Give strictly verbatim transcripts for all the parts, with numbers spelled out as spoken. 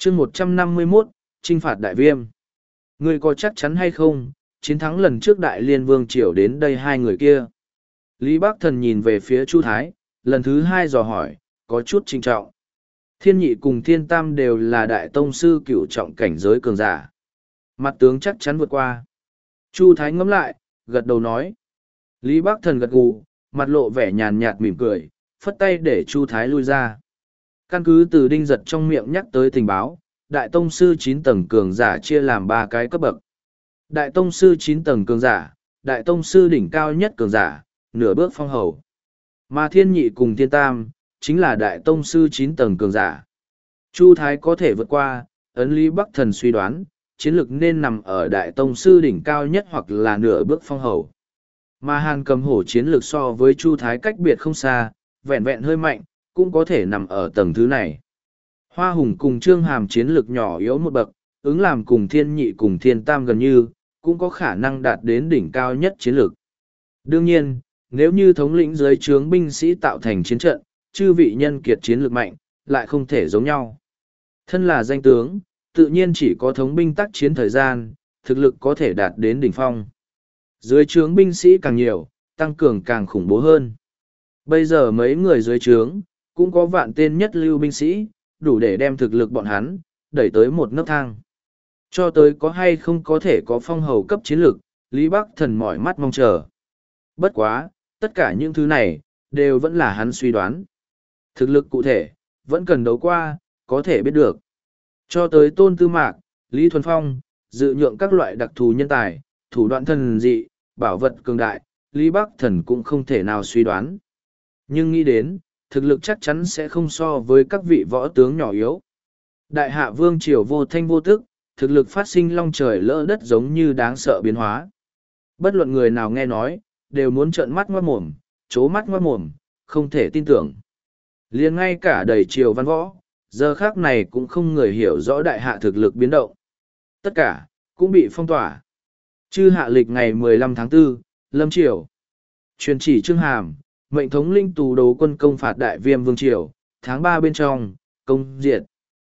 chương một trăm năm mươi mốt, chinh phạt đại viêm. Ngươi có chắc chắn hay không, chiến thắng lần trước đại liên vương triều đến đây hai người kia? Lý Bắc Thần nhìn về phía Chu Thái, lần thứ hai dò hỏi, có chút trinh trọng. Thiên nhị cùng thiên tam đều là đại tông sư cửu trọng cảnh giới cường giả. Mặt tướng chắc chắn vượt qua. Chu Thái ngẫm lại, gật đầu nói. Lý Bắc Thần gật gù, mặt lộ vẻ nhàn nhạt mỉm cười, phất tay để Chu Thái lui ra. Căn cứ từ đinh giật trong miệng nhắc tới tình báo, đại tông sư chín tầng cường giả chia làm ba cái cấp bậc. Đại tông sư chín tầng cường giả, đại tông sư đỉnh cao nhất cường giả, nửa bước phong hầu. Mà thiên nhị cùng thiên tam, chính là đại tông sư chín tầng cường giả. Chu Thái có thể vượt qua, ấn Lý Bắc Thần suy đoán, chiến lực nên nằm ở đại tông sư đỉnh cao nhất hoặc là nửa bước phong hầu. Mà Hàn Cầm Hổ chiến lực so với Chu Thái cách biệt không xa, vẹn vẹn hơi mạnh, cũng có thể nằm ở tầng thứ này. Hoa Hùng cùng Trương Hàm chiến lực nhỏ yếu một bậc, ứng làm cùng thiên nhị cùng thiên tam gần như, cũng có khả năng đạt đến đỉnh cao nhất chiến lực. Đương nhiên, nếu như thống lĩnh dưới trướng binh sĩ tạo thành chiến trận, chư vị nhân kiệt chiến lực mạnh, lại không thể giống nhau. Thân là danh tướng, tự nhiên chỉ có thống binh tác chiến thời gian, thực lực có thể đạt đến đỉnh phong. Dưới trướng binh sĩ càng nhiều, tăng cường càng khủng bố hơn. Bây giờ mấy người dưới trướng, cũng có vạn tên nhất lưu binh sĩ, đủ để đem thực lực bọn hắn, đẩy tới một nấc thang. Cho tới có hay không có thể có phong hầu cấp chiến lực, Lý Bắc Thần mỏi mắt mong chờ. Bất quá, tất cả những thứ này, đều vẫn là hắn suy đoán. Thực lực cụ thể, vẫn cần đấu qua, có thể biết được. Cho tới Tôn Tư Mạc, Lý Thuần Phong, dự nhượng các loại đặc thù nhân tài, thủ đoạn thần dị, bảo vật cường đại, Lý Bắc Thần cũng không thể nào suy đoán. Nhưng nghĩ đến, thực lực chắc chắn sẽ không so với các vị võ tướng nhỏ yếu. Đại hạ vương triều vô thanh vô tức, thực lực phát sinh long trời lỡ đất giống như đáng sợ biến hóa. Bất luận người nào nghe nói, đều muốn trợn mắt ngoát mồm, chố mắt ngoát mồm, không thể tin tưởng. Liền ngay cả đầy triều văn võ, giờ khác này cũng không người hiểu rõ đại hạ thực lực biến động. Tất cả, cũng bị phong tỏa. Chư hạ lịch ngày mười lăm tháng tư, Lâm Triều. Truyền chỉ Trương Hàm, mệnh thống linh tù đấu quân công phạt đại viêm vương triều, tháng ba bên trong, công diệt.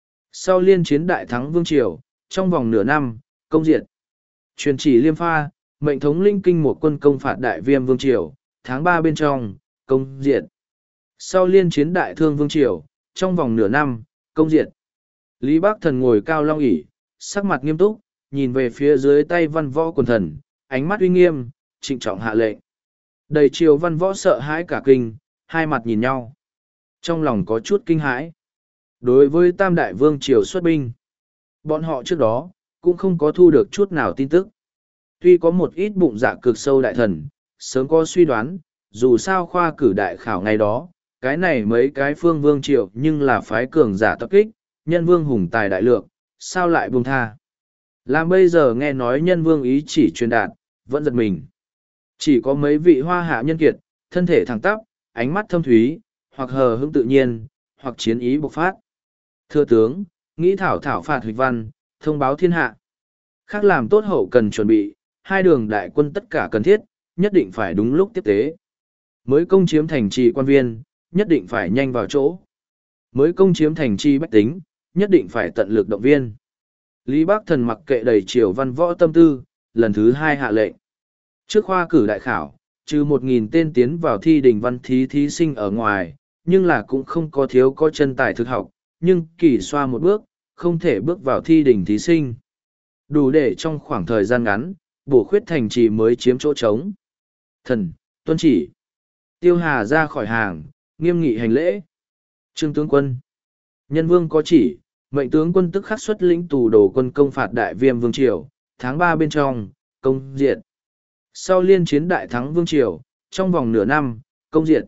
Sau liên chiến đại thắng vương triều, trong vòng nửa năm, công diệt. Truyền chỉ Liêm Pha, mệnh thống linh kinh một quân công phạt đại viêm vương triều, tháng ba bên trong, công diệt. Sau liên chiến đại thương vương triều, trong vòng nửa năm, công diệt. Lý Bắc Thần ngồi cao long ỷ, sắc mặt nghiêm túc, nhìn về phía dưới tay văn võ quần thần, ánh mắt uy nghiêm, trịnh trọng hạ lệnh. Đầy triều văn võ sợ hãi cả kinh, hai mặt nhìn nhau. Trong lòng có chút kinh hãi. Đối với tam đại vương triều xuất binh, bọn họ trước đó, cũng không có thu được chút nào tin tức. Tuy có một ít bụng dạ cực sâu đại thần, sớm có suy đoán, dù sao khoa cử đại khảo ngày đó, cái này mấy cái phương vương triều nhưng là phái cường giả tập kích, nhân vương hùng tài đại lượng, sao lại buông tha. Làm bây giờ nghe nói nhân vương ý chỉ truyền đạt, vẫn giật mình. Chỉ có mấy vị hoa hạ nhân kiệt, thân thể thẳng tắp, ánh mắt thâm thúy, hoặc hờ hững tự nhiên, hoặc chiến ý bộc phát. Thưa tướng, nghĩ thảo thảo phạt hịch văn, thông báo thiên hạ. Khác làm tốt hậu cần chuẩn bị, hai đường đại quân tất cả cần thiết, nhất định phải đúng lúc tiếp tế. Mới công chiếm thành trì quan viên, nhất định phải nhanh vào chỗ. Mới công chiếm thành trì bách tính, nhất định phải tận lực động viên. Lý Bắc Thần mặc kệ đầy triều văn võ tâm tư, lần thứ hai hạ lệnh. Trước khoa cử đại khảo, trừ một nghìn tên tiến vào thi đình văn thí thí sinh ở ngoài, nhưng là cũng không có thiếu có chân tài thực học, nhưng kỳ xoa một bước, không thể bước vào thi đình thí sinh. Đủ để trong khoảng thời gian ngắn, bổ khuyết thành trì mới chiếm chỗ trống. Thần, tuân chỉ. Tiêu Hà ra khỏi hàng, nghiêm nghị hành lễ. Trương tướng quân. Nhân vương có chỉ, mệnh tướng quân tức khắc xuất lĩnh tù đồ quân công phạt đại viêm vương triều, tháng ba bên trong, công diệt. Sau liên chiến đại thắng vương triều, trong vòng nửa năm, công diệt.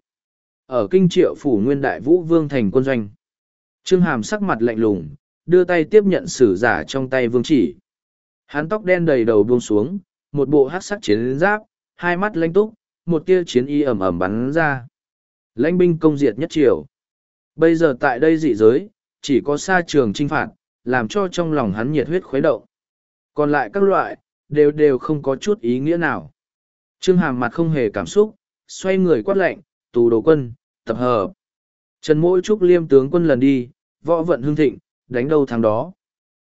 Ở kinh triệu phủ nguyên đại vũ vương thành quân doanh. Trương Hàm sắc mặt lạnh lùng, đưa tay tiếp nhận sử giả trong tay vương chỉ. Hắn tóc đen đầy đầu buông xuống, một bộ hắc sắc chiến giáp, hai mắt lãnh túc, một tia chiến y ẩm ẩm bắn ra. Lãnh binh công diệt nhất triều. Bây giờ tại đây dị giới, chỉ có sa trường chinh phạt, làm cho trong lòng hắn nhiệt huyết khuấy động. Còn lại các loại, đều đều không có chút ý nghĩa nào. Trương Hàm mặt không hề cảm xúc, xoay người quát lệnh, tù đồ quân, tập hợp. Trần Mỗi Trúc Liêm tướng quân lần đi, võ vận hưng thịnh, đánh đâu thắng đó.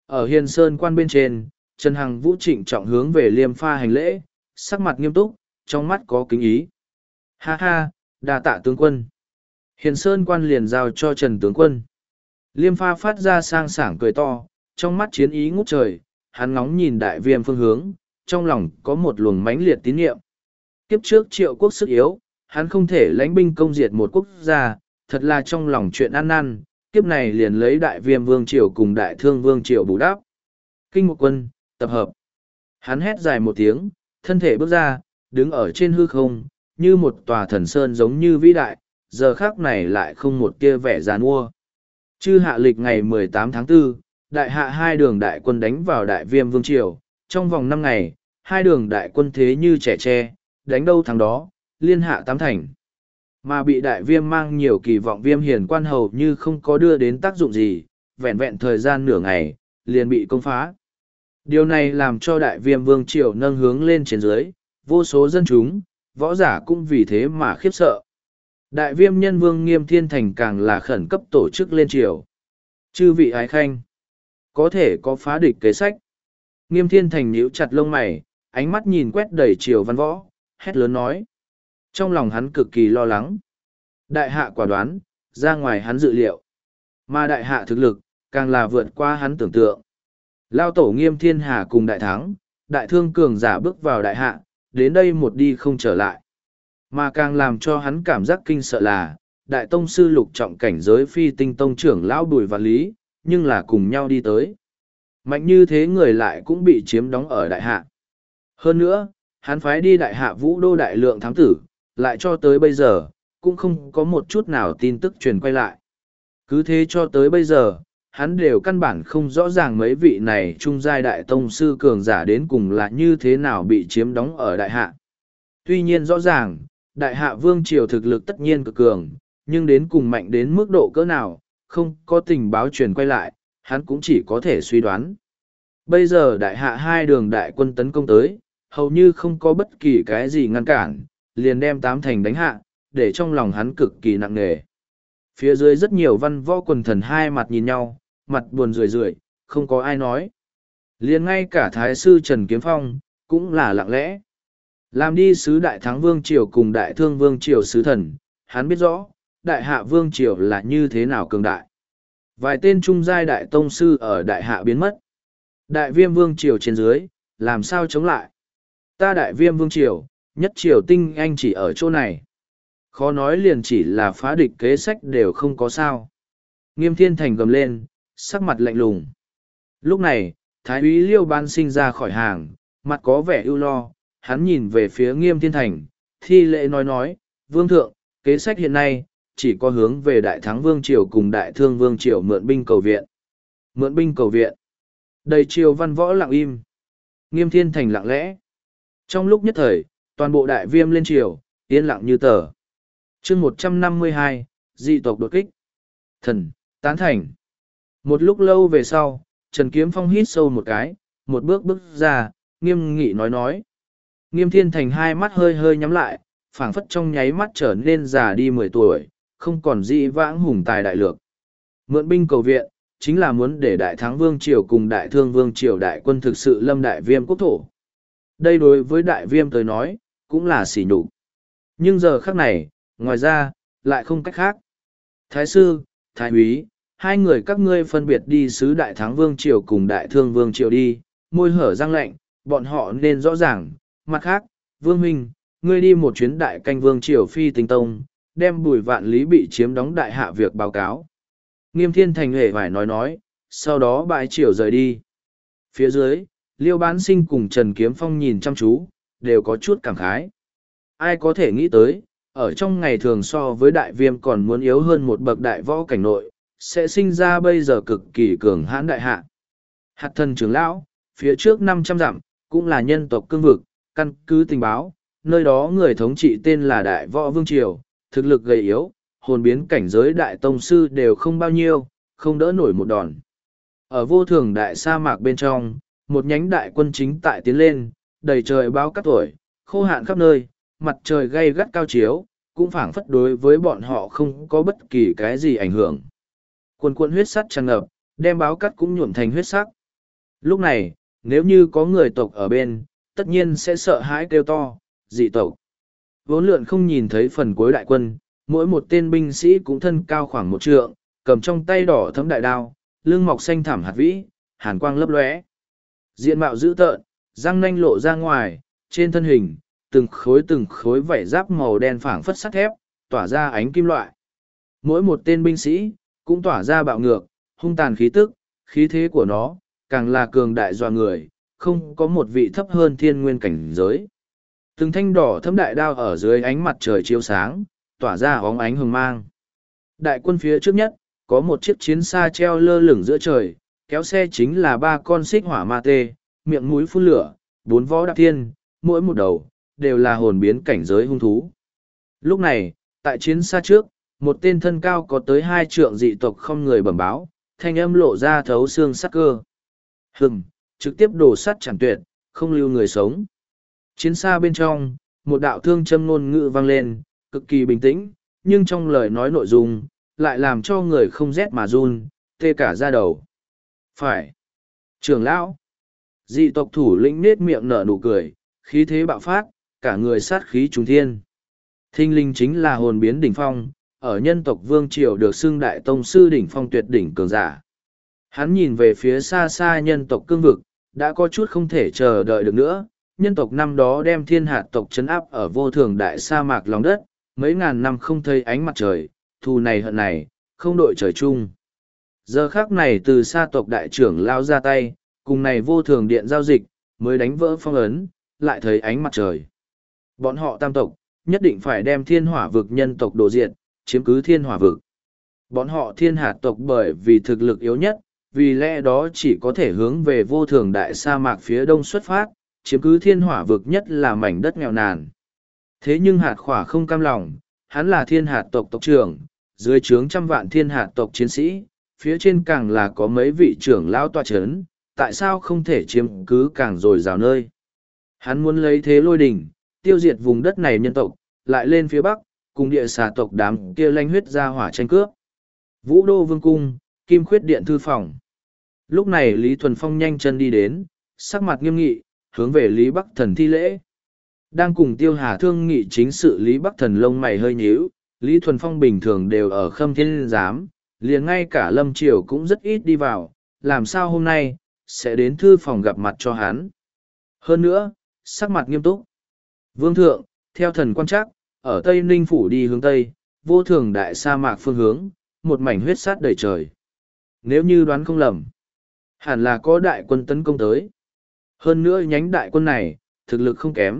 Ở Hiền Sơn quan bên trên, Trần Hằng Vũ trịnh trọng hướng về Liêm Pha hành lễ, sắc mặt nghiêm túc, trong mắt có kính ý. Ha ha, đa tạ tướng quân. Hiền Sơn quan liền giao cho Trần tướng quân. Liêm Pha phát ra sang sảng cười to, trong mắt chiến ý ngút trời, hắn ngóng nhìn đại viêm phương hướng, trong lòng có một luồng mãnh liệt tín nhiệm. Kiếp trước Triệu quốc sức yếu, hắn không thể lãnh binh công diệt một quốc gia, thật là trong lòng chuyện ăn năn, kiếp này liền lấy đại viêm vương triều cùng đại thương vương triều bù đắp. Kinh một quân, tập hợp. Hắn hét dài một tiếng, thân thể bước ra, đứng ở trên hư không, như một tòa thần sơn giống như vĩ đại, giờ khác này lại không một tia vẻ giàn mua. Chư hạ lịch ngày mười tám tháng tư, đại hạ hai đường đại quân đánh vào đại viêm vương triều, trong vòng năm ngày, hai đường đại quân thế như trẻ tre, đánh đâu thắng đó, liên hạ tám thành. Mà bị đại viêm mang nhiều kỳ vọng viêm hiền quan hầu như không có đưa đến tác dụng gì, vẹn vẹn thời gian nửa ngày, liền bị công phá. Điều này làm cho đại viêm vương triều nâng hướng lên trên dưới, vô số dân chúng, võ giả cũng vì thế mà khiếp sợ. Đại viêm nhân vương Nghiêm Thiên Thành càng là khẩn cấp tổ chức lên triều. Chư vị ái khanh, có thể có phá địch kế sách. Nghiêm Thiên Thành nhíu chặt lông mày, ánh mắt nhìn quét đầy triều văn võ, hét lớn nói. Trong lòng hắn cực kỳ lo lắng. Đại hạ quả đoán, ra ngoài hắn dự liệu. Mà đại hạ thực lực, càng là vượt qua hắn tưởng tượng. Lao tổ Nghiêm Thiên Hà cùng đại thắng, đại thương cường giả bước vào đại hạ, đến đây một đi không trở lại. Mà càng làm cho hắn cảm giác kinh sợ là, đại tông sư lục trọng cảnh giới phi tinh tông trưởng lão Bùi Vạn Lý, nhưng là cùng nhau đi tới. Mạnh như thế người lại cũng bị chiếm đóng ở đại hạ. Hơn nữa, hắn phái đi đại hạ vũ đô đại lượng thám tử, lại cho tới bây giờ, cũng không có một chút nào tin tức truyền quay lại. Cứ thế cho tới bây giờ, hắn đều căn bản không rõ ràng mấy vị này trung giai đại tông sư cường giả đến cùng là như thế nào bị chiếm đóng ở đại hạ. Tuy nhiên rõ ràng, đại hạ vương triều thực lực tất nhiên cực cường, nhưng đến cùng mạnh đến mức độ cỡ nào, không có tình báo truyền quay lại, hắn cũng chỉ có thể suy đoán. Bây giờ đại hạ hai đường đại quân tấn công tới, hầu như không có bất kỳ cái gì ngăn cản, liền đem tám thành đánh hạ, để trong lòng hắn cực kỳ nặng nề. Phía dưới rất nhiều văn võ quần thần hai mặt nhìn nhau, mặt buồn rười rượi, không có ai nói. Liền ngay cả Thái sư Trần Kiếm Phong, cũng là lặng lẽ. Làm đi sứ đại thắng vương triều cùng đại thương vương triều sứ thần, hắn biết rõ, đại hạ vương triều là như thế nào cường đại. Vài tên trung giai đại tông sư ở đại hạ biến mất. Đại viêm vương triều trên dưới, làm sao chống lại? Ta đại viêm vương triều, nhất triều tinh anh chỉ ở chỗ này. Khó nói liền chỉ là phá địch kế sách đều không có sao. Nghiêm Thiên Thành gầm lên, sắc mặt lạnh lùng. Lúc này, Thái úy Liêu Ban sinh ra khỏi hàng, mặt có vẻ ưu lo, hắn nhìn về phía Nghiêm Thiên Thành, thi lễ nói nói, vương thượng, kế sách hiện nay, chỉ có hướng về đại thắng vương triều cùng đại thương vương triều mượn binh cầu viện. Mượn binh cầu viện. Đầy triều văn võ lặng im. Nghiêm Thiên Thành lặng lẽ. Trong lúc nhất thời, toàn bộ đại viêm lên triều, yên lặng như tờ. chương một trăm năm mươi hai, dị tộc đột kích. Thần, tán thành. Một lúc lâu về sau, Trần Kiếm Phong hít sâu một cái, một bước bước ra, nghiêm nghị nói nói. Nghiêm Thiên Thành hai mắt hơi hơi nhắm lại, phảng phất trong nháy mắt trở nên già đi mười tuổi, không còn dị vãng hùng tài đại lược. Mượn binh cầu viện, chính là muốn để đại thắng vương triều cùng đại thương vương triều đại quân thực sự lâm đại viêm quốc thổ. Đây đối với đại viêm tới nói, cũng là sỉ nhục. Nhưng giờ khắc này, ngoài ra, lại không cách khác. Thái sư, thái úy, hai người các ngươi phân biệt đi sứ đại thắng vương triều cùng đại thương vương triều đi, môi hở răng lạnh, bọn họ nên rõ ràng. Mặt khác, vương huynh, ngươi đi một chuyến đại canh vương triều phi tinh tông, đem Bùi Vạn Lý bị chiếm đóng đại hạ việc báo cáo. Nghiêm Thiên Thành hề phải nói nói, sau đó bãi triều rời đi. Phía dưới, Liêu Bán Sinh cùng Trần Kiếm Phong nhìn chăm chú, đều có chút cảm khái. Ai có thể nghĩ tới, ở trong ngày thường so với đại viêm còn muốn yếu hơn một bậc đại võ cảnh nội, sẽ sinh ra bây giờ cực kỳ cường hãn đại hạ. Hạt thần trưởng lão, phía trước năm trăm dặm, cũng là nhân tộc cương vực, căn cứ tình báo, nơi đó người thống trị tên là Đại Võ Vương Triều, thực lực gầy yếu, hồn biến cảnh giới đại tông sư đều không bao nhiêu, không đỡ nổi một đòn. Ở vô thường đại sa mạc bên trong, một nhánh đại quân chính tại tiến lên, đầy trời bao cát tuổi, khô hạn khắp nơi, mặt trời gay gắt cao chiếu, cũng phảng phất đối với bọn họ không có bất kỳ cái gì ảnh hưởng. Quần quần huyết sắt tràn ngập, đem báo cát cũng nhuộm thành huyết sắc. Lúc này, nếu như có người tộc ở bên, tất nhiên sẽ sợ hãi kêu to, dị tộc. Vốn lượn không nhìn thấy phần cuối đại quân, mỗi một tên binh sĩ cũng thân cao khoảng một trượng, cầm trong tay đỏ thấm đại đao, lưng mọc xanh thảm hạt vĩ, hàn quang lấp lóe. Diện mạo dữ tợn, răng nanh lộ ra ngoài, trên thân hình, từng khối từng khối vảy giáp màu đen phảng phất sắt thép, tỏa ra ánh kim loại. Mỗi một tên binh sĩ, cũng tỏa ra bạo ngược, hung tàn khí tức, khí thế của nó, càng là cường đại dọa người, không có một vị thấp hơn thiên nguyên cảnh giới. Từng thanh đỏ thấm đại đao ở dưới ánh mặt trời chiếu sáng, tỏa ra óng ánh hừng mang. Đại quân phía trước nhất, có một chiếc chiến xa treo lơ lửng giữa trời, kéo xe chính là ba con xích hỏa ma tê, miệng mũi phun lửa, bốn võ đạp thiên, mỗi một đầu, đều là hồn biến cảnh giới hung thú. Lúc này, tại chiến xa trước, một tên thân cao có tới hai trượng dị tộc không người bẩm báo, thanh âm lộ ra thấu xương sắc cơ. Hừm, trực tiếp đổ sắt chẳng tuyệt, không lưu người sống. Chiến xa bên trong, một đạo thương châm ngôn ngữ vang lên, cực kỳ bình tĩnh, nhưng trong lời nói nội dung, lại làm cho người không rét mà run, tê cả da đầu. Phải. Trưởng lão. Dị tộc thủ lĩnh nết miệng nở nụ cười, khí thế bạo phát, cả người sát khí trùng thiên. Thinh linh chính là hồn biến đỉnh phong, ở nhân tộc vương triều được xưng đại tông sư đỉnh phong tuyệt đỉnh cường giả. Hắn nhìn về phía xa xa nhân tộc cương vực, đã có chút không thể chờ đợi được nữa. Nhân tộc năm đó đem thiên hạt tộc trấn áp ở vô thường đại sa mạc lòng đất, mấy ngàn năm không thấy ánh mặt trời, thù này hận này, không đội trời chung. Giờ khác này từ xa tộc đại trưởng lao ra tay, cùng này vô thường điện giao dịch, mới đánh vỡ phong ấn, lại thấy ánh mặt trời. Bọn họ tam tộc, nhất định phải đem thiên hỏa vực nhân tộc đổ diệt, chiếm cứ thiên hỏa vực. Bọn họ thiên hạt tộc bởi vì thực lực yếu nhất, vì lẽ đó chỉ có thể hướng về vô thường đại sa mạc phía đông xuất phát, chiếm cứ thiên hỏa vực nhất là mảnh đất nghèo nàn. Thế nhưng hạt khỏa không cam lòng, hắn là thiên hạt tộc tộc trưởng, dưới trướng trăm vạn thiên hạt tộc chiến sĩ, phía trên càng là có mấy vị trưởng lão tọa chấn, tại sao không thể chiếm cứ càng dồi dào nơi. Hắn muốn lấy thế lôi đỉnh, tiêu diệt vùng đất này nhân tộc, lại lên phía bắc, cùng địa xà tộc đám kia lanh huyết ra hỏa tranh cướp. Vũ Đô Vương Cung, Kim Khuyết Điện Thư Phòng. Lúc này Lý Thuần Phong nhanh chân đi đến, sắc mặt nghiêm nghị, hướng về Lý Bắc Thần thi lễ. Đang cùng Tiêu Hà thương nghị chính sự Lý Bắc Thần lông mày hơi nhíu, Lý Thuần Phong bình thường đều ở Khâm Thiên Giám, liền ngay cả Lâm Triều cũng rất ít đi vào, làm sao hôm nay, sẽ đến thư phòng gặp mặt cho hắn. Hơn nữa, sắc mặt nghiêm túc. Vương Thượng, theo thần quan trắc, ở Tây Ninh Phủ đi hướng Tây, vô thường đại sa mạc phương hướng, một mảnh huyết sát đầy trời. Nếu như đoán không lầm, hẳn là có đại quân tấn công tới. Hơn nữa nhánh đại quân này, thực lực không kém.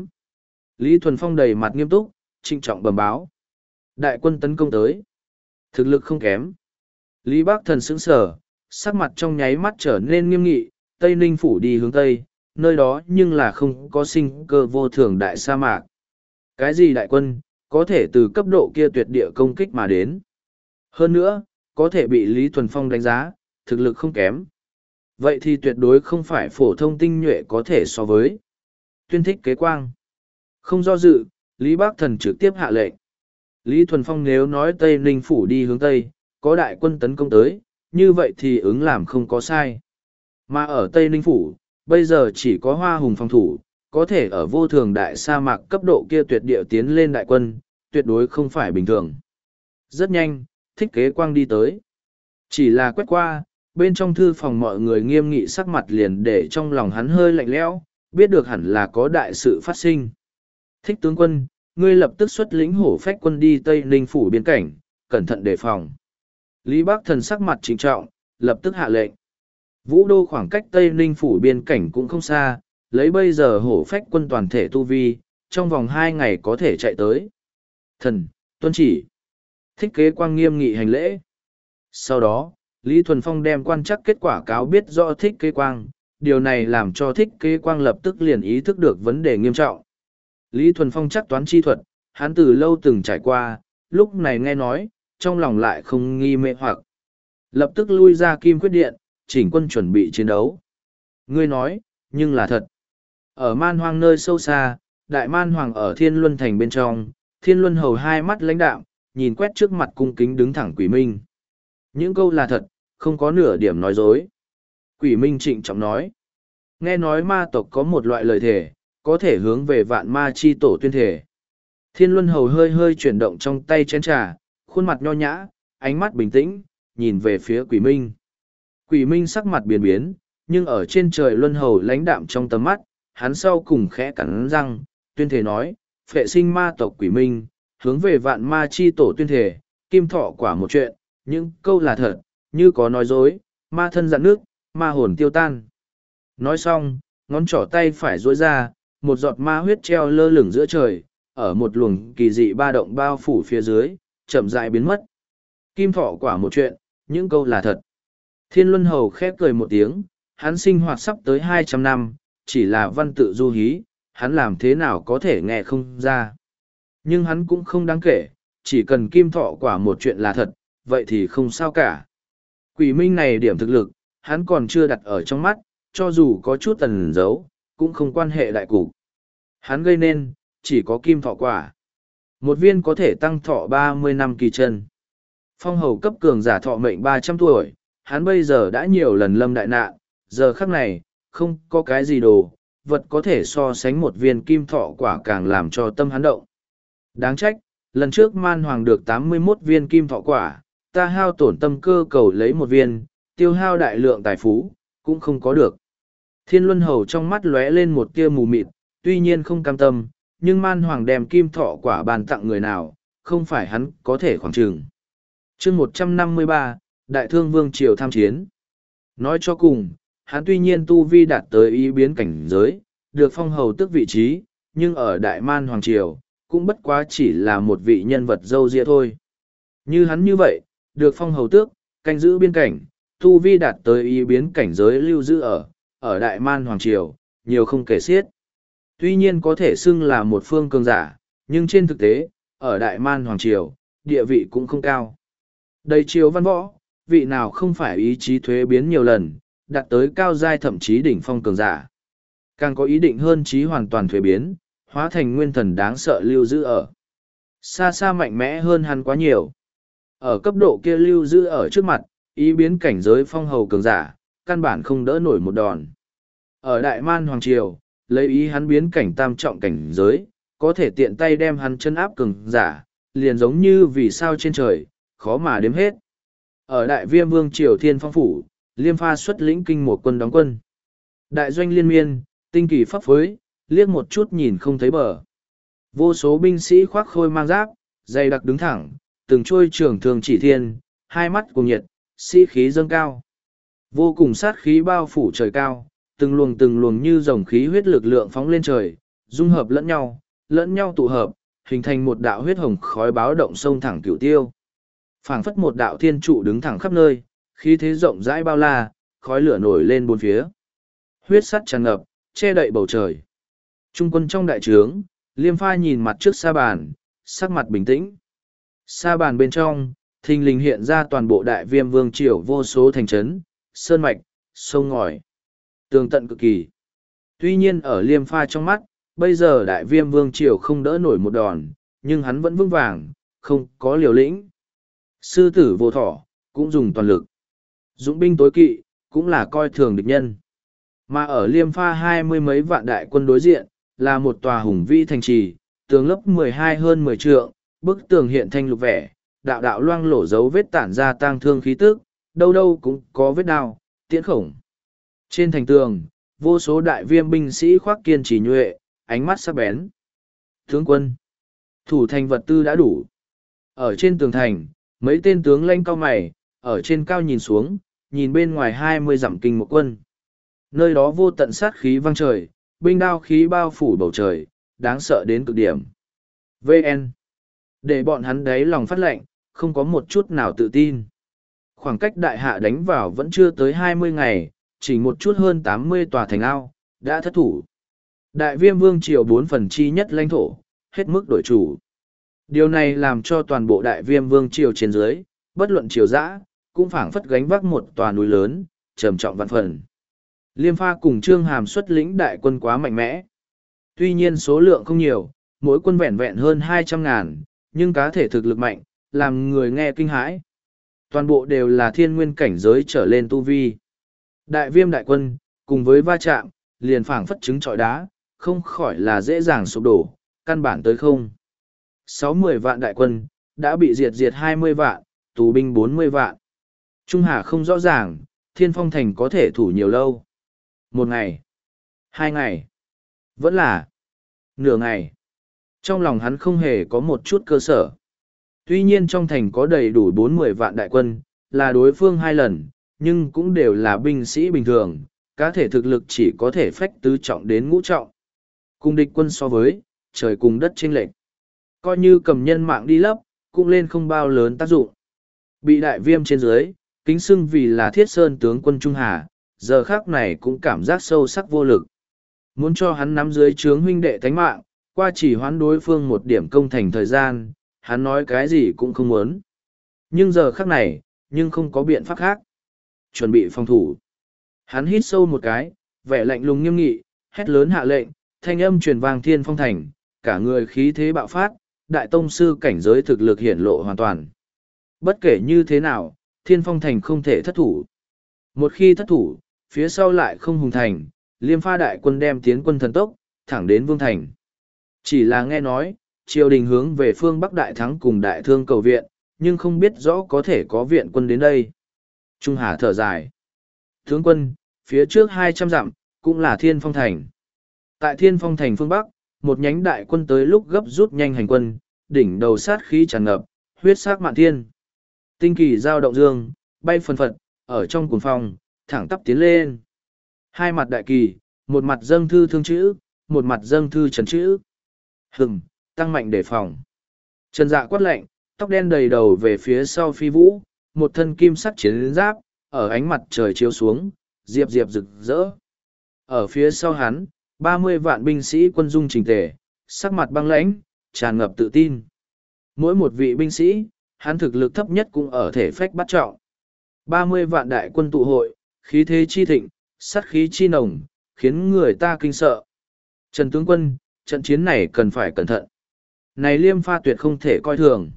Lý Thuần Phong đầy mặt nghiêm túc, trịnh trọng bẩm báo. Đại quân tấn công tới. Thực lực không kém. Lý Bác Thần sững sờ, sắc mặt trong nháy mắt trở nên nghiêm nghị, Tây Ninh Phủ đi hướng Tây, nơi đó nhưng là không có sinh cơ vô thường đại sa mạc. Cái gì đại quân, có thể từ cấp độ kia tuyệt địa công kích mà đến. Hơn nữa, có thể bị Lý Thuần Phong đánh giá, thực lực không kém. Vậy thì tuyệt đối không phải phổ thông tinh nhuệ có thể so với. Tuyên thích kế quang. Không do dự, Lý Bác Thần trực tiếp hạ lệnh. Lý Thuần Phong nếu nói Tây Ninh Phủ đi hướng Tây, có đại quân tấn công tới, như vậy thì ứng làm không có sai. Mà ở Tây Ninh Phủ, bây giờ chỉ có Hoa Hùng phòng thủ, có thể ở vô thường đại sa mạc cấp độ kia tuyệt địa tiến lên đại quân, tuyệt đối không phải bình thường. Rất nhanh, thích kế quang đi tới. Chỉ là quét qua, bên trong thư phòng mọi người nghiêm nghị sắc mặt liền để trong lòng hắn hơi lạnh lẽo, biết được hẳn là có đại sự phát sinh. Thích tướng quân, ngươi lập tức xuất lĩnh hổ phách quân đi Tây Ninh Phủ biên cảnh, cẩn thận đề phòng. Lý Bác Thần sắc mặt trịnh trọng, lập tức hạ lệnh. Vũ Đô khoảng cách Tây Ninh Phủ biên cảnh cũng không xa, lấy bây giờ hổ phách quân toàn thể tu vi, trong vòng hai ngày có thể chạy tới. Thần, tuân chỉ. Thích kế quang nghiêm nghị hành lễ. Sau đó, Lý Thuần Phong đem quan chắc kết quả cáo biết rõ thích kế quang, điều này làm cho thích kế quang lập tức liền ý thức được vấn đề nghiêm trọng. Lý Thuần Phong chắc toán chi thuật, hắn từ lâu từng trải qua, lúc này nghe nói, trong lòng lại không nghi mê hoặc. Lập tức lui ra Kim Quyết Điện, chỉnh quân chuẩn bị chiến đấu. Ngươi nói, nhưng là thật. Ở man hoang nơi sâu xa, đại man hoàng ở thiên luân thành bên trong, thiên luân hầu hai mắt lãnh đạm, nhìn quét trước mặt cung kính đứng thẳng quỷ minh. Những câu là thật, không có nửa điểm nói dối. Quỷ minh trịnh trọng nói. Nghe nói ma tộc có một loại lời thể, có thể hướng về vạn ma chi tổ tuyên thể. Thiên Luân Hầu hơi hơi chuyển động trong tay chén trà, khuôn mặt nho nhã, ánh mắt bình tĩnh, nhìn về phía Quỷ Minh. Quỷ Minh sắc mặt biến biến, nhưng ở trên trời Luân Hầu lãnh đạm trong tầm mắt, hắn sau cùng khẽ cắn răng, tuyên thể nói, phệ sinh ma tộc Quỷ Minh, hướng về vạn ma chi tổ tuyên thể, kim thọ quả một chuyện, những câu là thật, như có nói dối, ma thân dạn nước, ma hồn tiêu tan. Nói xong, ngón trỏ tay phải duỗi ra, một giọt ma huyết treo lơ lửng giữa trời, ở một luồng kỳ dị ba động bao phủ phía dưới, chậm rãi biến mất. Kim thọ quả một chuyện, những câu là thật. Thiên Luân Hầu khép cười một tiếng, hắn sinh hoạt sắp tới hai trăm năm, chỉ là văn tự du hí, hắn làm thế nào có thể nghe không ra. Nhưng hắn cũng không đáng kể, chỉ cần kim thọ quả một chuyện là thật, vậy thì không sao cả. Quỷ Minh này điểm thực lực, hắn còn chưa đặt ở trong mắt, cho dù có chút tần giấu, cũng không quan hệ đại cục. Hắn gây nên, chỉ có kim thọ quả. Một viên có thể tăng thọ ba mươi năm kỳ chân. Phong hầu cấp cường giả thọ mệnh ba trăm tuổi, hắn bây giờ đã nhiều lần lâm đại nạn, giờ khắc này, không có cái gì đồ, vật có thể so sánh một viên kim thọ quả càng làm cho tâm hắn động. Đáng trách, lần trước man hoàng được tám mươi mốt viên kim thọ quả, ta hao tổn tâm cơ cầu lấy một viên, tiêu hao đại lượng tài phú, cũng không có được. Thiên Luân Hầu trong mắt lóe lên một tia mù mịt, tuy nhiên không cam tâm, nhưng man hoàng đem kim thọ quả bàn tặng người nào, không phải hắn có thể khoảng chừng. chương một trăm năm mươi ba, Đại Thương Vương Triều tham chiến. Nói cho cùng, hắn tuy nhiên tu vi đạt tới ý biến cảnh giới, được phong hầu tước vị trí, nhưng ở Đại Man Hoàng Triều, cũng bất quá chỉ là một vị nhân vật dâu dịa thôi. Như hắn như vậy, được phong hầu tước, canh giữ biên cảnh, tu vi đạt tới ý biến cảnh giới lưu giữ ở, ở Đại Man Hoàng Triều, nhiều không kể xiết. Tuy nhiên có thể xưng là một phương cường giả, nhưng trên thực tế, ở Đại Man Hoàng Triều, địa vị cũng không cao. Đầy triều văn võ, vị nào không phải ý chí thuế biến nhiều lần, đạt tới cao giai thậm chí đỉnh phong cường giả. Càng có ý định hơn chí hoàn toàn thuế biến, hóa thành nguyên thần đáng sợ lưu giữ ở. Xa xa mạnh mẽ hơn hắn quá nhiều. Ở cấp độ kia lưu giữ ở trước mặt, ý biến cảnh giới phong hầu cường giả, căn bản không đỡ nổi một đòn. Ở Đại Man Hoàng Triều, lấy ý hắn biến cảnh tam trọng cảnh giới, có thể tiện tay đem hắn chân áp cường giả, liền giống như vì sao trên trời, khó mà đếm hết. Ở Đại Viêm Vương Triều Thiên Phong Phủ, Liêm Pha xuất lĩnh kinh một quân đóng quân. Đại doanh liên miên, tinh kỳ pháp phối, liếc một chút nhìn không thấy bờ. Vô số binh sĩ khoác khôi mang giáp, dày đặc đứng thẳng, từng trôi trường thường chỉ thiên, hai mắt cùng nhiệt, sĩ khí dâng cao. Vô cùng sát khí bao phủ trời cao, từng luồng từng luồng như dòng khí huyết lực lượng phóng lên trời, dung hợp lẫn nhau, lẫn nhau tụ hợp, hình thành một đạo huyết hồng khói báo động sông thẳng cửu tiêu. Phảng phất một đạo thiên trụ đứng thẳng khắp nơi, khí thế rộng rãi bao la, khói lửa nổi lên bốn phía. Huyết sắt tràn ngập, che đậy bầu trời. Trung quân trong đại trướng, Liêm Pha nhìn mặt trước sa bàn, sắc mặt bình tĩnh. Sa bàn bên trong, thình lình hiện ra toàn bộ Đại Viêm Vương Triều vô số thành trấn, sơn mạch, sông ngòi. Tường tận cực kỳ. Tuy nhiên ở Liêm Pha trong mắt, bây giờ Đại Viêm Vương Triều không đỡ nổi một đòn, nhưng hắn vẫn vững vàng, không có liều lĩnh. Sư tử vô thỏ, cũng dùng toàn lực. Dũng binh tối kỵ, cũng là coi thường địch nhân. Mà ở Liêm Pha hai mươi mấy vạn đại quân đối diện, là một tòa hùng vĩ thành trì, tường lớp mười hai hơn mười trượng, bức tường hiện thanh lục vẻ, đạo đạo loang lổ dấu vết tản ra tang thương khí tức, đâu đâu cũng có vết đao, tiễn khổng. Trên thành tường, vô số đại viêm binh sĩ khoác kiên trì nhuệ, ánh mắt sắc bén. Tướng quân, thủ thành vật tư đã đủ. Ở trên tường thành, mấy tên tướng lãnh cao mày, ở trên cao nhìn xuống, nhìn bên ngoài hai mươi dặm kinh một quân. Nơi đó vô tận sát khí vang trời, binh đao khí bao phủ bầu trời, đáng sợ đến cực điểm. vê en. Để bọn hắn đấy lòng phát lệnh, không có một chút nào tự tin. Khoảng cách đại hạ đánh vào vẫn chưa tới hai mươi ngày, chỉ một chút hơn tám mươi tòa thành ao, đã thất thủ. Đại Viêm Vương Triều bốn phần chi nhất lãnh thổ, hết mức đổi chủ. Điều này làm cho toàn bộ Đại Viêm Vương Triều trên dưới, bất luận triều dã, cũng phảng phất gánh vác một tòa núi lớn, trầm trọng vạn phần. Liêm Pha cùng Trương Hàm xuất lĩnh đại quân quá mạnh mẽ. Tuy nhiên số lượng không nhiều, mỗi quân vẹn vẹn hơn hai trăm ngàn, nhưng cá thể thực lực mạnh, làm người nghe kinh hãi. Toàn bộ đều là thiên nguyên cảnh giới trở lên tu vi. Đại Viêm đại quân, cùng với va chạm, liền phảng phất trứng trọi đá, không khỏi là dễ dàng sụp đổ, căn bản tới không. Sáu mươi vạn đại quân, đã bị diệt diệt hai mươi vạn, tù binh bốn mươi vạn. Trung Hà không rõ ràng, Thiên Phong Thành có thể thủ nhiều lâu. Một ngày, hai ngày, vẫn là nửa ngày. Trong lòng hắn không hề có một chút cơ sở. Tuy nhiên trong thành có đầy đủ bốn mươi vạn đại quân, là đối phương hai lần, nhưng cũng đều là binh sĩ bình thường, cá thể thực lực chỉ có thể phách tứ trọng đến ngũ trọng. Cùng địch quân so với, trời cùng đất chênh lệch. Coi như cầm nhân mạng đi lấp, cũng lên không bao lớn tác dụng. Bị đại viêm trên dưới, kính xưng vì là thiết sơn tướng quân Trung Hà, giờ khác này cũng cảm giác sâu sắc vô lực. Muốn cho hắn nắm dưới trướng huynh đệ thánh mạng, qua chỉ hoán đối phương một điểm công thành thời gian, hắn nói cái gì cũng không muốn. Nhưng giờ khắc này, nhưng không có biện pháp khác. Chuẩn bị phòng thủ. Hắn hít sâu một cái, vẻ lạnh lùng nghiêm nghị, hét lớn hạ lệnh, thanh âm truyền vang Thiên Phong Thành, cả người khí thế bạo phát, đại tông sư cảnh giới thực lực hiển lộ hoàn toàn. Bất kể như thế nào, Thiên Phong Thành không thể thất thủ. Một khi thất thủ, phía sau lại không hùng thành, Liêm Pha đại quân đem tiến quân thần tốc, thẳng đến Vương Thành. Chỉ là nghe nói, triều đình hướng về phương Bắc Đại Thắng cùng Đại Thương cầu viện, nhưng không biết rõ có thể có viện quân đến đây. Trung Hà thở dài. Tướng quân, phía trước hai trăm dặm, cũng là Thiên Phong Thành. Tại Thiên Phong Thành phương Bắc, một nhánh đại quân tới lúc gấp rút nhanh hành quân, đỉnh đầu sát khí tràn ngập, huyết sắc mạn thiên. Tinh kỳ giao động dương, bay phần phật, ở trong cuồng phong, thẳng tắp tiến lên. Hai mặt đại kỳ, một mặt dâng thư thương chữ, một mặt dâng thư trần chữ. Hừm, tăng mạnh đề phòng. Trần Dạ quát lạnh, tóc đen đầy đầu về phía sau phi vũ, một thân kim sắc chiến giáp, ở ánh mặt trời chiếu xuống, diệp diệp rực rỡ. Ở phía sau hắn, ba mươi vạn binh sĩ quân dung chỉnh tề, sắc mặt băng lãnh, tràn ngập tự tin. Mỗi một vị binh sĩ, hắn thực lực thấp nhất cũng ở thể phách bắt trọng. ba mươi vạn đại quân tụ hội, khí thế chi thịnh, sát khí chi nồng, khiến người ta kinh sợ. Trần tướng quân, trận chiến này cần phải cẩn thận. Này Liêm Pha tuyệt không thể coi thường.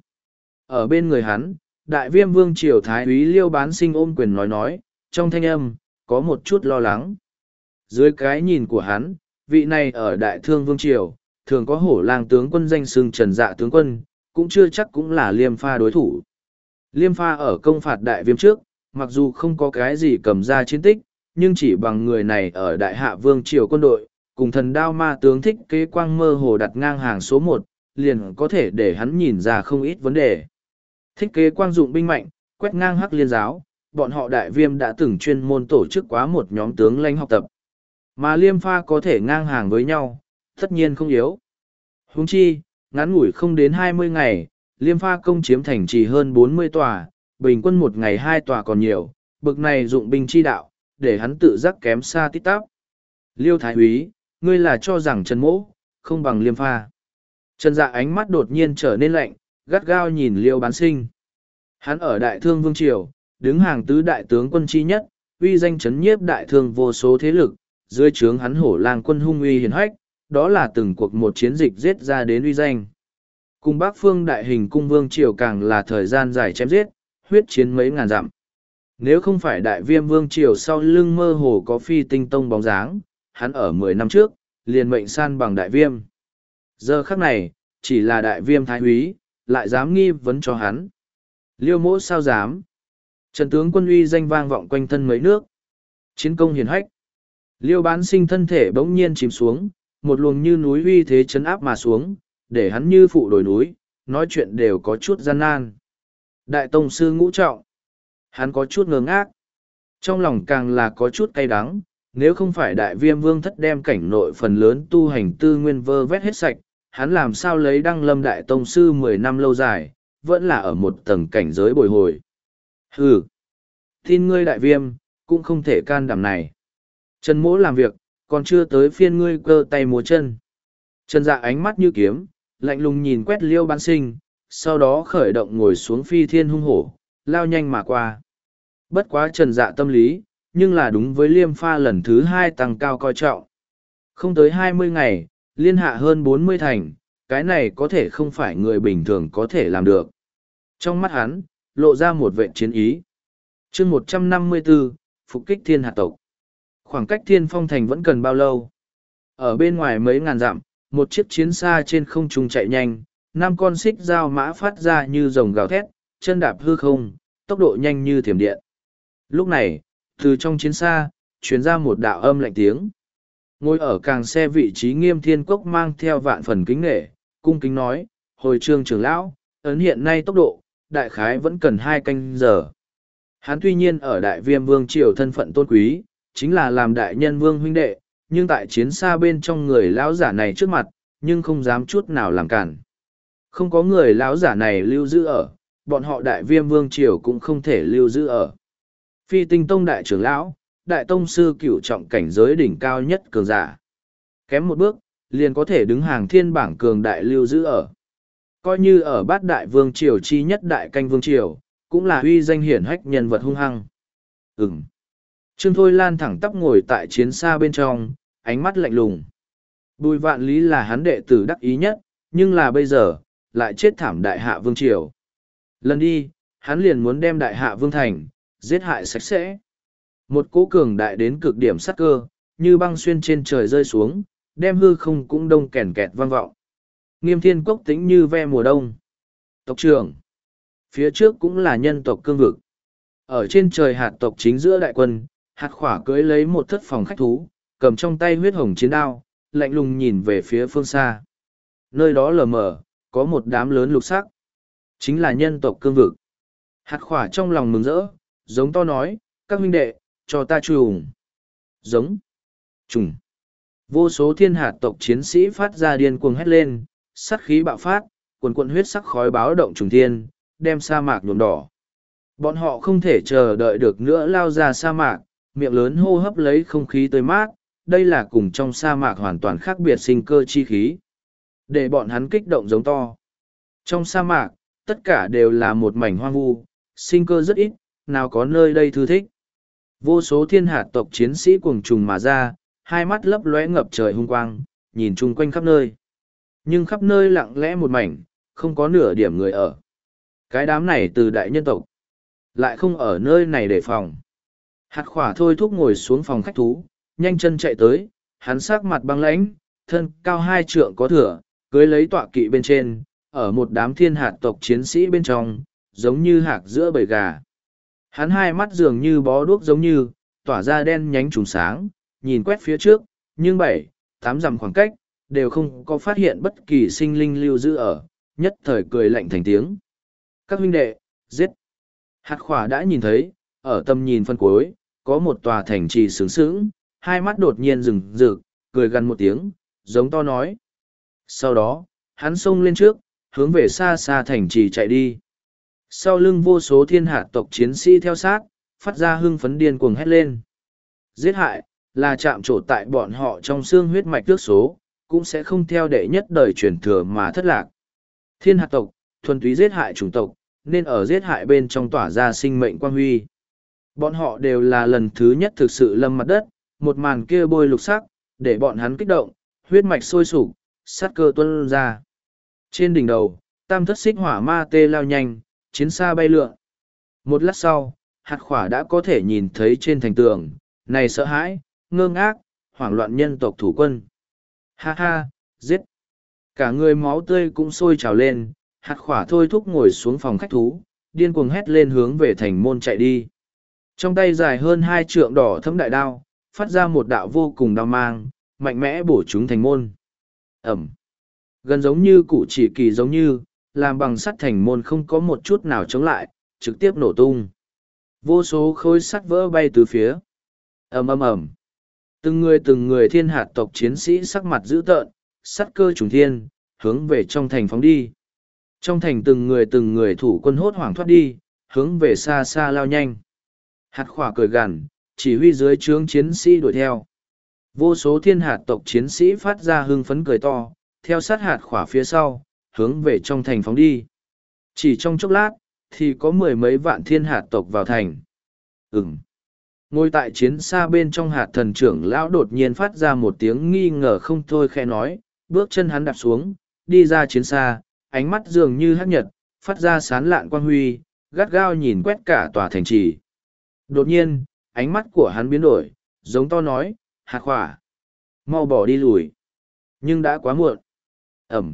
Ở bên người hắn, đại viêm vương triều thái úy Liêu Bán Sinh ôm quyền nói nói, trong thanh âm, có một chút lo lắng. Dưới cái nhìn của hắn, vị này ở đại thương vương triều, thường có hổ lang tướng quân danh xưng Trần Dạ tướng quân, cũng chưa chắc cũng là Liêm Pha đối thủ. Liêm Pha ở công phạt đại viêm trước, mặc dù không có cái gì cầm ra chiến tích, nhưng chỉ bằng người này ở đại hạ vương triều quân đội, cùng thần đao ma tướng Thích Kế Quang mơ hồ đặt ngang hàng số một, liền có thể để hắn nhìn ra không ít vấn đề. Thích Kế Quang dụng binh mạnh, quét ngang Hắc Liên giáo, bọn họ đại viêm đã từng chuyên môn tổ chức quá một nhóm tướng lãnh học tập. Mà Liêm Pha có thể ngang hàng với nhau, tất nhiên không yếu. Huống chi, ngắn ngủi không đến hai mươi ngày, Liêm Pha công chiếm thành trì hơn bốn mươi tòa, bình quân một ngày hai tòa còn nhiều, bực này dụng binh chi đạo, để hắn tự giác kém xa tít tắp. Liêu Thái úy, ngươi là cho rằng Trần Mỗ, không bằng Liêm Pha. Trần Dạ ánh mắt đột nhiên trở nên lạnh, gắt gao nhìn Liêu Bán Sinh. Hắn ở Đại Thương Vương Triều, đứng hàng tứ đại tướng quân chi nhất, uy danh chấn nhiếp Đại Thương vô số thế lực, dưới trướng hắn hổ lang quân hung uy hiển hách, đó là từng cuộc một chiến dịch giết ra đến uy danh. Cùng Bắc Phương Đại Hình Cung Vương Triều càng là thời gian dài chém giết, huyết chiến mấy ngàn dặm. Nếu không phải Đại Viêm Vương Triều sau lưng mơ hồ có Phi Tinh Tông bóng dáng, hắn ở mười năm trước, liền mệnh san bằng Đại Viêm. Giờ khắc này, chỉ là Đại Viêm Thái úy, lại dám nghi vấn cho hắn. Liêu Mỗ sao dám? Trần tướng quân uy danh vang vọng quanh thân mấy nước. Chiến công hiển hách. Liêu Bán Sinh thân thể bỗng nhiên chìm xuống, một luồng như núi uy thế chấn áp mà xuống, để hắn như phụ đồi núi, nói chuyện đều có chút gian nan. Đại tông sư ngũ trọng. Hắn có chút ngơ ngác. Trong lòng càng là có chút cay đắng, nếu không phải đại viêm vương thất đem cảnh nội phần lớn tu hành tư nguyên vơ vét hết sạch, hắn làm sao lấy đăng lâm đại tông sư mười năm lâu dài, vẫn là ở một tầng cảnh giới bồi hồi. Hừ, tin ngươi đại viêm, cũng không thể can đảm này. Trần Mỗ làm việc, còn chưa tới phiên ngươi cơ tay múa chân. Trần Dạ ánh mắt như kiếm, lạnh lùng nhìn quét Liêu Bán Sinh, sau đó khởi động ngồi xuống phi thiên hung hổ, lao nhanh mà qua. Bất quá Trần Dạ tâm lý, nhưng là đúng với Liêm Pha lần thứ hai tăng cao coi trọng. Không tới hai mươi ngày, liên hạ hơn bốn mươi thành, cái này có thể không phải người bình thường có thể làm được. Trong mắt hắn, lộ ra một vệ chiến ý. chương một trăm năm mươi bốn, phục kích thiên hạ tộc. Khoảng cách Thiên Phong Thành vẫn cần bao lâu? Ở bên ngoài mấy ngàn dặm, một chiếc chiến xa trên không trung chạy nhanh, năm con xích dao mã phát ra như rồng gào thét, chân đạp hư không, tốc độ nhanh như thiểm điện. Lúc này, từ trong chiến xa, truyền ra một đạo âm lạnh tiếng. Ngồi ở càng xe vị trí Nghiêm Thiên Cốc mang theo vạn phần kính nghệ, cung kính nói, hồi trương trưởng lão, ấn hiện nay tốc độ, đại khái vẫn cần hai canh giờ. Hắn tuy nhiên ở đại viêm vương triều thân phận tôn quý, chính là làm đại nhân vương huynh đệ, nhưng tại chiến xa bên trong người lão giả này trước mặt, nhưng không dám chút nào làm cản. Không có người lão giả này lưu giữ ở, bọn họ đại viêm vương triều cũng không thể lưu giữ ở. Phi tinh tông đại trưởng lão, đại tông sư cửu trọng cảnh giới đỉnh cao nhất cường giả. Kém một bước, liền có thể đứng hàng thiên bảng cường đại lưu giữ ở. Coi như ở bát đại vương triều chi nhất đại canh vương triều, cũng là uy danh hiển hách nhân vật hung hăng. Ừm. Trương Thôi Lan thẳng tắp ngồi tại chiến xa bên trong, ánh mắt lạnh lùng. Bùi vạn lý là hắn đệ tử đắc ý nhất, nhưng là bây giờ, lại chết thảm đại hạ vương triều. Lần đi, hắn liền muốn đem đại hạ vương thành, giết hại sạch sẽ. Một cỗ cường đại đến cực điểm sát cơ, như băng xuyên trên trời rơi xuống, đem hư không cũng đông kèn kẹt vang vọng. Nghiêm Thiên Cốc tĩnh như ve mùa đông. Tộc trưởng. Phía trước cũng là nhân tộc cương vực. Ở trên trời hạt tộc chính giữa đại quân, hạt khỏa cưới lấy một thất phòng khách thú, cầm trong tay huyết hồng chiến đao, lạnh lùng nhìn về phía phương xa. Nơi đó lờ mờ, có một đám lớn lục sắc. Chính là nhân tộc cương vực. Hạt khỏa trong lòng mừng rỡ, giống to nói, các huynh đệ, cho ta trùng. Giống. Trùng. Vô số thiên hạt tộc chiến sĩ phát ra điên cuồng hét lên, sát khí bạo phát, cuồn cuộn huyết sắc khói báo động trùng thiên, đem sa mạc nhuộm đỏ. Bọn họ không thể chờ đợi được nữa lao ra sa mạc, miệng lớn hô hấp lấy không khí tươi mát, đây là cùng trong sa mạc hoàn toàn khác biệt sinh cơ chi khí. Để bọn hắn kích động giống to. Trong sa mạc, tất cả đều là một mảnh hoang vu, sinh cơ rất ít, nào có nơi đây thư thích. Vô số thiên hạt tộc chiến sĩ cuồng trùng mà ra, hai mắt lấp lóe ngập trời hung quang, nhìn chung quanh khắp nơi. Nhưng khắp nơi lặng lẽ một mảnh, không có nửa điểm người ở. Cái đám này từ đại nhân tộc, lại không ở nơi này để phòng. Hạt khỏa thôi thúc ngồi xuống phòng khách thú, nhanh chân chạy tới, hắn sắc mặt băng lãnh, thân cao hai trượng có thửa, cưới lấy tọa kỵ bên trên, ở một đám thiên hạt tộc chiến sĩ bên trong, giống như hạc giữa bầy gà. Hắn hai mắt dường như bó đuốc giống như, tỏa ra đen nhánh trùng sáng, nhìn quét phía trước, nhưng bảy, tám dặm khoảng cách, đều không có phát hiện bất kỳ sinh linh lưu giữ ở, nhất thời cười lạnh thành tiếng. Các huynh đệ, giết! Hạt khỏa đã nhìn thấy, ở tầm nhìn phân cuối, có một tòa thành trì sướng sướng, hai mắt đột nhiên rừng rực, cười gần một tiếng, giống to nói. Sau đó, hắn xông lên trước, hướng về xa xa thành trì chạy đi. Sau lưng vô số thiên hạt tộc chiến sĩ theo sát, phát ra hưng phấn điên cuồng hét lên. Giết hại, là chạm trổ tại bọn họ trong xương huyết mạch tước số, cũng sẽ không theo đệ nhất đời truyền thừa mà thất lạc. Thiên hạt tộc, thuần túy giết hại chủng tộc, nên ở giết hại bên trong tỏa ra sinh mệnh quang huy. Bọn họ đều là lần thứ nhất thực sự lâm mặt đất, một màn kia bôi lục sắc, để bọn hắn kích động, huyết mạch sôi sục, sát cơ tuôn ra. Trên đỉnh đầu, tam thất xích hỏa ma tê lao nhanh, chiến xa bay lượn. Một lát sau, hạt khỏa đã có thể nhìn thấy trên thành tường, này sợ hãi, ngơ ngác, hoảng loạn nhân tộc thủ quân. Ha ha, giết! Cả người máu tươi cũng sôi trào lên, hạt khỏa thôi thúc ngồi xuống phòng khách thú, điên cuồng hét lên hướng về thành môn chạy đi. Trong tay dài hơn hai trượng đỏ thấm đại đao, phát ra một đạo vô cùng đao mang, mạnh mẽ bổ chúng thành môn. Ẩm! Gần giống như cụ chỉ kỳ giống như, làm bằng sắt thành môn không có một chút nào chống lại, trực tiếp nổ tung. Vô số khối sắt vỡ bay từ phía. Ầm ầm ầm. Từng người từng người thiên hạt tộc chiến sĩ sắc mặt dữ tợn, sắt cơ trùng thiên, hướng về trong thành phóng đi. Trong thành từng người từng người thủ quân hốt hoảng thoát đi, hướng về xa xa lao nhanh. Hạt khỏa cười gằn, chỉ huy dưới trướng chiến sĩ đuổi theo. Vô số thiên hạt tộc chiến sĩ phát ra hưng phấn cười to, theo sát hạt khỏa phía sau, hướng về trong thành phóng đi. Chỉ trong chốc lát, thì có mười mấy vạn thiên hạt tộc vào thành. Ừm. Ngồi tại chiến xa bên trong hạt thần trưởng lão đột nhiên phát ra một tiếng nghi ngờ không thôi khẽ nói, bước chân hắn đạp xuống, đi ra chiến xa, ánh mắt dường như hắc nhật, phát ra sán lạn quang huy, gắt gao nhìn quét cả tòa thành trì. Đột nhiên, ánh mắt của hắn biến đổi, giống to nói, hạt khỏa. Mau bỏ đi lùi. Nhưng đã quá muộn. Ẩm.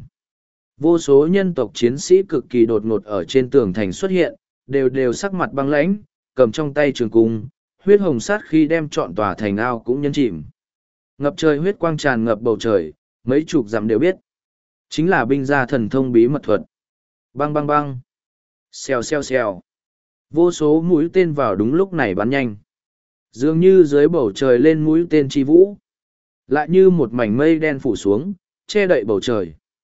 Vô số nhân tộc chiến sĩ cực kỳ đột ngột ở trên tường thành xuất hiện, đều đều sắc mặt băng lãnh, cầm trong tay trường cung, huyết hồng sát khi đem trọn tòa thành ao cũng nhấn chìm. Ngập trời huyết quang tràn ngập bầu trời, mấy chục dặm đều biết. Chính là binh gia thần thông bí mật thuật. Băng băng băng. Xèo xèo xèo. Vô số mũi tên vào đúng lúc này bắn nhanh. Dường như dưới bầu trời lên mũi tên chi vũ. Lại như một mảnh mây đen phủ xuống, che đậy bầu trời.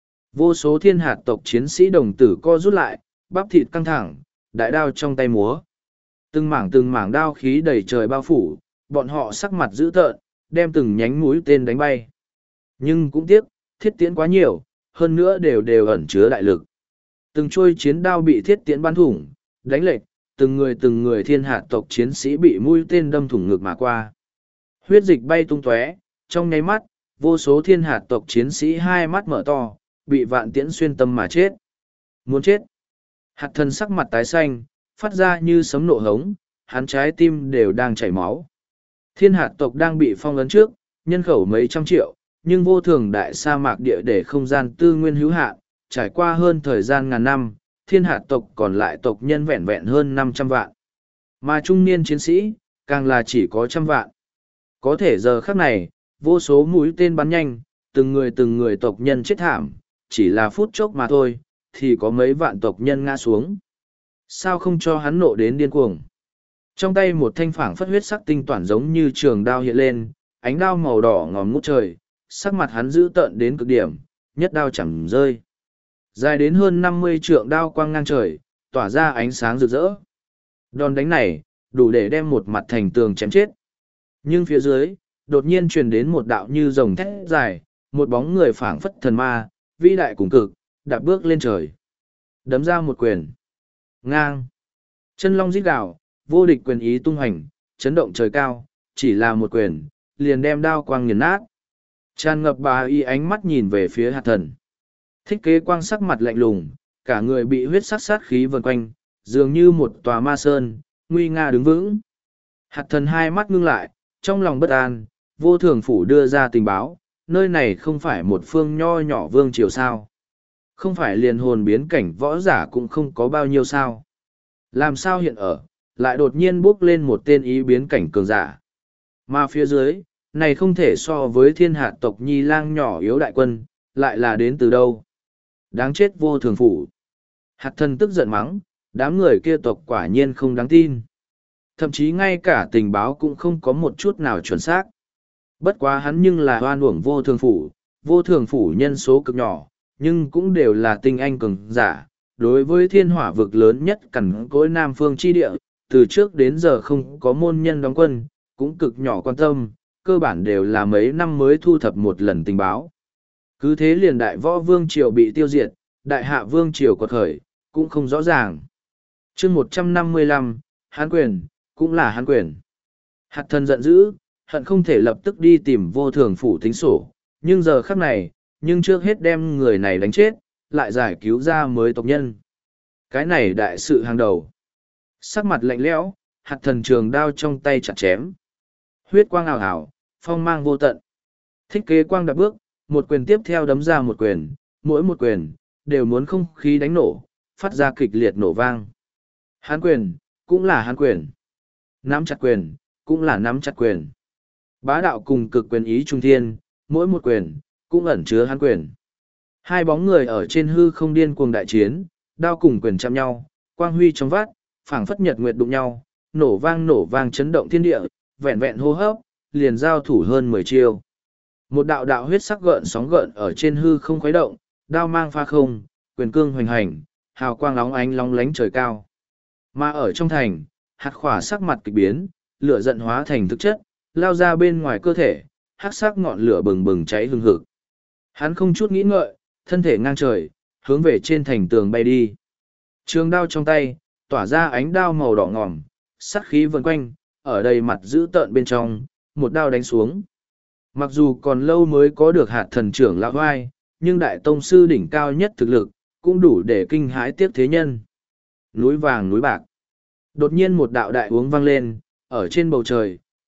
Vô số thiên hạt tộc chiến sĩ đồng tử co rút lại, bắp thịt căng thẳng, đại đao trong tay múa. Từng mảng từng mảng đao khí đầy trời bao phủ, bọn họ sắc mặt dữ tợn, đem từng nhánh mũi tên đánh bay. Nhưng cũng tiếc, thiết tiễn quá nhiều, hơn nữa đều đều ẩn chứa đại lực. Từng trôi chiến đao bị thiết tiễn bắn thủng, đánh lệch, từng người từng người thiên hạt tộc chiến sĩ bị mũi tên đâm thủng ngực mà qua. Huyết dịch bay tung tóe, trong nháy mắt, vô số thiên hạt tộc chiến sĩ hai mắt mở to, bị vạn tiễn xuyên tâm mà chết. Muốn chết. Hạt thần sắc mặt tái xanh, phát ra như sấm nộ hống, hắn trái tim đều đang chảy máu. Thiên hạt tộc đang bị phong ấn trước, nhân khẩu mấy trăm triệu, nhưng vô thường đại sa mạc địa để không gian tư nguyên hữu hạn, trải qua hơn thời gian ngàn năm, thiên hạt tộc còn lại tộc nhân vẹn vẹn hơn năm trăm vạn. Mà trung niên chiến sĩ, càng là chỉ có trăm vạn. Có thể giờ khắc này, vô số mũi tên bắn nhanh, từng người từng người tộc nhân chết thảm, chỉ là phút chốc mà thôi, thì có mấy vạn tộc nhân ngã xuống. Sao không cho hắn nộ đến điên cuồng? Trong tay một thanh phảng phất huyết sắc tinh toản giống như trường đao hiện lên, ánh đao màu đỏ ngòm ngút trời, sắc mặt hắn dữ tợn đến cực điểm, nhất đao chẳng rơi. Dài đến hơn năm mươi trượng đao quang ngang trời, tỏa ra ánh sáng rực rỡ. Đòn đánh này, đủ để đem một mặt thành tường chém chết. Nhưng phía dưới, đột nhiên truyền đến một đạo như rồng thét dài, một bóng người phảng phất thần ma, vĩ đại cùng cực, đạp bước lên trời. Đấm ra một quyền. Ngang. Chân long rít gào, vô địch quyền ý tung hành, chấn động trời cao, chỉ là một quyền, liền đem đao quang nghiền nát. Tràn ngập bà y ánh mắt nhìn về phía hạt thần. Thích kế quang sắc mặt lạnh lùng, cả người bị huyết sắc sát khí vần quanh, dường như một tòa ma sơn, nguy nga đứng vững. Hạt thần hai mắt ngưng lại, trong lòng bất an, vô thường phủ đưa ra tình báo, nơi này không phải một phương nho nhỏ vương triều sao. Không phải liền hồn biến cảnh võ giả cũng không có bao nhiêu sao. Làm sao hiện ở, lại đột nhiên bước lên một tên ý biến cảnh cường giả. Mà phía dưới, này không thể so với thiên hạt tộc nhi lang nhỏ yếu đại quân, lại là đến từ đâu. Đáng chết vô thường phủ. Hạt thần tức giận mắng, đám người kia tộc quả nhiên không đáng tin. Thậm chí ngay cả tình báo cũng không có một chút nào chuẩn xác. Bất quá hắn nhưng là oan uổng vô thường phủ, vô thường phủ nhân số cực nhỏ, nhưng cũng đều là tinh anh cường giả. Đối với thiên hỏa vực lớn nhất cẩn cối Nam Phương chi địa, từ trước đến giờ không có môn nhân đóng quân, cũng cực nhỏ quan tâm, cơ bản đều là mấy năm mới thu thập một lần tình báo. Cứ thế liền đại võ vương triều bị tiêu diệt, đại hạ vương triều quật khởi, cũng không rõ ràng. chương một trăm năm mươi lăm, hán quyền, cũng là hán quyền. Hạt thần giận dữ, hận không thể lập tức đi tìm vô thường phủ tính sổ, nhưng giờ khắc này, nhưng trước hết đem người này đánh chết, lại giải cứu ra mới tộc nhân. Cái này đại sự hàng đầu. Sắc mặt lạnh lẽo, hạt thần trường đao trong tay chặt chém. Huyết quang ảo ảo, phong mang vô tận. Thích kế quang đạp bước, một quyền tiếp theo đấm ra một quyền, mỗi một quyền, đều muốn không khí đánh nổ, phát ra kịch liệt nổ vang. Hán quyền, cũng là hán quyền. Nắm chặt quyền, cũng là nắm chặt quyền. Bá đạo cùng cực quyền ý trung thiên, mỗi một quyền, cũng ẩn chứa hán quyền. Hai bóng người ở trên hư không điên cuồng đại chiến, đao cùng quyền chạm nhau, quang huy trong vát, phảng phất nhật nguyệt đụng nhau, nổ vang nổ vang chấn động thiên địa, vẹn vẹn hô hấp, liền giao thủ hơn mười chiêu. Một đạo đạo huyết sắc gợn sóng gợn ở trên hư không khuấy động, đao mang pha không, quyền cương hoành hành, hào quang lóng ánh lóng lánh trời cao. Mà ở trong thành, hạt khỏa sắc mặt kịch biến, lửa giận hóa thành thực chất, lao ra bên ngoài cơ thể, hắc sắc ngọn lửa bừng bừng cháy hừng hực. Hắn không chút nghĩ ngợi, thân thể ngang trời, hướng về trên thành tường bay đi. Trường đao trong tay, tỏa ra ánh đao màu đỏ ngòm, sát khí vần quanh, ở đây mặt giữ tợn bên trong, một đao đánh xuống. Mặc dù còn lâu mới có được hạt thần trưởng lão vai, nhưng đại tông sư đỉnh cao nhất thực lực, cũng đủ để kinh hãi tiếc thế nhân. Núi vàng núi bạc. Đột nhiên một đạo đại uống vang lên, ở trên bầu trời,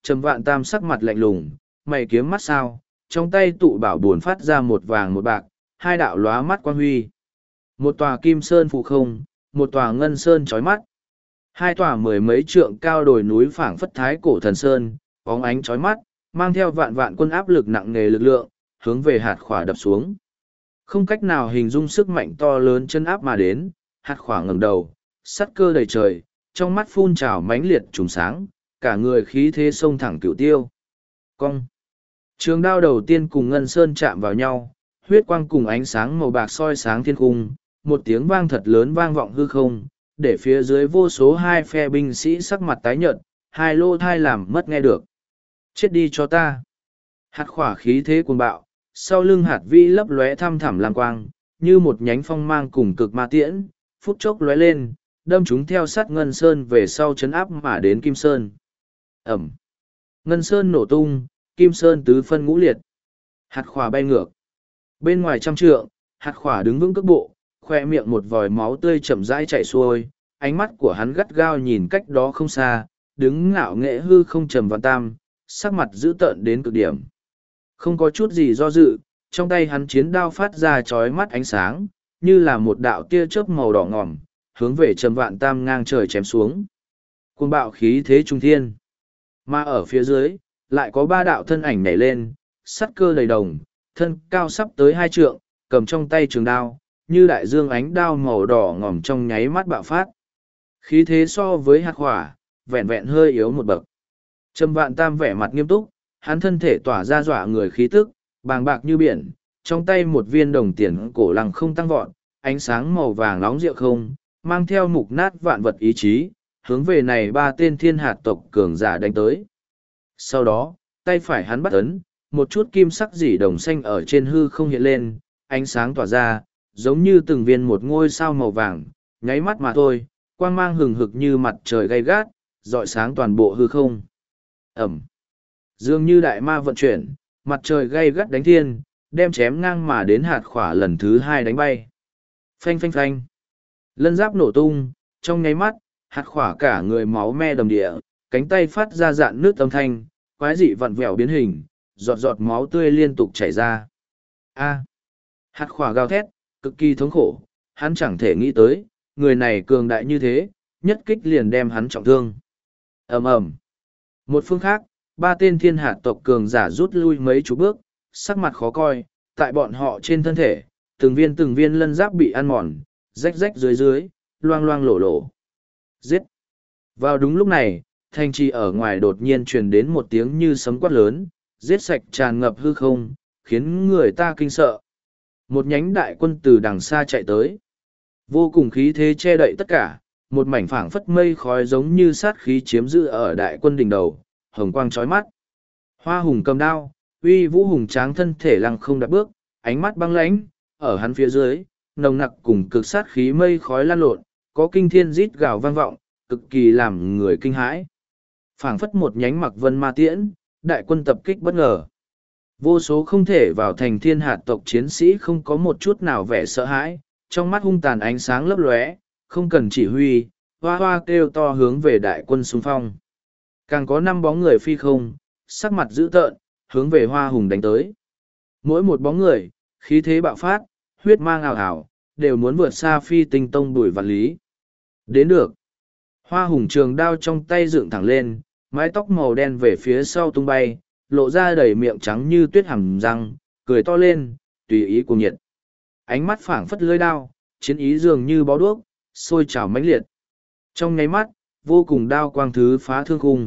Trầm Vạn Tam sắc mặt lạnh lùng, mày kiếm mắt sao, trong tay tụ bảo buồn phát ra một vàng một bạc, hai đạo lóa mắt quang huy. Một tòa kim sơn phù không, một tòa ngân sơn chói mắt. Hai tòa mười mấy trượng cao đồi núi phảng phất thái cổ thần sơn, bóng ánh chói mắt, mang theo vạn vạn quân áp lực nặng nề lực lượng, hướng về hạt khỏa đập xuống. Không cách nào hình dung sức mạnh to lớn chân áp mà đến, hạt khỏa ngẩng đầu, sắt cơ đầy trời, trong mắt phun trào mãnh liệt trùng sáng, cả người khí thế sông thẳng cửu tiêu. Cong. Trường đao đầu tiên cùng ngân sơn chạm vào nhau, huyết quang cùng ánh sáng màu bạc soi sáng thiên cung, một tiếng vang thật lớn vang vọng hư không, để phía dưới vô số hai phe binh sĩ sắc mặt tái nhợt, hai lô thai làm mất nghe được. Chết đi cho ta. Hạt khỏa khí thế cuồng bạo, sau lưng hạt vĩ lấp lóe thăm thẳm làm quang, như một nhánh phong mang cùng cực ma tiễn, phút chốc lóe lên, đâm chúng theo sát ngân sơn về sau chấn áp mà đến kim sơn. Ẩm. Ngân sơn nổ tung, kim sơn tứ phân ngũ liệt. Hạt khỏa bay ngược. Bên ngoài trăm trượng, hạt khỏa đứng vững cước bộ, khoe miệng một vòi máu tươi chậm rãi chảy xuôi, ánh mắt của hắn gắt gao nhìn cách đó không xa, đứng ngạo nghệ hư không Trầm Vạn Tam, sắc mặt dữ tợn đến cực điểm. Không có chút gì do dự, trong tay hắn chiến đao phát ra chói mắt ánh sáng, như là một đạo tia chớp màu đỏ ngòm, hướng về Trầm Vạn Tam ngang trời chém xuống. Cuồng bạo khí thế trung thiên. Mà ở phía dưới, lại có ba đạo thân ảnh nhảy lên, sắt cơ đầy đồng, thân cao sắp tới hai trượng, cầm trong tay trường đao, như đại dương ánh đao màu đỏ ngòm trong nháy mắt bạo phát. Khí thế so với hạt hỏa, vẹn vẹn hơi yếu một bậc. Trầm Vạn Tam vẻ mặt nghiêm túc, hắn thân thể tỏa ra dọa người khí tức, bàng bạc như biển, trong tay một viên đồng tiền cổ lăng không tăng vọt, ánh sáng màu vàng nóng rượu không, mang theo mục nát vạn vật ý chí, hướng về này ba tên thiên hạt tộc cường giả đánh tới. Sau đó, tay phải hắn bắt ấn, một chút kim sắc dỉ đồng xanh ở trên hư không hiện lên, ánh sáng tỏa ra, giống như từng viên một ngôi sao màu vàng, nháy mắt mà thôi, quang mang hừng hực như mặt trời gay gắt, rọi sáng toàn bộ hư không. Ẩm. Dường như đại ma vận chuyển, mặt trời gay gắt đánh thiên, đem chém ngang mà đến hạt khỏa lần thứ hai đánh bay. Phanh phanh phanh. Lân giáp nổ tung, trong nháy mắt, hạt khỏa cả người máu me đầm địa, cánh tay phát ra dạn nước âm thanh, quái dị vặn vẹo biến hình, giọt giọt máu tươi liên tục chảy ra. A. Hạt khỏa gào thét, cực kỳ thống khổ, hắn chẳng thể nghĩ tới, người này cường đại như thế, nhất kích liền đem hắn trọng thương. Ầm ầm. Một phương khác, ba tên thiên hạt tộc cường giả rút lui mấy chục bước, sắc mặt khó coi, tại bọn họ trên thân thể, từng viên từng viên lân giáp bị ăn mòn, rách rách dưới dưới, loang loang lổ lổ. Giết! Vào đúng lúc này, thành trì ở ngoài đột nhiên truyền đến một tiếng như sấm quát lớn, giết sạch tràn ngập hư không, khiến người ta kinh sợ. Một nhánh đại quân từ đằng xa chạy tới. Vô cùng khí thế che đậy tất cả, một mảnh phảng phất mây khói giống như sát khí chiếm giữ ở đại quân đỉnh đầu, hồng quang chói mắt. Hoa hùng cầm đao, uy vũ hùng tráng thân thể lăng không đạp bước, ánh mắt băng lãnh, ở hắn phía dưới, nồng nặc cùng cực sát khí mây khói lan lộn, có kinh thiên rít gào vang vọng, cực kỳ làm người kinh hãi. Phảng phất một nhánh mặc vân ma tiễn, đại quân tập kích bất ngờ. Vô số không thể vào thành thiên hạt tộc chiến sĩ không có một chút nào vẻ sợ hãi, trong mắt hung tàn ánh sáng lấp lóe, không cần chỉ huy, hoa hoa kêu to hướng về đại quân xung phong. Càng có năm bóng người phi không, sắc mặt dữ tợn, hướng về hoa hùng đánh tới. Mỗi một bóng người, khí thế bạo phát, huyết mang ảo ảo, đều muốn vượt xa phi tinh tông đuổi vạn lý. Đến được. Hoa hùng trường đao trong tay dựng thẳng lên, mái tóc màu đen về phía sau tung bay, lộ ra đầy miệng trắng như tuyết hàm răng, cười to lên, tùy ý cuồng nhiệt. Ánh mắt phảng phất lưỡi đao, chiến ý dường như bó đuốc, sôi trào mãnh liệt. Trong nháy mắt, vô cùng đao quang thứ phá thương khung.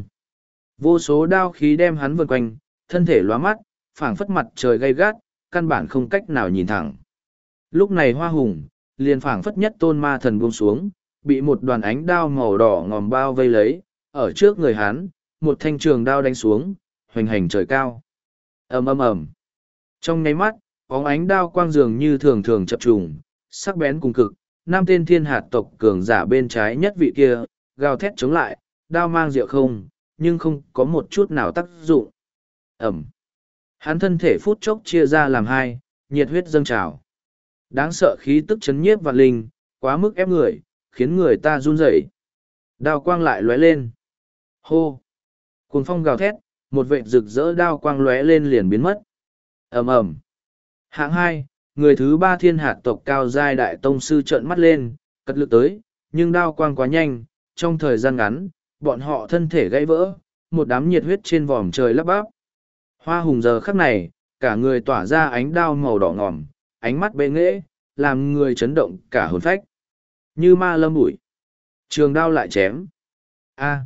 Vô số đao khí đem hắn vần quanh, thân thể lóa mắt, phảng phất mặt trời gay gắt, căn bản không cách nào nhìn thẳng. Lúc này hoa hùng, liền phảng phất nhất tôn ma thần buông xuống, bị một đoàn ánh đao màu đỏ ngòm bao vây lấy, ở trước người hắn, một thanh trường đao đánh xuống, hoành hành trời cao. Ầm ầm ầm. Trong nháy mắt, bóng ánh đao quang dường như thường thường chập trùng, sắc bén cùng cực, năm tên thiên hạt tộc cường giả bên trái nhất vị kia, gào thét chống lại, đao mang diệu không, nhưng không có một chút nào tác dụng. Ẩm. Hắn thân thể phút chốc chia ra làm hai, nhiệt huyết dâng trào. Đáng sợ khí tức chấn nhiếp vạn linh, quá mức ép người, khiến người ta run rẩy. Đao quang lại lóe lên. Hô. Cuồng phong gào thét, một vệt rực rỡ đao quang lóe lên liền biến mất. Ầm ầm. Hạng hai, người thứ ba thiên hạt tộc cao giai đại tông sư trợn mắt lên, cật lực tới, nhưng đao quang quá nhanh, trong thời gian ngắn, bọn họ thân thể gãy vỡ, một đám nhiệt huyết trên vòm trời lấp bắp. Hoa hùng giờ khắc này, cả người tỏa ra ánh đao màu đỏ ngòm, ánh mắt bệ nghễ, làm người chấn động cả hồn phách. Như ma lâm bụi. Trường đao lại chém. A.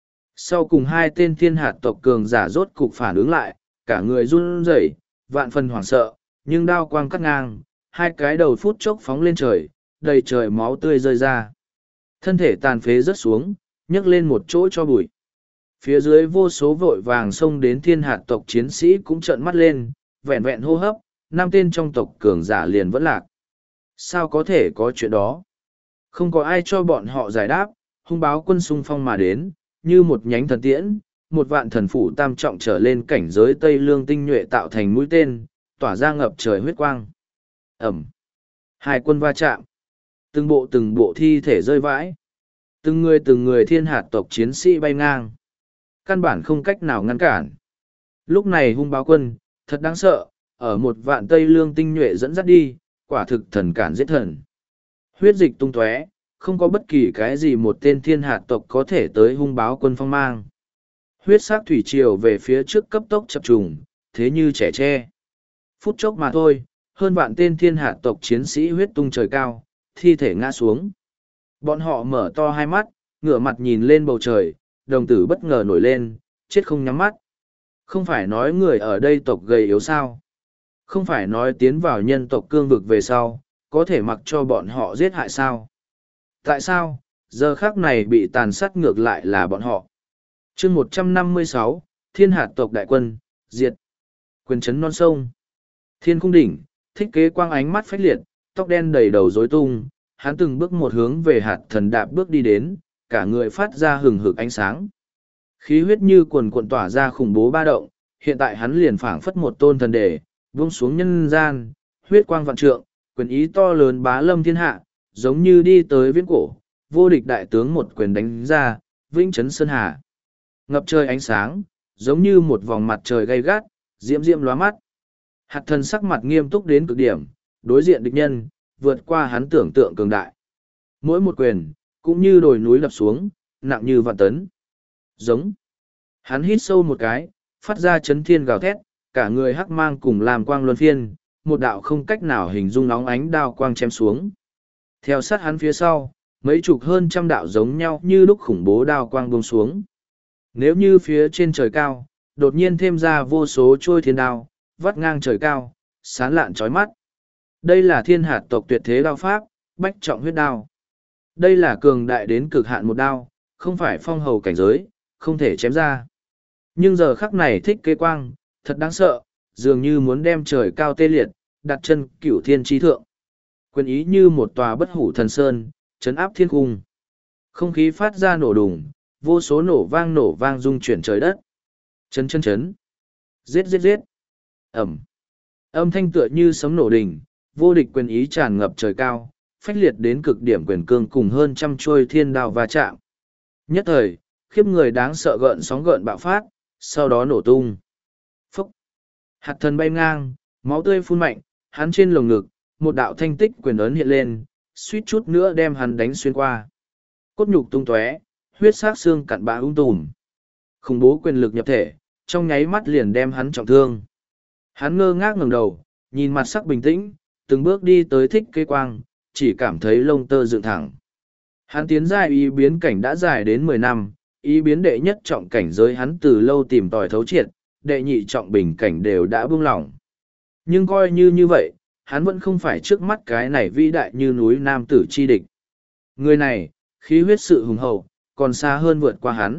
Sau cùng hai tên thiên hạt tộc cường giả rốt cục phản ứng lại, cả người run rẩy, vạn phần hoảng sợ, nhưng đao quang cắt ngang, hai cái đầu phút chốc phóng lên trời, đầy trời máu tươi rơi ra. Thân thể tàn phế rớt xuống, nhấc lên một chỗ cho bụi. Phía dưới vô số vội vàng xông đến thiên hạt tộc chiến sĩ cũng trợn mắt lên, vẹn vẹn hô hấp, năm tên trong tộc cường giả liền vẫn lạc. Sao có thể có chuyện đó? Không có ai cho bọn họ giải đáp, hung báo quân xung phong mà đến, như một nhánh thần tiễn, một vạn thần phủ tam trọng trở lên cảnh giới Tây Lương tinh nhuệ tạo thành mũi tên, tỏa ra ngập trời huyết quang. Ẩm. Hai quân va chạm. Từng bộ từng bộ thi thể rơi vãi. Từng người từng người thiên hạt tộc chiến sĩ bay ngang. Căn bản không cách nào ngăn cản. Lúc này hung báo quân, thật đáng sợ, ở một vạn Tây Lương tinh nhuệ dẫn dắt đi, quả thực thần cản giết thần. Huyết dịch tung tóe, không có bất kỳ cái gì một tên thiên hạt tộc có thể tới hung báo quân phong mang. Huyết sắc thủy triều về phía trước cấp tốc chập trùng, thế như trẻ tre. Phút chốc mà thôi, hơn vạn tên thiên hạt tộc chiến sĩ huyết tung trời cao, thi thể ngã xuống. Bọn họ mở to hai mắt, ngửa mặt nhìn lên bầu trời, đồng tử bất ngờ nổi lên, chết không nhắm mắt. Không phải nói người ở đây tộc gầy yếu sao? Không phải nói tiến vào nhân tộc cương vực về sau, có thể mặc cho bọn họ giết hại sao? Tại sao, giờ khác này bị tàn sát ngược lại là bọn họ? chương một trăm năm mươi sáu, Thiên hạt tộc đại quân, diệt. Quyền trấn non sông. Thiên cung đỉnh, thích kế quang ánh mắt phách liệt, tóc đen đầy đầu rối tung, hắn từng bước một hướng về hạt thần đạp bước đi đến, cả người phát ra hừng hực ánh sáng. Khí huyết như cuồn cuộn tỏa ra khủng bố ba động, hiện tại hắn liền phảng phất một tôn thần đề, buông xuống nhân gian, huyết quang vạn trượng, quyền ý to lớn bá lâm thiên hạ, giống như đi tới viễn cổ, vô địch đại tướng một quyền đánh ra, vĩnh chấn sơn hà. Ngập trời ánh sáng, giống như một vòng mặt trời gay gắt, diễm diễm lóa mắt. Hạt thần sắc mặt nghiêm túc đến cực điểm, đối diện địch nhân, vượt qua hắn tưởng tượng cường đại. Mỗi một quyền, cũng như đồi núi lập xuống, nặng như vạn tấn. Giống. Hắn hít sâu một cái, phát ra chấn thiên gào thét, cả người hắc mang cùng làm quang luân phiên, một đạo không cách nào hình dung nóng ánh đao quang chém xuống. Theo sát hắn phía sau, mấy chục hơn trăm đạo giống nhau như lúc khủng bố đao quang buông xuống. Nếu như phía trên trời cao, đột nhiên thêm ra vô số trôi thiên đao, vắt ngang trời cao, sán lạn chói mắt. Đây là thiên hạt tộc tuyệt thế đao pháp, bách trọng huyết đao. Đây là cường đại đến cực hạn một đao, không phải phong hầu cảnh giới, không thể chém ra. Nhưng giờ khắc này thích kế quang, thật đáng sợ, dường như muốn đem trời cao tê liệt, đặt chân cửu thiên trí thượng. Quyền ý như một tòa bất hủ thần sơn, chấn áp thiên cung. Không khí phát ra nổ đùng, vô số nổ vang nổ vang rung chuyển trời đất. Chấn chấn chấn. Giết giết giết. Ẩm. Âm thanh tựa như sấm nổ đình, vô địch quyền ý tràn ngập trời cao, phách liệt đến cực điểm quyền cương cùng hơn trăm trôi thiên đao va chạm. Nhất thời, khiếp người đáng sợ gợn sóng gợn bạo phát, sau đó nổ tung. Phúc! Hạt thần bay ngang, máu tươi phun mạnh, hắn trên lồng ngực, một đạo thanh tích quyền ấn hiện lên, suýt chút nữa đem hắn đánh xuyên qua. Cốt nhục tung tóe, huyết sắc xương cặn bã ung tùm. Khủng bố quyền lực nhập thể, trong nháy mắt liền đem hắn trọng thương. Hắn ngơ ngác ngẩng đầu, nhìn mặt sắc bình tĩnh, từng bước đi tới thích kế quang, chỉ cảm thấy lông tơ dựng thẳng. Hắn tiến giai ý biến cảnh đã dài đến mười năm, ý biến đệ nhất trọng cảnh giới hắn từ lâu tìm tòi thấu triệt, đệ nhị trọng bình cảnh đều đã buông lỏng. Nhưng coi như như vậy, hắn vẫn không phải trước mắt cái này vĩ đại như núi nam tử chi địch. Người này, khí huyết sự hùng hậu, còn xa hơn vượt qua hắn.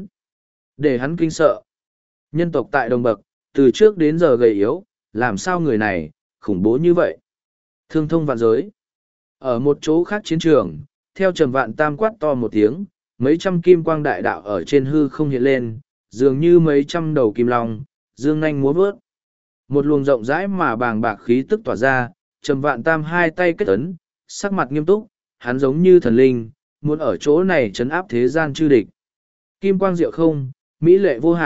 Để hắn kinh sợ. Nhân tộc tại đồng bậc, từ trước đến giờ gầy yếu, làm sao người này, khủng bố như vậy. Thương thông vạn giới. Ở một chỗ khác chiến trường, theo trầm vạn tam quát to một tiếng, mấy trăm kim quang đại đạo ở trên hư không hiện lên, dường như mấy trăm đầu kim long, dương nanh múa vớt. Một luồng rộng rãi mà bàng bạc khí tức tỏa ra, trầm vạn tam hai tay kết ấn, sắc mặt nghiêm túc, hắn giống như thần linh, muốn ở chỗ này trấn áp thế gian chư địch. Kim quang diệu không, mỹ lệ vô hạn,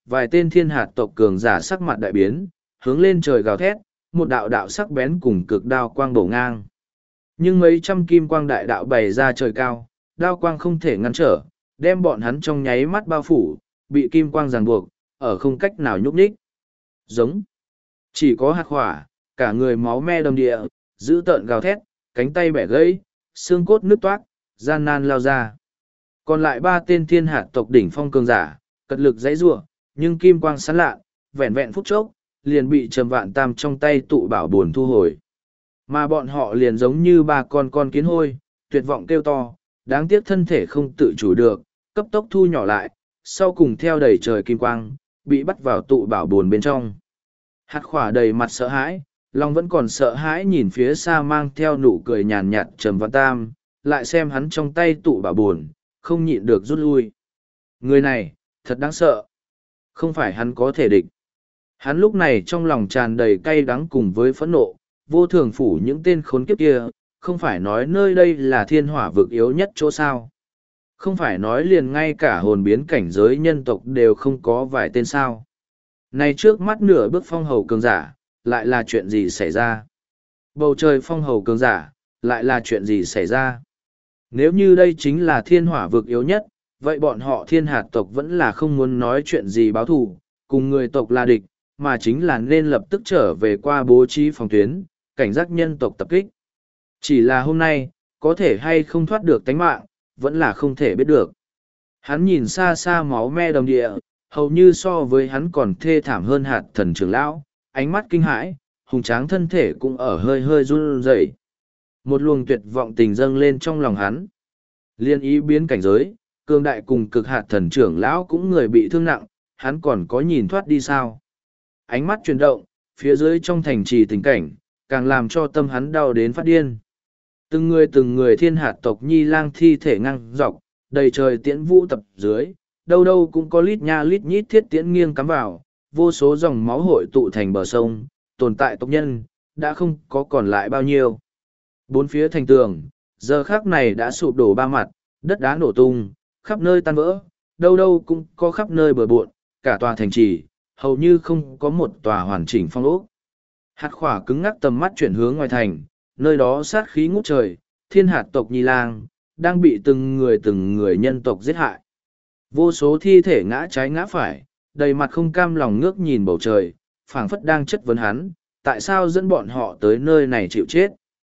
vài tên thiên hạt tộc cường giả sắc mặt đại biến, hướng lên trời gào thét, một đạo đạo sắc bén cùng cực đao quang bổ ngang. Nhưng mấy trăm kim quang đại đạo bày ra trời cao, đao quang không thể ngăn trở, đem bọn hắn trong nháy mắt bao phủ, bị kim quang ràng buộc, ở không cách nào nhúc nhích. Giống. Chỉ có hạt hỏa, cả người máu me đầm địa, giữ tợn gào thét, cánh tay bẻ gãy, xương cốt nứt toát, gian nan lao ra. Còn lại ba tên thiên hạt tộc đỉnh phong cường giả, cật lực dãy rủa, nhưng kim quang sáng lạ, vẹn vẹn phút chốc, liền bị Trầm Vạn Tam trong tay tụ bảo buồn thu hồi. Mà bọn họ liền giống như ba con con kiến hôi, tuyệt vọng kêu to, đáng tiếc thân thể không tự chủ được, cấp tốc thu nhỏ lại, sau cùng theo đầy trời kim quang, bị bắt vào tụ bảo buồn bên trong. Hạt khỏa đầy mặt sợ hãi, lòng vẫn còn sợ hãi nhìn phía xa mang theo nụ cười nhàn nhạt Trầm Vạn Tam, lại xem hắn trong tay tụ bảo buồn, không nhịn được rút lui. Người này, thật đáng sợ. Không phải hắn có thể địch. Hắn lúc này trong lòng tràn đầy cay đắng cùng với phẫn nộ, vô thường phủ những tên khốn kiếp kia, không phải nói nơi đây là thiên hỏa vực yếu nhất chỗ sao. Không phải nói liền ngay cả hồn biến cảnh giới nhân tộc đều không có vài tên sao. Này trước mắt nửa bước phong hầu cường giả, lại là chuyện gì xảy ra? Bầu trời phong hầu cường giả, lại là chuyện gì xảy ra? Nếu như đây chính là thiên hỏa vực yếu nhất, vậy bọn họ thiên hạt tộc vẫn là không muốn nói chuyện gì báo thù, cùng người tộc là địch, mà chính là nên lập tức trở về qua bố trí phòng tuyến, cảnh giác nhân tộc tập kích. Chỉ là hôm nay, có thể hay không thoát được tánh mạng, vẫn là không thể biết được. Hắn nhìn xa xa máu me đồng địa, hầu như so với hắn còn thê thảm hơn hạt thần trưởng lão, ánh mắt kinh hãi, hùng tráng thân thể cũng ở hơi hơi run rẩy. Một luồng tuyệt vọng tình dâng lên trong lòng hắn. Liên ý biến cảnh giới, cường đại cùng cực hạt thần trưởng lão cũng người bị thương nặng, hắn còn có nhìn thoát đi sao? Ánh mắt chuyển động, phía dưới trong thành trì tình cảnh, càng làm cho tâm hắn đau đến phát điên. Từng người từng người thiên hạt tộc nhi lang thi thể ngang dọc, đầy trời tiễn vũ tập dưới, đâu đâu cũng có lít nha lít nhít thiết tiễn nghiêng cắm vào, vô số dòng máu hội tụ thành bờ sông, tồn tại tộc nhân, đã không có còn lại bao nhiêu. Bốn phía thành tường, giờ khác này đã sụp đổ ba mặt, đất đá nổ tung, khắp nơi tan vỡ, đâu đâu cũng có khắp nơi bờ bộn, cả tòa thành trì, hầu như không có một tòa hoàn chỉnh phong ốc. Hạt khỏa cứng ngắc tầm mắt chuyển hướng ngoài thành, nơi đó sát khí ngút trời, thiên hạt tộc nhi lang, đang bị từng người từng người nhân tộc giết hại. Vô số thi thể ngã trái ngã phải, đầy mặt không cam lòng ngước nhìn bầu trời, phảng phất đang chất vấn hắn, tại sao dẫn bọn họ tới nơi này chịu chết.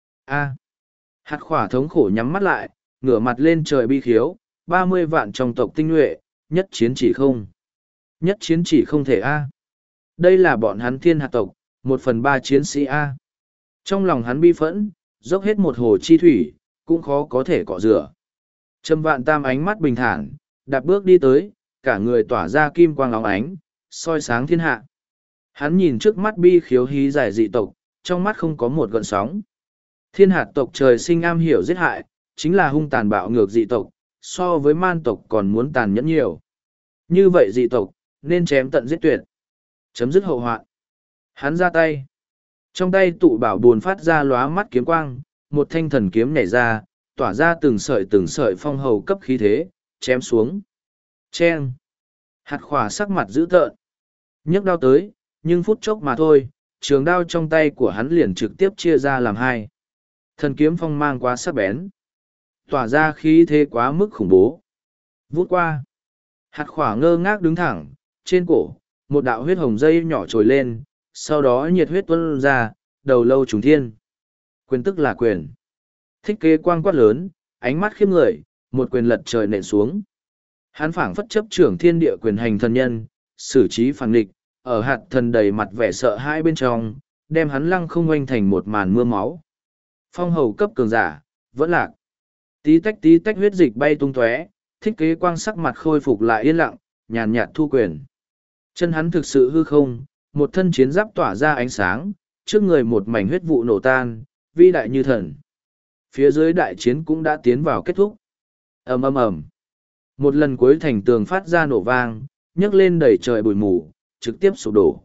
A. Hạt khỏa thống khổ nhắm mắt lại, ngửa mặt lên trời bi khiếu, ba mươi vạn trong tộc tinh nhuệ, nhất chiến chỉ không. Nhất chiến chỉ không thể A. Đây là bọn hắn thiên hạt tộc, một phần ba chiến sĩ A. Trong lòng hắn bi phẫn, dốc hết một hồ chi thủy, cũng khó có thể cọ rửa. Trầm Vạn Tam ánh mắt bình thản, đạp bước đi tới, cả người tỏa ra kim quang óng ánh, soi sáng thiên hạ. Hắn nhìn trước mắt bi khiếu hí giải dị tộc, trong mắt không có một gợn sóng. Thiên hạt tộc trời sinh am hiểu giết hại, chính là hung tàn bạo ngược dị tộc, so với man tộc còn muốn tàn nhẫn nhiều. Như vậy dị tộc, nên chém tận giết tuyệt. Chấm dứt hậu hoạn. Hắn ra tay. Trong tay tụ bảo buồn phát ra lóa mắt kiếm quang, một thanh thần kiếm nhảy ra, tỏa ra từng sợi từng sợi phong hầu cấp khí thế, chém xuống. Chen. Hạt khỏa sắc mặt dữ tợn. Nhấc đao tới, nhưng phút chốc mà thôi, trường đao trong tay của hắn liền trực tiếp chia ra làm hai. Thần kiếm phong mang quá sắc bén. Tỏa ra khí thế quá mức khủng bố. Vút qua. Hạt khỏa ngơ ngác đứng thẳng, trên cổ, một đạo huyết hồng dây nhỏ trồi lên, sau đó nhiệt huyết tuôn ra, đầu lâu trùng thiên. Quyền tức là quyền. Thích kế quang quát lớn, ánh mắt khiếp người, một quyền lật trời nện xuống. Hắn phảng phất chấp trưởng thiên địa quyền hành thần nhân, xử trí phản nghịch, ở hạt thần đầy mặt vẻ sợ hãi bên trong, đem hắn lăng không oanh thành một màn mưa máu. Phong hầu cấp cường giả, vẫn lạc. Tí tách tí tách huyết dịch bay tung tóe, thích kế quang sắc mặt khôi phục lại yên lặng, nhàn nhạt thu quyền. Chân hắn thực sự hư không, một thân chiến giáp tỏa ra ánh sáng, trước người một mảnh huyết vụ nổ tan, vĩ đại như thần. Phía dưới đại chiến cũng đã tiến vào kết thúc. Ầm ầm ầm. Một lần cuối thành tường phát ra nổ vang, nhấc lên đầy trời bụi mù, trực tiếp sụp đổ.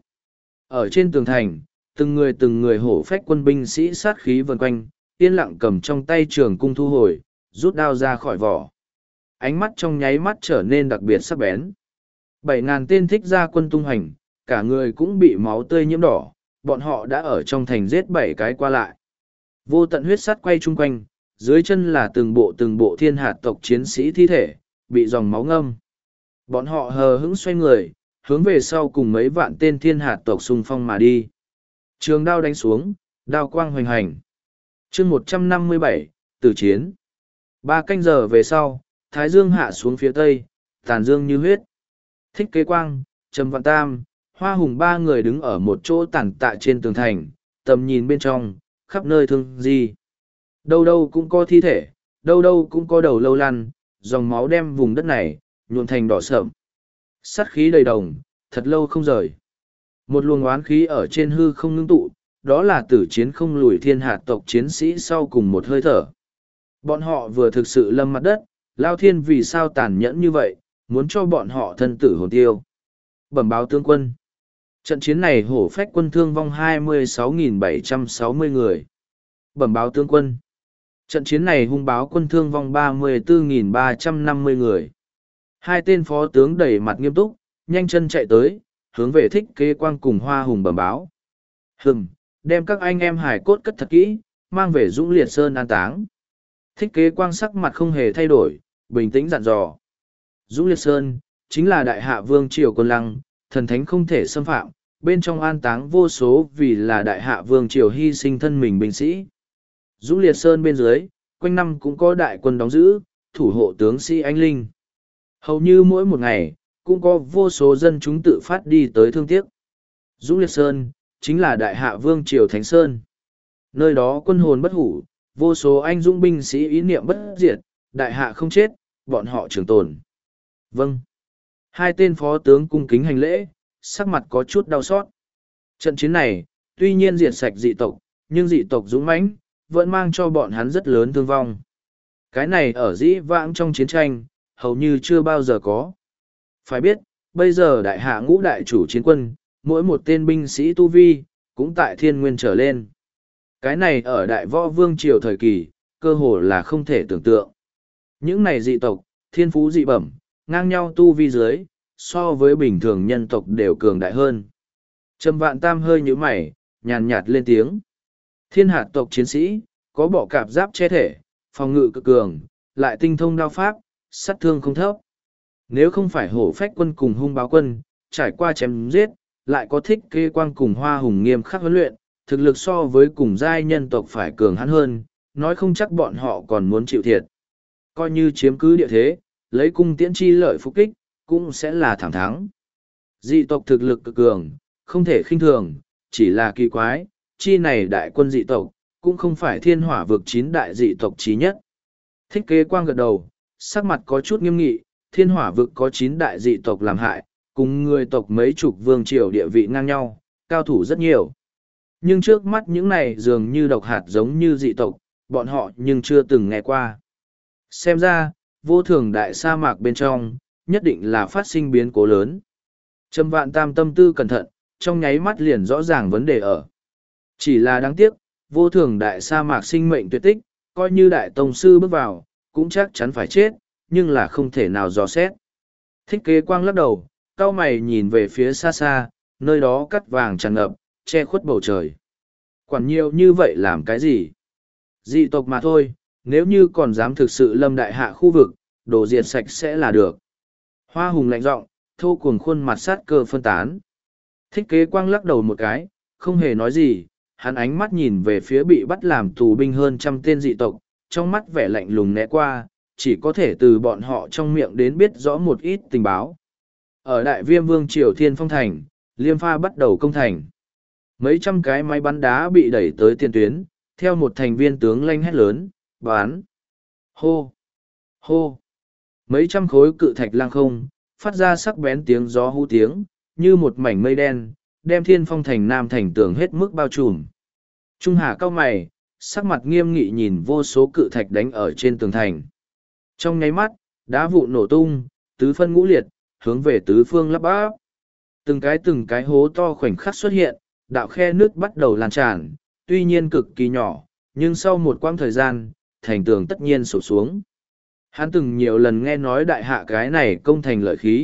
Ở trên tường thành, từng người từng người hổ phách quân binh sĩ sát khí vần quanh, yên lặng cầm trong tay trường cung thu hồi, rút đao ra khỏi vỏ. Ánh mắt trong nháy mắt trở nên đặc biệt sắc bén. Bảy ngàn tên thích gia quân tung hành, cả người cũng bị máu tươi nhiễm đỏ, bọn họ đã ở trong thành giết bảy cái qua lại. Vô tận huyết sắt quay chung quanh, dưới chân là từng bộ từng bộ thiên hạt tộc chiến sĩ thi thể, bị dòng máu ngâm. Bọn họ hờ hững xoay người, hướng về sau cùng mấy vạn tên thiên hạt tộc xung phong mà đi. Trường đao đánh xuống, đao quang hoành hành. chương một trăm năm mươi bảy, tử chiến. Ba canh giờ về sau, Thái Dương hạ xuống phía tây, tàn dương như huyết. Thích Kế Quang, Trầm Vạn Tam, Hoa Hùng ba người đứng ở một chỗ tàn tạ trên tường thành, tầm nhìn bên trong, khắp nơi thương di. Đâu đâu cũng có thi thể, đâu đâu cũng có đầu lâu lăn, dòng máu đem vùng đất này, nhuộm thành đỏ sợm. Sát khí đầy đồng, thật lâu không rời. Một luồng oán khí ở trên hư không ngưng tụ, đó là tử chiến không lùi thiên hạt tộc chiến sĩ sau cùng một hơi thở. Bọn họ vừa thực sự lâm mặt đất, Lao Thiên vì sao tàn nhẫn như vậy, muốn cho bọn họ thân tử hồn tiêu. Bẩm báo tướng quân. Trận chiến này hổ phách quân thương vong hai mươi sáu nghìn bảy trăm sáu mươi người. Bẩm báo tướng quân. Trận chiến này hung báo quân thương vong ba mươi tư nghìn ba trăm năm mươi người. Hai tên phó tướng đẩy mặt nghiêm túc, nhanh chân chạy tới, hướng về Thích Kế Quang cùng Hoa Hùng bẩm báo. Hừm, đem các anh em hải cốt cất thật kỹ, mang về Dũng Liệt Sơn an táng. Thích Kế Quang sắc mặt không hề thay đổi, bình tĩnh dặn dò. Dũng Liệt Sơn, chính là đại hạ vương triều quân lăng, thần thánh không thể xâm phạm, bên trong an táng vô số vì là đại hạ vương triều hy sinh thân mình binh sĩ. Dũng Liệt Sơn bên dưới, quanh năm cũng có đại quân đóng giữ, thủ hộ tướng sĩ anh linh. Hầu như mỗi một ngày, cũng có vô số dân chúng tự phát đi tới thương tiếc. Dũng Liệt Sơn, chính là đại hạ vương triều Thánh Sơn. Nơi đó quân hồn bất hủ, vô số anh dũng binh sĩ ý niệm bất diệt, đại hạ không chết, bọn họ trường tồn. Vâng. Hai tên phó tướng cung kính hành lễ, sắc mặt có chút đau xót. Trận chiến này, tuy nhiên diệt sạch dị tộc, nhưng dị tộc dũng mãnh, vẫn mang cho bọn hắn rất lớn thương vong. Cái này ở dĩ vãng trong chiến tranh, hầu như chưa bao giờ có. Phải biết, bây giờ đại hạ ngũ đại chủ chiến quân, mỗi một tên binh sĩ tu vi, cũng tại thiên nguyên trở lên. Cái này ở đại võ vương triều thời kỳ, cơ hồ là không thể tưởng tượng. Những này dị tộc, thiên phú dị bẩm, ngang nhau tu vi dưới, so với bình thường nhân tộc đều cường đại hơn. Trầm Vạn Tam hơi nhíu mày, nhàn nhạt lên tiếng. Thiên hạt tộc chiến sĩ, có bọ cạp giáp che thể, phòng ngự cực cường, lại tinh thông đao pháp, sát thương không thấp. Nếu không phải hổ phách quân cùng hung báo quân, trải qua chém giết, lại có Thích Kế Quang cùng Hoa Hùng nghiêm khắc huấn luyện, thực lực so với cùng giai nhân tộc phải cường hãn hơn, nói không chắc bọn họ còn muốn chịu thiệt. Coi như chiếm cứ địa thế, lấy cung tiễn chi lợi phục kích, cũng sẽ là thẳng thắng. Dị tộc thực lực cực cường, không thể khinh thường, chỉ là kỳ quái, chi này đại quân dị tộc, cũng không phải thiên hỏa vực chín đại dị tộc chí nhất. Thích Kế Quang gật đầu, sắc mặt có chút nghiêm nghị, thiên hỏa vực có chín đại dị tộc làm hại, cùng người tộc mấy chục vương triều địa vị ngang nhau, cao thủ rất nhiều. Nhưng trước mắt những này dường như độc hạt giống như dị tộc, bọn họ nhưng chưa từng nghe qua. Xem ra, vô thường đại sa mạc bên trong, nhất định là phát sinh biến cố lớn. Trầm Vạn Tam tâm tư cẩn thận, trong nháy mắt liền rõ ràng vấn đề ở. Chỉ là đáng tiếc, vô thường đại sa mạc sinh mệnh tuyệt tích, coi như đại tông sư bước vào, cũng chắc chắn phải chết, nhưng là không thể nào dò xét. Thích Kế Quang lắc đầu, cau mày nhìn về phía xa xa, nơi đó cắt vàng tràn ngập, che khuất bầu trời. Quản nhiều như vậy làm cái gì? Dị tộc mà thôi, nếu như còn dám thực sự lâm đại hạ khu vực, đổ diệt sạch sẽ là được. Hoa Hùng lạnh giọng, thô cuồng khuôn mặt sát cơ phân tán. Thích Kế Quang lắc đầu một cái, không hề nói gì, hắn ánh mắt nhìn về phía bị bắt làm tù binh hơn trăm tên dị tộc, trong mắt vẻ lạnh lùng né qua, chỉ có thể từ bọn họ trong miệng đến biết rõ một ít tình báo. Ở Đại Viêm Vương Triều Thiên Phong Thành, Liêm Pha bắt đầu công thành. Mấy trăm cái máy bắn đá bị đẩy tới tiền tuyến, theo một thành viên tướng lanh hét lớn, bán. Hô! Hô! Mấy trăm khối cự thạch lang không, phát ra sắc bén tiếng gió hú tiếng, như một mảnh mây đen, đem Thiên Phong Thành Nam thành tường hết mức bao trùm. Trung Hà cao mày, sắc mặt nghiêm nghị nhìn vô số cự thạch đánh ở trên tường thành. Trong nháy mắt, đá vụn nổ tung, tứ phân ngũ liệt, hướng về tứ phương lắp bắp. Từng cái từng cái hố to khoảnh khắc xuất hiện, đạo khe nước bắt đầu lan tràn, tuy nhiên cực kỳ nhỏ, nhưng sau một quãng thời gian, thành tường tất nhiên sụp xuống. Hắn từng nhiều lần nghe nói đại hạ cái này công thành lợi khí,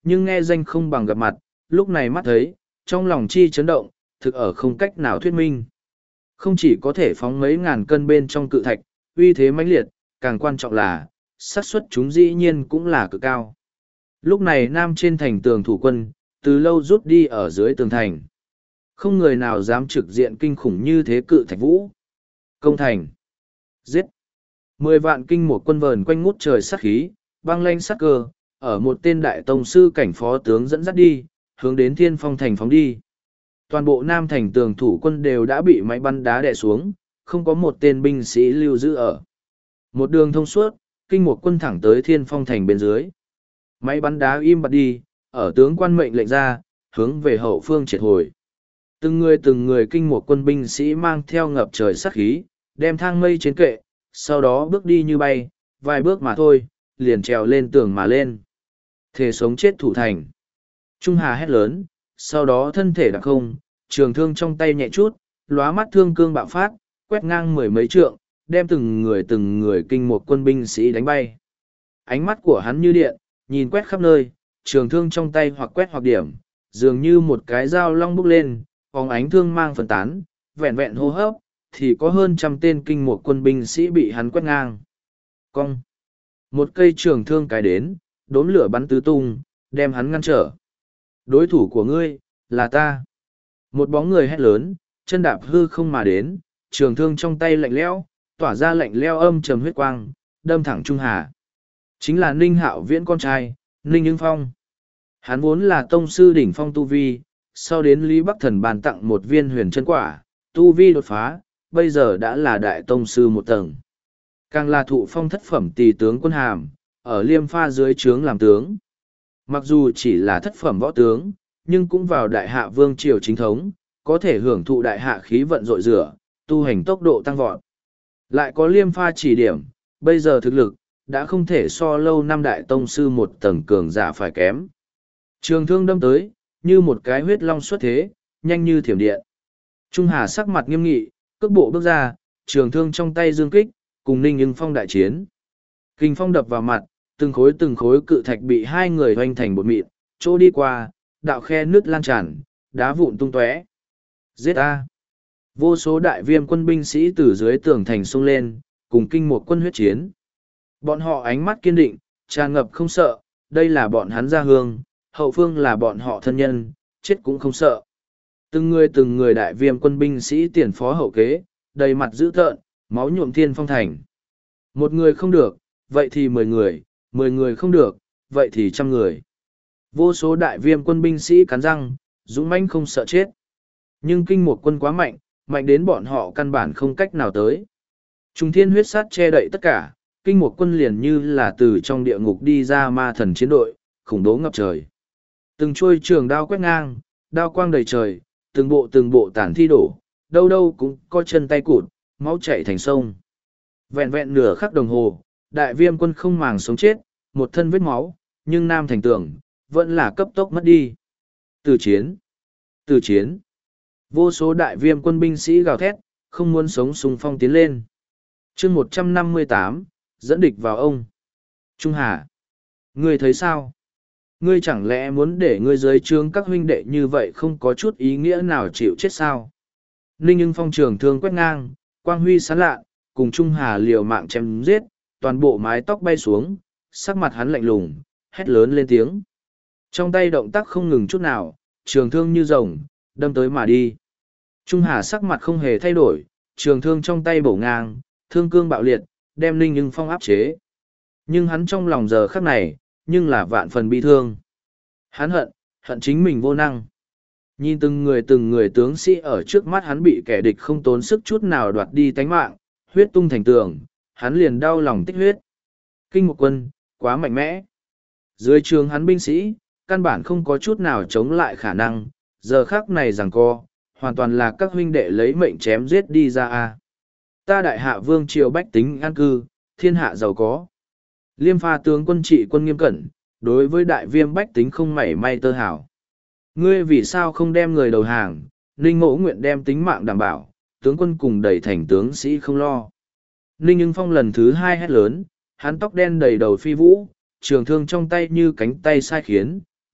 nhưng nghe danh không bằng gặp mặt, lúc này mắt thấy, trong lòng chi chấn động, thực ở không cách nào thuyết minh. Không chỉ có thể phóng mấy ngàn cân bên trong cự thạch, uy thế mãnh liệt, càng quan trọng là, xác suất chúng dĩ nhiên cũng là cực cao. Lúc này nam trên thành tường thủ quân, từ lâu rút đi ở dưới tường thành. Không người nào dám trực diện kinh khủng như thế cự thạch vũ. Công thành. Giết. Mười vạn kinh một quân vờn quanh ngút trời sát khí, băng lanh sát cơ, ở một tên đại tông sư cảnh phó tướng dẫn dắt đi, hướng đến thiên phong thành phóng đi. Toàn bộ nam thành tường thủ quân đều đã bị máy bắn đá đè xuống, không có một tên binh sĩ lưu giữ ở. Một đường thông suốt, kinh một quân thẳng tới thiên phong thành bên dưới. Máy bắn đá im bặt đi, ở tướng quan mệnh lệnh ra, hướng về hậu phương triệt hồi. Từng người từng người kinh một quân binh sĩ mang theo ngập trời sát khí, đem thang mây trên kệ, sau đó bước đi như bay, vài bước mà thôi, liền trèo lên tường mà lên. Thể sống chết thủ thành. Trung Hà hét lớn, sau đó thân thể đặc không, trường thương trong tay nhẹ chút, lóa mắt thương cương bạo phát, quét ngang mười mấy trượng, đem từng người từng người kinh một quân binh sĩ đánh bay. Ánh mắt của hắn như điện, nhìn quét khắp nơi, trường thương trong tay hoặc quét hoặc điểm, dường như một cái dao long bốc lên, phóng ánh thương mang phân tán, vẹn vẹn hô hấp, thì có hơn trăm tên kinh một quân binh sĩ bị hắn quét ngang. Cong! Một cây trường thương cái đến, đốm lửa bắn tứ tung, đem hắn ngăn trở. Đối thủ của ngươi, là ta. Một bóng người hét lớn, chân đạp hư không mà đến, trường thương trong tay lạnh lẽo, tỏa ra lạnh leo âm trầm huyết quang, đâm thẳng Trung Hà. Chính là Ninh Hạo Viễn con trai, Ninh Ứng Phong. Hắn vốn là tông sư đỉnh phong tu vi, sau đến Lý Bắc Thần bàn tặng một viên huyền chân quả, tu vi đột phá, bây giờ đã là đại tông sư một tầng. Càng là thụ phong thất phẩm tỳ tướng quân hàm, ở Liêm Pha dưới trướng làm tướng. Mặc dù chỉ là thất phẩm võ tướng, nhưng cũng vào đại hạ vương triều chính thống, có thể hưởng thụ đại hạ khí vận rội rửa, tu hành tốc độ tăng vọt. Lại có Liêm Pha chỉ điểm, bây giờ thực lực, đã không thể so lâu năm đại tông sư một tầng cường giả phải kém. Trường thương đâm tới, như một cái huyết long xuất thế, nhanh như thiểm điện. Trung Hà sắc mặt nghiêm nghị, cước bộ bước ra, trường thương trong tay dương kích, cùng Ninh Ứng Phong đại chiến. Kình phong đập vào mặt, từng khối từng khối cự thạch bị hai người hoành thành bột mịn, chỗ đi qua, đạo khe nước lan tràn, đá vụn tung tóe. Giết a! Vô số đại viêm quân binh sĩ từ dưới tường thành xông lên, cùng kinh một quân huyết chiến. Bọn họ ánh mắt kiên định, tràn ngập không sợ, đây là bọn hắn gia hương, hậu phương là bọn họ thân nhân, chết cũng không sợ. Từng người từng người đại viêm quân binh sĩ tiền phó hậu kế, đầy mặt dữ tợn, máu nhuộm thiên phong thành. Một người không được, vậy thì mười người, mười người không được, vậy thì trăm người. Vô số đại viêm quân binh sĩ cắn răng, dũng mãnh không sợ chết. Nhưng kinh một quân quá mạnh, mạnh đến bọn họ căn bản không cách nào tới. Trung thiên huyết sát che đậy tất cả, kinh một quân liền như là từ trong địa ngục đi ra ma thần chiến đội, khủng bố ngập trời. Từng chuôi trường đao quét ngang, đao quang đầy trời, từng bộ từng bộ tản thi đổ, đâu đâu cũng có chân tay cụt, máu chảy thành sông. Vẹn vẹn nửa khắc đồng hồ, đại viêm quân không màng sống chết, một thân vết máu, nhưng nam thành tưởng, vẫn là cấp tốc mất đi. Từ chiến, từ chiến, vô số đại viêm quân binh sĩ gào thét, không muốn sống xung phong tiến lên. chương một trăm năm mươi tám, dẫn địch vào ông. Trung Hà, ngươi thấy sao? Ngươi chẳng lẽ muốn để ngươi dưới trướng các huynh đệ như vậy không có chút ý nghĩa nào chịu chết sao? Ninh Ưng Phong trường thương quét ngang, quang huy sáng lạ, cùng Trung Hà liều mạng chém giết, toàn bộ mái tóc bay xuống, sắc mặt hắn lạnh lùng, hét lớn lên tiếng. Trong tay động tác không ngừng chút nào, trường thương như rồng, đâm tới mà đi. Trung Hà sắc mặt không hề thay đổi, trường thương trong tay bổ ngang, thương cương bạo liệt, đem Ninh Ưng Phong áp chế. Nhưng hắn trong lòng giờ khắc này, nhưng là vạn phần bi thương. Hắn hận, hận chính mình vô năng. Nhìn từng người từng người tướng sĩ ở trước mắt hắn bị kẻ địch không tốn sức chút nào đoạt đi tánh mạng, huyết tung thành tường, hắn liền đau lòng tích huyết. Kinh một quân, quá mạnh mẽ. Dưới trường hắn binh sĩ, căn bản không có chút nào chống lại khả năng, giờ khắc này giằng co, hoàn toàn là các huynh đệ lấy mệnh chém giết đi ra a. Ta đại hạ vương triều bách tính an cư, thiên hạ giàu có. Liêm Pha tướng quân trị quân nghiêm cẩn, đối với đại viêm bách tính không mảy may tơ hảo. Ngươi vì sao không đem người đầu hàng, Ninh Mỗ nguyện đem tính mạng đảm bảo, tướng quân cùng đẩy thành tướng sĩ không lo. Ninh Ưng Phong lần thứ hai hét lớn, hắn tóc đen đầy đầu phi vũ, trường thương trong tay như cánh tay sai khiến,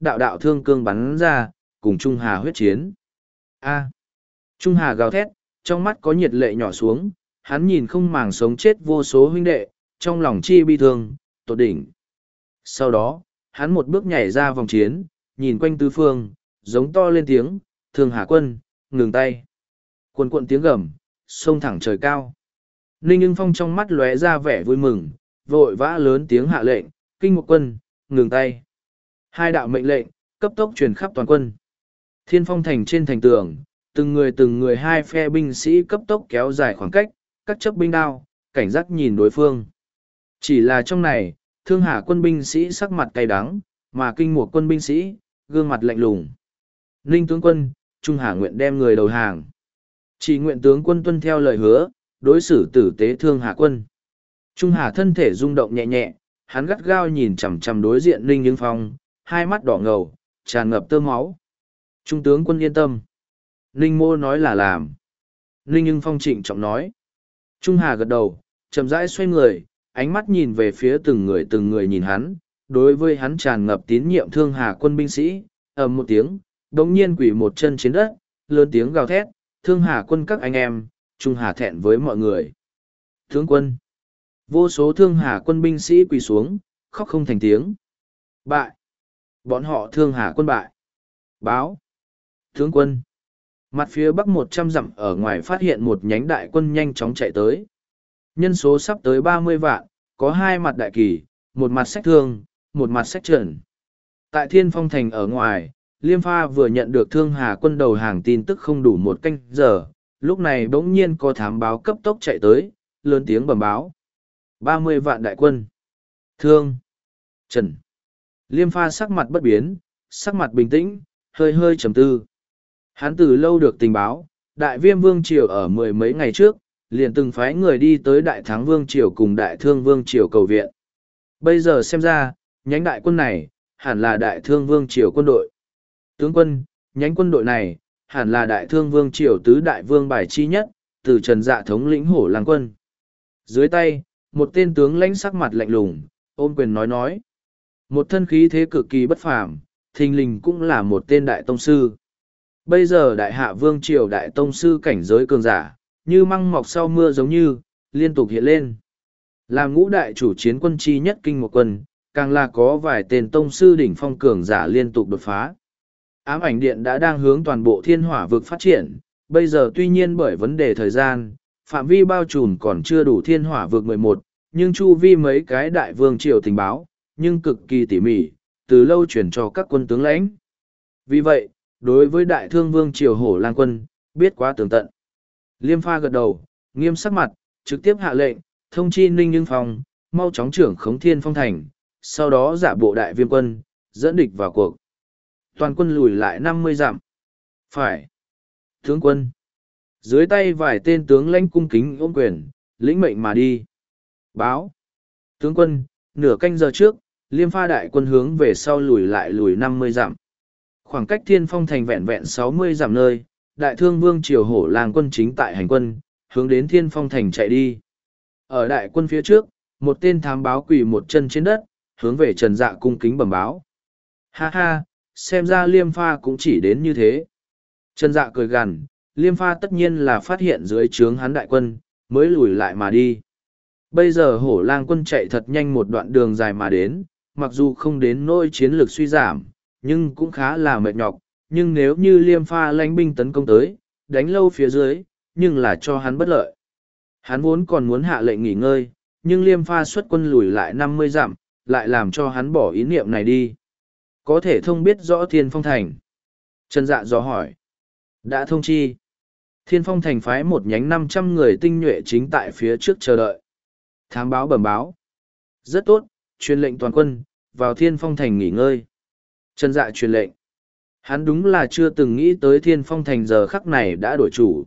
đạo đạo thương cương bắn ra, cùng Trung Hà huyết chiến. A. Trung Hà gào thét, trong mắt có nhiệt lệ nhỏ xuống, hắn nhìn không màng sống chết vô số huynh đệ, trong lòng chi bi thương, tột đỉnh. Sau đó, hắn một bước nhảy ra vòng chiến, nhìn quanh tứ phương, giống to lên tiếng, Thương Hà quân, ngừng tay. Quần quận tiếng gầm, sông thẳng trời cao. Ninh ưng phong trong mắt lóe ra vẻ vui mừng, vội vã lớn tiếng hạ lệnh, Kinh Mục quân, ngừng tay. Hai đạo mệnh lệnh, cấp tốc truyền khắp toàn quân. Thiên phong thành trên thành tường, từng người từng người hai phe binh sĩ cấp tốc kéo dài khoảng cách, các chấp binh đao, cảnh giác nhìn đối phương. Chỉ là trong này, Thương Hà quân binh sĩ sắc mặt cay đắng, mà Kinh Mục quân binh sĩ, gương mặt lạnh lùng. Ninh tướng quân, Trung Hà nguyện đem người đầu hàng. Chỉ nguyện tướng quân tuân theo lời hứa, đối xử tử tế Thương Hà quân. Trung Hà thân thể rung động nhẹ nhẹ, hắn gắt gao nhìn chằm chằm đối diện Ninh Ưng Phong, hai mắt đỏ ngầu, tràn ngập tơ máu. Trung tướng quân yên tâm. Ninh Mô nói là làm. Ninh Ưng Phong trịnh trọng nói. Trung Hà gật đầu, chậm rãi xoay người, ánh mắt nhìn về phía từng người từng người nhìn hắn, đối với hắn tràn ngập tín nhiệm Thương Hà quân binh sĩ, ầm một tiếng, đống nhiên quỷ một chân trên đất, lớn tiếng gào thét, Thương Hà quân các anh em, Trung Hà thẹn với mọi người. Tướng quân. Vô số Thương Hà quân binh sĩ quỳ xuống, khóc không thành tiếng. Bại. Bọn họ Thương Hà quân bại. Báo. Tướng quân. Mặt phía bắc một trăm dặm ở ngoài phát hiện một nhánh đại quân nhanh chóng chạy tới. Nhân số sắp tới ba mươi vạn, có hai mặt đại kỳ, một mặt sách thương, một mặt sách trần. Tại Thiên Phong Thành ở ngoài, Liêm Pha vừa nhận được Thương Hà quân đầu hàng tin tức không đủ một canh giờ, lúc này bỗng nhiên có thám báo cấp tốc chạy tới, lớn tiếng bẩm báo. ba mươi vạn đại quân. Thương. Trần. Liêm Pha sắc mặt bất biến, sắc mặt bình tĩnh, hơi hơi trầm tư. Hắn từ lâu được tình báo, Đại Viêm Vương Triều ở mười mấy ngày trước, liền từng phái người đi tới Đại Thắng Vương Triều cùng Đại Thương Vương Triều cầu viện. Bây giờ xem ra, nhánh đại quân này, hẳn là Đại Thương Vương Triều quân đội. Tướng quân, nhánh quân đội này, hẳn là Đại Thương Vương Triều tứ đại vương bài chi nhất, từ Trần Dạ thống lĩnh hổ làng quân. Dưới tay, một tên tướng lãnh sắc mặt lạnh lùng, ôm quyền nói nói. Một thân khí thế cực kỳ bất phàm, thình lình cũng là một tên đại tông sư. Bây giờ đại hạ vương triều đại tông sư cảnh giới cường giả, như măng mọc sau mưa giống như, liên tục hiện lên. Làm ngũ đại chủ chiến quân chi nhất Kinh Mục quân, càng là có vài tên tông sư đỉnh phong cường giả liên tục đột phá. Ám ảnh điện đã đang hướng toàn bộ thiên hỏa vực phát triển, bây giờ tuy nhiên bởi vấn đề thời gian, phạm vi bao trùm còn chưa đủ thiên hỏa vực mười một, nhưng chu vi mấy cái đại vương triều tình báo, nhưng cực kỳ tỉ mỉ, từ lâu chuyển cho các quân tướng lãnh. Vì vậy, đối với đại thương vương triều hổ lang quân, biết quá tường tận. Liêm Pha gật đầu, nghiêm sắc mặt, trực tiếp hạ lệnh, thông chi Ninh Ưng Phong, mau chóng trưởng khống Thiên Phong Thành, sau đó giả bộ đại viêm quân, dẫn địch vào cuộc. Toàn quân lùi lại năm mươi dặm. Phải. Tướng quân. Dưới tay vài tên tướng lãnh cung kính ôm quyền, lĩnh mệnh mà đi. Báo. Tướng quân, nửa canh giờ trước, Liêm Pha đại quân hướng về sau lùi lại lùi năm mươi dặm. Khoảng cách Thiên Phong Thành vẹn vẹn sáu mươi dặm nơi, đại thương vương triều hổ làng quân chính tại hành quân, hướng đến Thiên Phong Thành chạy đi. Ở đại quân phía trước, một tên thám báo quỳ một chân trên đất, hướng về Trần Dạ cung kính bẩm báo. Ha ha, xem ra Liêm Pha cũng chỉ đến như thế. Trần Dạ cười gằn, Liêm Pha tất nhiên là phát hiện dưới trướng hắn đại quân, mới lùi lại mà đi. Bây giờ hổ lang quân chạy thật nhanh một đoạn đường dài mà đến, mặc dù không đến nỗi chiến lược suy giảm, nhưng cũng khá là mệt nhọc. Nhưng nếu như Liêm Pha lãnh binh tấn công tới, đánh lâu phía dưới, nhưng là cho hắn bất lợi. Hắn vốn còn muốn hạ lệnh nghỉ ngơi, nhưng Liêm Pha xuất quân lùi lại năm mươi dặm, lại làm cho hắn bỏ ý niệm này đi. Có thể thông biết rõ Thiên Phong Thành. Trần Dạ dò hỏi. Đã thông chi. Thiên Phong Thành phái một nhánh năm trăm người tinh nhuệ chính tại phía trước chờ đợi. Thám báo bẩm báo. Rất tốt, truyền lệnh toàn quân, vào Thiên Phong Thành nghỉ ngơi. Trần Dạ truyền lệnh. Hắn đúng là chưa từng nghĩ tới Thiên Phong Thành giờ khắc này đã đổi chủ.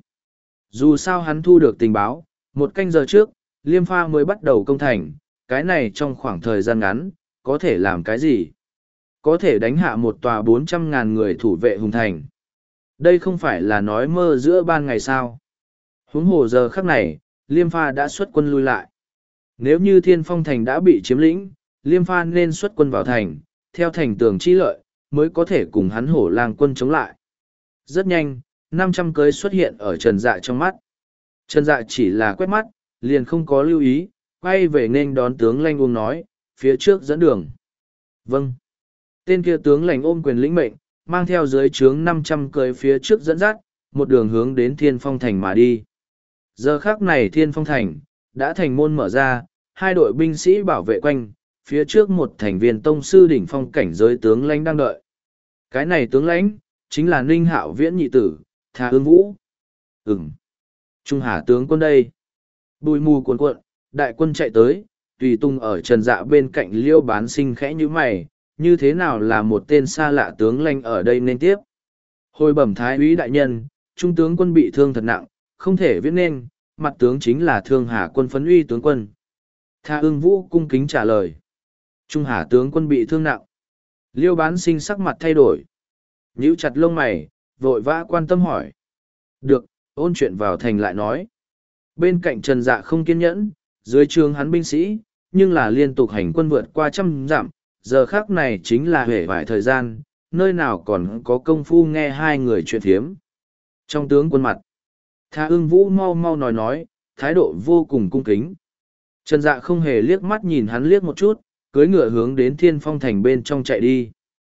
Dù sao hắn thu được tình báo, một canh giờ trước, Liêm Pha mới bắt đầu công thành, cái này trong khoảng thời gian ngắn, có thể làm cái gì? Có thể đánh hạ một tòa bốn trăm ngàn người thủ vệ hùng thành. Đây không phải là nói mơ giữa ban ngày sao. Huống hồ giờ khắc này, Liêm Pha đã xuất quân lui lại. Nếu như Thiên Phong Thành đã bị chiếm lĩnh, Liêm Pha nên xuất quân vào thành, theo thành tường chi lợi, mới có thể cùng hắn hổ lang quân chống lại. Rất nhanh, năm trăm cưới xuất hiện ở Trần Dạ trong mắt. Trần Dạ chỉ là quét mắt, liền không có lưu ý, quay về nên đón tướng lãnh ôm nói, phía trước dẫn đường. Vâng. Tên kia tướng lãnh ôm quyền lĩnh mệnh, mang theo dưới trướng năm trăm cưới phía trước dẫn dắt, một đường hướng đến Thiên Phong Thành mà đi. Giờ khắc này Thiên Phong Thành, đã thành môn mở ra, hai đội binh sĩ bảo vệ quanh, phía trước một thành viên tông sư đỉnh phong cảnh giới tướng lãnh đang đợi. Cái này tướng lãnh, chính là Ninh Hạo Viễn nhị tử, Thà Ương Vũ. Ừm. Trung Hà tướng quân đây. Bùi mù cuồn cuộn, đại quân chạy tới, tùy tung ở Trần Dạ bên cạnh Liêu Bán Sinh khẽ như mày, như thế nào là một tên xa lạ tướng lãnh ở đây nên tiếp. Hồi bẩm thái úy đại nhân, trung tướng quân bị thương thật nặng, không thể viết nên, mặt tướng chính là Thương Hà quân Phấn Uy tướng quân. Tha Ưng Vũ cung kính trả lời. Trung Hà tướng quân bị thương nặng. Liêu Bán Sinh sắc mặt thay đổi. Nhíu chặt lông mày, vội vã quan tâm hỏi. Được, ôn chuyện vào thành lại nói. Bên cạnh Trần Dạ không kiên nhẫn, dưới trường hắn binh sĩ, nhưng là liên tục hành quân vượt qua trăm dặm, giờ khác này chính là huệ vải thời gian, nơi nào còn có công phu nghe hai người chuyện thiếm. Trong tướng quân mặt, Tha Ưng Vũ mau mau nói nói, thái độ vô cùng cung kính. Trần Dạ không hề liếc mắt nhìn hắn liếc một chút, cưỡi ngựa hướng đến Thiên Phong Thành bên trong chạy đi.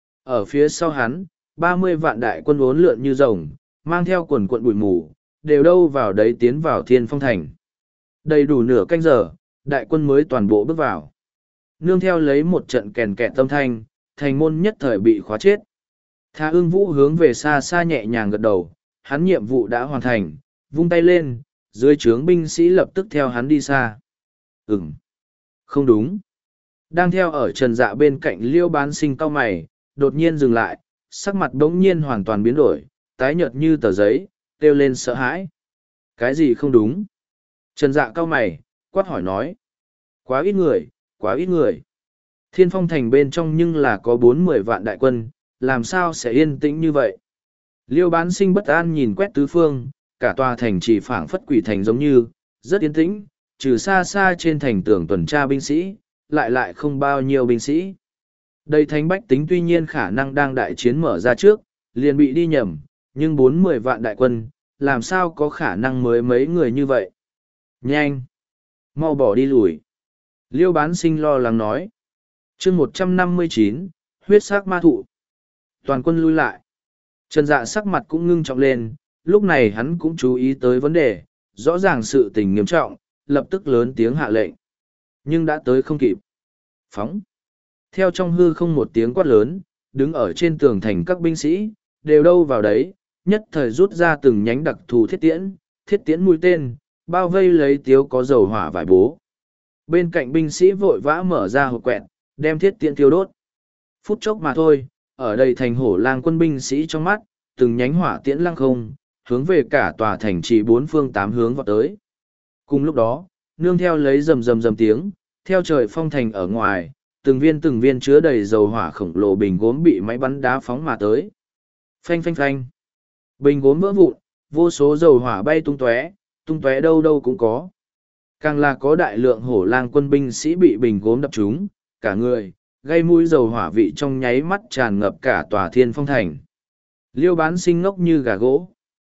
Ở phía sau hắn, ba mươi vạn đại quân uốn lượn như rồng, mang theo quần quận bụi mù, đều đâu vào đấy tiến vào Thiên Phong Thành. Đầy đủ nửa canh giờ, đại quân mới toàn bộ bước vào. Nương theo lấy một trận kèn kẹt tâm thanh, thành môn nhất thời bị khóa chết. Tha Ưng Vũ hướng về xa xa nhẹ nhàng gật đầu, hắn nhiệm vụ đã hoàn thành, vung tay lên, dưới trướng binh sĩ lập tức theo hắn đi xa. Ừm, không đúng. Đang theo ở Trần Dạ bên cạnh Liêu Bán Sinh cau mày, đột nhiên dừng lại, sắc mặt đống nhiên hoàn toàn biến đổi, tái nhợt như tờ giấy, kêu lên sợ hãi. Cái gì không đúng? Trần Dạ cau mày, quát hỏi nói. Quá ít người, quá ít người. Thiên Phong Thành bên trong nhưng là có bốn mươi vạn đại quân, làm sao sẽ yên tĩnh như vậy? Liêu Bán Sinh bất an nhìn quét tứ phương, cả tòa thành chỉ phảng phất quỷ thành giống như, rất yên tĩnh, trừ xa xa trên thành tường tuần tra binh sĩ, lại lại không bao nhiêu binh sĩ. Đây thánh bách tính tuy nhiên khả năng đang đại chiến mở ra trước, liền bị đi nhầm, nhưng bốn mươi vạn đại quân, làm sao có khả năng mới mấy người như vậy? Nhanh! Mau bỏ đi lùi! Liêu Bán Sinh lo lắng nói. chương một trăm năm mươi chín, huyết sắc ma thụ. Toàn quân lui lại. Trần Dạ sắc mặt cũng ngưng trọng lên, lúc này hắn cũng chú ý tới vấn đề, rõ ràng sự tình nghiêm trọng, lập tức lớn tiếng hạ lệnh. Nhưng đã tới không kịp. Phóng. Theo trong hư không một tiếng quát lớn, đứng ở trên tường thành các binh sĩ, đều đâu vào đấy, nhất thời rút ra từng nhánh đặc thù thiết tiễn, thiết tiễn mũi tên, bao vây lấy tiếu có dầu hỏa vải bố. Bên cạnh binh sĩ vội vã mở ra hộp quẹt, đem thiết tiễn tiêu đốt. Phút chốc mà thôi, ở đây thành hổ lang quân binh sĩ trong mắt, từng nhánh hỏa tiễn lăng không, hướng về cả tòa thành trì bốn phương tám hướng vào tới. Cùng lúc đó, nương theo lấy rầm rầm rầm tiếng, theo trời phong thành ở ngoài, từng viên từng viên chứa đầy dầu hỏa khổng lồ bình gốm bị máy bắn đá phóng mà tới. Phanh phanh phanh. Bình gốm vỡ vụn, vô số dầu hỏa bay tung tóe, tung tóe đâu đâu cũng có. Càng là có đại lượng hổ lang quân binh sĩ bị bình gốm đập trúng, cả người, gây mũi dầu hỏa vị trong nháy mắt tràn ngập cả tòa Thiên Phong Thành. Liêu Bán Sinh ngốc như gà gỗ.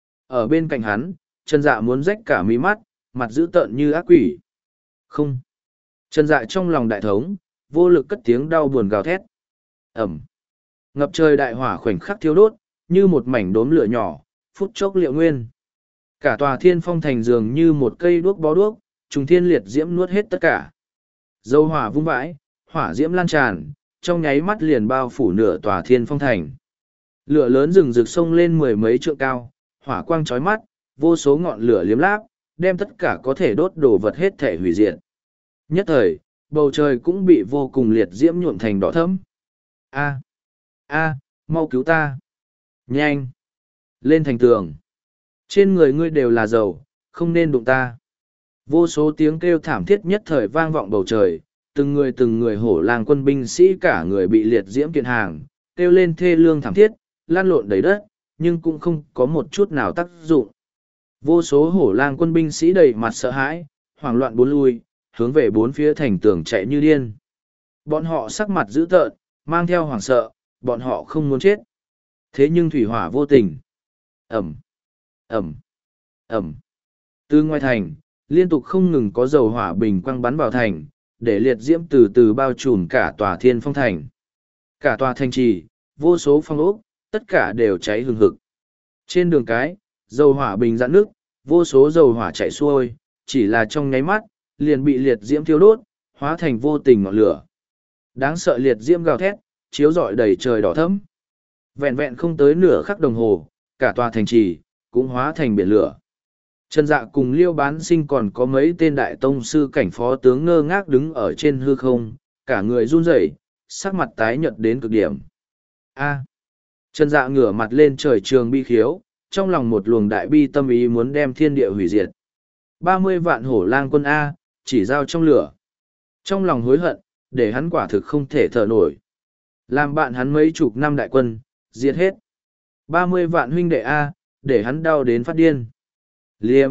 Ở bên cạnh hắn, Trần Dạ muốn rách cả mí mắt, mặt dữ tợn như ác quỷ. Không. Trần Dạ trong lòng đại thống, vô lực cất tiếng đau buồn gào thét. Ẩm. Ngập trời đại hỏa khoảnh khắc thiêu đốt, như một mảnh đốm lửa nhỏ, phút chốc liệu nguyên. Cả tòa Thiên Phong Thành dường như một cây đuốc bó đuốc, trùng thiên liệt diễm nuốt hết tất cả. Dầu hỏa vung vãi, hỏa diễm lan tràn, trong nháy mắt liền bao phủ nửa tòa Thiên Phong Thành. Lửa lớn rừng rực sông lên mười mấy trượng cao, hỏa quang chói mắt, vô số ngọn lửa liếm láp, đem tất cả có thể đốt đổ vật hết thể hủy diệt. Nhất thời, bầu trời cũng bị vô cùng liệt diễm nhuộm thành đỏ thẫm. A, a, mau cứu ta! Nhanh! Lên thành tường! Trên người ngươi đều là dầu, không nên đụng ta! Vô số tiếng kêu thảm thiết nhất thời vang vọng bầu trời, từng người từng người hổ lang quân binh sĩ cả người bị liệt diễm kiện hàng, kêu lên thê lương thảm thiết, lan lộn đầy đất, nhưng cũng không có một chút nào tác dụng. Vô số hổ lang quân binh sĩ đầy mặt sợ hãi, hoảng loạn bốn lui, hướng về bốn phía thành tường chạy như điên. Bọn họ sắc mặt dữ tợn, mang theo hoảng sợ, bọn họ không muốn chết. Thế nhưng thủy hỏa vô tình. Ẩm, Ẩm, Ẩm. Từ ngoài thành, liên tục không ngừng có dầu hỏa bình quăng bắn vào thành, để liệt diễm từ từ bao trùm cả tòa Thiên Phong thành. Cả tòa thành trì, vô số phong ốc, tất cả đều cháy hừng hực. Trên đường cái, dầu hỏa bình giãn nước, vô số dầu hỏa chảy xuôi, chỉ là trong nháy mắt, liền bị liệt diễm thiêu đốt, hóa thành vô tình ngọn lửa. Đáng sợ liệt diễm gào thét, chiếu rọi đầy trời đỏ thẫm. Vẹn vẹn không tới nửa khắc đồng hồ, cả tòa thành trì cũng hóa thành biển lửa. Trần Dạ cùng Liêu Bán Sinh còn có mấy tên đại tông sư cảnh phó tướng ngơ ngác đứng ở trên hư không, cả người run rẩy, sắc mặt tái nhợt đến cực điểm. A. Trần Dạ ngửa mặt lên trời trường bi khiếu, trong lòng một luồng đại bi tâm ý muốn đem thiên địa hủy diệt. Ba mươi vạn hổ lang quân A, chỉ giao trong lửa. Trong lòng hối hận, để hắn quả thực không thể thở nổi. Làm bạn hắn mấy chục năm đại quân, diệt hết. Ba mươi vạn huynh đệ A, để hắn đau đến phát điên. Liêm.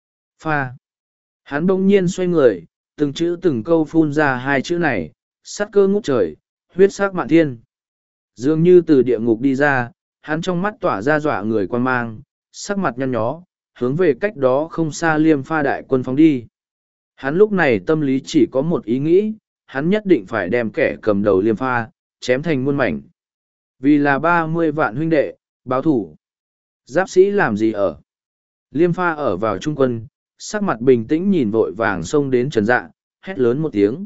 Pha. Hắn bỗng nhiên xoay người, từng chữ từng câu phun ra hai chữ này, sắt cơ ngút trời, huyết sắc mạn thiên. Dường như từ địa ngục đi ra, hắn trong mắt tỏa ra dọa người quan mang, sắc mặt nhăn nhó, hướng về cách đó không xa Liêm Pha đại quân phóng đi. Hắn lúc này tâm lý chỉ có một ý nghĩ, hắn nhất định phải đem kẻ cầm đầu Liêm Pha, chém thành muôn mảnh. Vì là ba mươi vạn huynh đệ, báo thủ. Giáp sĩ làm gì ở? Liêm Pha ở vào trung quân, sắc mặt bình tĩnh nhìn vội vàng xông đến Trần Dạ, hét lớn một tiếng.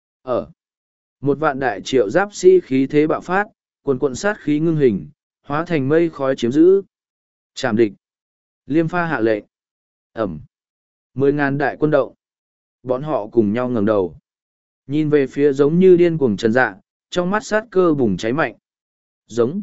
Ở. Một vạn đại triệu giáp sĩ khí thế bạo phát, quần quận sát khí ngưng hình, hóa thành mây khói chiếm giữ. Chạm địch. Liêm Pha hạ lệnh. Ẩm. Mười ngàn đại quân động. Bọn họ cùng nhau ngẩng đầu. Nhìn về phía giống như điên cuồng Trần Dạ, trong mắt sát cơ bùng cháy mạnh. Giống.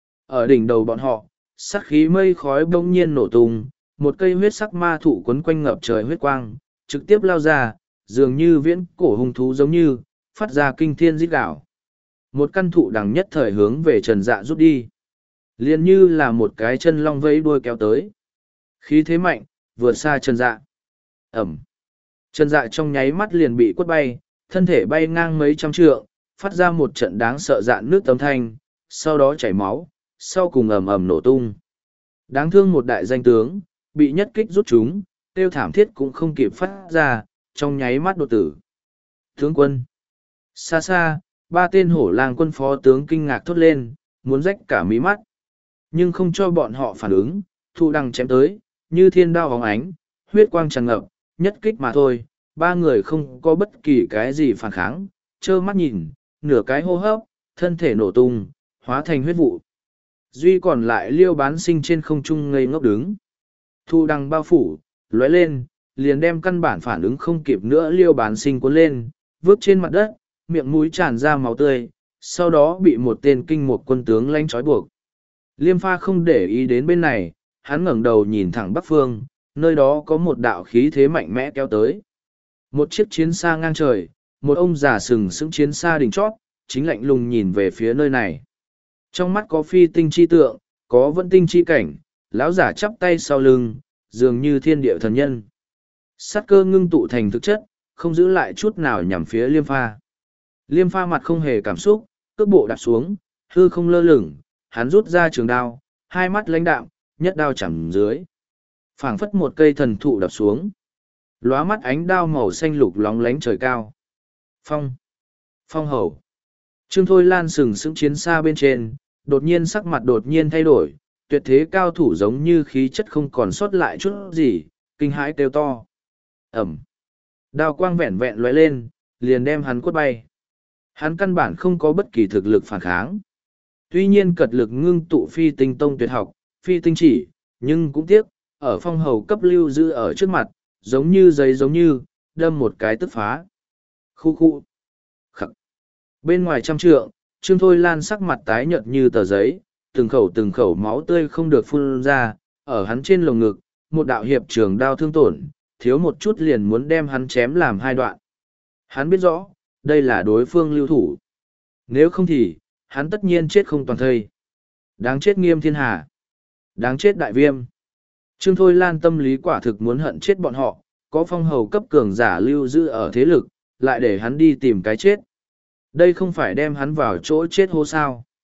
Ở đỉnh đầu bọn họ, sát khí mây khói bỗng nhiên nổ tung, một cây huyết sắc ma thụ quấn quanh ngập trời huyết quang, trực tiếp lao ra, dường như viễn cổ hung thú giống như, phát ra kinh thiên rít gào. Một căn thụ đằng nhất thời hướng về Trần Dạ rút đi. Liền như là một cái chân long vẫy đuôi kéo tới. Khí thế mạnh, vượt xa Trần Dạ. Ẩm. Trần Dạ trong nháy mắt liền bị quất bay, thân thể bay ngang mấy trăm trượng, phát ra một trận đáng sợ dạn nước tấm thanh, sau đó chảy máu, sau cùng ầm ầm nổ tung. Đáng thương một đại danh tướng, bị nhất kích rút chúng, tiêu thảm thiết cũng không kịp phát ra, trong nháy mắt đột tử. Tướng quân. Xa xa, ba tên hổ lang quân phó tướng kinh ngạc thốt lên, muốn rách cả mí mắt. Nhưng không cho bọn họ phản ứng, thụ đằng chém tới, như thiên đao hóng ánh, huyết quang tràn ngập, nhất kích mà thôi, ba người không có bất kỳ cái gì phản kháng, trơ mắt nhìn, nửa cái hô hấp, thân thể nổ tung, hóa thành huyết vụ. Duy còn lại Liêu Bán Sinh trên không trung ngây ngốc đứng. Thu đằng bao phủ, lóe lên, liền đem căn bản phản ứng không kịp nữa Liêu Bán Sinh cuốn lên, vứt trên mặt đất, miệng mũi tràn ra máu tươi, sau đó bị một tên kinh một quân tướng lanh trói buộc. Liêm Pha không để ý đến bên này, hắn ngẩng đầu nhìn thẳng bắc phương, nơi đó có một đạo khí thế mạnh mẽ kéo tới. Một chiếc chiến xa ngang trời, một ông già sừng sững chiến xa đỉnh chót, chính lạnh lùng nhìn về phía nơi này. Trong mắt có phi tinh chi tượng, có vận tinh chi cảnh, lão giả chắp tay sau lưng, dường như thiên địa thần nhân. Sát cơ ngưng tụ thành thực chất, không giữ lại chút nào nhằm phía Liêm Pha. Liêm Pha mặt không hề cảm xúc, cước bộ đạp xuống, hư không lơ lửng, hắn rút ra trường đao, hai mắt lãnh đạm, nhất đao chằm dưới. Phảng phất một cây thần thụ đập xuống. Lóa mắt ánh đao màu xanh lục lóng lánh trời cao. Phong. Phong hầu. Trương Thôi Lan sừng sững chiến xa bên trên, đột nhiên sắc mặt đột nhiên thay đổi, tuyệt thế cao thủ giống như khí chất không còn sót lại chút gì, kinh hãi kêu to. Ẩm. Đao quang vẹn vẹn lóe lên, liền đem hắn quất bay. Hắn căn bản không có bất kỳ thực lực phản kháng. Tuy nhiên cật lực ngưng tụ phi tinh tông tuyệt học, phi tinh chỉ, nhưng cũng tiếc, ở phong hầu cấp lưu giữ ở trước mặt, giống như giấy giống như, đâm một cái tức phá. Khu khu. Khắc. Bên ngoài trăm trượng, Trương Thôi Lan sắc mặt tái nhợt như tờ giấy, từng khẩu từng khẩu máu tươi không được phun ra, ở hắn trên lồng ngực, một đạo hiệp trường đao thương tổn, thiếu một chút liền muốn đem hắn chém làm hai đoạn. Hắn biết rõ, đây là đối phương lưu thủ. Nếu không thì, hắn tất nhiên chết không toàn thây. Đáng chết Nghiêm Thiên Hà. Đáng chết Đại Viêm. Trương Thôi Lan tâm lý quả thực muốn hận chết bọn họ, có phong hầu cấp cường giả lưu giữ ở thế lực, lại để hắn đi tìm cái chết. Đây không phải đem hắn vào chỗ chết hô sao.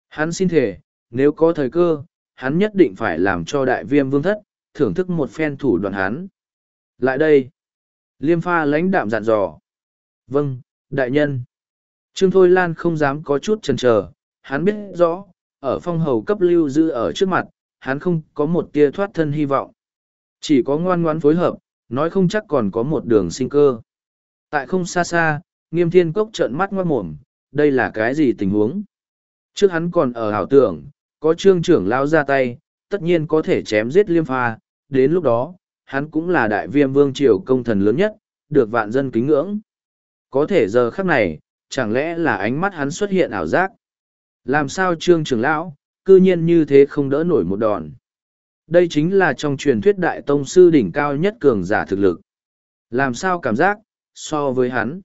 Hắn xin thề, nếu có thời cơ, hắn nhất định phải làm cho đại viêm vương thất, thưởng thức một phen thủ đoạn hắn. Lại đây. Liêm pha lãnh đạm dặn dò. Vâng, đại nhân. Trương Thôi Lan không dám có chút chần chờ, hắn biết rõ, ở phong hầu cấp lưu giữ ở trước mặt, hắn không có một tia thoát thân hy vọng. Chỉ có ngoan ngoãn phối hợp, nói không chắc còn có một đường sinh cơ. Tại không xa xa, Nghiêm Thiên Cốc trợn mắt ngoát mồm, đây là cái gì tình huống? Trước hắn còn ở ảo tưởng, có trương trưởng lao ra tay, tất nhiên có thể chém giết Liêm pha, đến lúc đó, hắn cũng là đại viêm vương triều công thần lớn nhất, được vạn dân kính ngưỡng. Có thể giờ khắc này, chẳng lẽ là ánh mắt hắn xuất hiện ảo giác? Làm sao trương trưởng lão, cư nhiên như thế không đỡ nổi một đòn? Đây chính là trong truyền thuyết đại tông sư đỉnh cao nhất cường giả thực lực. Làm sao cảm giác, so với hắn,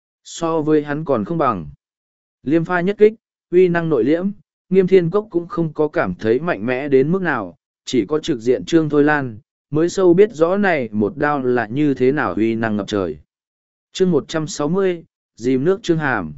so với hắn còn không bằng. Liêm pha nhất kích, uy năng nội liễm, Nghiêm Thiên Cốc cũng không có cảm thấy mạnh mẽ đến mức nào, chỉ có trực diện Trương Thôi Lan, mới sâu biết rõ này một đao là như thế nào uy năng ngập trời. Chương một trăm sáu mươi, dìm nước Trương Hàm.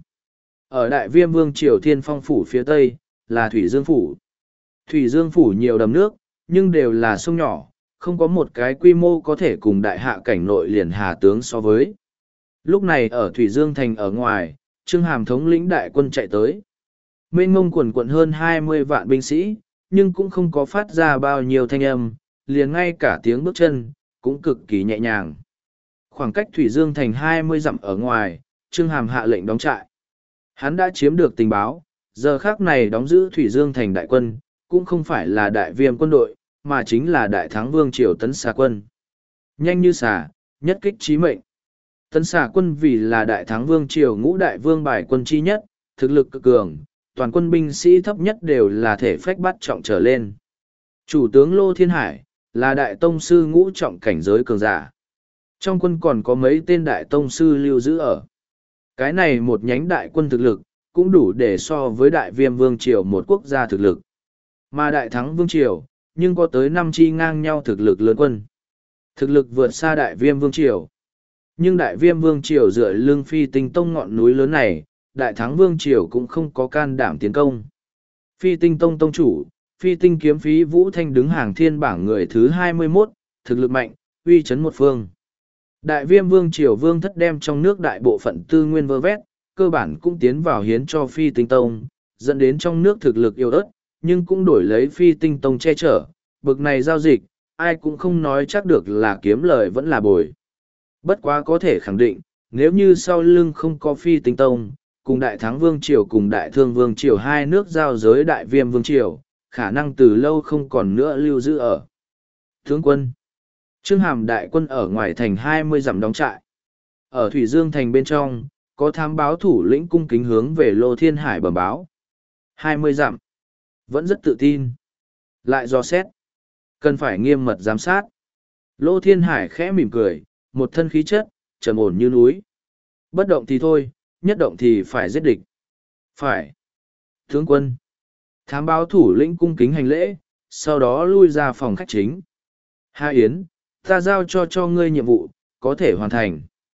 Ở Đại Viêm Vương Triều Thiên Phong Phủ phía Tây, là Thủy Dương Phủ. Thủy Dương Phủ nhiều đầm nước, nhưng đều là sông nhỏ, không có một cái quy mô có thể cùng đại hạ cảnh nội liền hà tướng so với. Lúc này ở Thủy Dương Thành ở ngoài, Trương Hàm thống lĩnh đại quân chạy tới. Mênh mông quần quận hơn hai mươi vạn binh sĩ, nhưng cũng không có phát ra bao nhiêu thanh âm, liền ngay cả tiếng bước chân, cũng cực kỳ nhẹ nhàng. Khoảng cách Thủy Dương Thành hai mươi dặm ở ngoài, Trương Hàm hạ lệnh đóng trại. Hắn đã chiếm được tình báo, giờ khác này đóng giữ Thủy Dương Thành đại quân, cũng không phải là đại viêm quân đội, mà chính là đại thắng vương triều tấn xà quân. Nhanh như xà, nhất kích chí mệnh. Tấn xà quân vì là đại thắng vương triều ngũ đại vương bài quân chi nhất, thực lực cực cường, toàn quân binh sĩ thấp nhất đều là thể phách bắt trọng trở lên. Chủ tướng Lô Thiên Hải, là đại tông sư ngũ trọng cảnh giới cường giả. Trong quân còn có mấy tên đại tông sư lưu giữ ở. Cái này một nhánh đại quân thực lực, cũng đủ để so với đại viêm vương triều một quốc gia thực lực. Mà đại thắng vương triều, nhưng có tới năm chi ngang nhau thực lực lớn quân. Thực lực vượt xa đại viêm vương triều. Nhưng đại viêm vương triều dựa lưng Phi Tinh Tông ngọn núi lớn này, đại thắng vương triều cũng không có can đảm tiến công. Phi Tinh Tông tông chủ, Phi Tinh kiếm phí Vũ Thanh đứng hàng thiên bảng người thứ hai mươi mốt, thực lực mạnh, uy chấn một phương. Đại viêm vương triều vương thất đem trong nước đại bộ phận tư nguyên vơ vét, cơ bản cũng tiến vào hiến cho Phi Tinh Tông, dẫn đến trong nước thực lực yếu ớt, nhưng cũng đổi lấy Phi Tinh Tông che chở. Bực này giao dịch, ai cũng không nói chắc được là kiếm lời vẫn là bồi. Bất quá có thể khẳng định, nếu như sau lưng không có Phi Tinh Tông, cùng Đại Thắng Vương Triều cùng Đại Thương Vương Triều hai nước giao giới Đại Viêm Vương Triều, khả năng từ lâu không còn nữa lưu giữ ở. Tướng quân Trương Hàm đại quân ở ngoài thành hai mươi dặm đóng trại. Ở Thủy Dương thành bên trong, có thám báo thủ lĩnh cung kính hướng về Lô Thiên Hải bẩm báo. hai mươi dặm. Vẫn rất tự tin. Lại dò xét. Cần phải nghiêm mật giám sát. Lô Thiên Hải khẽ mỉm cười, một thân khí chất, trầm ổn như núi. Bất động thì thôi, nhất động thì phải giết địch. Phải. Tướng quân. Thám báo thủ lĩnh cung kính hành lễ, sau đó lui ra phòng khách chính. Hà Yến, ta giao cho cho ngươi nhiệm vụ, có thể hoàn thành.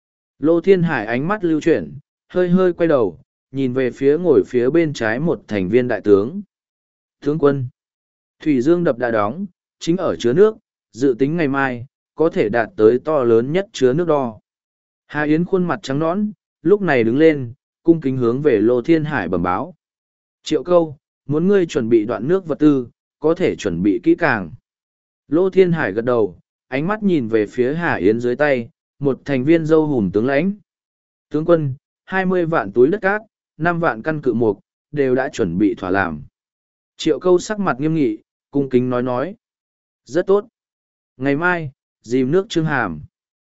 Lô Thiên Hải ánh mắt lưu chuyển, hơi hơi quay đầu, nhìn về phía ngồi phía bên trái một thành viên đại tướng. Tướng quân. Thủy Dương đập đã đóng, chính ở chứa nước, dự tính ngày mai, có thể đạt tới to lớn nhất chứa nước đo. Hà Yến khuôn mặt trắng nõn, lúc này đứng lên, cung kính hướng về Lô Thiên Hải bẩm báo. Triệu Câu, muốn ngươi chuẩn bị đoạn nước vật tư, có thể chuẩn bị kỹ càng. Lô Thiên Hải gật đầu, ánh mắt nhìn về phía Hà Yến dưới tay, một thành viên dâu hùm tướng lãnh. Tướng quân, hai mươi vạn túi đất cát, năm vạn căn cự mục, đều đã chuẩn bị thỏa làm. Triệu Câu sắc mặt nghiêm nghị, cung kính nói nói. Rất tốt. Ngày mai, dìm nước Trương Hàm.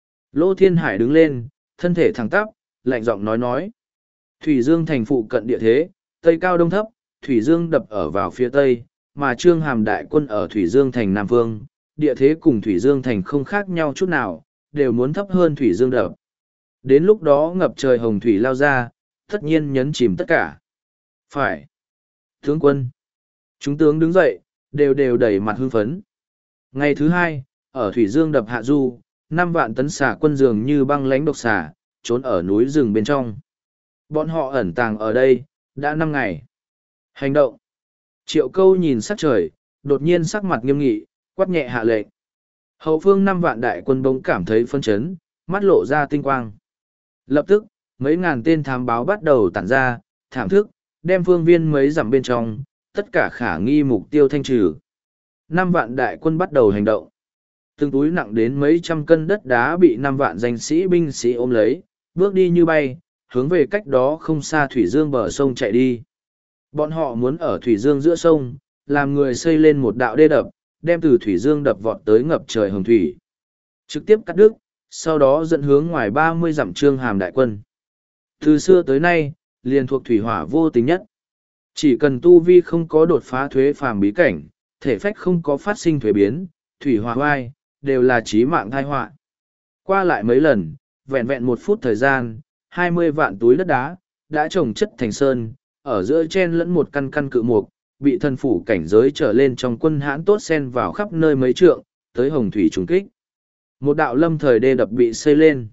Lô Thiên Hải đứng lên, thân thể thẳng tắp, lạnh giọng nói nói. Thủy Dương thành phụ cận địa thế, tây cao đông thấp, Thủy Dương đập ở vào phía tây, mà Trương Hàm đại quân ở Thủy Dương thành Nam Phương, địa thế cùng Thủy Dương thành không khác nhau chút nào, đều muốn thấp hơn Thủy Dương đập. Đến lúc đó ngập trời hồng thủy lao ra, tất nhiên nhấn chìm tất cả. Phải. Tướng quân. Chúng tướng đứng dậy, đều đều đẩy mặt hưng phấn. Ngày thứ hai, ở Thủy Dương đập hạ du, năm vạn tấn xà quân dường như băng lánh độc xà, trốn ở núi rừng bên trong. Bọn họ ẩn tàng ở đây, đã năm ngày. Hành động. Triệu Câu nhìn sắc trời, đột nhiên sắc mặt nghiêm nghị, quát nhẹ hạ lệnh. Hậu phương năm vạn đại quân bỗng cảm thấy phân chấn, mắt lộ ra tinh quang. Lập tức, mấy ngàn tên thám báo bắt đầu tản ra, thảm thức, đem phương viên mấy dặm bên trong, tất cả khả nghi mục tiêu thanh trừ. Năm vạn đại quân bắt đầu hành động. Từng túi nặng đến mấy trăm cân đất đá bị năm vạn danh sĩ binh sĩ ôm lấy, bước đi như bay, hướng về cách đó không xa thủy dương bờ sông chạy đi. Bọn họ muốn ở thủy dương giữa sông, làm người xây lên một đạo đê đập, đem từ thủy dương đập vọt tới ngập trời hồng thủy. Trực tiếp cắt đứt, sau đó dẫn hướng ngoài ba mươi dặm Trương Hàm đại quân. Từ xưa tới nay, liền thuộc thủy hỏa vô tình nhất. Chỉ cần tu vi không có đột phá thuế phàm bí cảnh, thể phách không có phát sinh thuế biến, thủy hỏa hoai, đều là chí mạng tai họa. Qua lại mấy lần, vẹn vẹn một phút thời gian, hai mươi vạn túi đất đá, đã trồng chất thành sơn, ở giữa chen lẫn một căn căn cự mục, bị thần phủ cảnh giới trở lên trong quân hãn tốt xen vào khắp nơi mấy trượng, tới hồng thủy trùng kích. Một đạo lâm thời đê đập bị xây lên.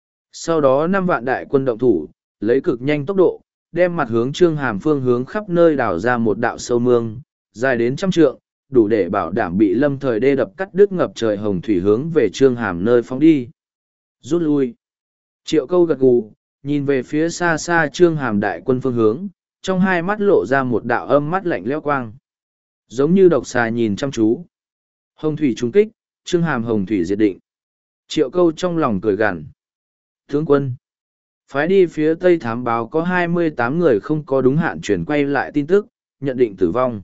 Sau đó năm vạn đại quân động thủ, lấy cực nhanh tốc độ, đem mặt hướng Trương Hàm phương hướng khắp nơi đào ra một đạo sâu mương, dài đến trăm trượng, đủ để bảo đảm bị lâm thời đê đập cắt đứt ngập trời hồng thủy hướng về Trương Hàm nơi phóng đi. Rút lui. Triệu Câu gật gù, nhìn về phía xa xa Trương Hàm đại quân phương hướng, trong hai mắt lộ ra một đạo âm mắt lạnh lẽo quang. Giống như độc xà nhìn chăm chú. Hồng thủy trúng kích, Trương Hàm hồng thủy diệt định. Triệu Câu trong lòng cười gằn. Tướng quân. Phái đi phía Tây thám báo có hai mươi tám người không có đúng hạn chuyển quay lại tin tức, nhận định tử vong.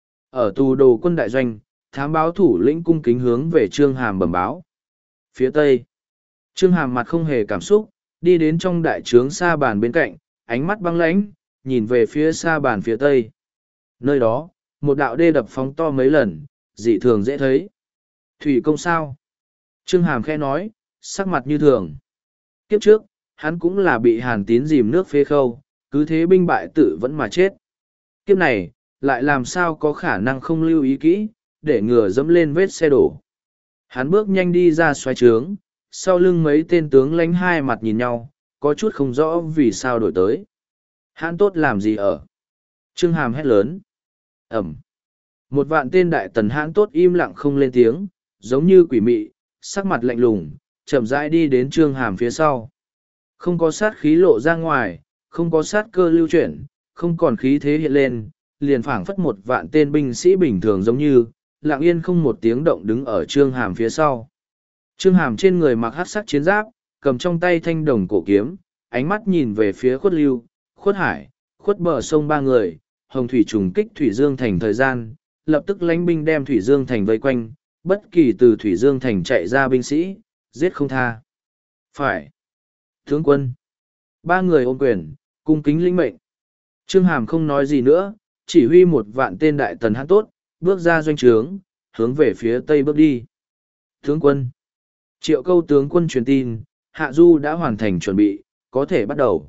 Ở tù đồ quân đại doanh, thám báo thủ lĩnh cung kính hướng về Trương Hàm bẩm báo. Phía Tây. Trương Hàm mặt không hề cảm xúc, đi đến trong đại trướng sa bàn bên cạnh, ánh mắt băng lãnh, nhìn về phía sa bàn phía Tây. Nơi đó, một đạo đê đập phóng to mấy lần, dị thường dễ thấy. Thủy công sao? Trương Hàm khẽ nói, sắc mặt như thường. Kiếp trước, hắn cũng là bị Hàn Tín dìm nước phế khâu, cứ thế binh bại tự vẫn mà chết. Kiếp này, lại làm sao có khả năng không lưu ý kỹ, để ngừa dẫm lên vết xe đổ. Hắn bước nhanh đi ra xoay trướng, sau lưng mấy tên tướng lãnh hai mặt nhìn nhau, có chút không rõ vì sao đổi tới. Hắn tốt làm gì ở? Trương Hàm hét lớn. Ẩm. Một vạn tên đại tần hãn tốt im lặng không lên tiếng, giống như quỷ mị, sắc mặt lạnh lùng, chậm rãi đi đến Trương Hàm phía sau. Không có sát khí lộ ra ngoài, không có sát cơ lưu chuyển, không còn khí thế hiện lên, liền phảng phất một vạn tên binh sĩ bình thường giống như, lặng yên không một tiếng động đứng ở Trương Hàm phía sau. Trương Hàm trên người mặc hắc sắc chiến giáp, cầm trong tay thanh đồng cổ kiếm, ánh mắt nhìn về phía Khuất Lưu, Khuất Hải, Khuất bờ sông ba người, hồng thủy trùng kích Thủy Dương Thành thời gian, lập tức lãnh binh đem Thủy Dương Thành vây quanh, bất kỳ từ Thủy Dương Thành chạy ra binh sĩ, giết không tha. Phải. Tướng quân. Ba người ôm quyền, cung kính lĩnh mệnh. Trương Hàm không nói gì nữa, chỉ huy một vạn tên đại tần hãn tốt, bước ra doanh trướng, hướng về phía tây bước đi. Tướng quân. Triệu Câu tướng quân truyền tin, Hạ Du đã hoàn thành chuẩn bị, có thể bắt đầu.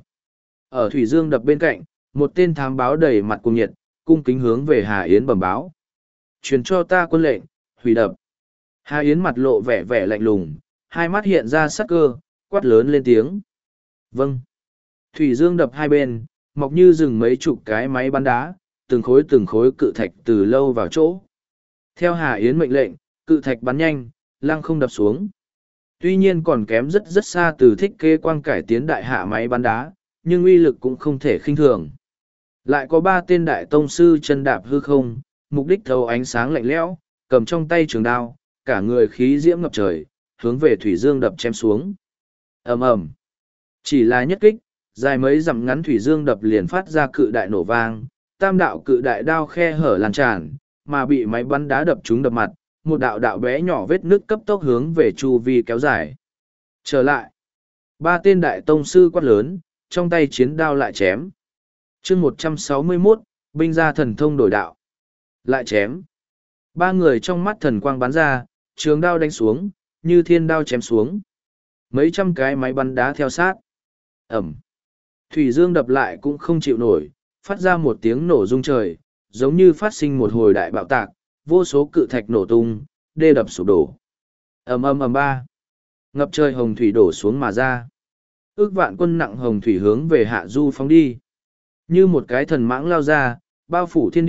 Ở Thủy Dương đập bên cạnh, một tên thám báo đầy mặt cuồng nhiệt, cung kính hướng về Hà Yến bẩm báo. Truyền cho ta quân lệnh, hủy đập. Hà Yến mặt lộ vẻ vẻ lạnh lùng, hai mắt hiện ra sắc cơ, quát lớn lên tiếng. Vâng. Thủy Dương đập hai bên, mọc như rừng mấy chục cái máy bắn đá, từng khối từng khối cự thạch từ lâu vào chỗ. Theo Hà Yến mệnh lệnh, cự thạch bắn nhanh, lăng không đập xuống. Tuy nhiên còn kém rất rất xa từ thiết kế quang cải tiến đại hạ máy bắn đá, nhưng uy lực cũng không thể khinh thường. Lại có ba tên đại tông sư chân đạp hư không, mục đích thấu ánh sáng lạnh lẽo, cầm trong tay trường đao, cả người khí diễm ngập trời, hướng về Thủy Dương đập chém xuống. Ầm ầm. Chỉ là nhất kích, dài mấy dặm ngắn Thủy Dương đập liền phát ra cự đại nổ vang, tam đạo cự đại đao khe hở lan tràn, mà bị máy bắn đá đập trúng đập mặt, một đạo đạo bé nhỏ vết nước cấp tốc hướng về chu vi kéo dài. Trở lại. Ba tên đại tông sư quát lớn, trong tay chiến đao lại chém. Chương một trăm sáu mươi mốt, binh gia thần thông đổi đạo. Lại chém. Ba người trong mắt thần quang bắn ra, trường đao đánh xuống, như thiên đao chém xuống. Mấy trăm cái máy bắn đá theo sát. Ẩm. Thủy Dương đập lại cũng không chịu nổi, phát ra một tiếng nổ rung trời, giống như phát sinh một hồi đại bạo tạc, vô số cự thạch nổ tung, đê đập sụp đổ. Ầm ầm ầm ba. Ngập trời hồng thủy đổ xuống mà ra. Ước vạn quân nặng hồng thủy hướng về Hạ Du phóng đi. Như một cái thần mãng lao ra, bao phủ thiên địa,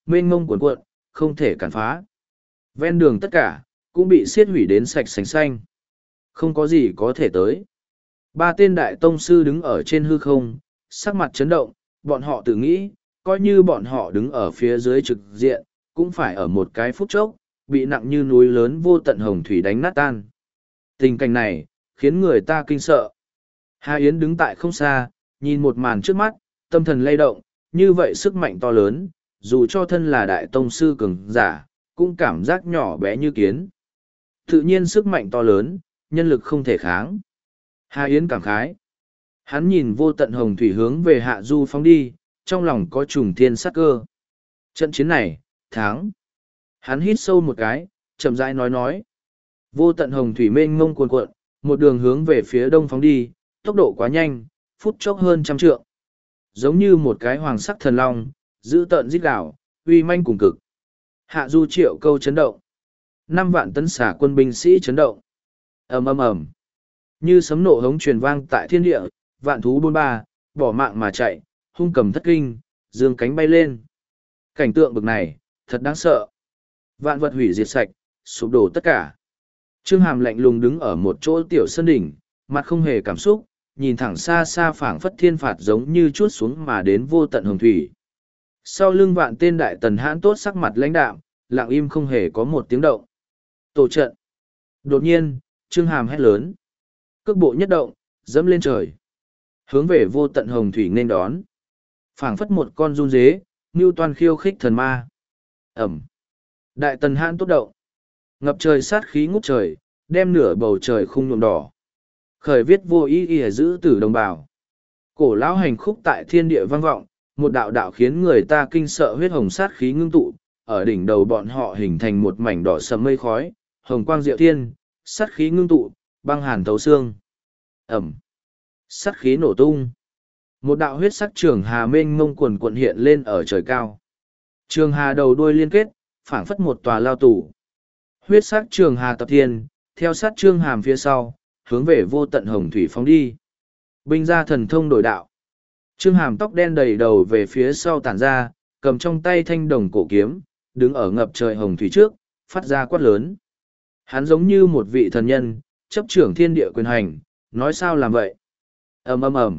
mênh mông cuồn cuộn, không thể cản phá. Ven đường tất cả, cũng bị xiết hủy đến sạch sành xanh. Không có gì có thể tới. Ba tên đại tông sư đứng ở trên hư không, sắc mặt chấn động, bọn họ tự nghĩ, coi như bọn họ đứng ở phía dưới trực diện, cũng phải ở một cái phút chốc, bị nặng như núi lớn vô tận hồng thủy đánh nát tan. Tình cảnh này, khiến người ta kinh sợ. Hà Yến đứng tại không xa, nhìn một màn trước mắt, tâm thần lay động, như vậy sức mạnh to lớn, dù cho thân là đại tông sư cường giả, cũng cảm giác nhỏ bé như kiến. Tự nhiên sức mạnh to lớn, nhân lực không thể kháng. Hà Yến cảm khái. Hắn nhìn vô tận hồng thủy hướng về hạ du phóng đi, trong lòng có trùng thiên sát cơ. Trận chiến này, thắng. Hắn hít sâu một cái, chậm rãi nói nói. Vô tận hồng thủy mênh mông cuồn cuộn, một đường hướng về phía đông phóng đi, tốc độ quá nhanh, phút chốc hơn trăm trượng. Giống như một cái hoàng sắc thần long, giữ tợn rít gào, uy manh cùng cực. Hạ du triệu câu chấn động. Năm vạn tấn xả quân binh sĩ chấn động. ầm ầm ầm, như sấm nổ hống truyền vang tại thiên địa, vạn thú bôn ba, bỏ mạng mà chạy, hung cầm thất kinh, dương cánh bay lên. Cảnh tượng bực này, thật đáng sợ. Vạn vật hủy diệt sạch, sụp đổ tất cả. Trương Hàm lạnh lùng đứng ở một chỗ tiểu sơn đỉnh, mặt không hề cảm xúc, nhìn thẳng xa xa phảng phất thiên phạt giống như chuốt xuống mà đến vô tận hồng thủy. Sau lưng vạn tên đại tần hãn tốt sắc mặt lãnh đạm, lặng im không hề có một tiếng động. Tổ trận. Đột nhiên, Trương Hàm hét lớn. Cước bộ nhất động, dẫm lên trời. Hướng về vô tận hồng thủy nên đón. Phảng phất một con run dế, ngưu toan khiêu khích thần ma. Ẩm. Đại tần hãn tốt động. Ngập trời sát khí ngút trời, đem nửa bầu trời khung nhuộm đỏ. Khởi viết vô ý ỉa giữ tử đồng bào. Cổ lão hành khúc tại thiên địa vang vọng, một đạo đạo khiến người ta kinh sợ huyết hồng sát khí ngưng tụ, ở đỉnh đầu bọn họ hình thành một mảnh đỏ sầm mây khói, hồng quang diệu thiên, sát khí ngưng tụ, băng hàn thấu xương. Ẩm. Sát khí nổ tung. Một đạo huyết sắc trường hà mênh mông quần quận hiện lên ở trời cao. Trường hà đầu đuôi liên kết, phảng phất một tòa lao tủ. Huyết sắc trường hà tập thiên, theo sát trương hàm phía sau, hướng về vô tận hồng thủy phóng đi. Binh gia thần thông đổi đạo. Trương hàm tóc đen đầy đầu về phía sau tản ra, cầm trong tay thanh đồng cổ kiếm, đứng ở ngập trời hồng thủy trước, phát ra quát lớn. Hắn giống như một vị thần nhân, chấp trưởng thiên địa quyền hành, nói sao làm vậy? Ầm ầm ầm.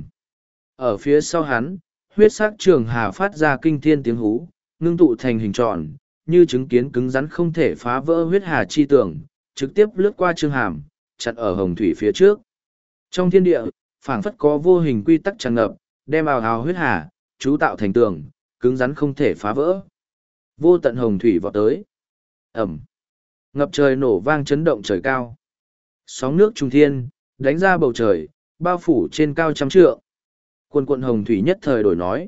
Ở phía sau hắn, huyết sắc trường hà phát ra kinh thiên tiếng hú, ngưng tụ thành hình tròn, như chứng kiến cứng rắn không thể phá vỡ huyết hà chi tường, trực tiếp lướt qua Trương Hàm, chặn ở hồng thủy phía trước. Trong thiên địa, phảng phất có vô hình quy tắc tràn ngập, đem ào ào huyết hà, chú tạo thành tường, cứng rắn không thể phá vỡ. Vô tận hồng thủy vọt tới. Ẩm. Ngập trời nổ vang chấn động trời cao. Sóng nước trung thiên, đánh ra bầu trời, bao phủ trên cao trăm trượng. Quần quận hồng thủy nhất thời đổi nói.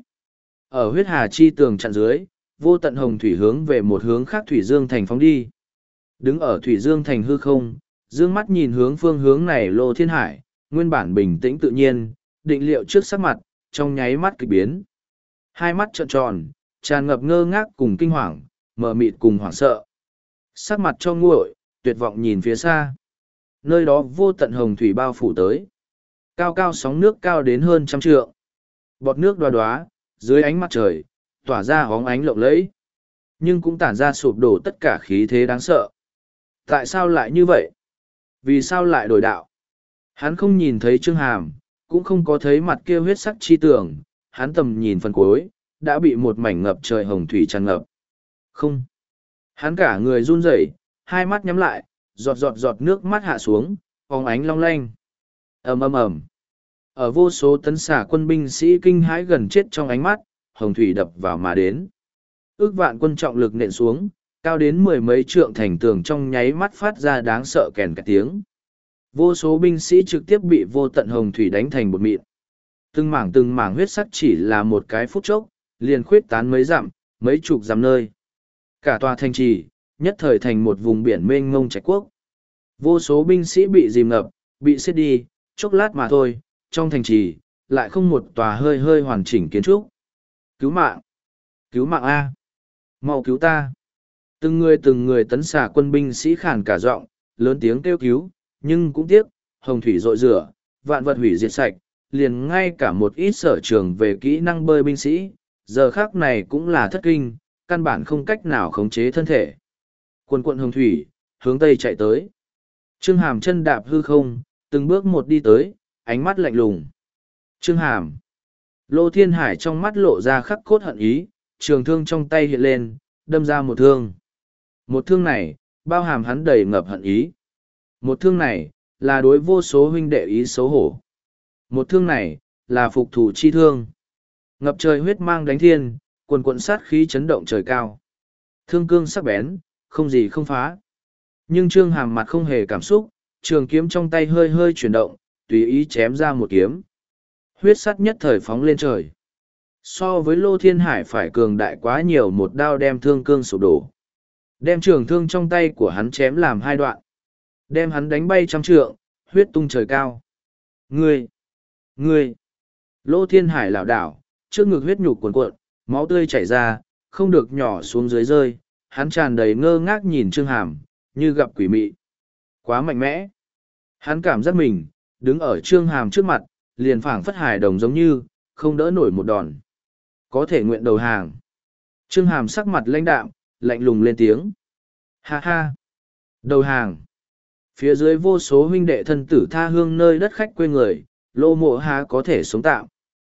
Ở huyết hà chi tường chặn dưới, vô tận hồng thủy hướng về một hướng khác Thủy Dương Thành phóng đi. Đứng ở Thủy Dương Thành hư không, dương mắt nhìn hướng phương hướng này Lô Thiên Hải, nguyên bản bình tĩnh tự nhiên, định liệu trước sắc mặt, trong nháy mắt kịch biến. Hai mắt trợn tròn, tràn ngập ngơ ngác cùng kinh hoàng, mờ mịt cùng hoảng sợ. Sắc mặt cho nguội, tuyệt vọng nhìn phía xa. Nơi đó vô tận hồng thủy bao phủ tới. Cao cao sóng nước cao đến hơn trăm trượng. Bọt nước đoá đoá, dưới ánh mặt trời, tỏa ra hóng ánh lộng lẫy. Nhưng cũng tản ra sụp đổ tất cả khí thế đáng sợ. Tại sao lại như vậy? Vì sao lại đổi đạo? Hắn không nhìn thấy Trương Hàm, cũng không có thấy mặt kia huyết sắc chi tường. Hắn tầm nhìn phần cuối, đã bị một mảnh ngập trời hồng thủy tràn ngập. Không. Hắn cả người run rẩy, hai mắt nhắm lại, giọt giọt giọt nước mắt hạ xuống, phóng ánh long lanh. Ầm ầm ầm. Ở vô số tấn xả quân binh sĩ kinh hãi gần chết trong ánh mắt, hồng thủy đập vào mà đến. Ước vạn quân trọng lực nện xuống, cao đến mười mấy trượng thành tường trong nháy mắt phát ra đáng sợ kèn cả tiếng. Vô số binh sĩ trực tiếp bị vô tận hồng thủy đánh thành bột mịn. Từng mảng từng mảng huyết sắc chỉ là một cái phút chốc, liền khuyết tán mấy dặm, mấy chục dặm nơi. Cả tòa thành trì, nhất thời thành một vùng biển mênh mông trạch quốc. Vô số binh sĩ bị dìm ngập, bị xiết đi, chốc lát mà thôi, trong thành trì, lại không một tòa hơi hơi hoàn chỉnh kiến trúc. Cứu mạng! Cứu mạng A! Mau cứu ta! Từng người từng người tấn xả quân binh sĩ khản cả giọng, lớn tiếng kêu cứu, nhưng cũng tiếc, hồng thủy rội rửa, vạn vật hủy diệt sạch, liền ngay cả một ít sở trường về kỹ năng bơi binh sĩ, giờ khác này cũng là thất kinh, căn bản không cách nào khống chế thân thể. Quần quận hồng thủy, hướng tây chạy tới. Trương Hàm chân đạp hư không, từng bước một đi tới, ánh mắt lạnh lùng. Trương Hàm. Lô Thiên Hải trong mắt lộ ra khắc cốt hận ý, trường thương trong tay hiện lên, đâm ra một thương. Một thương này, bao hàm hắn đầy ngập hận ý. Một thương này, là đối vô số huynh đệ ý xấu hổ. Một thương này, là phục thủ chi thương. Ngập trời huyết mang đánh thiên, quần quận sát khí chấn động trời cao. Thương cương sắc bén, không gì không phá. Nhưng Trương Hàm mặt không hề cảm xúc, trường kiếm trong tay hơi hơi chuyển động, tùy ý chém ra một kiếm. Huyết sắt nhất thời phóng lên trời. So với Lô Thiên Hải phải cường đại quá nhiều, một đao đem thương cương sụp đổ. Đem trường thương trong tay của hắn chém làm hai đoạn. Đem hắn đánh bay trăm trượng, huyết tung trời cao. Ngươi! Ngươi! Lô Thiên Hải lảo đảo, trước ngực huyết nhục cuồn cuộn, máu tươi chảy ra, không được nhỏ xuống dưới rơi. Hắn tràn đầy ngơ ngác nhìn Trương Hàm, như gặp quỷ mị. Quá mạnh mẽ! Hắn cảm giác mình, đứng ở Trương Hàm trước mặt, liền phảng phất hài đồng giống như, không đỡ nổi một đòn. Có thể nguyện đầu hàng. Trương Hàm sắc mặt lãnh đạm, lạnh lùng lên tiếng. Ha ha! Đầu hàng! Phía dưới vô số huynh đệ thân tử tha hương nơi đất khách quê người, Lô Mộ há có thể sống tạm.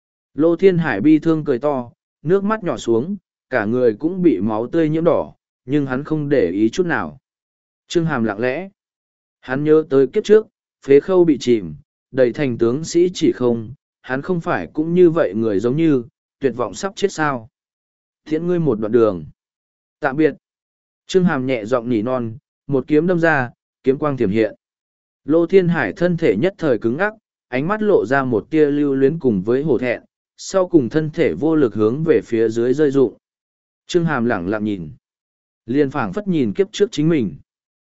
Lô Thiên Hải bi thương cười to, nước mắt nhỏ xuống, cả người cũng bị máu tươi nhiễm đỏ, nhưng hắn không để ý chút nào. Trương Hàm lặng lẽ. Hắn nhớ tới kiếp trước, phế khâu bị chìm, đầy thành tướng sĩ chỉ không, hắn không phải cũng như vậy người giống như, tuyệt vọng sắp chết sao. Thiện ngươi một đoạn đường. Tạm biệt. Trương Hàm nhẹ giọng nỉ non, một kiếm đâm ra, kiếm quang tiềm hiện. Lô Thiên Hải thân thể nhất thời cứng ngắc, ánh mắt lộ ra một tia lưu luyến cùng với hổ thẹn, sau cùng thân thể vô lực hướng về phía dưới rơi rụng. Trương Hàm lẳng lặng nhìn. Liên phảng phất nhìn kiếp trước chính mình.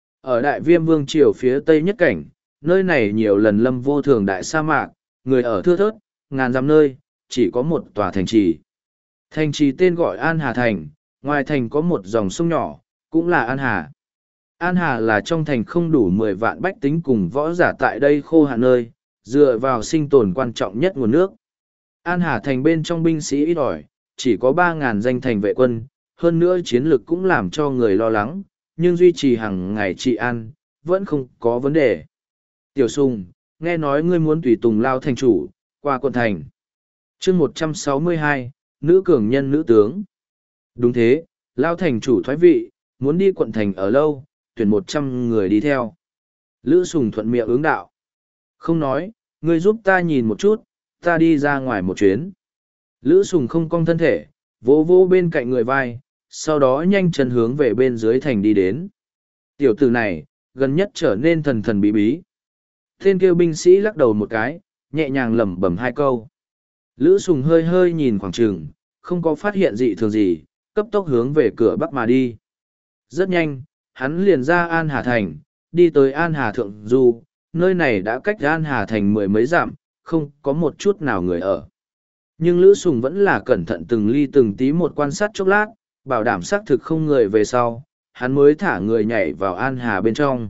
Ở Đại Viêm Vương triều phía tây nhất cảnh, nơi này nhiều lần lâm vô thường đại sa mạc, người ở thưa thớt, ngàn dặm nơi, chỉ có một tòa thành trì. Thành trì tên gọi An Hà Thành, ngoài thành có một dòng sông nhỏ, cũng là An Hà. An Hà là trong thành không đủ mười vạn bách tính cùng võ giả tại đây khô hạn nơi, dựa vào sinh tồn quan trọng nhất nguồn nước. An Hà Thành bên trong binh sĩ ít ỏi, chỉ có ba ngàn danh thành vệ quân, hơn nữa chiến lực cũng làm cho người lo lắng, nhưng duy trì hàng ngày trị an, vẫn không có vấn đề. Tiểu Sùng, nghe nói ngươi muốn tùy tùng lao thành chủ, qua quận thành. chương một trăm sáu mươi hai, nữ cường nhân nữ tướng. Đúng thế, lao thành chủ thoái vị, muốn đi quận thành ở lâu, tuyển một trăm người đi theo. Lữ Sùng thuận miệng ứng đạo. Không nói, ngươi giúp ta nhìn một chút, ta đi ra ngoài một chuyến. Lữ Sùng không cong thân thể, vỗ vỗ bên cạnh người vai, sau đó nhanh chân hướng về bên dưới thành đi đến. Tiểu tử này, gần nhất trở nên thần thần bí bí. Tên kêu binh sĩ lắc đầu một cái, nhẹ nhàng lẩm bẩm hai câu. Lữ Sùng hơi hơi nhìn khoảng trường, không có phát hiện gì thường gì, cấp tốc hướng về cửa bắc mà đi. Rất nhanh, hắn liền ra An Hà Thành, đi tới An Hà Thượng Du, nơi này đã cách An Hà Thành mười mấy dặm, không có một chút nào người ở. Nhưng Lữ Sùng vẫn là cẩn thận từng ly từng tí một quan sát chốc lát, bảo đảm xác thực không người về sau, hắn mới thả người nhảy vào An Hà bên trong.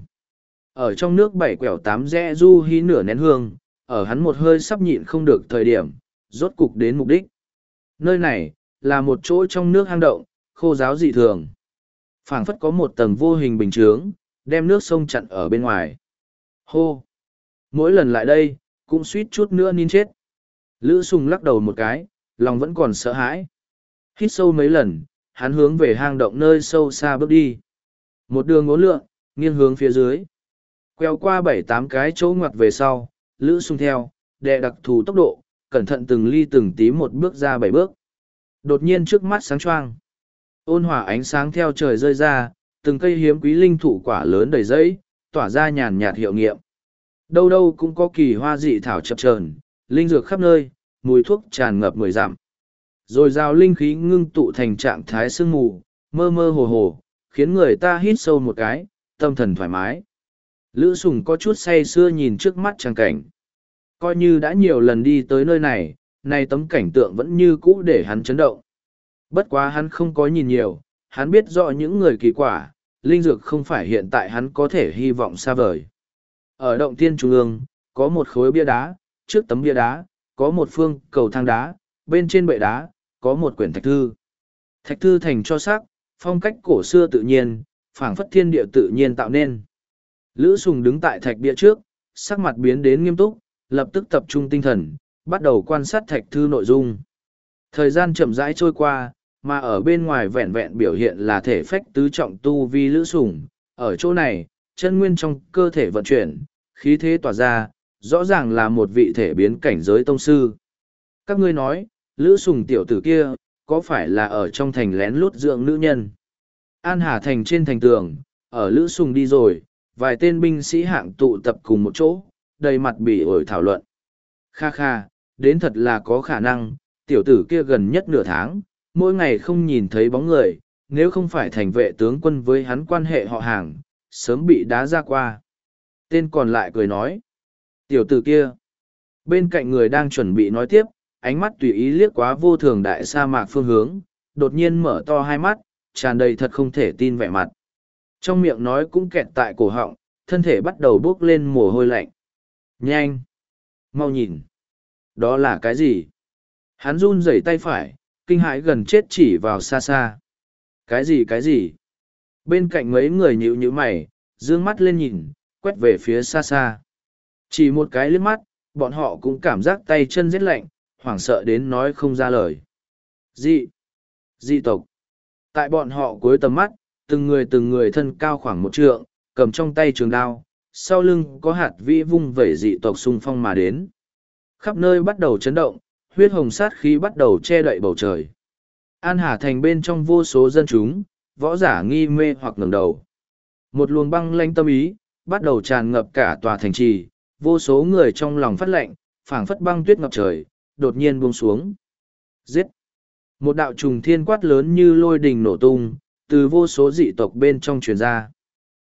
Ở trong nước bảy quẹo tám rẽ du hí nửa nén hương, ở hắn một hơi sắp nhịn không được thời điểm, rốt cục đến mục đích. Nơi này, là một chỗ trong nước hang động, khô ráo dị thường. Phảng phất có một tầng vô hình bình chướng, đem nước sông chặn ở bên ngoài. Hô! Mỗi lần lại đây, cũng suýt chút nữa nín chết. Lữ Sùng lắc đầu một cái, lòng vẫn còn sợ hãi. Hít sâu mấy lần, hắn hướng về hang động nơi sâu xa bước đi. Một đường ngốn lượn, nghiêng hướng phía dưới. Quẹo qua bảy tám cái chỗ ngoặt về sau, Lữ Sùng theo, đệ đặc thù tốc độ, cẩn thận từng ly từng tí một bước ra bảy bước. Đột nhiên trước mắt sáng choang. Ôn hòa ánh sáng theo trời rơi ra, từng cây hiếm quý linh thụ quả lớn đầy dẫy, tỏa ra nhàn nhạt hiệu nghiệm. Đâu đâu cũng có kỳ hoa dị thảo chập chờn, linh dược khắp nơi, mùi thuốc tràn ngập mười dặm. Rồi rào linh khí ngưng tụ thành trạng thái sương mù, mơ mơ hồ hồ, khiến người ta hít sâu một cái, tâm thần thoải mái. Lữ Sùng có chút say sưa nhìn trước mắt tràng cảnh. Coi như đã nhiều lần đi tới nơi này, nay tấm cảnh tượng vẫn như cũ để hắn chấn động. Bất quá hắn không có nhìn nhiều, hắn biết rõ những người kỳ quả, linh dược không phải hiện tại hắn có thể hy vọng xa vời. Ở động tiên trung ương, có một khối bia đá, trước tấm bia đá, có một phương cầu thang đá, bên trên bệ đá, có một quyển thạch thư. Thạch thư thành cho sắc, phong cách cổ xưa tự nhiên, phảng phất thiên địa tự nhiên tạo nên. Lữ Sùng đứng tại thạch bia trước, sắc mặt biến đến nghiêm túc, lập tức tập trung tinh thần, bắt đầu quan sát thạch thư nội dung. Thời gian chậm rãi trôi qua, mà ở bên ngoài vẹn vẹn biểu hiện là thể phách tứ trọng tu vi Lữ Sùng. Ở chỗ này, chân nguyên trong cơ thể vận chuyển, khí thế tỏa ra, rõ ràng là một vị thể biến cảnh giới tông sư. Các ngươi nói, Lữ Sùng tiểu tử kia, có phải là ở trong thành lén lút dưỡng nữ nhân? An Hà Thành trên thành tường, ở Lữ Sùng đi rồi, vài tên binh sĩ hạng tụ tập cùng một chỗ, đầy mặt bỉ ổi thảo luận. Kha kha, đến thật là có khả năng, tiểu tử kia gần nhất nửa tháng, mỗi ngày không nhìn thấy bóng người, nếu không phải thành vệ tướng quân với hắn quan hệ họ hàng, sớm bị đá ra qua. Tên còn lại cười nói, tiểu tử kia. Bên cạnh người đang chuẩn bị nói tiếp, ánh mắt tùy ý liếc quá vô thường đại sa mạc phương hướng, đột nhiên mở to hai mắt, tràn đầy thật không thể tin vẻ mặt. Trong miệng nói cũng kẹt tại cổ họng, thân thể bắt đầu bốc lên mồ hôi lạnh. Nhanh! Mau nhìn! Đó là cái gì? Hắn run rẩy tay phải, kinh hãi gần chết chỉ vào xa xa. Cái gì cái gì? Bên cạnh mấy người nhíu nhíu mày, dương mắt lên nhìn, quét về phía xa xa. Chỉ một cái liếc mắt, bọn họ cũng cảm giác tay chân rét lạnh, hoảng sợ đến nói không ra lời. Dị! Dị tộc! Tại bọn họ cuối tầm mắt, từng người từng người thân cao khoảng một trượng, cầm trong tay trường đao, sau lưng có hạt vĩ vung vẩy dị tộc xung phong mà đến. Khắp nơi bắt đầu chấn động, huyết hồng sát khí bắt đầu che đậy bầu trời. An Hà Thành bên trong vô số dân chúng, võ giả nghi mê hoặc ngẩng đầu. Một luồng băng lanh tâm ý, bắt đầu tràn ngập cả tòa thành trì, vô số người trong lòng phát lệnh, phảng phất băng tuyết ngập trời, đột nhiên buông xuống. Giết! Một đạo trùng thiên quát lớn như lôi đình nổ tung, từ vô số dị tộc bên trong truyền ra.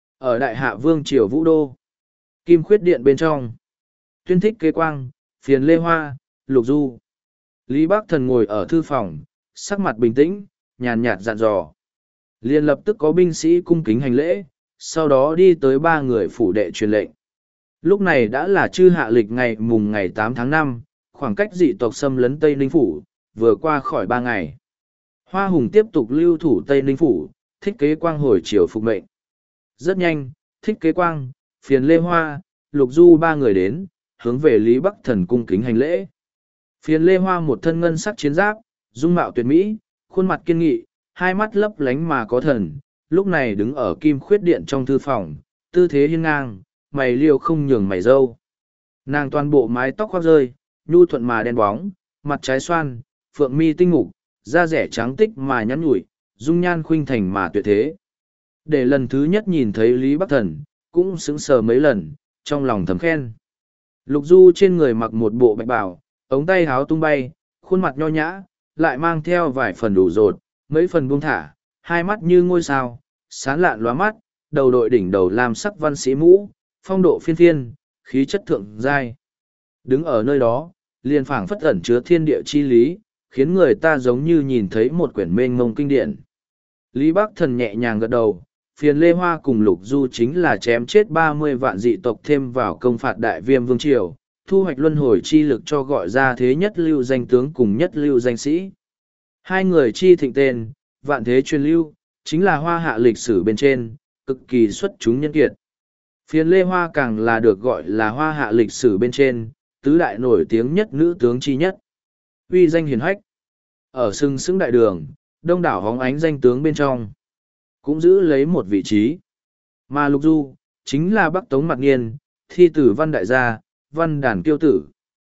Ở đại hạ vương triều Vũ Đô, Kim Khuyết Điện bên trong, Tuyên Thích Kế Quang, Phiền Lê Hoa, Lục Du. Lý Bác Thần ngồi ở thư phòng, sắc mặt bình tĩnh, nhàn nhạt dặn dò. Liền lập tức có binh sĩ cung kính hành lễ, sau đó đi tới ba người phủ đệ truyền lệnh. Lúc này đã là chư hạ lịch ngày mùng ngày tám tháng năm, khoảng cách dị tộc xâm lấn Tây Ninh Phủ, vừa qua khỏi ba ngày. Hoa Hùng tiếp tục lưu thủ Tây Ninh Phủ, Thích Kế Quang hồi chiều phục mệnh. Rất nhanh, Thích Kế Quang, Phiền Lê Hoa, Lục Du ba người đến, hướng về Lý Bắc Thần cung kính hành lễ. Phiền Lê Hoa một thân ngân sắc chiến giáp, dung mạo tuyệt mỹ, khuôn mặt kiên nghị, hai mắt lấp lánh mà có thần, lúc này đứng ở Kim Khuyết Điện trong thư phòng, tư thế hiên ngang, mày liêu không nhường mày râu. Nàng toàn bộ mái tóc khoác rơi, nhu thuận mà đen bóng, mặt trái xoan, phượng mi tinh mục, da rẻ trắng tích mà nhắn nhủi, dung nhan khuynh thành mà tuyệt thế. Để lần thứ nhất nhìn thấy Lý Bắc Thần, cũng sững sờ mấy lần, trong lòng thầm khen. Lục Du trên người mặc một bộ bạch bào, ống tay háo tung bay, khuôn mặt nho nhã, lại mang theo vài phần đủ rột, mấy phần buông thả, hai mắt như ngôi sao, sáng lạn lóa mắt, đầu đội đỉnh đầu làm sắc văn sĩ mũ, phong độ phiên phiên, khí chất thượng giai. Đứng ở nơi đó, liền phảng phất ẩn chứa thiên địa chi lý, khiến người ta giống như nhìn thấy một quyển mênh mông kinh điển. Lý Bắc Thần nhẹ nhàng gật đầu, Phiền Lê Hoa cùng Lục Du chính là chém chết ba mươi vạn dị tộc thêm vào công phạt Đại Viêm Vương Triều, thu hoạch luân hồi chi lực cho gọi ra thế nhất lưu danh tướng cùng nhất lưu danh sĩ. Hai người chi thịnh tên, vạn thế truyền lưu, chính là hoa hạ lịch sử bên trên, cực kỳ xuất chúng nhân kiệt. Phiền Lê Hoa càng là được gọi là hoa hạ lịch sử bên trên, tứ đại nổi tiếng nhất nữ tướng chi nhất. Uy danh hiền hách. Ở sừng sững đại đường, đông đảo hóng ánh danh tướng bên trong, cũng giữ lấy một vị trí. Mà Lục Du, chính là Bắc Tống Mạc Nghiên, thi tử văn đại gia, văn đàn kiêu tử.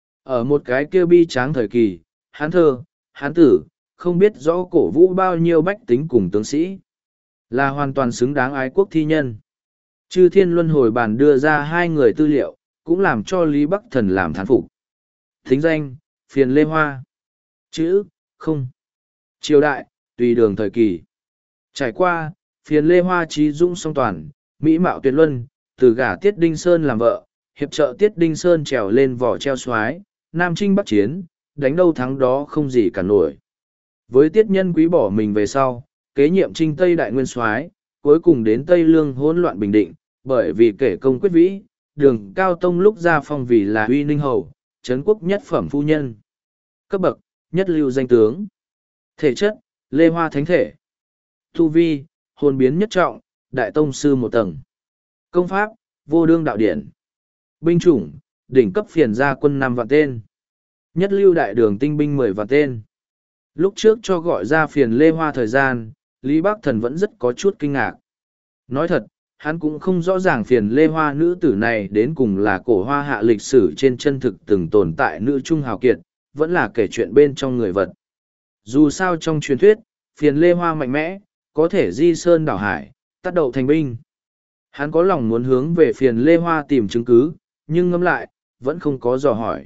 Ở một cái kiêu bi tráng thời kỳ, hán thơ, hán tử, không biết rõ cổ vũ bao nhiêu bách tính cùng tướng sĩ. Là hoàn toàn xứng đáng ái quốc thi nhân. Chư Thiên Luân Hồi Bản đưa ra hai người tư liệu, cũng làm cho Lý Bắc Thần làm thán phục. Thính danh, Phiền Lê Hoa. Chữ, không. Triều đại, tùy đường thời kỳ. Trải qua, Phiền Lê Hoa trí dũng song toàn, mỹ mạo tuyệt luân, từ gả Tiết Đinh Sơn làm vợ, hiệp trợ Tiết Đinh Sơn trèo lên vỏ treo xoái, Nam Trinh Bắc Chiến, đánh đâu thắng đó không gì cả nổi. Với Tiết Nhân Quý bỏ mình về sau, kế nhiệm Trinh Tây Đại Nguyên Soái, cuối cùng đến Tây Lương hỗn loạn bình định, bởi vì kể công quyết vĩ, Đường Cao Tông lúc ra phong vì là Uy Ninh hầu, trấn quốc nhất phẩm phu nhân. Cấp bậc, nhất lưu danh tướng. Thể chất, Lê Hoa thánh thể. Tu vi, hồn biến nhất trọng, đại tông sư một tầng. Công pháp, vô đương đạo điển. Binh chủng, đỉnh cấp phiền gia quân năm vạn tên. Nhất lưu đại đường tinh binh mười vạn tên. Lúc trước cho gọi ra phiền Lê Hoa thời gian, Lý Bắc Thần vẫn rất có chút kinh ngạc. Nói thật, hắn cũng không rõ ràng phiền Lê Hoa nữ tử này đến cùng là cổ hoa hạ lịch sử trên chân thực từng tồn tại nữ trung hào kiệt, vẫn là kể chuyện bên trong người vật. Dù sao trong truyền thuyết, phiền Lê Hoa mạnh mẽ, có thể di sơn đảo hải, tác đậu thành binh. Hắn có lòng muốn hướng về phiền Lê Hoa tìm chứng cứ, nhưng ngẫm lại, vẫn không có dò hỏi.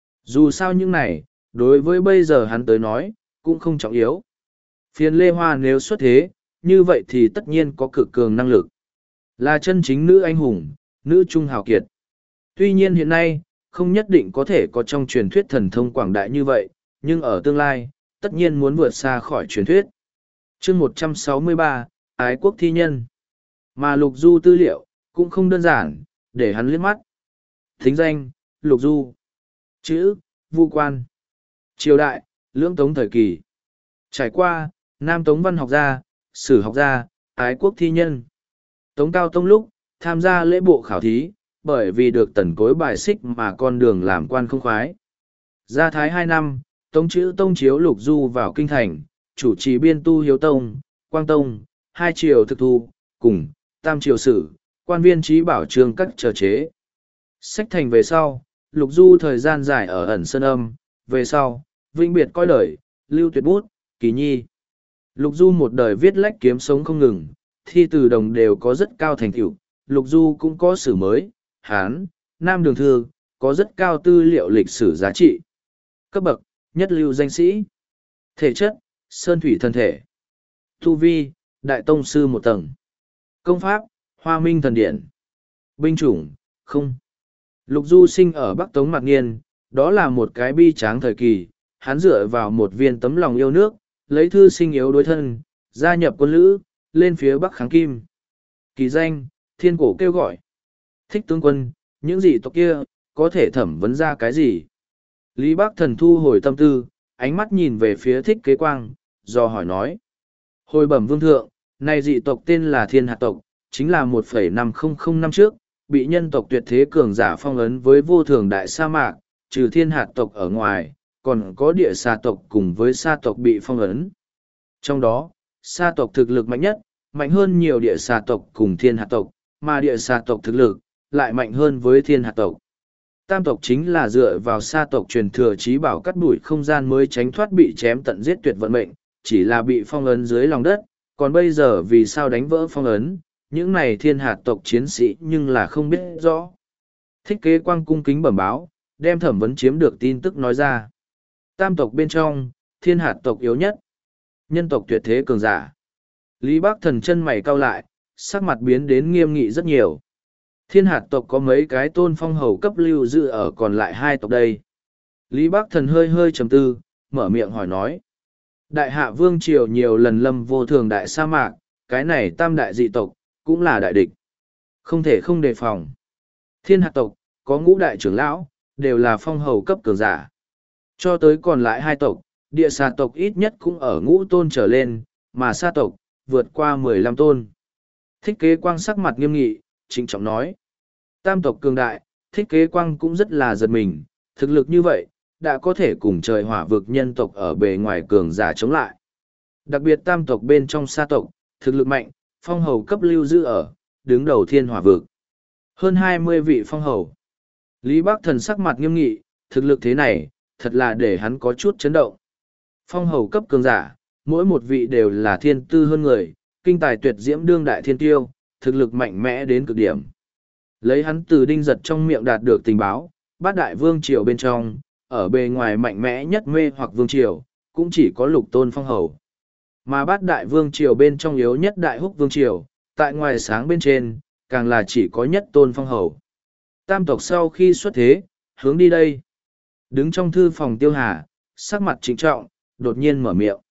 Dù sao những này, đối với bây giờ hắn tới nói, cũng không trọng yếu. Phiền Lê Hoa nếu xuất thế, như vậy thì tất nhiên có cực cường năng lực. Là chân chính nữ anh hùng, nữ trung hào kiệt. Tuy nhiên hiện nay, không nhất định có thể có trong truyền thuyết thần thông quảng đại như vậy, nhưng ở tương lai, tất nhiên muốn vượt xa khỏi truyền thuyết. chương một trăm sáu mươi ba, Ái quốc thi nhân. Mà Lục Du tư liệu, cũng không đơn giản, để hắn liếc mắt. Thính danh, Lục Du. Chữ, Vu Quan. Triều đại, Lưỡng Tống thời kỳ. Trải qua, Nam Tống văn học gia, sử học gia, ái quốc thi nhân. Tống Cao Tông lúc, tham gia lễ bộ khảo thí, bởi vì được tần cối bài xích mà con đường làm quan không khoái. Gia thái hai năm, Tống chữ Tông chiếu Lục Du vào kinh thành, chủ trì biên tu Hiếu Tông, Quang Tông, hai triều thực thu, cùng, tam triều sử, quan viên trí bảo trương các trở chế. Sách thành về sau, Lục Du thời gian dài ở ẩn sơn âm, về sau, vĩnh biệt coi đời, lưu tuyệt bút, kỳ nhi. Lục Du một đời viết lách kiếm sống không ngừng, thi từ đồng đều có rất cao thành tựu. Lục Du cũng có sử mới, Hán, Nam Đường Thư, có rất cao tư liệu lịch sử giá trị. Cấp bậc, nhất lưu danh sĩ. Thể chất, sơn thủy thân thể. Tu vi, đại tông sư một tầng. Công pháp, hoa minh thần điện. Binh chủng, không. Lục Du sinh ở Bắc Tống Mạc Nghiên, đó là một cái bi tráng thời kỳ, hắn dựa vào một viên tấm lòng yêu nước, lấy thư sinh yếu đối thân, gia nhập quân lữ, lên phía Bắc kháng Kim. Kỳ danh, thiên cổ kêu gọi. Thích tướng quân, những gì tộc kia, có thể thẩm vấn ra cái gì? Lý Bắc Thần thu hồi tâm tư, ánh mắt nhìn về phía Thích Kế Quang, do hỏi nói. Hồi bẩm vương thượng, này dị tộc tên là Thiên Hạt tộc, chính là một phẩy năm không năm trước, bị nhân tộc tuyệt thế cường giả phong ấn với vô thường đại sa mạc, trừ Thiên Hạt tộc ở ngoài, còn có địa xà tộc cùng với sa tộc bị phong ấn. Trong đó, sa tộc thực lực mạnh nhất, mạnh hơn nhiều địa xà tộc cùng Thiên Hạt tộc, mà địa xà tộc thực lực lại mạnh hơn với Thiên Hạt tộc. Tam tộc chính là dựa vào sa tộc truyền thừa trí bảo cắt đuổi không gian mới tránh thoát bị chém tận giết tuyệt vận mệnh, chỉ là bị phong ấn dưới lòng đất, còn bây giờ vì sao đánh vỡ phong ấn, những này Thiên Hạt tộc chiến sĩ nhưng là không biết rõ. Thích Kế Quang cung kính bẩm báo, đem thẩm vấn chiếm được tin tức nói ra. Tam tộc bên trong, Thiên Hạt tộc yếu nhất. Nhân tộc tuyệt thế cường giả. Lý Bắc Thần chân mày cau lại, sắc mặt biến đến nghiêm nghị rất nhiều. Thiên Hạt tộc có mấy cái tôn phong hầu cấp lưu giữ ở còn lại hai tộc đây. Lý Bắc Thần hơi hơi trầm tư, mở miệng hỏi nói. Đại hạ vương triều nhiều lần lâm vô thường đại sa mạc, cái này tam đại dị tộc, cũng là đại địch. Không thể không đề phòng. Thiên Hạt tộc, có ngũ đại trưởng lão, đều là phong hầu cấp cường giả. Cho tới còn lại hai tộc, địa xà tộc ít nhất cũng ở ngũ tôn trở lên, mà sa tộc, vượt qua mười lăm tôn. Thích Kế Quang sắc mặt nghiêm nghị, trịnh trọng nói. Tam tộc cường đại, Thích Kế Quang cũng rất là giật mình, thực lực như vậy, đã có thể cùng trời hỏa vực nhân tộc ở bề ngoài cường giả chống lại. Đặc biệt tam tộc bên trong sa tộc, thực lực mạnh, phong hầu cấp lưu giữ ở, đứng đầu thiên hỏa vực. Hơn hai mươi vị phong hầu. Lý Bắc Thần sắc mặt nghiêm nghị, thực lực thế này, thật là để hắn có chút chấn động. Phong hầu cấp cường giả, mỗi một vị đều là thiên tư hơn người, kinh tài tuyệt diễm đương đại thiên tiêu, thực lực mạnh mẽ đến cực điểm. Lấy hắn từ đinh giật trong miệng đạt được tình báo, bát đại vương triều bên trong, ở bề ngoài mạnh mẽ nhất mê hoặc vương triều, cũng chỉ có lục tôn phong hầu. Mà bát đại vương triều bên trong yếu nhất đại húc vương triều, tại ngoài sáng bên trên, càng là chỉ có nhất tôn phong hầu. Tam tộc sau khi xuất thế, hướng đi đây. Đứng trong thư phòng Tiêu Hà, sắc mặt trịnh trọng, đột nhiên mở miệng.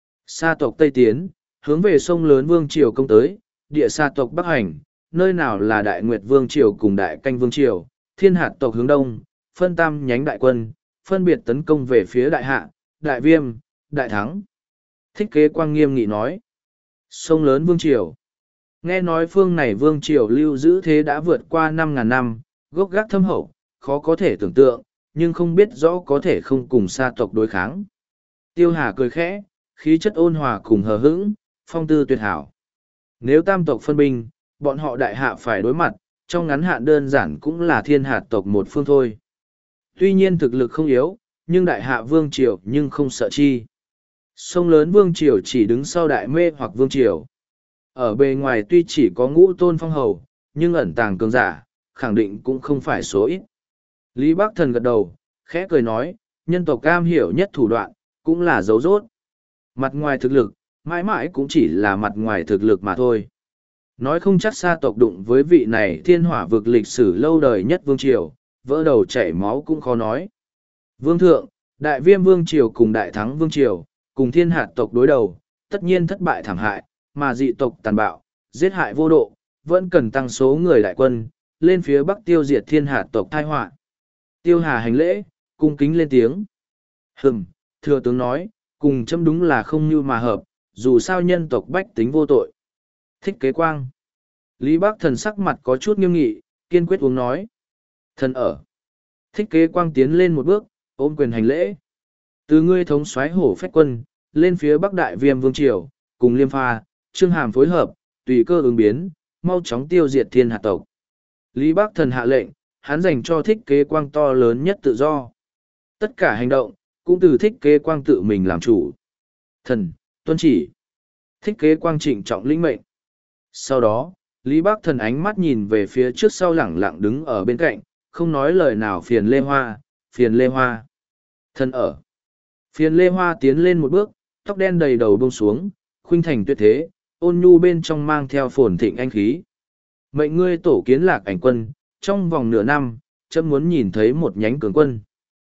Sa tộc Tây Tiến, hướng về sông lớn vương triều công tới, địa sa tộc Bắc Hành, nơi nào là đại nguyệt vương triều cùng đại canh vương triều, Thiên Hạt tộc hướng đông, phân tam nhánh đại quân, phân biệt tấn công về phía đại hạ, đại viêm, đại thắng. Thích Kế Quang nghiêm nghị nói. Sông lớn Vương Triều. Nghe nói phương này Vương Triều lưu giữ thế đã vượt qua năm ngàn năm, gốc gác thâm hậu, khó có thể tưởng tượng, nhưng không biết rõ có thể không cùng sa tộc đối kháng. Tiêu Hà cười khẽ, khí chất ôn hòa cùng hờ hững, phong tư tuyệt hảo. Nếu tam tộc phân binh, bọn họ đại hạ phải đối mặt, trong ngắn hạn đơn giản cũng là thiên hạt tộc một phương thôi. Tuy nhiên thực lực không yếu, nhưng đại hạ Vương Triều nhưng không sợ chi. Sông lớn Vương Triều chỉ đứng sau đại mê hoặc Vương Triều. Ở bề ngoài tuy chỉ có ngũ tôn phong hầu, nhưng ẩn tàng cường giả, khẳng định cũng không phải số ít. Lý Bắc Thần gật đầu, khẽ cười nói, nhân tộc cam hiểu nhất thủ đoạn, cũng là dấu rốt. Mặt ngoài thực lực, mãi mãi cũng chỉ là mặt ngoài thực lực mà thôi. Nói không chắc sa tộc đụng với vị này thiên hỏa vực lịch sử lâu đời nhất Vương Triều, vỡ đầu chảy máu cũng khó nói. Vương Thượng, Đại Viêm Vương Triều cùng Đại Thắng Vương Triều, cùng thiên hạt tộc đối đầu, tất nhiên thất bại thảm hại, mà dị tộc tàn bạo, giết hại vô độ, vẫn cần tăng số người đại quân, lên phía bắc tiêu diệt thiên hạt tộc thai họa. Tiêu Hà hành lễ, cung kính lên tiếng. Hừm, thừa tướng nói, cùng chấm đúng là không như mà hợp, dù sao nhân tộc bách tính vô tội. Thích Kế Quang. Lý Bắc Thần sắc mặt có chút nghiêm nghị, kiên quyết uống nói. Thần ở. Thích Kế Quang tiến lên một bước, ôm quyền hành lễ. Từ ngươi thống soái hổ phách quân, lên phía bắc đại viêm vương triều, cùng liêm pha, trương hàm phối hợp, tùy cơ ứng biến, mau chóng tiêu diệt thiên hạt tộc. Lý Bắc Thần hạ lệnh, hắn dành cho Thích Kế Quang to lớn nhất tự do. Tất cả hành động, cũng từ Thích Kế Quang tự mình làm chủ. Thần, tuân chỉ. Thích Kế Quang trịnh trọng lĩnh mệnh. Sau đó, Lý Bắc Thần ánh mắt nhìn về phía trước sau lẳng lặng đứng ở bên cạnh, không nói lời nào phiền Lê Hoa, phiền Lê Hoa. Thần ở. Phiền Lê Hoa tiến lên một bước, tóc đen đầy đầu buông xuống, khuynh thành tuyệt thế, ôn nhu bên trong mang theo phồn thịnh anh khí. Mệnh ngươi tổ kiến lạc ảnh quân, trong vòng nửa năm, chấm muốn nhìn thấy một nhánh cường quân.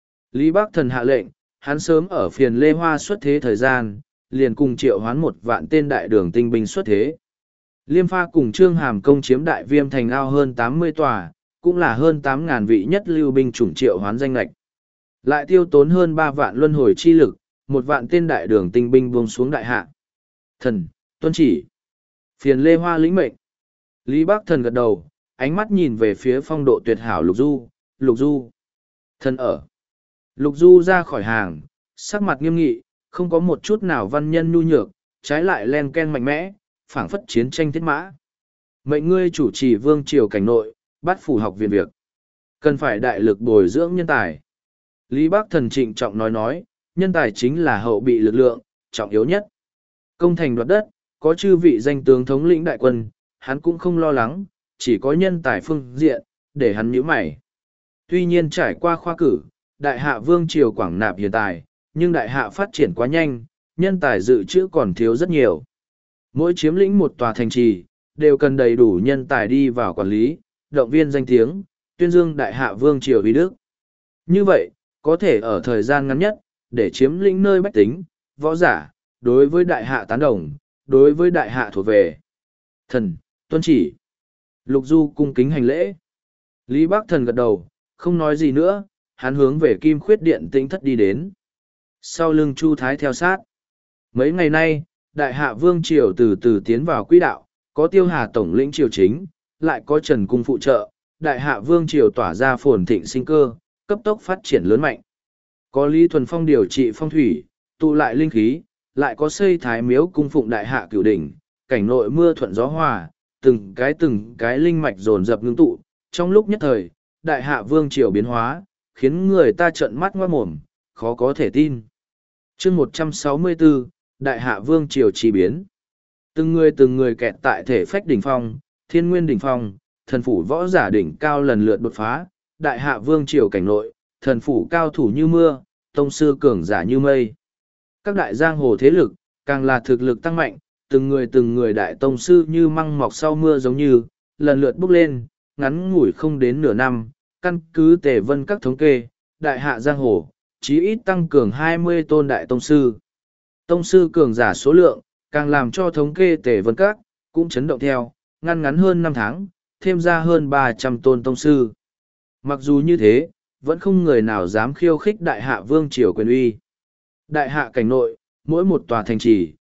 Lý Bắc Thần hạ lệnh, hắn sớm ở phiền Lê Hoa xuất thế thời gian, liền cùng triệu hoán một vạn tên đại đường tinh binh xuất thế. Liêm pha cùng Trương Hàm công chiếm đại viêm thành ao hơn tám mươi tòa, cũng là hơn tám ngàn vị nhất lưu binh chủng triệu hoán danh lạch. Lại tiêu tốn hơn ba vạn luân hồi chi lực, một vạn tên đại đường tinh binh buông xuống đại hạ. Thần, tuân chỉ. Phiền Lê Hoa lĩnh mệnh. Lý Bắc Thần gật đầu, ánh mắt nhìn về phía phong độ tuyệt hảo Lục Du, Lục Du. Thần ở. Lục Du ra khỏi hàng, sắc mặt nghiêm nghị, không có một chút nào văn nhân nhu nhược, trái lại len ken mạnh mẽ, phảng phất chiến tranh thiết mã. Mệnh ngươi chủ trì vương triều cảnh nội, bắt phủ học viện việc. Cần phải đại lực bồi dưỡng nhân tài. Lý Bắc Thần trịnh trọng nói nói, nhân tài chính là hậu bị lực lượng, trọng yếu nhất. Công thành đoạt đất, có chư vị danh tướng thống lĩnh đại quân, hắn cũng không lo lắng, chỉ có nhân tài phương diện, để hắn nhíu mày. Tuy nhiên trải qua khoa cử, đại hạ vương triều quảng nạp hiện tại, nhưng đại hạ phát triển quá nhanh, nhân tài dự trữ còn thiếu rất nhiều. Mỗi chiếm lĩnh một tòa thành trì, đều cần đầy đủ nhân tài đi vào quản lý, động viên danh tiếng, tuyên dương đại hạ vương triều uy đức. Như vậy, có thể ở thời gian ngắn nhất, để chiếm lĩnh nơi bách tính, võ giả, đối với đại hạ tán đồng, đối với đại hạ thuộc về. Thần, tuân chỉ. Lục Du cung kính hành lễ. Lý Bắc Thần gật đầu, không nói gì nữa, hắn hướng về Kim Khuyết Điện Tĩnh Thất đi đến. Sau lưng Chu Thái theo sát. Mấy ngày nay, đại hạ vương triều từ từ tiến vào quỹ đạo, có Tiêu Hà tổng lĩnh triều chính, lại có Trần Cung phụ trợ, đại hạ vương triều tỏa ra phồn thịnh sinh cơ, cấp tốc phát triển lớn mạnh. Có Lý Thuần Phong điều trị phong thủy, tụ lại linh khí, lại có xây thái miếu cung phụng đại hạ cửu đỉnh, cảnh nội mưa thuận gió hòa, từng cái từng cái linh mạch dồn dập ngưng tụ, trong lúc nhất thời, đại hạ vương triều biến hóa, khiến người ta trợn mắt ngoa mồm, khó có thể tin. Chương một trăm sáu mươi bốn, đại hạ vương triều chỉ biến. Từng người từng người kẹt tại thể phách đỉnh phong, thiên nguyên đỉnh phong, thần phủ võ giả đỉnh cao lần lượt đột phá, đại hạ vương triều cảnh nội, thần phủ cao thủ như mưa, tông sư cường giả như mây. Các đại giang hồ thế lực, càng là thực lực tăng mạnh, từng người từng người đại tông sư như măng mọc sau mưa giống như, lần lượt bốc lên, ngắn ngủi không đến nửa năm, căn cứ tề vân các thống kê, đại hạ giang hồ, chí ít tăng cường hai mươi tôn đại tông sư. Tông sư cường giả số lượng, càng làm cho thống kê tề vân các, cũng chấn động theo, ngăn ngắn hơn năm tháng, thêm ra hơn ba trăm tôn tông sư. Mặc dù như thế, vẫn không người nào dám khiêu khích đại hạ vương triều quyền uy. Đại hạ cảnh nội, mỗi một tòa thành trì,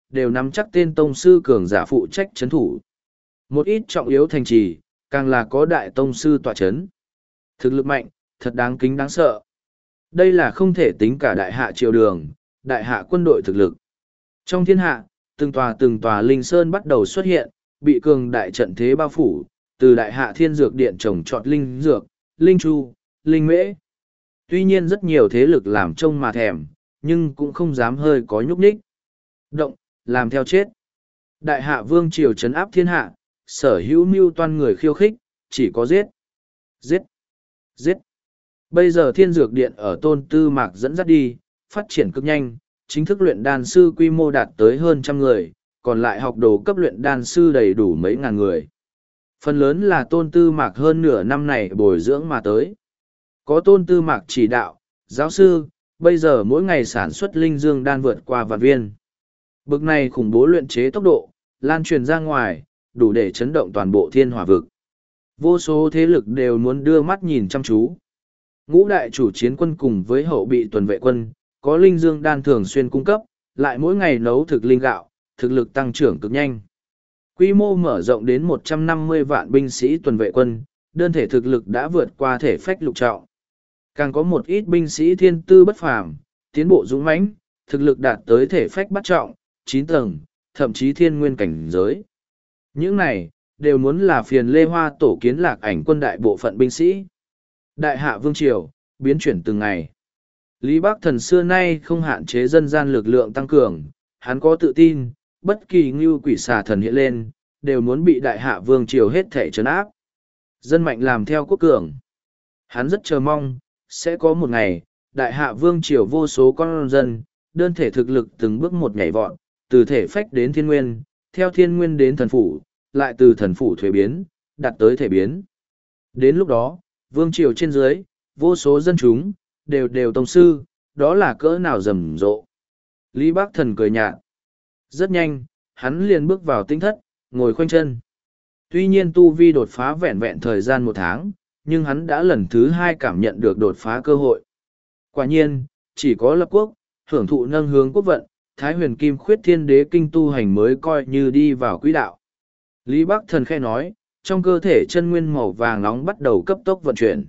đều nắm chắc tên tông sư cường giả phụ trách chấn thủ. Một ít trọng yếu thành trì, càng là có đại tông sư tọa chấn. Thực lực mạnh, thật đáng kính đáng sợ. Đây là không thể tính cả đại hạ triều đường, đại hạ quân đội thực lực. Trong thiên hạ, từng tòa từng tòa linh sơn bắt đầu xuất hiện, bị cường đại trận thế bao phủ, từ đại hạ thiên dược điện trồng trọt linh dược, linh chu, linh mễ. Tuy nhiên rất nhiều thế lực làm trông mà thèm, nhưng cũng không dám hơi có nhúc nhích. Động, làm theo chết. Đại hạ vương triều trấn áp thiên hạ, sở hữu mưu toan người khiêu khích, chỉ có giết. Giết. Giết. Bây giờ thiên dược điện ở tôn tư mạc dẫn dắt đi, phát triển cực nhanh, chính thức luyện đan sư quy mô đạt tới hơn trăm người, còn lại học đồ cấp luyện đan sư đầy đủ mấy ngàn người. Phần lớn là tôn tư mạc hơn nửa năm này bồi dưỡng mà tới. Có tôn tư mạc chỉ đạo, giáo sư, bây giờ mỗi ngày sản xuất linh dương đan vượt qua vạn viên. Bực này khủng bố luyện chế tốc độ, lan truyền ra ngoài, đủ để chấn động toàn bộ thiên hỏa vực. Vô số thế lực đều muốn đưa mắt nhìn chăm chú. Ngũ đại chủ chiến quân cùng với hậu bị tuần vệ quân, có linh dương đan thường xuyên cung cấp, lại mỗi ngày nấu thực linh gạo, thực lực tăng trưởng cực nhanh. Quy mô mở rộng đến một trăm năm mươi vạn binh sĩ tuần vệ quân, đơn thể thực lực đã vượt qua thể phách lục trọng. Càng có một ít binh sĩ thiên tư bất phàm, tiến bộ dũng mãnh, thực lực đạt tới thể phách bát trọng, chín tầng, thậm chí thiên nguyên cảnh giới. Những này, đều muốn là phiền Lê Hoa tổ kiến lạc ảnh quân đại bộ phận binh sĩ. Đại hạ vương triều, biến chuyển từng ngày. Lý Bắc Thần xưa nay không hạn chế dân gian lực lượng tăng cường, hắn có tự tin, bất kỳ ngưu quỷ xà thần hiện lên, đều muốn bị đại hạ vương triều hết thể trấn áp. Dân mạnh làm theo quốc cường. Hắn rất chờ mong, sẽ có một ngày, đại hạ vương triều vô số con dân, đơn thể thực lực từng bước một nhảy vọt, từ thể phách đến thiên nguyên, theo thiên nguyên đến thần phủ, lại từ thần phủ thuế biến, đạt tới thể biến. Đến lúc đó, vương triều trên dưới, vô số dân chúng, đều đều tông sư, đó là cỡ nào rầm rộ. Lý Bắc Thần cười nhạt. Rất nhanh, hắn liền bước vào tinh thất, ngồi khoanh chân. Tuy nhiên tu vi đột phá vẹn vẹn thời gian một tháng, nhưng hắn đã lần thứ hai cảm nhận được đột phá cơ hội. Quả nhiên, chỉ có lập quốc, hưởng thụ nâng hướng quốc vận, Thái Huyền Kim Khuyết Thiên Đế kinh tu hành mới coi như đi vào quỹ đạo. Lý Bắc Thần khẽ nói, trong cơ thể chân nguyên màu vàng nóng bắt đầu cấp tốc vận chuyển.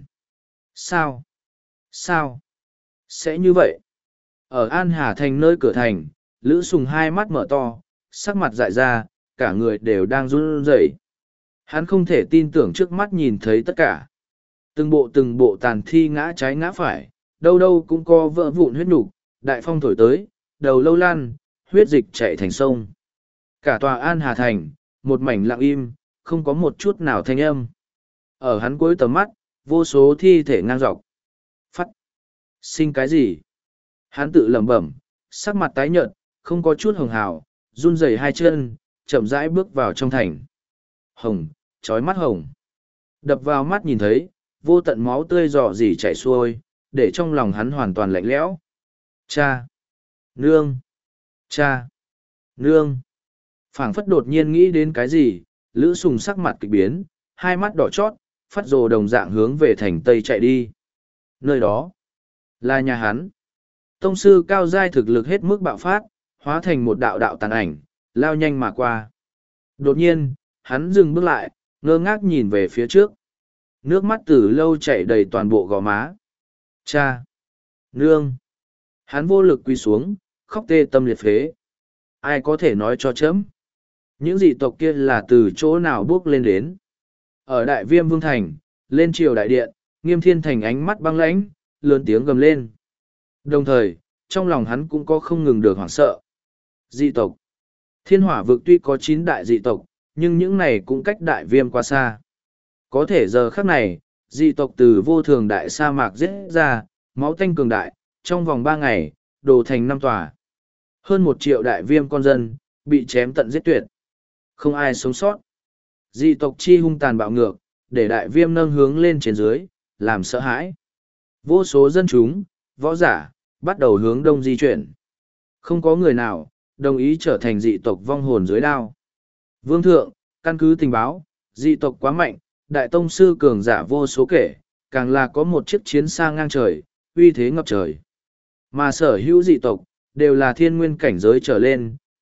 Sao? Sao? Sẽ như vậy? Ở An Hà Thành nơi cửa thành, Lữ Sùng hai mắt mở to, sắc mặt dại ra, cả người đều đang run rẩy. Hắn không thể tin tưởng trước mắt nhìn thấy tất cả. Từng bộ từng bộ tàn thi ngã trái ngã phải, đâu đâu cũng có vỡ vụn huyết nục, đại phong thổi tới, đầu lâu lan, huyết dịch chạy thành sông. Cả tòa An Hà Thành, một mảnh lặng im, không có một chút nào thanh âm. Ở hắn cuối tầm mắt, vô số thi thể ngang dọc. Phát! Sinh cái gì? Hắn tự lẩm bẩm, sắc mặt tái nhợt, không có chút hồng hào, run rẩy hai chân, chậm rãi bước vào trong thành. Hồng, trói mắt hồng. Đập vào mắt nhìn thấy, vô tận máu tươi rò rỉ chảy xuôi, để trong lòng hắn hoàn toàn lạnh lẽo. Cha! Nương! Cha! Nương! Phảng phất đột nhiên nghĩ đến cái gì, Lữ Sùng sắc mặt kịch biến, hai mắt đỏ chót, phát rồ đồng dạng hướng về thành Tây chạy đi. Nơi đó là nhà hắn. Tông sư cao giai thực lực hết mức bạo phát, hóa thành một đạo đạo tàn ảnh, lao nhanh mà qua. Đột nhiên, hắn dừng bước lại, ngơ ngác nhìn về phía trước. Nước mắt từ lâu chảy đầy toàn bộ gò má. Cha! Nương! Hắn vô lực quỳ xuống, khóc tê tâm liệt phế. Ai có thể nói cho chấm? Những dị tộc kia là từ chỗ nào bước lên đến? Ở Đại Viêm Vương Thành, lên triều đại điện, Nghiêm Thiên Thành ánh mắt băng lãnh, lớn tiếng gầm lên. Đồng thời, trong lòng hắn cũng có không ngừng được hoảng sợ. Dị tộc. Thiên hỏa vực tuy có chín đại dị tộc, nhưng những này cũng cách Đại Viêm quá xa. Có thể giờ khắc này, dị tộc từ vô thường đại sa mạc giết ra, máu tanh cường đại, trong vòng ba ngày, đổ thành năm tòa. Hơn một triệu Đại Viêm con dân, bị chém tận giết tuyệt. Không ai sống sót. Dị tộc chi hung tàn bạo ngược, để Đại Viêm nâng hướng lên trên dưới, làm sợ hãi. Vô số dân chúng, võ giả, bắt đầu hướng đông di chuyển. Không có người nào, đồng ý trở thành dị tộc vong hồn dưới đao. Vương thượng, căn cứ tình báo, dị tộc quá mạnh, đại tông sư cường giả vô số kể, càng là có một chiếc chiến xa ngang trời, uy thế ngập trời. Mà sở hữu dị tộc, đều là thiên nguyên cảnh giới trở lên,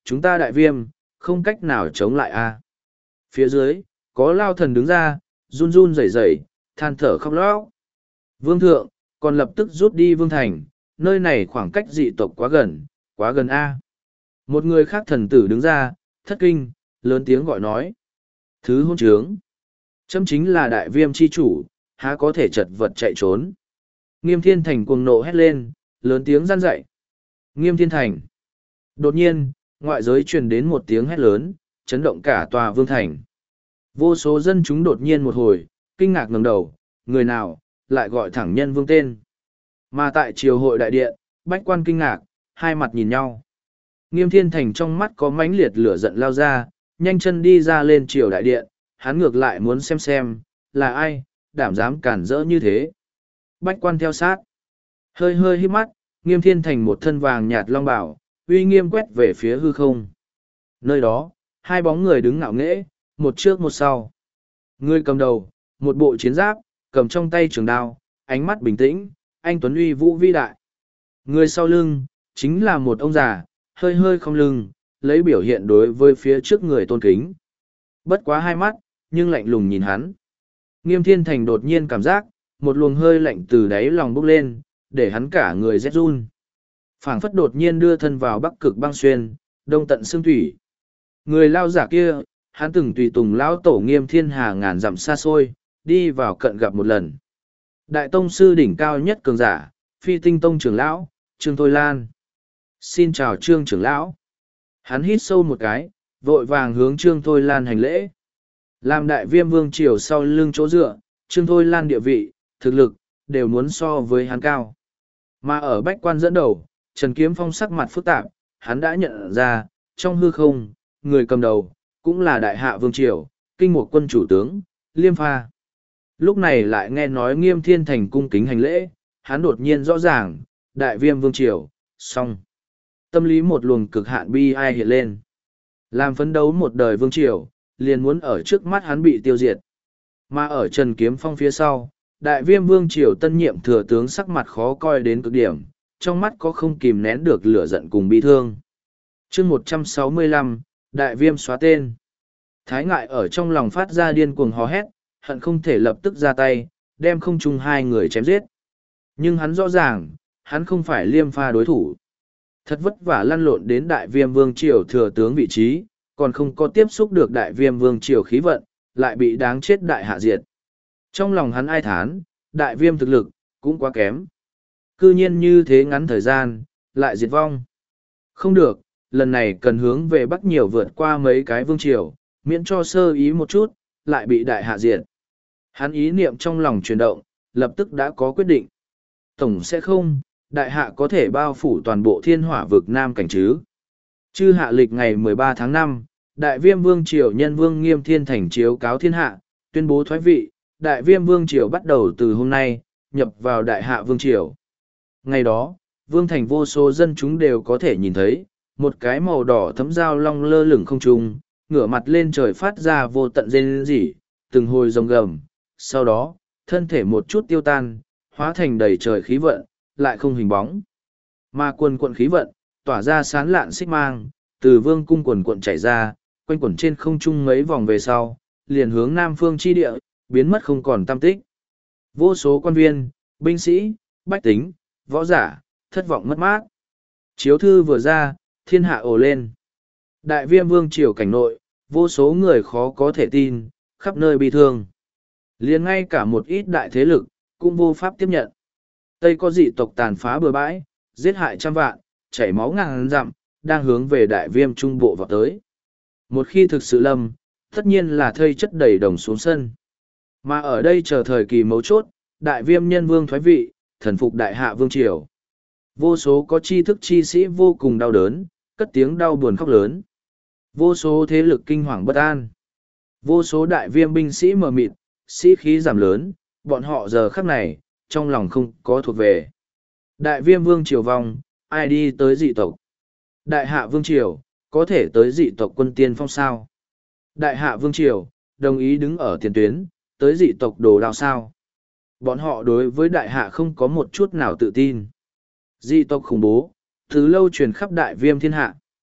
chúng ta đại viêm, không cách nào chống lại a. Phía dưới, có lao thần đứng ra, run run rẩy rẩy, than thở khóc lóc. Vương thượng, còn lập tức rút đi vương thành, nơi này khoảng cách dị tộc quá gần, quá gần a. Một người khác thần tử đứng ra, thất kinh, lớn tiếng gọi nói. Thứ hôn trướng. Chấm chính là đại viêm chi chủ, há có thể chật vật chạy trốn. Nghiêm Thiên Thành cuồng nộ hét lên, lớn tiếng gian dậy. Nghiêm Thiên Thành. Đột nhiên, ngoại giới truyền đến một tiếng hét lớn, chấn động cả tòa vương thành. Vô số dân chúng đột nhiên một hồi, kinh ngạc ngẩng đầu, người nào, lại gọi thẳng nhân vương tên. Mà tại triều hội đại điện, bách quan kinh ngạc, hai mặt nhìn nhau. Nghiêm Thiên Thành trong mắt có mãnh liệt lửa giận lao ra, nhanh chân đi ra lên triều đại điện, hắn ngược lại muốn xem xem, là ai, đảm dám cản rỡ như thế. Bách quan theo sát. Hơi hơi hít mắt, Nghiêm Thiên Thành một thân vàng nhạt long bảo, uy nghiêm quét về phía hư không. Nơi đó, hai bóng người đứng ngạo nghễ, một trước một sau. Người cầm đầu, một bộ chiến giáp, cầm trong tay trường đao, ánh mắt bình tĩnh, anh Tuấn uy vũ vĩ đại. Người sau lưng, chính là một ông già, hơi hơi không lưng, lấy biểu hiện đối với phía trước người tôn kính. Bất quá hai mắt, nhưng lạnh lùng nhìn hắn. Nghiêm Thiên Thành đột nhiên cảm giác, một luồng hơi lạnh từ đáy lòng bốc lên, để hắn cả người rét run. Phảng phất đột nhiên đưa thân vào bắc cực băng xuyên, đông tận xương thủy. Người lao giả kia, hắn từng tùy tùng lão tổ Nghiêm Thiên Hà ngàn dặm xa xôi, đi vào cận gặp một lần. Đại tông sư đỉnh cao nhất cường giả, Phi Tinh Tông trưởng lão, Trương Thôi Lan. Xin chào Trương trưởng lão. Hắn hít sâu một cái, vội vàng hướng Trương Thôi Lan hành lễ. Làm đại viêm vương triều sau lưng chỗ dựa, Trương Thôi Lan địa vị, thực lực, đều muốn so với hắn cao. Mà ở bách quan dẫn đầu, Trần Kiếm Phong sắc mặt phức tạp, hắn đã nhận ra, trong hư không, người cầm đầu, cũng là đại hạ vương triều, kinh một quân chủ tướng, Liêm Pha. Lúc này lại nghe nói Nghiêm Thiên Thành cung kính hành lễ, hắn đột nhiên rõ ràng, đại viêm vương triều, xong. Tâm lý một luồng cực hạn bi ai hiện lên. Làm phấn đấu một đời vương triều, liền muốn ở trước mắt hắn bị tiêu diệt. Mà ở Trần Kiếm Phong phía sau, đại viêm vương triều tân nhiệm thừa tướng sắc mặt khó coi đến cực điểm, trong mắt có không kìm nén được lửa giận cùng bi thương. chương một trăm sáu mươi lăm, đại viêm xóa tên. Thái ngại ở trong lòng phát ra điên cuồng hò hét, hận không thể lập tức ra tay, đem không chung hai người chém giết. Nhưng hắn rõ ràng, hắn không phải Liêm Pha đối thủ. Thật vất vả lăn lộn đến đại viêm vương triều thừa tướng vị trí, còn không có tiếp xúc được đại viêm vương triều khí vận, lại bị đáng chết đại hạ diệt. Trong lòng hắn ai thán, đại viêm thực lực, cũng quá kém. Cư nhiên như thế ngắn thời gian, lại diệt vong. Không được, lần này cần hướng về bắc nhiều vượt qua mấy cái vương triều, miễn cho sơ ý một chút, lại bị đại hạ diệt. Hắn ý niệm trong lòng chuyển động, lập tức đã có quyết định. Tổng sẽ không, đại hạ có thể bao phủ toàn bộ thiên hỏa vực Nam cảnh chứ. Chư hạ lịch ngày mười ba tháng năm, đại viêm vương triều nhân vương Nghiêm Thiên Thành chiếu cáo thiên hạ, tuyên bố thoái vị, đại viêm vương triều bắt đầu từ hôm nay, nhập vào đại hạ vương triều. Ngày đó, vương thành vô số dân chúng đều có thể nhìn thấy, một cái màu đỏ thấm dao long lơ lửng không trung, ngửa mặt lên trời phát ra vô tận rên rỉ, từng hồi rồng gầm, sau đó, thân thể một chút tiêu tan, hóa thành đầy trời khí vận, lại không hình bóng. Mà quần quận khí vận, tỏa ra sán lạn xích mang, từ vương cung quần quận chảy ra, quanh quẩn trên không trung mấy vòng về sau, liền hướng nam phương chi địa, biến mất không còn tăm tích. Vô số quan viên, binh sĩ, bách tính, võ giả, thất vọng mất mát. Chiếu thư vừa ra, thiên hạ ồ lên. Đại viêm vương triều cảnh nội, vô số người khó có thể tin, khắp nơi bi thương. Liền ngay cả một ít đại thế lực, cũng vô pháp tiếp nhận. Tây có dị tộc tàn phá bừa bãi, giết hại trăm vạn, chảy máu ngàn dặm, đang hướng về đại viêm trung bộ vào tới. Một khi thực sự lâm, tất nhiên là thây chất đầy đồng xuống sân. Mà ở đây chờ thời kỳ mấu chốt, đại viêm nhân vương thoái vị, thần phục đại hạ vương triều. Vô số có tri thức chi sĩ vô cùng đau đớn, cất tiếng đau buồn khóc lớn. Vô số thế lực kinh hoàng bất an. Vô số đại viêm binh sĩ mờ mịt, sĩ khí giảm lớn, bọn họ giờ khắc này, trong lòng không có thuộc về. Đại viêm vương triều vong, ai đi tới dị tộc? Đại hạ vương triều, có thể tới dị tộc quân tiên phong sao? Đại hạ vương triều, đồng ý đứng ở tiền tuyến, tới dị tộc đồ đao sao? Bọn họ đối với đại hạ không có một chút nào tự tin. Dị tộc khủng bố, từ lâu truyền khắp đại viêm thiên hạ.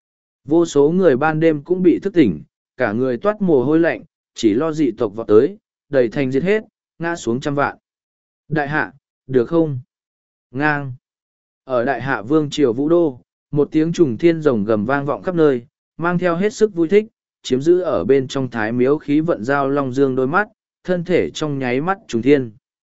Vô số người ban đêm cũng bị thức tỉnh, cả người toát mồ hôi lạnh, chỉ lo dị tộc vọt tới, đầy thành giết hết, ngã xuống trăm vạn. Đại hạ, được không? Ngang. Ở đại hạ vương triều Vũ Đô, một tiếng trùng thiên rồng gầm vang vọng khắp nơi, mang theo hết sức vui thích, chiếm giữ ở bên trong thái miếu khí vận giao long dương đôi mắt, thân thể trong nháy mắt trùng thiên.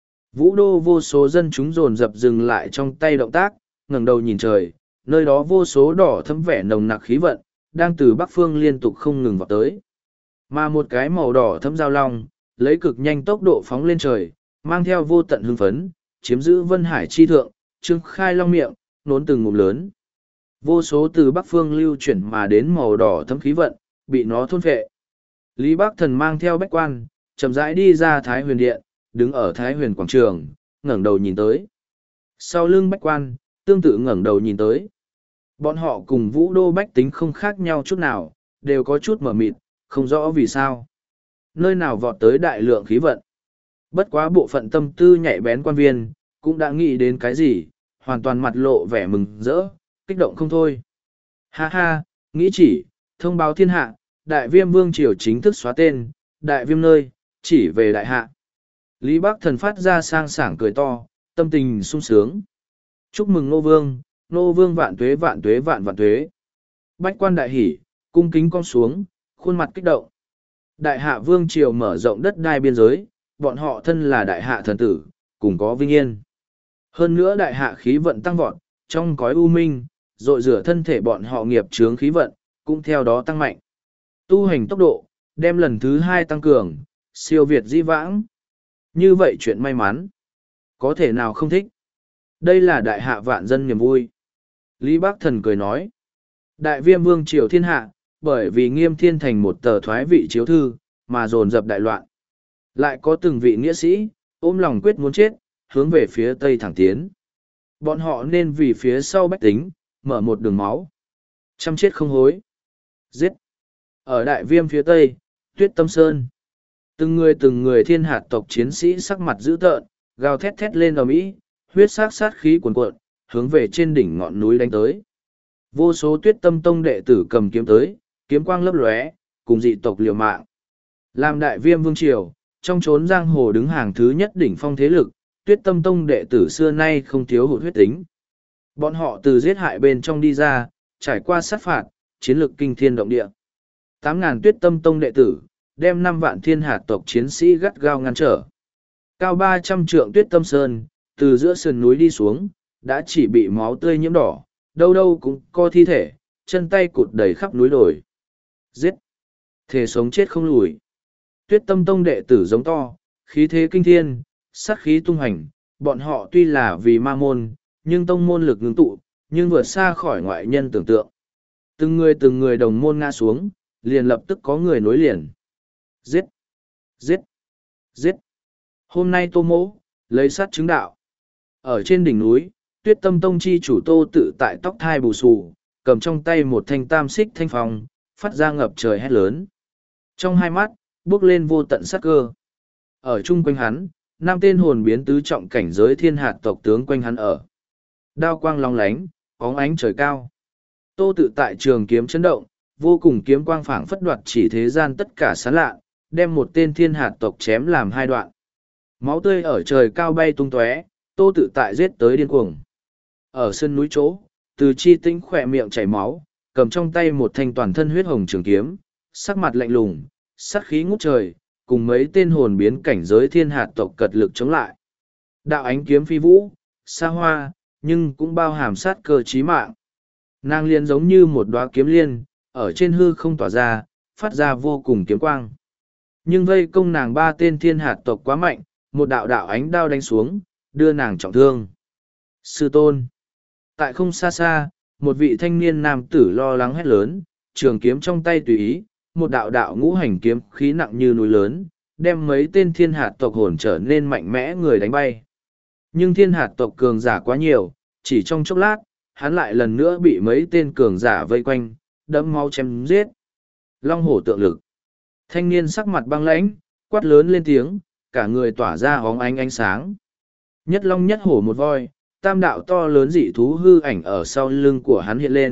Vũ Đô vô số dân chúng dồn dập dừng lại trong tay động tác, ngẩng đầu nhìn trời, nơi đó vô số đỏ thấm vẻ nồng nặc khí vận, đang từ bắc phương liên tục không ngừng vào tới. Mà một cái màu đỏ thấm giao long, lấy cực nhanh tốc độ phóng lên trời, mang theo vô tận hưng phấn, chiếm giữ vân hải chi thượng, trương khai long miệng, nốn từng ngụm lớn. Vô số từ bắc phương lưu chuyển mà đến màu đỏ thấm khí vận, bị nó thôn phệ. Lý Bắc Thần mang theo bách quan, chậm rãi đi ra Thái Huyền Điện, đứng ở Thái Huyền Quảng Trường, ngẩng đầu nhìn tới. Sau lưng bách quan, tương tự ngẩng đầu nhìn tới. Bọn họ cùng Vũ Đô bách tính không khác nhau chút nào, đều có chút mờ mịt, không rõ vì sao. Nơi nào vọt tới đại lượng khí vận. Bất quá bộ phận tâm tư nhạy bén quan viên, cũng đã nghĩ đến cái gì, hoàn toàn mặt lộ vẻ mừng rỡ, kích động không thôi. Ha ha, nghĩ chỉ, thông báo thiên hạ, đại viêm vương triều chính thức xóa tên, đại viêm nơi, chỉ về đại hạ. Lý Bắc Thần phát ra sang sảng cười to, tâm tình sung sướng. Chúc mừng Nô Vương, Nô Vương vạn tuế vạn tuế vạn vạn tuế. Bách quan đại hỉ, cung kính cong xuống, khuôn mặt kích động. Đại hạ vương triều mở rộng đất đai biên giới, bọn họ thân là đại hạ thần tử, cùng có vinh yên. Hơn nữa đại hạ khí vận tăng vọt, trong cõi u minh, rội rửa thân thể bọn họ nghiệp chướng khí vận, cũng theo đó tăng mạnh. Tu hành tốc độ, đem lần thứ hai tăng cường, siêu việt di vãng. Như vậy chuyện may mắn. Có thể nào không thích? Đây là đại hạ vạn dân niềm vui. Lý Bắc Thần cười nói. Đại viêm vương triều thiên hạ, bởi vì nghiêm thiên thành một tờ thoái vị chiếu thư, mà dồn dập đại loạn. Lại có từng vị nghĩa sĩ, ôm lòng quyết muốn chết, hướng về phía tây thẳng tiến. Bọn họ nên vì phía sau bách tính, mở một đường máu. Chăm chết không hối. Giết. Ở đại viêm phía tây, Tuyết Tâm Sơn. Từng người từng người thiên hạt tộc chiến sĩ sắc mặt dữ tợn, gào thét thét lên ầm ĩ, huyết sát sát khí cuồn cuộn, hướng về trên đỉnh ngọn núi đánh tới. Vô số Tuyết Tâm Tông đệ tử cầm kiếm tới, kiếm quang lấp lóe, cùng dị tộc liều mạng. Làm đại viêm vương triều, trong chốn giang hồ đứng hàng thứ nhất đỉnh phong thế lực, Tuyết Tâm Tông đệ tử xưa nay không thiếu hụt huyết tính. Bọn họ từ giết hại bên trong đi ra, trải qua sát phạt, chiến lược kinh thiên động địa. Tám ngàn Tuyết Tâm Tông đệ tử, đem năm vạn thiên hạt tộc chiến sĩ gắt gao ngăn trở. Cao ba trăm trượng Tuyết Tâm Sơn, từ giữa sườn núi đi xuống, đã chỉ bị máu tươi nhiễm đỏ, đâu đâu cũng có thi thể, chân tay cụt đầy khắp núi đồi. Giết! Thể sống chết không lùi. Tuyết Tâm Tông đệ tử giống to, khí thế kinh thiên, sát khí tung hành, bọn họ tuy là vì ma môn, nhưng tông môn lực ngưng tụ, nhưng vượt xa khỏi ngoại nhân tưởng tượng. Từng người từng người đồng môn ngã xuống, liền lập tức có người nối liền. Giết! Giết! Giết! Hôm nay Tô Mỗ, lấy sát chứng đạo. Ở trên đỉnh núi, Tuyết Tâm Tông chi chủ Tô Tự tại tóc thai bù xù, cầm trong tay một thanh tam xích thanh phong, phát ra ngập trời hét lớn. Trong hai mắt, bước lên vô tận sát cơ. Ở chung quanh hắn, năm tên hồn biến tứ trọng cảnh giới thiên hạt tộc tướng quanh hắn ở. Đao quang long lánh, óng ánh trời cao. Tô Tự tại trường kiếm chấn động, vô cùng kiếm quang phảng phất đoạt chỉ thế gian tất cả sán lạ, đem một tên thiên hạt tộc chém làm hai đoạn. Máu tươi ở trời cao bay tung tóe, Tô Tự tại giết tới điên cuồng. Ở sân núi chỗ, từ chi tĩnh khỏe miệng chảy máu, cầm trong tay một thanh toàn thân huyết hồng trường kiếm, sắc mặt lạnh lùng, sát khí ngút trời, cùng mấy tên hồn biến cảnh giới thiên hạt tộc cật lực chống lại. Đạo ánh kiếm phi vũ, xa hoa, nhưng cũng bao hàm sát cơ chí mạng. Nàng liên giống như một đóa kiếm liên, ở trên hư không tỏa ra, phát ra vô cùng kiếm quang. Nhưng vây công nàng ba tên thiên hạt tộc quá mạnh, một đạo đạo ánh đao đánh xuống, đưa nàng trọng thương. Sư tôn. Tại không xa xa, một vị thanh niên nam tử lo lắng hét lớn, trường kiếm trong tay tùy ý, một đạo đạo ngũ hành kiếm khí nặng như núi lớn, đem mấy tên thiên hạt tộc hồn trở nên mạnh mẽ người đánh bay. Nhưng thiên hạt tộc cường giả quá nhiều, chỉ trong chốc lát, hắn lại lần nữa bị mấy tên cường giả vây quanh, đẫm máu chém giết. Long hổ tượng lực. Thanh niên sắc mặt băng lãnh, quát lớn lên tiếng, cả người tỏa ra óng ánh ánh sáng. Nhất long nhất hổ một voi, tam đạo to lớn dị thú hư ảnh ở sau lưng của hắn hiện lên,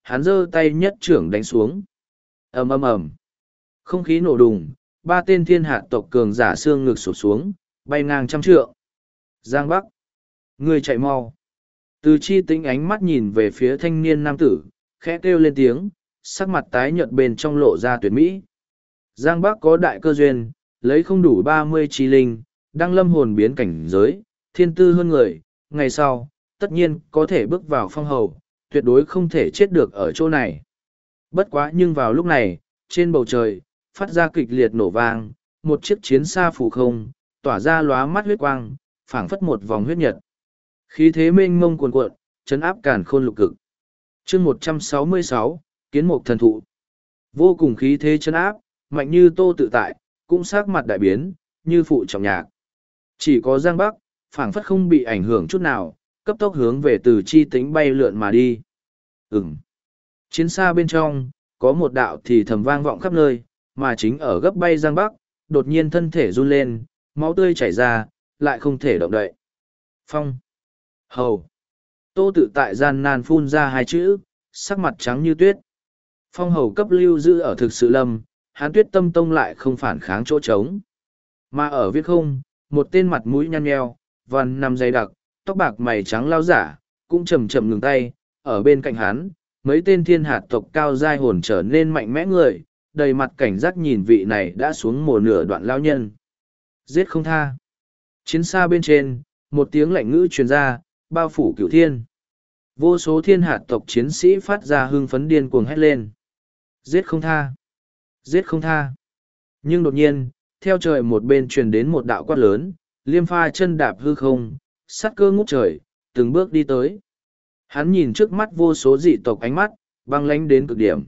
hắn giơ tay nhất trưởng đánh xuống. Ầm ầm ầm. Không khí nổ đùng, ba tên thiên hạt tộc cường giả xương ngực sụp xuống, bay ngang trăm trượng. Giang Bắc, người chạy mau. Từ Chi Tĩnh ánh mắt nhìn về phía thanh niên nam tử, khẽ kêu lên tiếng, sắc mặt tái nhợt bên trong lộ ra tuyệt mỹ. Giang Bắc có đại cơ duyên, lấy không đủ ba mươi chi linh, đang lâm hồn biến cảnh giới, thiên tư hơn người, ngày sau, tất nhiên có thể bước vào phong hầu, tuyệt đối không thể chết được ở chỗ này. Bất quá nhưng vào lúc này, trên bầu trời, phát ra kịch liệt nổ vang, một chiếc chiến xa phủ không, tỏa ra lóa mắt huyết quang, phảng phất một vòng huyết nhật. Khí thế mênh mông cuồn cuộn, chấn áp càn khôn lục cực. Chương một trăm sáu mươi sáu, Kiến Mục Thần Thụ. Vô cùng khí thế chấn áp, mạnh như Tô Tự Tại, cũng sắc mặt đại biến, như phụ trọng nhạc. Chỉ có Giang Bắc, phảng phất không bị ảnh hưởng chút nào, cấp tốc hướng về Từ Chi Tĩnh bay lượn mà đi. Ừm. Chiến xa bên trong, có một đạo thì thầm vang vọng khắp nơi, mà chính ở gấp bay Giang Bắc, đột nhiên thân thể run lên, máu tươi chảy ra, lại không thể động đậy. Phong. Hầu. Tô Tự Tại gian nan phun ra hai chữ, sắc mặt trắng như tuyết. Phong hầu cấp lưu giữ ở thực sự lâm, Hán Tuyết Tâm Tông lại không phản kháng chỗ trống. Mà ở viết không, một tên mặt mũi nhăn nheo, vằn nằm dày đặc, tóc bạc mày trắng lao giả, cũng chầm chậm ngừng tay, ở bên cạnh hắn, mấy tên thiên hạt tộc cao giai hồn trở nên mạnh mẽ người, đầy mặt cảnh giác nhìn vị này đã xuống mồ nửa đoạn lao nhân. Giết không tha. Chiến xa bên trên, một tiếng lạnh ngữ truyền ra, bao phủ cửu thiên. Vô số thiên hạt tộc chiến sĩ phát ra hưng phấn điên cuồng hét lên. Giết không tha. Giết không tha. Nhưng đột nhiên, theo trời một bên truyền đến một đạo quát lớn, Liêm Pha chân đạp hư không, sát cơ ngút trời, từng bước đi tới. Hắn nhìn trước mắt vô số dị tộc ánh mắt, băng lánh đến cực điểm.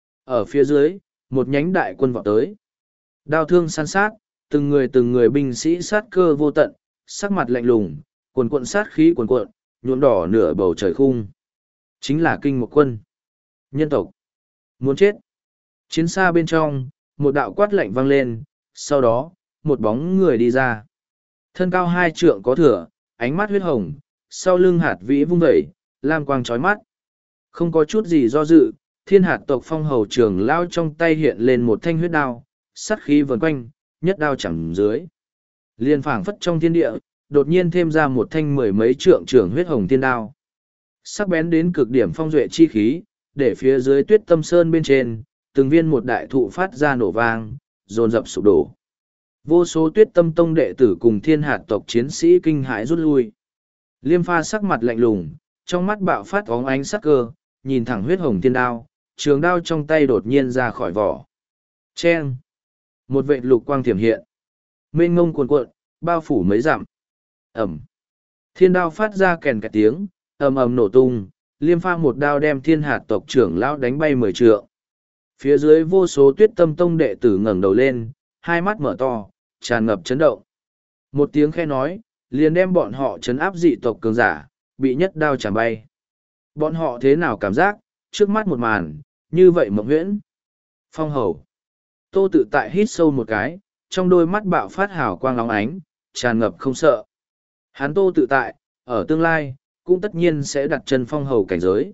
Ở phía dưới, một nhánh đại quân vọt tới. Đao thương săn sát, từng người từng người binh sĩ sát cơ vô tận, sắc mặt lạnh lùng, cuồn cuộn sát khí cuồn cuộn, nhuộm đỏ nửa bầu trời khung. Chính là Kinh Mục Quân. Nhân tộc. Muốn chết. Chiến xa bên trong, một đạo quát lạnh vang lên, sau đó, một bóng người đi ra. Thân cao hai trượng có thửa, ánh mắt huyết hồng, sau lưng hạt vĩ vung vẩy, lam quang chói mắt. Không có chút gì do dự, thiên hạt tộc phong hầu trường lao trong tay hiện lên một thanh huyết đao, sát khí vần quanh, nhất đao chẳng dưới. Liên phảng phất trong thiên địa, đột nhiên thêm ra một thanh mười mấy trượng trưởng huyết hồng thiên đao. Sắc bén đến cực điểm phong duệ chi khí, để phía dưới tuyết tâm sơn bên trên, từng viên một đại thụ phát ra nổ vang, dồn dập sụp đổ. Vô số tuyết tâm tông đệ tử cùng thiên hạt tộc chiến sĩ kinh hãi rút lui. Liêm Pha sắc mặt lạnh lùng, trong mắt bạo phát óng ánh sắc cơ, nhìn thẳng huyết hồng thiên đao, trường đao trong tay đột nhiên ra khỏi vỏ. Chen! Một vệ lục quang thiểm hiện. Mênh ngông cuồn cuộn, bao phủ mấy dặm. Ẩm! Thiên đao phát ra kèn kẹt tiếng, ầm ầm nổ tung, Liêm Pha một đao đem thiên hạt tộc trưởng lão đánh bay mười trượng. Phía dưới vô số tuyết tâm tông đệ tử ngẩng đầu lên, hai mắt mở to, tràn ngập chấn động. Một tiếng khe nói, liền đem bọn họ chấn áp dị tộc cường giả, bị nhất đao chạm bay. Bọn họ thế nào cảm giác, trước mắt một màn, như vậy mộng huyễn. Phong hầu. Tô Tự Tại hít sâu một cái, trong đôi mắt bạo phát hào quang óng ánh, tràn ngập không sợ. Hắn Tô Tự Tại, ở tương lai, cũng tất nhiên sẽ đặt chân phong hầu cảnh giới.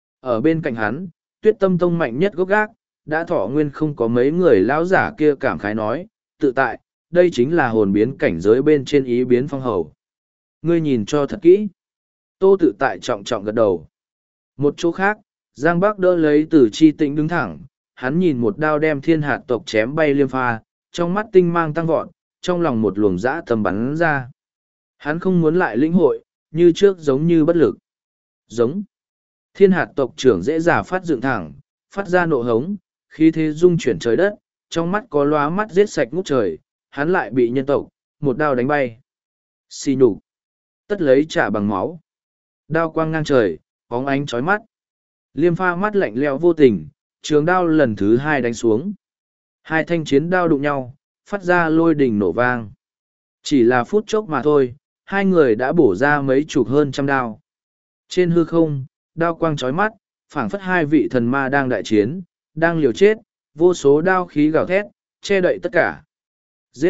Ở bên cạnh hắn, tuyết tâm tông mạnh nhất gốc gác, đã thọ nguyên không có mấy người lão giả kia cảm khái nói, Tự Tại, đây chính là hồn biến cảnh giới bên trên ý biến phong hầu. Ngươi nhìn cho thật kỹ. Tô Tự Tại trọng trọng gật đầu. Một chỗ khác, Giang Bắc đỡ lấy Từ Chi Tĩnh đứng thẳng, hắn nhìn một đao đem thiên hạt tộc chém bay Liêm Pha, trong mắt tinh mang tăng vọt, trong lòng một luồng dã tâm bắn ra. Hắn không muốn lại lĩnh hội, như trước giống như bất lực. Giống. Thiên hạt tộc trưởng dễ dàng phát dựng thẳng, phát ra nộ hống, khí thế dung chuyển trời đất, trong mắt có lóa mắt giết sạch ngút trời, hắn lại bị nhân tộc, một đao đánh bay. Xì nhục. Tất lấy trả bằng máu. Đao quang ngang trời, bóng ánh chói mắt. Liêm Pha mắt lạnh lẽo vô tình, trường đao lần thứ hai đánh xuống. Hai thanh chiến đao đụng nhau, phát ra lôi đình nổ vang. Chỉ là phút chốc mà thôi, hai người đã bổ ra mấy chục hơn trăm đao. Trên hư không, đao quang chói mắt, phảng phất hai vị thần ma đang đại chiến, đang liều chết, vô số đao khí gào thét, che đậy tất cả. Giết!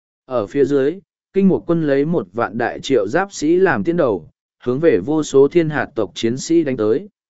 Ở phía dưới, Kinh Mục Quân lấy một vạn đại triệu giáp sĩ làm tiến đầu, hướng về vô số thiên hạt tộc chiến sĩ đánh tới.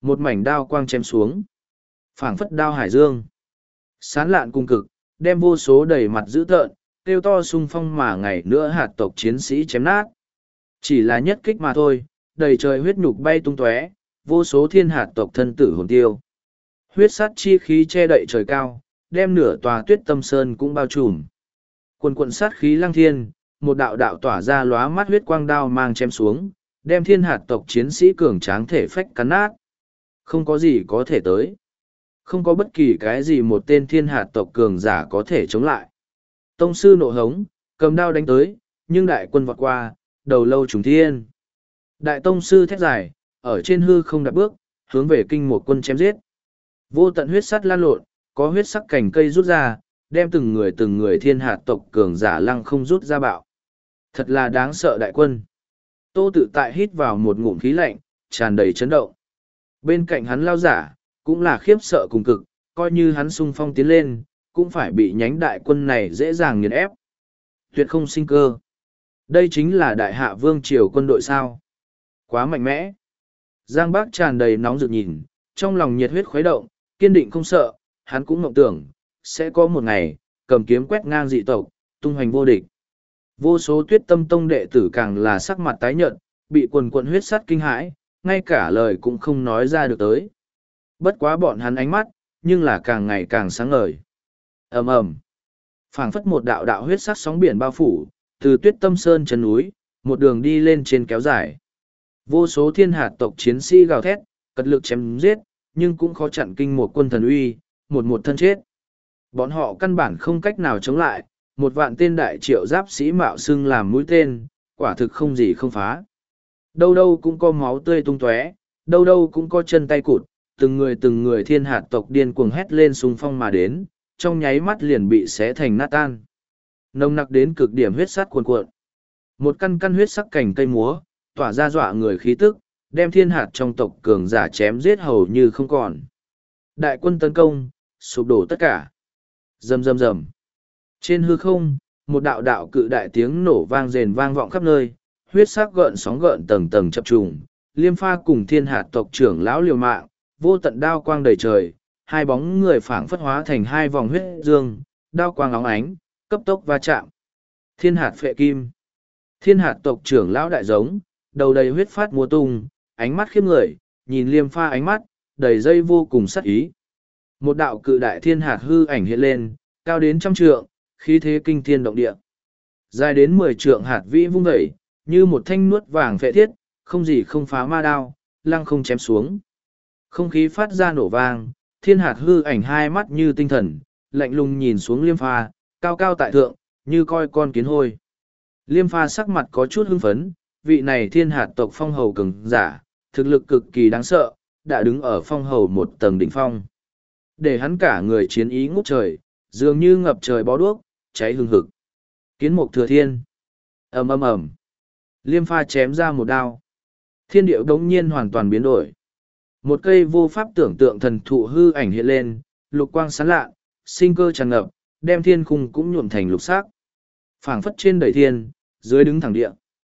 Một mảnh đao quang chém xuống. Phảng phất đao hải dương. Sán lạn cung cực, đem vô số đầy mặt dữ tợn, kêu to sung phong mà ngày nữa hạt tộc chiến sĩ chém nát. Chỉ là nhất kích mà thôi, đầy trời huyết nhục bay tung tóe, vô số thiên hạt tộc thân tử hồn tiêu. Huyết sát chi khí che đậy trời cao, đem nửa tòa tuyết tâm sơn cũng bao trùm. Quần quận sát khí lăng thiên, một đạo đạo tỏa ra lóa mắt huyết quang đao mang chém xuống, đem thiên hạt tộc chiến sĩ cường tráng thể phách cắn nát. Không có gì có thể tới. Không có bất kỳ cái gì một tên thiên hạt tộc cường giả có thể chống lại. Tông sư nộ hống, cầm đao đánh tới, nhưng đại quân vọt qua, đầu lâu trùng thiên. Đại tông sư thét dài, ở trên hư không đạp bước, hướng về kinh một quân chém giết. Vô tận huyết sắt lan lộn, có huyết sắc cành cây rút ra, đem từng người từng người thiên hạt tộc cường giả lăng không rút ra bạo. Thật là đáng sợ đại quân. Tô Tự Tại hít vào một ngụm khí lạnh, tràn đầy chấn động. Bên cạnh hắn lao giả, cũng là khiếp sợ cùng cực, coi như hắn xung phong tiến lên, cũng phải bị nhánh đại quân này dễ dàng nghiền ép. Tuyệt không sinh cơ. Đây chính là đại hạ vương triều quân đội sao. Quá mạnh mẽ. Giang Bác tràn đầy nóng rực nhìn, trong lòng nhiệt huyết khuấy động, kiên định không sợ, hắn cũng mộng tưởng, sẽ có một ngày, cầm kiếm quét ngang dị tộc, tung hoành vô địch. Vô số Tuyết Tâm Tông đệ tử càng là sắc mặt tái nhợt, bị quần quần huyết sắt kinh hãi, ngay cả lời cũng không nói ra được tới. Bất quá bọn hắn ánh mắt, nhưng là càng ngày càng sáng ngời. Ầm ầm, phảng phất một đạo đạo huyết sắc sóng biển bao phủ, từ Tuyết Tâm Sơn chân núi, một đường đi lên trên kéo dài. Vô số thiên hạt tộc chiến sĩ gào thét, cật lực chém giết, nhưng cũng khó chặn kinh một quân thần uy, một một thân chết. Bọn họ căn bản không cách nào chống lại, một vạn tên đại triệu giáp sĩ mạo xưng làm mũi tên, quả thực không gì không phá. Đâu đâu cũng có máu tươi tung tóe, đâu đâu cũng có chân tay cụt, từng người từng người thiên hạt tộc điên cuồng hét lên xung phong mà đến, trong nháy mắt liền bị xé thành nát tan. Nồng nặc đến cực điểm huyết sắt cuồn cuộn. Một căn căn huyết sắc cành cây múa, tỏa ra dọa người khí tức, đem thiên hạt trong tộc cường giả chém giết hầu như không còn. Đại quân tấn công, sụp đổ tất cả. Rầm rầm rầm. Trên hư không, một đạo đạo cự đại tiếng nổ vang rền vang vọng khắp nơi, huyết sắc gợn sóng gợn tầng tầng chập trùng, Liêm Pha cùng thiên hạt tộc trưởng lão liều mạng, vô tận đao quang đầy trời, hai bóng người phảng phất hóa thành hai vòng huyết dương, đao quang óng ánh, cấp tốc va chạm. Thiên hạt phệ kim. Thiên hạt tộc trưởng lão đại giống, đầu đầy huyết phát múa tung, ánh mắt khiếp người, nhìn Liêm Pha ánh mắt, đầy dây vô cùng sắc ý. Một đạo cự đại thiên hạt hư ảnh hiện lên, cao đến trăm trượng, khí thế kinh thiên động địa. Dài đến mười trượng hạt vĩ vung vẩy, như một thanh nuốt vàng phệ thiết, không gì không phá ma đao, lăng không chém xuống. Không khí phát ra nổ vang, thiên hạt hư ảnh hai mắt như tinh thần, lạnh lùng nhìn xuống Liêm Pha, cao cao tại thượng, như coi con kiến hôi. Liêm Pha sắc mặt có chút hưng phấn, vị này thiên hạt tộc phong hầu cường giả, thực lực cực kỳ đáng sợ, đã đứng ở phong hầu một tầng đỉnh phong. Để hắn cả người chiến ý ngút trời, dường như ngập trời bó đuốc, cháy hừng hực. Kiến mục thừa thiên. Ầm ầm ầm. Liêm Pha chém ra một đao. Thiên điệu đống nhiên hoàn toàn biến đổi. Một cây vô pháp tưởng tượng thần thụ hư ảnh hiện lên, lục quang sáng lạ, sinh cơ tràn ngập, đem thiên khung cũng nhuộm thành lục sắc. Phảng phất trên đầy thiên, dưới đứng thẳng địa.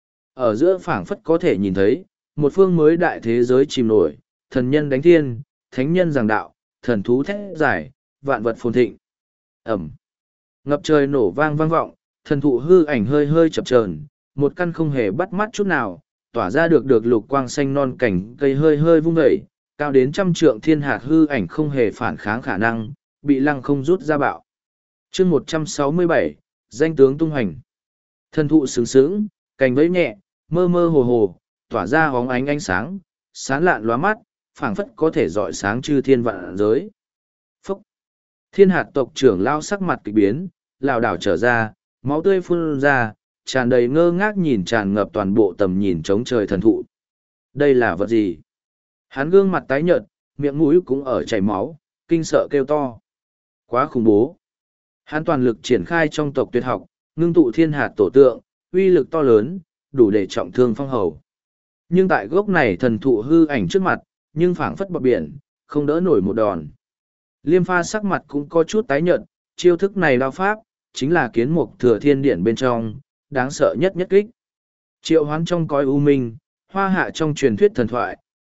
Ở giữa phảng phất có thể nhìn thấy, một phương mới đại thế giới chìm nổi, thần nhân đánh thiên, thánh nhân giảng đạo, thần thú thét giải, vạn vật phồn thịnh. Ẩm. Ngập trời nổ vang vang vọng, thần thụ hư ảnh hơi hơi chập chờn, một căn không hề bắt mắt chút nào, tỏa ra được được lục quang xanh non cảnh cây hơi hơi vung dậy, cao đến trăm trượng thiên hạt hư ảnh không hề phản kháng khả năng, bị lăng không rút ra bạo. Chương một trăm sáu mươi bảy, danh tướng tung hoành. Thần thụ sướng sướng, cành vẫy nhẹ, mơ mơ hồ hồ, tỏa ra hóng ánh ánh sáng, sáng lạn lóa mắt, phảng phất có thể rọi sáng chư thiên vạn giới. Phúc! Thiên hạt tộc trưởng lao sắc mặt kịch biến, lảo đảo trở ra, máu tươi phun ra, tràn đầy ngơ ngác nhìn tràn ngập toàn bộ tầm nhìn trống trời thần thụ. Đây là vật gì? Hắn gương mặt tái nhợt, miệng mũi cũng ở chảy máu, kinh sợ kêu to. Quá khủng bố! Hắn toàn lực triển khai trong tộc tuyệt học, ngưng tụ thiên hạt tổ tượng, uy lực to lớn, đủ để trọng thương phong hầu. Nhưng tại gốc này thần thụ hư ảnh trước mặt, nhưng phảng phất bọt biển, không đỡ nổi một đòn. Liêm Pha sắc mặt cũng có chút tái nhợt, chiêu thức này đao pháp, chính là kiến mục thừa thiên điển bên trong, đáng sợ nhất nhất kích. Triệu hoán trong cõi u minh, hoa hạ trong truyền thuyết thần thoại,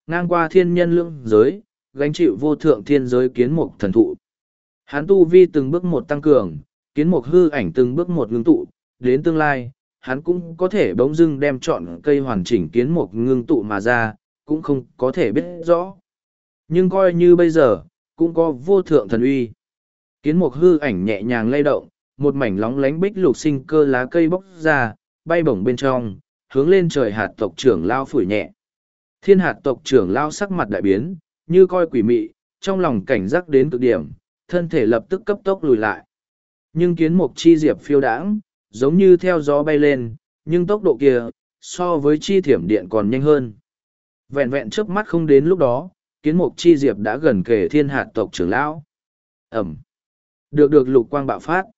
Ngang qua thiên nhân lưỡng giới, gánh chịu vô thượng thiên giới kiến mục thần thụ. Hắn tu vi từng bước một tăng cường, kiến mục hư ảnh từng bước một ngưng tụ, đến tương lai, hắn cũng có thể bỗng dưng đem chọn cây hoàn chỉnh kiến mục ngưng tụ mà ra, cũng không có thể biết rõ. Nhưng coi như bây giờ, cũng có vô thượng thần uy. Kiến mục hư ảnh nhẹ nhàng lay động, một mảnh lóng lánh bích lục sinh cơ lá cây bốc ra, bay bổng bên trong, hướng lên trời hạt tộc trưởng lao phủi nhẹ. Thiên hạt tộc trưởng lao sắc mặt đại biến, như coi quỷ mị, trong lòng cảnh giác đến cực điểm, thân thể lập tức cấp tốc lùi lại. Nhưng kiến mục chi diệp phiêu đãng, giống như theo gió bay lên, nhưng tốc độ kia, so với chi thiểm điện còn nhanh hơn. Vẹn vẹn trước mắt không đến lúc đó, kiến mục chi diệp đã gần kề thiên hạt tộc trưởng lão. Ẩm. Được được lục quang bạo phát.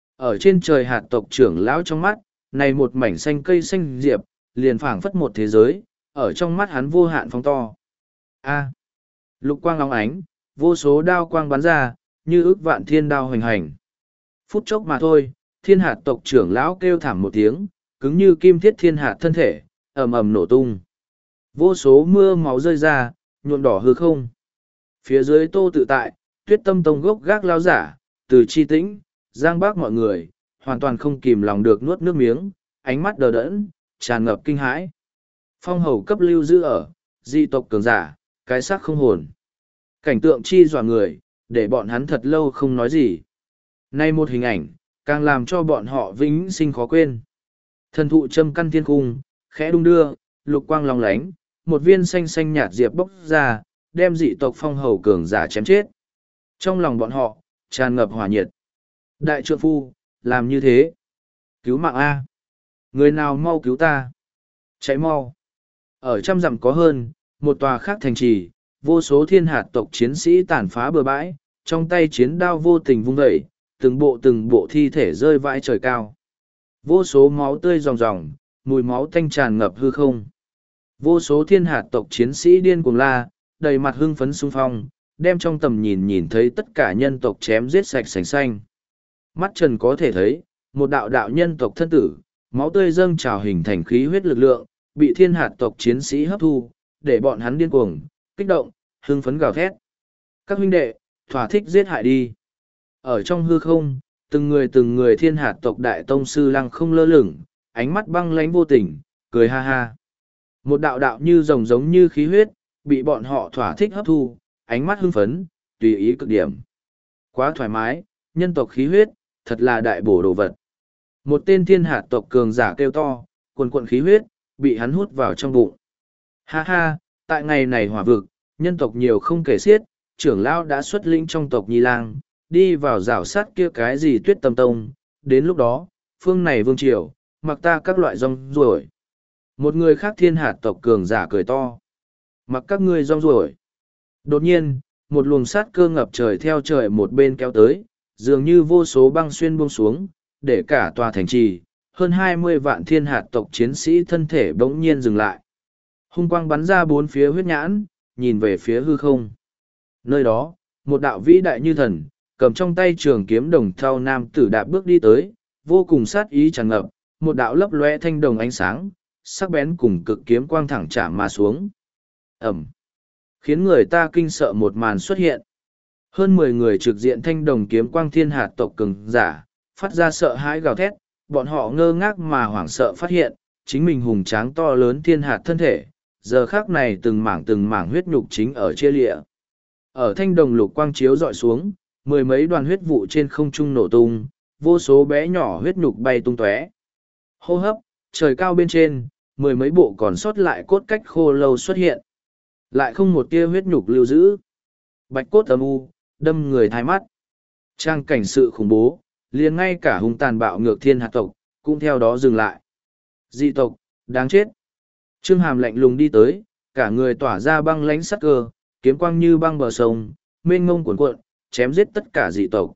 Ở trên trời hạt tộc trưởng lão trong mắt, này một mảnh xanh cây xanh diệp, liền phảng phất một thế giới, ở trong mắt hắn vô hạn phóng to. A. Lục quang óng ánh, vô số đao quang bắn ra, như ức vạn thiên đao hoành hành. Phút chốc mà thôi, thiên hạt tộc trưởng lão kêu thảm một tiếng, cứng như kim thiết thiên hạt thân thể, ầm ầm nổ tung. Vô số mưa máu rơi ra, nhuộm đỏ hư không. Phía dưới Tô Tự Tại, Tuyết Tâm Tông gốc gác lao giả, Từ Chi Tĩnh, Giang Bác mọi người, hoàn toàn không kìm lòng được nuốt nước miếng, ánh mắt đờ đẫn, tràn ngập kinh hãi. Phong hầu cấp lưu giữ ở, di tộc cường giả, cái xác không hồn. Cảnh tượng chi dọa người, để bọn hắn thật lâu không nói gì. Nay một hình ảnh, càng làm cho bọn họ vĩnh sinh khó quên. Thần thụ châm căn thiên cung, khẽ đung đưa, lục quang long lánh, một viên xanh xanh nhạt diệp bốc ra, đem dị tộc phong hầu cường giả chém chết. Trong lòng bọn họ, tràn ngập hỏa nhiệt. Đại trượng phu, làm như thế. Cứu mạng A. Người nào mau cứu ta. Cháy mau. Ở trăm dặm có hơn, một tòa khác thành trì, vô số thiên hạt tộc chiến sĩ tàn phá bừa bãi, trong tay chiến đao vô tình vung dậy, từng bộ từng bộ thi thể rơi vãi trời cao. Vô số máu tươi ròng ròng, mùi máu tanh tràn ngập hư không. Vô số thiên hạt tộc chiến sĩ điên cuồng la, đầy mặt hưng phấn xung phong, đem trong tầm nhìn nhìn thấy tất cả nhân tộc chém giết sạch sành xanh. Mắt trần có thể thấy, một đạo đạo nhân tộc thân tử, máu tươi dâng trào hình thành khí huyết lực lượng, bị thiên hạt tộc chiến sĩ hấp thu, để bọn hắn điên cuồng, kích động, hưng phấn gào thét. Các huynh đệ, thỏa thích giết hại đi. Ở trong hư không, từng người từng người thiên hạt tộc đại tông sư lăng không lơ lửng, ánh mắt băng lánh vô tình, cười ha ha. Một đạo đạo như rồng giống như khí huyết, bị bọn họ thỏa thích hấp thu, ánh mắt hưng phấn, tùy ý cực điểm. Quá thoải mái, nhân tộc khí huyết, thật là đại bổ đồ vật. Một tên thiên hạt tộc cường giả kêu to, quần quần khí huyết, bị hắn hút vào trong bụng. Ha ha, tại ngày này hỏa vực, nhân tộc nhiều không kể xiết, trưởng lão đã xuất lĩnh trong tộc Nhi Lang, đi vào rào sát kia cái gì Tuyết Tâm Tông, đến lúc đó, phương này vương triều, mặc ta các loại rong ruổi. Một người khác thiên hạt tộc cường giả cười to. Mặc các ngươi rong ruổi. Đột nhiên, một luồng sát cơ ngập trời theo trời một bên kéo tới, dường như vô số băng xuyên buông xuống, để cả tòa thành trì, hơn hai mươi vạn thiên hạt tộc chiến sĩ thân thể bỗng nhiên dừng lại. Hung quang bắn ra bốn phía huyết nhãn, nhìn về phía hư không. Nơi đó, một đạo vĩ đại như thần, cầm trong tay trường kiếm đồng thau nam tử đạp bước đi tới, vô cùng sát ý tràn ngập, một đạo lấp lóe thanh đồng ánh sáng, sắc bén cùng cực kiếm quang thẳng chạm mà xuống. Ẩm. Khiến người ta kinh sợ một màn xuất hiện. Hơn mười người trực diện thanh đồng kiếm quang thiên hạt tộc cường giả, phát ra sợ hãi gào thét, bọn họ ngơ ngác mà hoảng sợ phát hiện, chính mình hùng tráng to lớn thiên hạt thân thể, giờ khác này từng mảng từng mảng huyết nhục chính ở chia lịa. Ở thanh đồng lục quang chiếu dọi xuống, mười mấy đoàn huyết vụ trên không trung nổ tung, vô số bé nhỏ huyết nhục bay tung tóe. Hô hấp, trời cao bên trên, mười mấy bộ còn sót lại cốt cách khô lâu xuất hiện. Lại không một tia huyết nhục lưu giữ. Bạch cốt âm u, đâm người thái mắt. Trang cảnh sự khủng bố, liền ngay cả hung tàn bạo ngược thiên hạt tộc, cũng theo đó dừng lại. Dị tộc, đáng chết. Trương Hàm lạnh lùng đi tới, cả người tỏa ra băng lánh sắc cơ, kiếm quang như băng bờ sông, mênh ngông cuồn cuộn, chém giết tất cả dị tộc.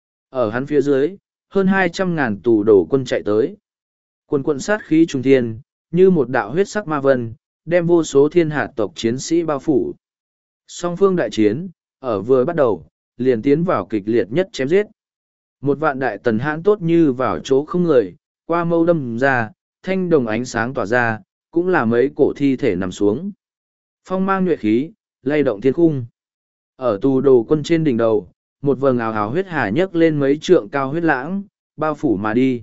Ở hắn phía dưới, hơn hai trăm ngàn tù đổ quân chạy tới. Quần quận sát khí trung thiên, như một đạo huyết sắc ma vân, đem vô số thiên hạt tộc chiến sĩ bao phủ. Song phương đại chiến, ở vừa bắt đầu, liền tiến vào kịch liệt nhất chém giết. Một vạn đại tần hãn tốt như vào chỗ không người, qua mâu đâm ra, thanh đồng ánh sáng tỏa ra, cũng là mấy cổ thi thể nằm xuống. Phong mang nhuệ khí, lay động thiên khung. Ở tù đồ quân trên đỉnh đầu, một vầng ào ào huyết hà nhấc lên mấy trượng cao huyết lãng, bao phủ mà đi.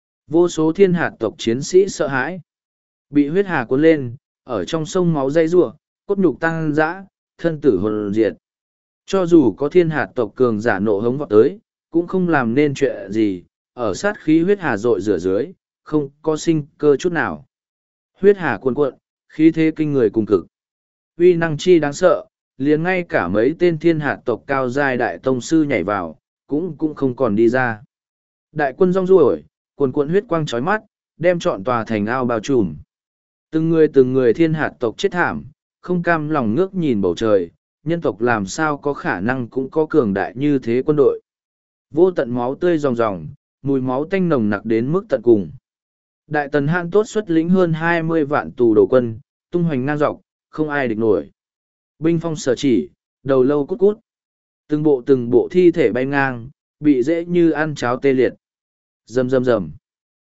Vô số thiên hạt tộc chiến sĩ sợ hãi. Bị huyết hà cuốn lên, ở trong sông máu dây rủa, cốt nhục tăng dã, thân tử hồn diệt. Cho dù có thiên hạt tộc cường giả nộ hống vọt tới, cũng không làm nên chuyện gì, ở sát khí huyết hà dội rửa dưới, không có sinh cơ chút nào. Huyết hà cuồn cuộn, khí thế kinh người cùng cực. Uy năng chi đáng sợ, liền ngay cả mấy tên thiên hạt tộc cao giai đại tông sư nhảy vào, cũng cũng không còn đi ra. Đại quân rong ruổi, cuồn cuộn huyết quang chói mắt, đem trọn tòa thành ao bao trùm. Từng người từng người thiên hạt tộc chết thảm, không cam lòng ngước nhìn bầu trời, nhân tộc làm sao có khả năng cũng có cường đại như thế quân đội. Vô tận máu tươi ròng ròng, mùi máu tanh nồng nặc đến mức tận cùng. Đại tần Hãn Tốt xuất lĩnh hơn hai mươi vạn tù đồ quân, tung hoành ngang dọc, không ai địch nổi. Binh phong sở chỉ, đầu lâu cút cút. Từng bộ từng bộ thi thể bay ngang, bị dễ như ăn cháo tê liệt. Rầm rầm rầm.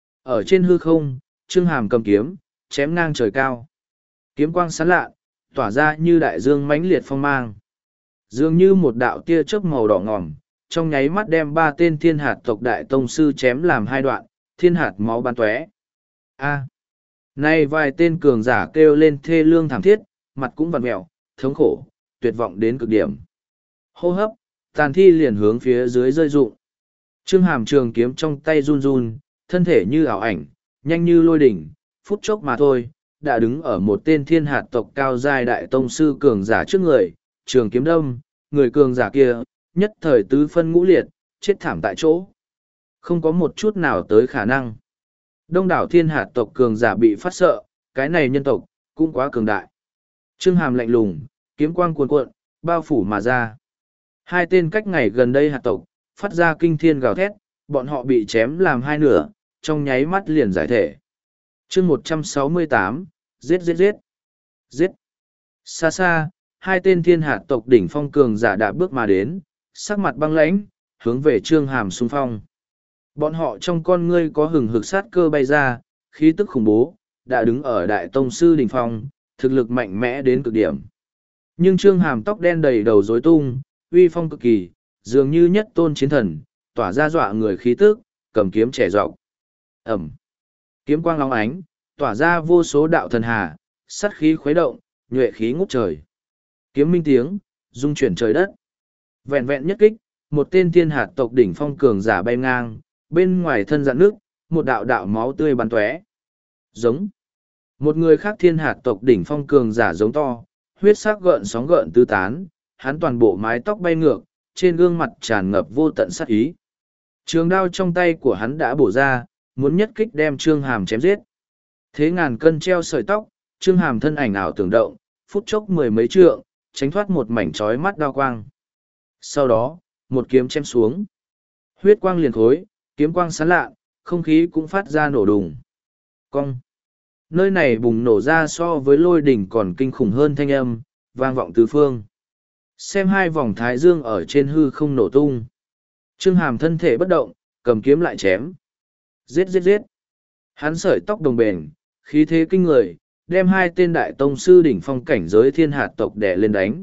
Ở trên hư không, Trương Hàm cầm kiếm, chém ngang trời cao. Kiếm quang sáng lạ, tỏa ra như đại dương mãnh liệt phong mang. Dường như một đạo tia chớp màu đỏ ngòm, trong nháy mắt đem ba tên thiên hạt tộc đại tông sư chém làm hai đoạn, thiên hạt máu bắn tóe. A. Nay vài tên cường giả kêu lên thê lương thảm thiết, mặt cũng vặn mẹo, thống khổ, tuyệt vọng đến cực điểm. Hô hấp, tàn thi liền hướng phía dưới rơi rụng. Trương Hàm trường kiếm trong tay run run, thân thể như ảo ảnh, nhanh như lôi đỉnh, phút chốc mà thôi, đã đứng ở một tên thiên hạt tộc cao giai đại tông sư cường giả trước người, trường kiếm đâm, người cường giả kia, nhất thời tứ phân ngũ liệt, chết thảm tại chỗ. Không có một chút nào tới khả năng. Đông đảo thiên hạt tộc cường giả bị phát sợ, cái này nhân tộc, cũng quá cường đại. Trương Hàm lạnh lùng, kiếm quang cuồn cuộn, bao phủ mà ra. Hai tên cách ngày gần đây hạt tộc, phát ra kinh thiên gào thét, bọn họ bị chém làm hai nửa, trong nháy mắt liền giải thể. chương một trăm sáu mươi tám, giết giết giết. Giết. Xa xa, hai tên thiên hạt tộc đỉnh phong cường giả đã bước mà đến, sắc mặt băng lãnh, hướng về Trương Hàm xung phong. Bọn họ trong con ngươi có hừng hực sát cơ bay ra, khí tức khủng bố, đã đứng ở đại tông sư đỉnh phong, thực lực mạnh mẽ đến cực điểm. Nhưng Trương Hàm tóc đen đầy đầu rối tung, uy phong cực kỳ, dường như nhất tôn chiến thần, tỏa ra dọa người khí tức, cầm kiếm trẻ rộng. Ẩm. Kiếm quang long ánh, tỏa ra vô số đạo thần hà, sát khí khuấy động, nhuệ khí ngút trời. Kiếm minh tiếng, rung chuyển trời đất. Vẹn vẹn nhất kích, một tên thiên hạt tộc đỉnh phong cường giả bay ngang, bên ngoài thân dạn nước, một đạo đạo máu tươi bắn tóe. Giống. Một người khác thiên hạt tộc đỉnh phong cường giả giống to, huyết sắc gợn sóng gợn tứ tán, hắn toàn bộ mái tóc bay ngược, trên gương mặt tràn ngập vô tận sát ý. Trường đao trong tay của hắn đã bổ ra, muốn nhất kích đem Trương Hàm chém giết. Thế ngàn cân treo sợi tóc, Trương Hàm thân ảnh ảo tưởng động, phút chốc mười mấy trượng, tránh thoát một mảnh trói mắt đao quang. Sau đó, một kiếm chém xuống. Huyết quang liền khối, kiếm quang sáng lạ, không khí cũng phát ra nổ đùng. Cong. Nơi này bùng nổ ra so với lôi đỉnh còn kinh khủng hơn thanh âm, vang vọng tứ phương. Xem hai vòng thái dương ở trên hư không nổ tung. Trương Hàm thân thể bất động, cầm kiếm lại chém. Giết giết giết. Hắn sợi tóc đồng bền, khí thế kinh người, đem hai tên đại tông sư đỉnh phong cảnh giới thiên hạt tộc đè lên đánh.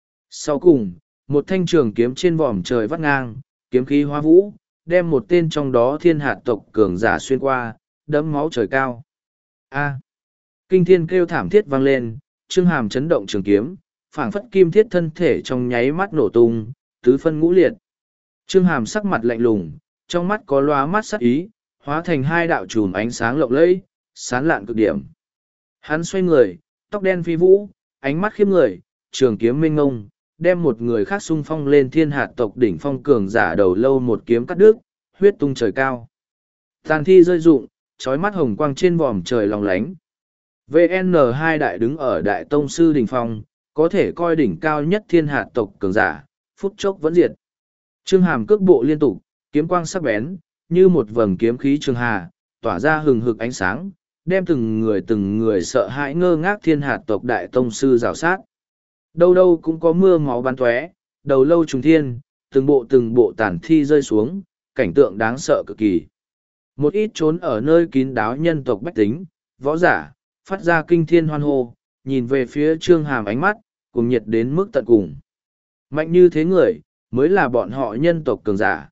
Sau cùng, một thanh trường kiếm trên vòm trời vắt ngang, kiếm khí hoa vũ, đem một tên trong đó thiên hạt tộc cường giả xuyên qua, đẫm máu trời cao. A. Kinh thiên kêu thảm thiết vang lên, Trương Hàm chấn động trường kiếm, phảng phất kim thiết thân thể trong nháy mắt nổ tung, tứ phân ngũ liệt. Trương Hàm sắc mặt lạnh lùng, trong mắt có lóa mắt sắc ý, hóa thành hai đạo chùm ánh sáng lộng lẫy, sán lạn cực điểm. Hắn xoay người, tóc đen phi vũ, ánh mắt khiếp người, trường kiếm minh ngông, đem một người khác xung phong lên thiên hạt tộc đỉnh phong cường giả đầu lâu một kiếm cắt đứt, huyết tung trời cao. Tàn thi rơi rụng, trói mắt hồng quang trên vòm trời lòng lánh. vê en hai đại đứng ở đại tông sư đỉnh phong, có thể coi đỉnh cao nhất thiên hạt tộc cường giả, phút chốc vẫn diệt. Trương Hàm cước bộ liên tục, kiếm quang sắc bén, như một vầng kiếm khí trường hà, tỏa ra hừng hực ánh sáng, đem từng người từng người sợ hãi ngơ ngác thiên hạt tộc đại tông sư rào sát. Đâu đâu cũng có mưa máu bắn tóe, đầu lâu trùng thiên, từng bộ từng bộ tàn thi rơi xuống, cảnh tượng đáng sợ cực kỳ. Một ít trốn ở nơi kín đáo nhân tộc bách tính, võ giả, phát ra kinh thiên hoan hô, nhìn về phía Trương Hàm ánh mắt, cùng nhiệt đến mức tận cùng. Mạnh như thế người, mới là bọn họ nhân tộc cường giả.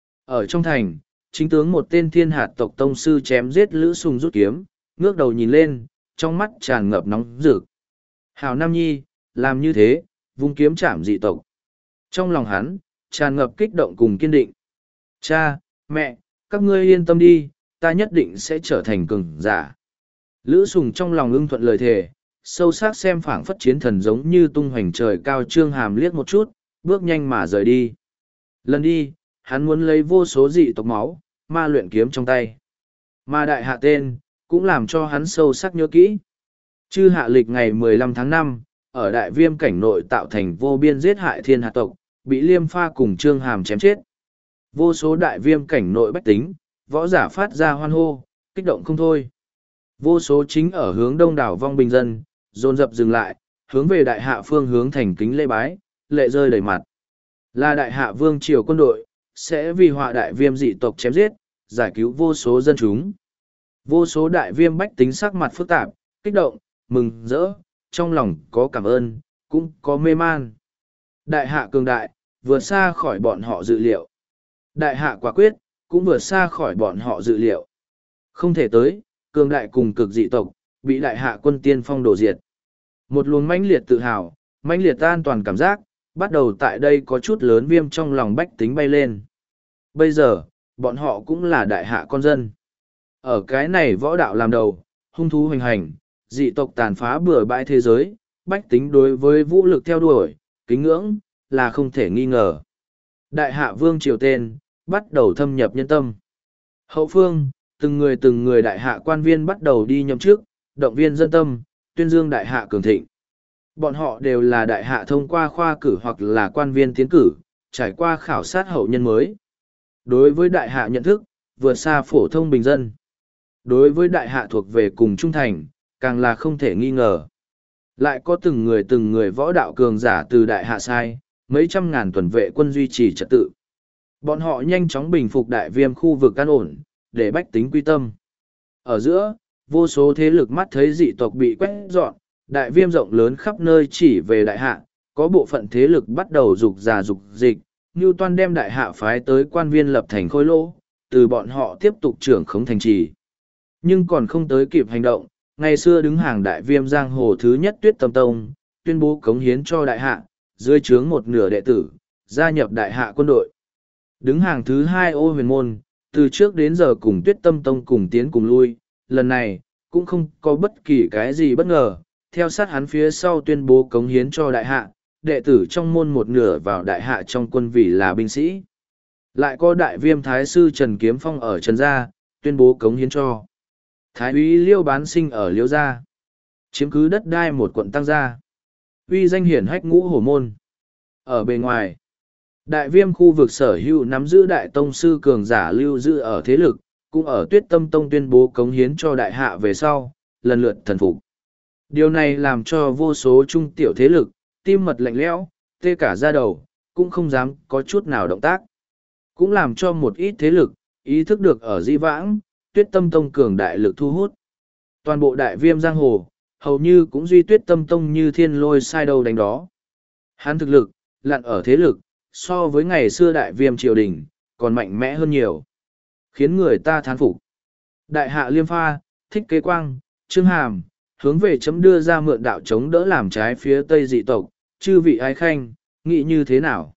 Ở trong thành, chính tướng một tên thiên hạt tộc tông sư chém giết Lữ Sùng rút kiếm, ngước đầu nhìn lên, trong mắt tràn ngập nóng rực. Hảo Nam Nhi, làm như thế, vung kiếm chạm dị tộc. Trong lòng hắn, tràn ngập kích động cùng kiên định. Cha, mẹ, các ngươi yên tâm đi, ta nhất định sẽ trở thành cường giả. Lữ Sùng trong lòng ưng thuận lời thề, sâu sắc xem phảng phất chiến thần giống như tung hoành trời cao. Trương Hàm liếc một chút, bước nhanh mà rời đi. Lần đi, hắn muốn lấy vô số dị tộc máu, ma luyện kiếm trong tay. Mà đại hạ tên, cũng làm cho hắn sâu sắc nhớ kỹ. Chư hạ lịch ngày mười lăm tháng năm, ở đại viêm cảnh nội tạo thành vô biên giết hại thiên hạ tộc, bị Liêm Pha cùng Trương Hàm chém chết. Vô số đại viêm cảnh nội bách tính, võ giả phát ra hoan hô, kích động không thôi. Vô số chính ở hướng đông đảo vong bình dân, dồn dập dừng lại, hướng về đại hạ phương hướng thành kính lễ bái, lệ rơi đầy mặt. Là đại hạ vương triều quân đội, sẽ vì họa đại viêm dị tộc chém giết, giải cứu vô số dân chúng. Vô số đại viêm bách tính sắc mặt phức tạp, kích động, mừng rỡ, trong lòng có cảm ơn, cũng có mê man. Đại hạ cường đại, vượt xa khỏi bọn họ dự liệu. Đại hạ quả quyết, cũng vượt xa khỏi bọn họ dự liệu. Không thể tới, cường đại cùng cực dị tộc, bị đại hạ quân tiên phong đổ diệt. Một luồng mãnh liệt tự hào, mãnh liệt an toàn cảm giác, bắt đầu tại đây có chút lớn viêm trong lòng bách tính bay lên. Bây giờ, bọn họ cũng là đại hạ con dân. Ở cái này võ đạo làm đầu, hung thú hoành hành, dị tộc tàn phá bừa bãi thế giới, bách tính đối với vũ lực theo đuổi, kính ngưỡng, là không thể nghi ngờ. Đại hạ vương triều tên, bắt đầu thâm nhập nhân tâm. Hậu phương, từng người từng người đại hạ quan viên bắt đầu đi nhậm chức, động viên dân tâm, tuyên dương đại hạ cường thịnh. Bọn họ đều là đại hạ thông qua khoa cử hoặc là quan viên tiến cử, trải qua khảo sát hậu nhân mới. Đối với đại hạ nhận thức, vượt xa phổ thông bình dân. Đối với đại hạ thuộc về cùng trung thành, càng là không thể nghi ngờ. Lại có từng người từng người võ đạo cường giả từ đại hạ sai, mấy trăm ngàn tuần vệ quân duy trì trật tự. Bọn họ nhanh chóng bình phục đại viêm khu vực an ổn, để bách tính quy tâm. Ở giữa, vô số thế lực mắt thấy dị tộc bị quét dọn, đại viêm rộng lớn khắp nơi chỉ về đại hạ, có bộ phận thế lực bắt đầu dục già dục dịch, như toan đem đại hạ phái tới quan viên lập thành khối lỗ, từ bọn họ tiếp tục trưởng khống thành trì. Nhưng còn không tới kịp hành động, ngày xưa đứng hàng đại viêm giang hồ thứ nhất Tuyết Tâm Tông, tuyên bố cống hiến cho đại hạ, dưới trướng một nửa đệ tử, gia nhập đại hạ quân đội. Đứng hàng thứ hai Ô Huyền Môn, từ trước đến giờ cùng Tuyết Tâm Tông cùng tiến cùng lui, lần này, cũng không có bất kỳ cái gì bất ngờ, theo sát hắn phía sau tuyên bố cống hiến cho đại hạ, đệ tử trong môn một nửa vào đại hạ trong quân vì là binh sĩ. Lại có đại viêm thái sư Trần Kiếm Phong ở Trần Gia, tuyên bố cống hiến cho. Thái úy Liêu Bán Sinh ở Liêu Gia, chiếm cứ đất đai một quận Tăng Gia. Uy danh hiển hách ngũ hổ môn. Ở bề ngoài, đại viêm khu vực sở hữu nắm giữ đại tông sư cường giả lưu giữ ở thế lực, cũng ở Tuyết Tâm Tông tuyên bố cống hiến cho đại hạ về sau, lần lượt thần phục. Điều này làm cho vô số trung tiểu thế lực, tim mật lạnh lẽo, tê cả da đầu, cũng không dám có chút nào động tác. Cũng làm cho một ít thế lực, ý thức được ở di vãng, Tuyết Tâm Tông cường đại lực thu hút. Toàn bộ đại viêm giang hồ, hầu như cũng duy Tuyết Tâm Tông như thiên lôi sai đầu đánh đó. Hắn thực lực, lặn ở thế lực, so với ngày xưa đại viêm triều đình, còn mạnh mẽ hơn nhiều. Khiến người ta thán phục. Đại hạ Liêm Pha, Thích Kế Quang, Trương Hàm, hướng về chấm đưa ra mượn đạo chống đỡ làm trái phía Tây dị tộc, chư vị ái khanh, nghĩ như thế nào?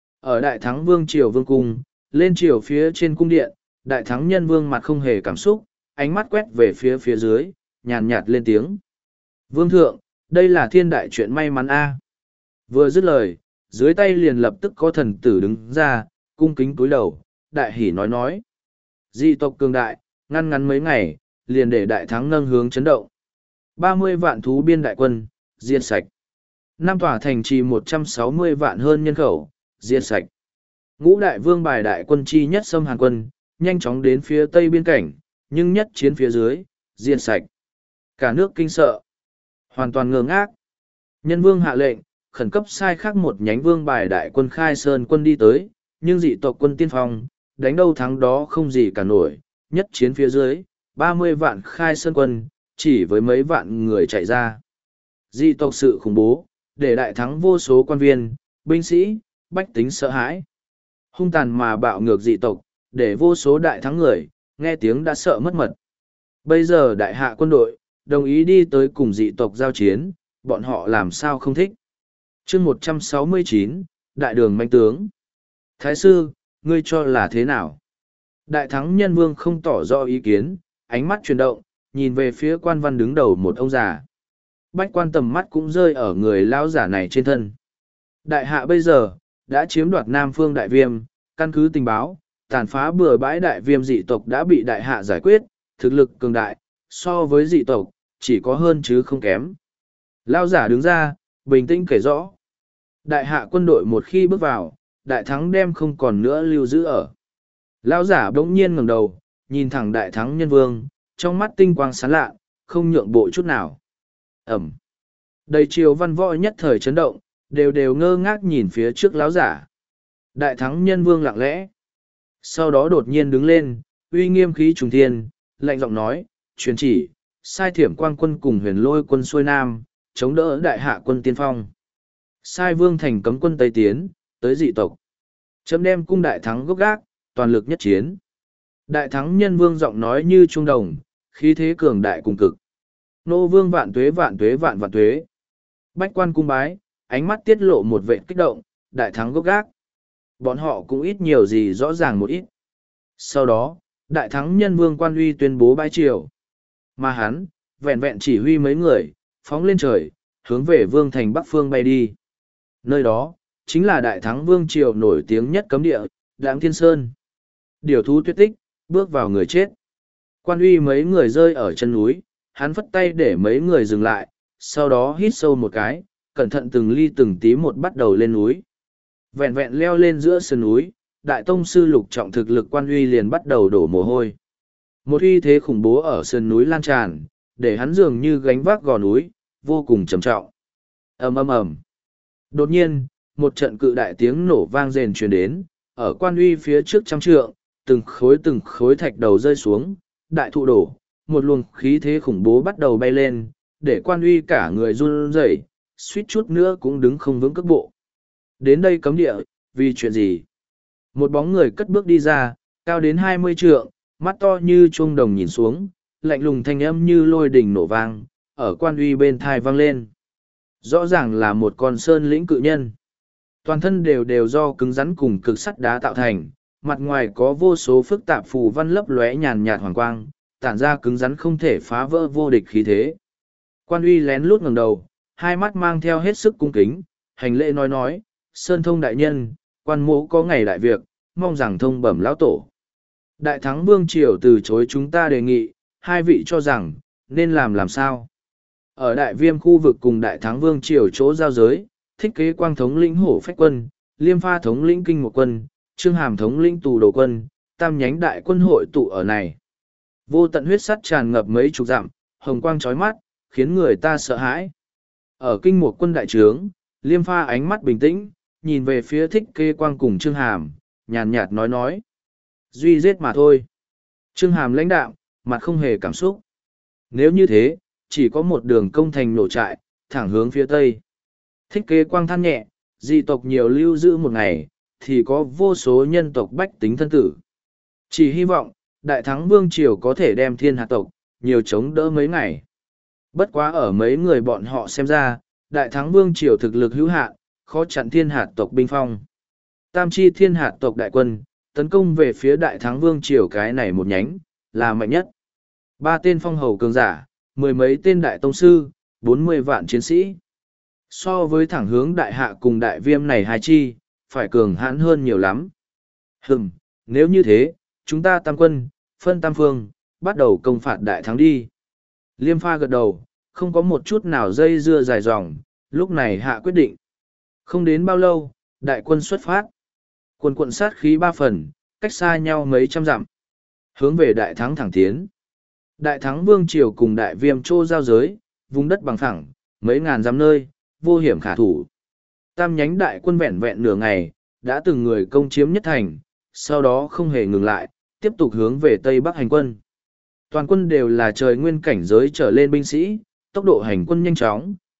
Ở đại thắng vương triều vương cung, lên triều phía trên cung điện, đại thắng nhân vương mặt không hề cảm xúc, ánh mắt quét về phía phía dưới, nhàn nhạt lên tiếng. Vương thượng, đây là thiên đại chuyện may mắn a. Vừa dứt lời, dưới tay liền lập tức có thần tử đứng ra, cung kính cúi đầu, đại hỉ nói nói. Dị tộc cường đại, ngăn ngắn mấy ngày, liền để đại thắng nâng hướng chấn động. ba mươi vạn thú biên đại quân, diệt sạch. Năm tòa thành trì một trăm sáu mươi vạn hơn nhân khẩu, diệt sạch. Ngũ đại vương bài đại quân chi nhất xâm hàn quân, nhanh chóng đến phía tây biên cảnh, nhưng nhất chiến phía dưới, diệt sạch. Cả nước kinh sợ, hoàn toàn ngơ ngác. Nhân vương hạ lệnh, khẩn cấp sai khác một nhánh vương bài đại quân khai sơn quân đi tới, nhưng dị tộc quân tiên phong, đánh đâu thắng đó không gì cả nổi, nhất chiến phía dưới, ba mươi vạn khai sơn quân, chỉ với mấy vạn người chạy ra. Dị tộc sự khủng bố, để đại thắng vô số quan viên, binh sĩ, bách tính sợ hãi. Hung tàn mà bạo ngược dị tộc, để vô số đại thắng người, nghe tiếng đã sợ mất mật. Bây giờ đại hạ quân đội, đồng ý đi tới cùng dị tộc giao chiến, bọn họ làm sao không thích. chương một trăm sáu mươi chín, Đại đường manh tướng. Thái sư, ngươi cho là thế nào? Đại thắng nhân vương không tỏ rõ ý kiến, ánh mắt chuyển động, nhìn về phía quan văn đứng đầu một ông già. Bách quan tầm mắt cũng rơi ở người lão giả này trên thân. Đại hạ bây giờ, đã chiếm đoạt Nam Phương Đại Viêm, căn cứ tình báo, tàn phá bừa bãi Đại Viêm dị tộc đã bị đại hạ giải quyết, thực lực cường đại, so với dị tộc, chỉ có hơn chứ không kém. Lão giả đứng ra, bình tĩnh kể rõ. Đại hạ quân đội một khi bước vào, đại thắng đem không còn nữa lưu giữ ở. Lão giả bỗng nhiên ngẩng đầu, nhìn thẳng đại thắng nhân vương, trong mắt tinh quang sáng lạ, không nhượng bộ chút nào. Ẩm. Đầy triều văn võ nhất thời chấn động, đều đều ngơ ngác nhìn phía trước lão giả. Đại thắng nhân vương lặng lẽ. Sau đó đột nhiên đứng lên, uy nghiêm khí trùng thiên, lạnh giọng nói, truyền chỉ, sai thiểm quang quân cùng huyền lôi quân xuôi nam, chống đỡ đại hạ quân tiên phong. Sai vương thành cấm quân Tây Tiến, tới dị tộc. Chấm đem cung đại thắng gốc gác, toàn lực nhất chiến. Đại thắng nhân vương giọng nói như trung đồng, khí thế cường đại cùng cực. Nô vương vạn tuế vạn tuế vạn vạn tuế. Bách quan cung bái, ánh mắt tiết lộ một vệ kích động, đại thắng gốc gác. Bọn họ cũng ít nhiều gì rõ ràng một ít. Sau đó, đại thắng nhân vương quan uy tuyên bố bãi triều. Mà hắn, vẹn vẹn chỉ huy mấy người, phóng lên trời, hướng về vương thành Bắc Phương bay đi. Nơi đó, chính là đại thắng vương triều nổi tiếng nhất cấm địa, Đãng Thiên Sơn. Điều thú tuyết tích, bước vào người chết. Quan uy mấy người rơi ở chân núi, hắn phất tay để mấy người dừng lại, sau đó hít sâu một cái, cẩn thận từng ly từng tí một bắt đầu lên núi. Vẹn vẹn leo lên giữa sườn núi, đại tông sư lục trọng thực lực quan uy liền bắt đầu đổ mồ hôi. Một uy thế khủng bố ở sườn núi lan tràn, để hắn dường như gánh vác gò núi, vô cùng trầm trọng. Ầm ầm ầm. Đột nhiên, một trận cự đại tiếng nổ vang rền truyền đến, ở quan uy phía trước trăm trượng, từng khối từng khối thạch đầu rơi xuống, đại thụ đổ, một luồng khí thế khủng bố bắt đầu bay lên, để quan uy cả người run rẩy, suýt chút nữa cũng đứng không vững cước bộ. Đến đây cấm địa, vì chuyện gì? Một bóng người cất bước đi ra, cao đến hai mươi trượng, mắt to như chuông đồng nhìn xuống, lạnh lùng thanh âm như lôi đình nổ vang, ở quan uy bên thai vang lên. Rõ ràng là một con sơn lĩnh cự nhân. Toàn thân đều đều do cứng rắn cùng cực sắt đá tạo thành, mặt ngoài có vô số phức tạp phù văn lấp lóe nhàn nhạt hoàng quang, tản ra cứng rắn không thể phá vỡ vô địch khí thế. Quan uy lén lút ngẩng đầu, hai mắt mang theo hết sức cung kính, hành lễ nói nói, Sơn Thông đại nhân, quan mỗ có ngày đại việc, mong rằng thông bẩm lão tổ. Đại thắng vương triều từ chối chúng ta đề nghị, hai vị cho rằng, nên làm làm sao? Ở đại viêm khu vực cùng đại thắng vương triều chỗ giao giới, thích kế quang thống lĩnh hổ phách quân, liêm pha thống lĩnh kinh một quân, trương hàm thống lĩnh tù đồ quân, tam nhánh đại quân hội tụ ở này. Vô tận huyết sắt tràn ngập mấy chục dặm, hồng quang chói mắt, khiến người ta sợ hãi. Ở kinh một quân đại trướng, liêm pha ánh mắt bình tĩnh, nhìn về phía thích kế quang cùng trương hàm, nhàn nhạt nói nói. Duy giết mà thôi. Trương hàm lãnh đạo, mặt không hề cảm xúc. Nếu như thế, chỉ có một đường công thành nổ trại, thẳng hướng phía tây. Thích kế quang than nhẹ, dị tộc nhiều lưu giữ một ngày, thì có vô số nhân tộc bách tính thân tử. Chỉ hy vọng, đại thắng vương triều có thể đem thiên hạ tộc, nhiều chống đỡ mấy ngày. Bất quá ở mấy người bọn họ xem ra, đại thắng vương triều thực lực hữu hạn, khó chặn thiên hạt tộc binh phong. Tam chi thiên hạt tộc đại quân, tấn công về phía đại thắng vương triều cái này một nhánh, là mạnh nhất. Ba tên phong hầu cường giả, mười mấy tên đại tông sư, bốn mươi vạn chiến sĩ. So với thẳng hướng đại hạ cùng đại viêm này hai chi, phải cường hãn hơn nhiều lắm. Hừm, nếu như thế, chúng ta tam quân, phân tam phương, bắt đầu công phạt đại thắng đi. Liêm pha gật đầu, không có một chút nào dây dưa dài dòng, lúc này hạ quyết định. Không đến bao lâu, đại quân xuất phát. Quân quận sát khí ba phần, cách xa nhau mấy trăm dặm. Hướng về đại thắng thẳng tiến. Đại thắng vương triều cùng đại viêm chô giao giới, vùng đất bằng phẳng, mấy ngàn dặm nơi, vô hiểm khả thủ. Tam nhánh đại quân vẹn vẹn nửa ngày, đã từng người công chiếm nhất thành, sau đó không hề ngừng lại, tiếp tục hướng về Tây Bắc hành quân. Toàn quân đều là trời nguyên cảnh giới trở lên binh sĩ, tốc độ hành quân nhanh chóng,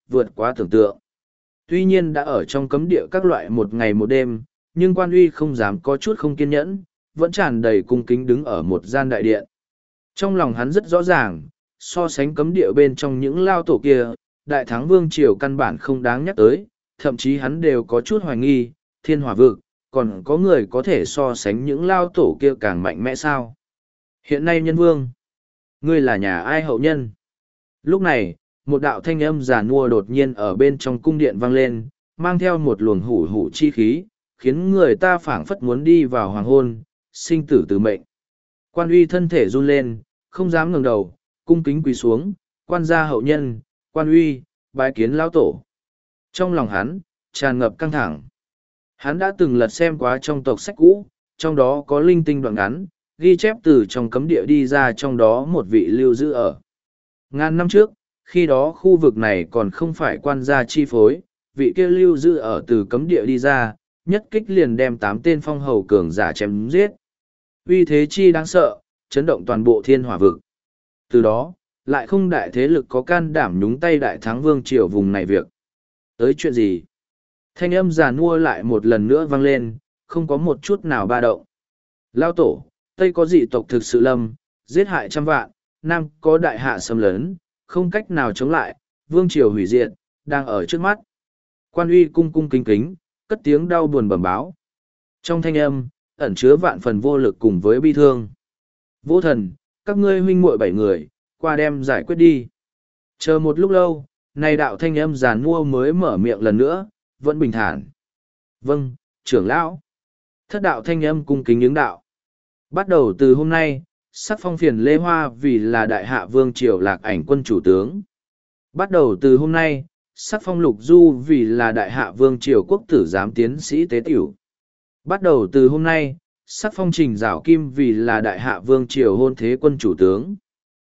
vượt quá tưởng tượng. Tuy nhiên đã ở trong cấm địa các loại một ngày một đêm, nhưng Quan Uy không dám có chút không kiên nhẫn, vẫn tràn đầy cung kính đứng ở một gian đại điện. Trong lòng hắn rất rõ ràng, so sánh cấm địa bên trong những lao tổ kia, đại thắng vương triều căn bản không đáng nhắc tới, thậm chí hắn đều có chút hoài nghi, thiên hỏa vực, còn có người có thể so sánh những lao tổ kia càng mạnh mẽ sao. Hiện nay nhân vương, ngươi là nhà ai hậu nhân? Lúc này, một đạo thanh âm già nua đột nhiên ở bên trong cung điện vang lên, mang theo một luồng hủ hủ chi khí, khiến người ta phảng phất muốn đi vào hoàng hôn, sinh tử từ mệnh. Quan Uy thân thể run lên, không dám ngẩng đầu, cung kính quỳ xuống, quan gia hậu nhân, Quan Uy, bái kiến lão tổ. Trong lòng hắn, tràn ngập căng thẳng. Hắn đã từng lật xem quá trong tộc sách cũ, trong đó có linh tinh đoạn ngắn, ghi chép từ trong cấm địa đi ra trong đó một vị lưu giữ ở. Ngàn năm trước, khi đó khu vực này còn không phải quan gia chi phối, vị kia lưu giữ ở từ cấm địa đi ra, nhất kích liền đem tám tên phong hầu cường giả chém giết. Uy thế chi đáng sợ, chấn động toàn bộ thiên hỏa vực. Từ đó, lại không đại thế lực có can đảm nhúng tay đại thắng vương triều vùng này việc. Tới chuyện gì? Thanh âm già nua lại một lần nữa vang lên, không có một chút nào ba động. Lao tổ, Tây có dị tộc thực sự lâm, giết hại trăm vạn, Nam có đại hạ xâm lấn, không cách nào chống lại, vương triều hủy diệt, đang ở trước mắt. Quan Uy cung cung kính kính, cất tiếng đau buồn bẩm báo. Trong thanh âm, ẩn chứa vạn phần vô lực cùng với bi thương. Vô thần, các ngươi huynh muội bảy người, qua đem giải quyết đi. Chờ một lúc lâu, này đạo thanh âm giàn mua mới mở miệng lần nữa, vẫn bình thản. Vâng, trưởng lão. Thất đạo thanh âm cung kính những đạo. Bắt đầu từ hôm nay, sắc phong phiền Lê Hoa vì là đại hạ vương triều lạc ảnh quân chủ tướng. Bắt đầu từ hôm nay, sắc phong Lục Du vì là đại hạ vương triều quốc tử giám tiến sĩ tế tiểu. Bắt đầu từ hôm nay, sắc phong Trình Giảo Kim vì là đại hạ vương triều hôn thế quân chủ tướng.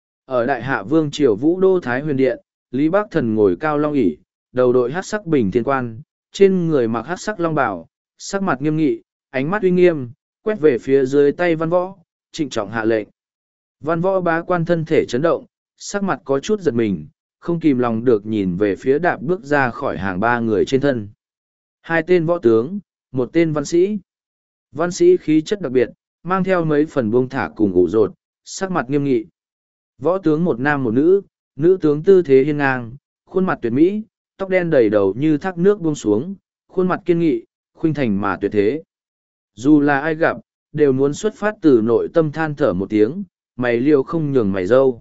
Ở đại hạ vương triều vũ đô Thái Huyền Điện, Lý Bác Thần ngồi cao long ỷ, đầu đội hát sắc bình thiên quan, trên người mặc hát sắc long bào, sắc mặt nghiêm nghị, ánh mắt uy nghiêm, quét về phía dưới tay văn võ, trịnh trọng hạ lệnh. Văn võ bá quan thân thể chấn động, sắc mặt có chút giật mình, không kìm lòng được nhìn về phía đạp bước ra khỏi hàng ba người trên thân. Hai tên võ tướng, một tên văn sĩ. Văn sĩ khí chất đặc biệt, mang theo mấy phần buông thả cùng ủ rột, sắc mặt nghiêm nghị. Võ tướng một nam một nữ, nữ tướng tư thế hiên ngang, khuôn mặt tuyệt mỹ, tóc đen đầy đầu như thác nước buông xuống, khuôn mặt kiên nghị, khuynh thành mà tuyệt thế. Dù là ai gặp, đều muốn xuất phát từ nội tâm than thở một tiếng, mày liêu không nhường mày dâu.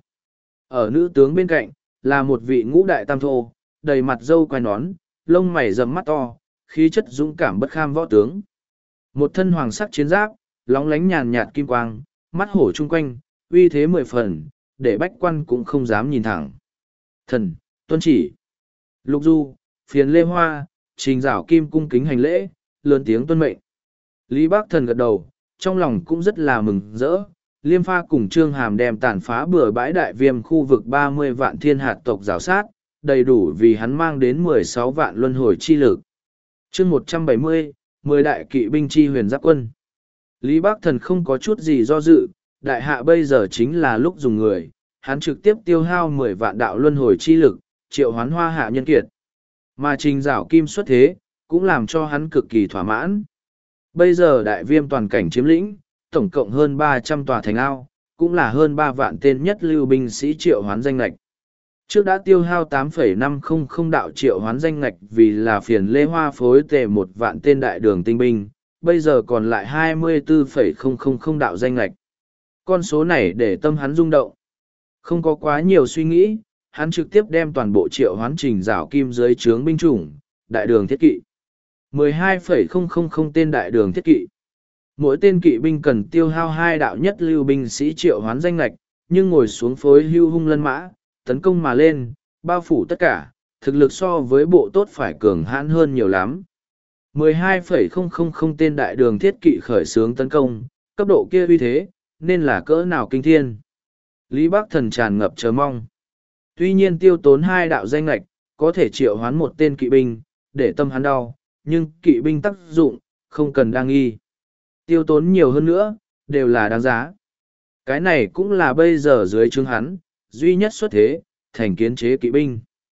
Ở nữ tướng bên cạnh, là một vị ngũ đại tam thô, đầy mặt dâu quai nón, lông mày rậm mắt to, khí chất dũng cảm bất kham võ tướng. Một thân hoàng sắc chiến giáp, lóng lánh nhàn nhạt kim quang, mắt hổ chung quanh, uy thế mười phần, để bách quan cũng không dám nhìn thẳng. Thần, tuân chỉ. Lục Du, phiền Lê Hoa, Trình Giảo Kim cung kính hành lễ, lớn tiếng tuân mệnh. Lý Bác Thần gật đầu, trong lòng cũng rất là mừng rỡ. Liêm Pha cùng Trương Hàm đem tàn phá bừa bãi đại viêm khu vực ba mươi vạn thiên hạt tộc rào sát, đầy đủ vì hắn mang đến mười sáu vạn luân hồi chi lực. chương một trăm bảy mươi, mười đại kỵ binh chi huyền giáp quân. Lý Bác Thần không có chút gì do dự, đại hạ bây giờ chính là lúc dùng người, hắn trực tiếp tiêu hao mười vạn đạo luân hồi chi lực, triệu hoán hoa hạ nhân kiệt. Mà Trình Giảo Kim xuất thế, cũng làm cho hắn cực kỳ thỏa mãn. Bây giờ đại viêm toàn cảnh chiếm lĩnh, tổng cộng hơn ba trăm tòa thành ao, cũng là hơn ba vạn tên nhất lưu binh sĩ triệu hoán danh lạch. Trước đã tiêu hao tám phẩy năm không không đạo triệu hoán danh ngạch vì là phiền Lê Hoa phối tề một vạn tên đại đường tinh binh, bây giờ còn lại hai mươi tư phẩy không không không đạo danh ngạch. Con số này để tâm hắn rung động. Không có quá nhiều suy nghĩ, hắn trực tiếp đem toàn bộ triệu hoán Trình Giảo Kim dưới trướng binh chủng, đại đường thiết kỵ. mười hai phẩy không không không tên đại đường thiết kỵ. Mỗi tên kỵ binh cần tiêu hao hai đạo nhất lưu binh sĩ triệu hoán danh lạch, nhưng ngồi xuống phối hưu hung lân mã, tấn công mà lên, bao phủ tất cả, thực lực so với bộ tốt phải cường hãn hơn nhiều lắm. mười hai phẩy không không không tên đại đường thiết kỵ khởi xướng tấn công, cấp độ kia uy thế, nên là cỡ nào kinh thiên. Lý Bác Thần tràn ngập chờ mong. Tuy nhiên tiêu tốn hai đạo danh lạch, có thể triệu hoán một tên kỵ binh, để tâm hắn đau, nhưng kỵ binh tác dụng, không cần đa nghi. Tiêu tốn nhiều hơn nữa, đều là đáng giá. Cái này cũng là bây giờ dưới trướng hắn, duy nhất xuất thế, thành kiến chế kỵ binh.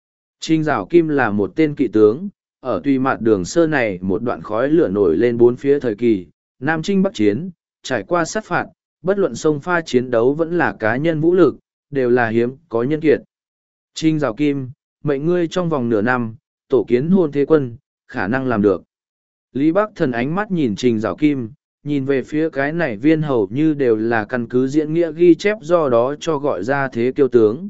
Trình Giảo Kim là một tên kỵ tướng, ở tùy mạt đường sơ này một đoạn khói lửa nổi lên bốn phía thời kỳ, Nam Chinh Bắc Chiến, trải qua sát phạt, bất luận sông pha chiến đấu vẫn là cá nhân vũ lực, đều là hiếm có nhân kiệt. Trình Giảo Kim, mệnh ngươi trong vòng nửa năm, tổ kiến hôn thế quân, khả năng làm được. Lý Bắc Thần ánh mắt nhìn Trình Giảo Kim, nhìn về phía cái này viên hầu như đều là căn cứ diễn nghĩa ghi chép do đó cho gọi ra thế kiêu tướng.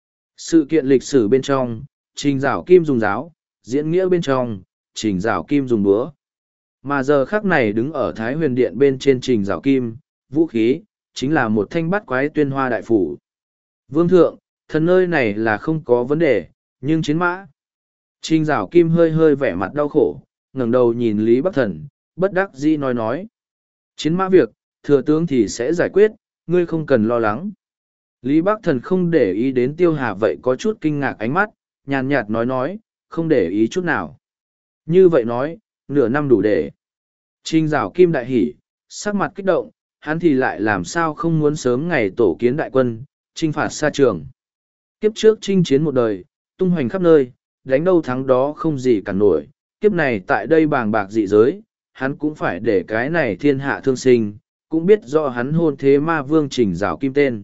Sự kiện lịch sử bên trong, Trình Giảo Kim dùng giáo, diễn nghĩa bên trong, Trình Giảo Kim dùng búa. Mà giờ khắc này đứng ở Thái Huyền Điện bên trên Trình Giảo Kim, vũ khí, chính là một thanh bắt quái tuyên hoa đại phủ. Vương thượng, thần nơi này là không có vấn đề, nhưng chiến mã. Trình Giảo Kim hơi hơi vẻ mặt đau khổ, ngẩng đầu nhìn Lý Bắc Thần, bất đắc dĩ nói nói. Chiến mã việc, thừa tướng thì sẽ giải quyết, ngươi không cần lo lắng. Lý Bắc Thần không để ý đến Tiêu Hà vậy có chút kinh ngạc ánh mắt, nhàn nhạt nói nói, không để ý chút nào. Như vậy nói, nửa năm đủ để. Trình Giảo Kim đại hỉ, sắc mặt kích động, hắn thì lại làm sao không muốn sớm ngày tổ kiến đại quân, chinh phạt xa trường. Kiếp trước chinh chiến một đời, tung hoành khắp nơi, đánh đâu thắng đó không gì cản nổi, kiếp này tại đây bàng bạc dị giới, hắn cũng phải để cái này thiên hạ thương sinh, cũng biết rõ hắn hôn thế ma vương Trình Giảo Kim tên.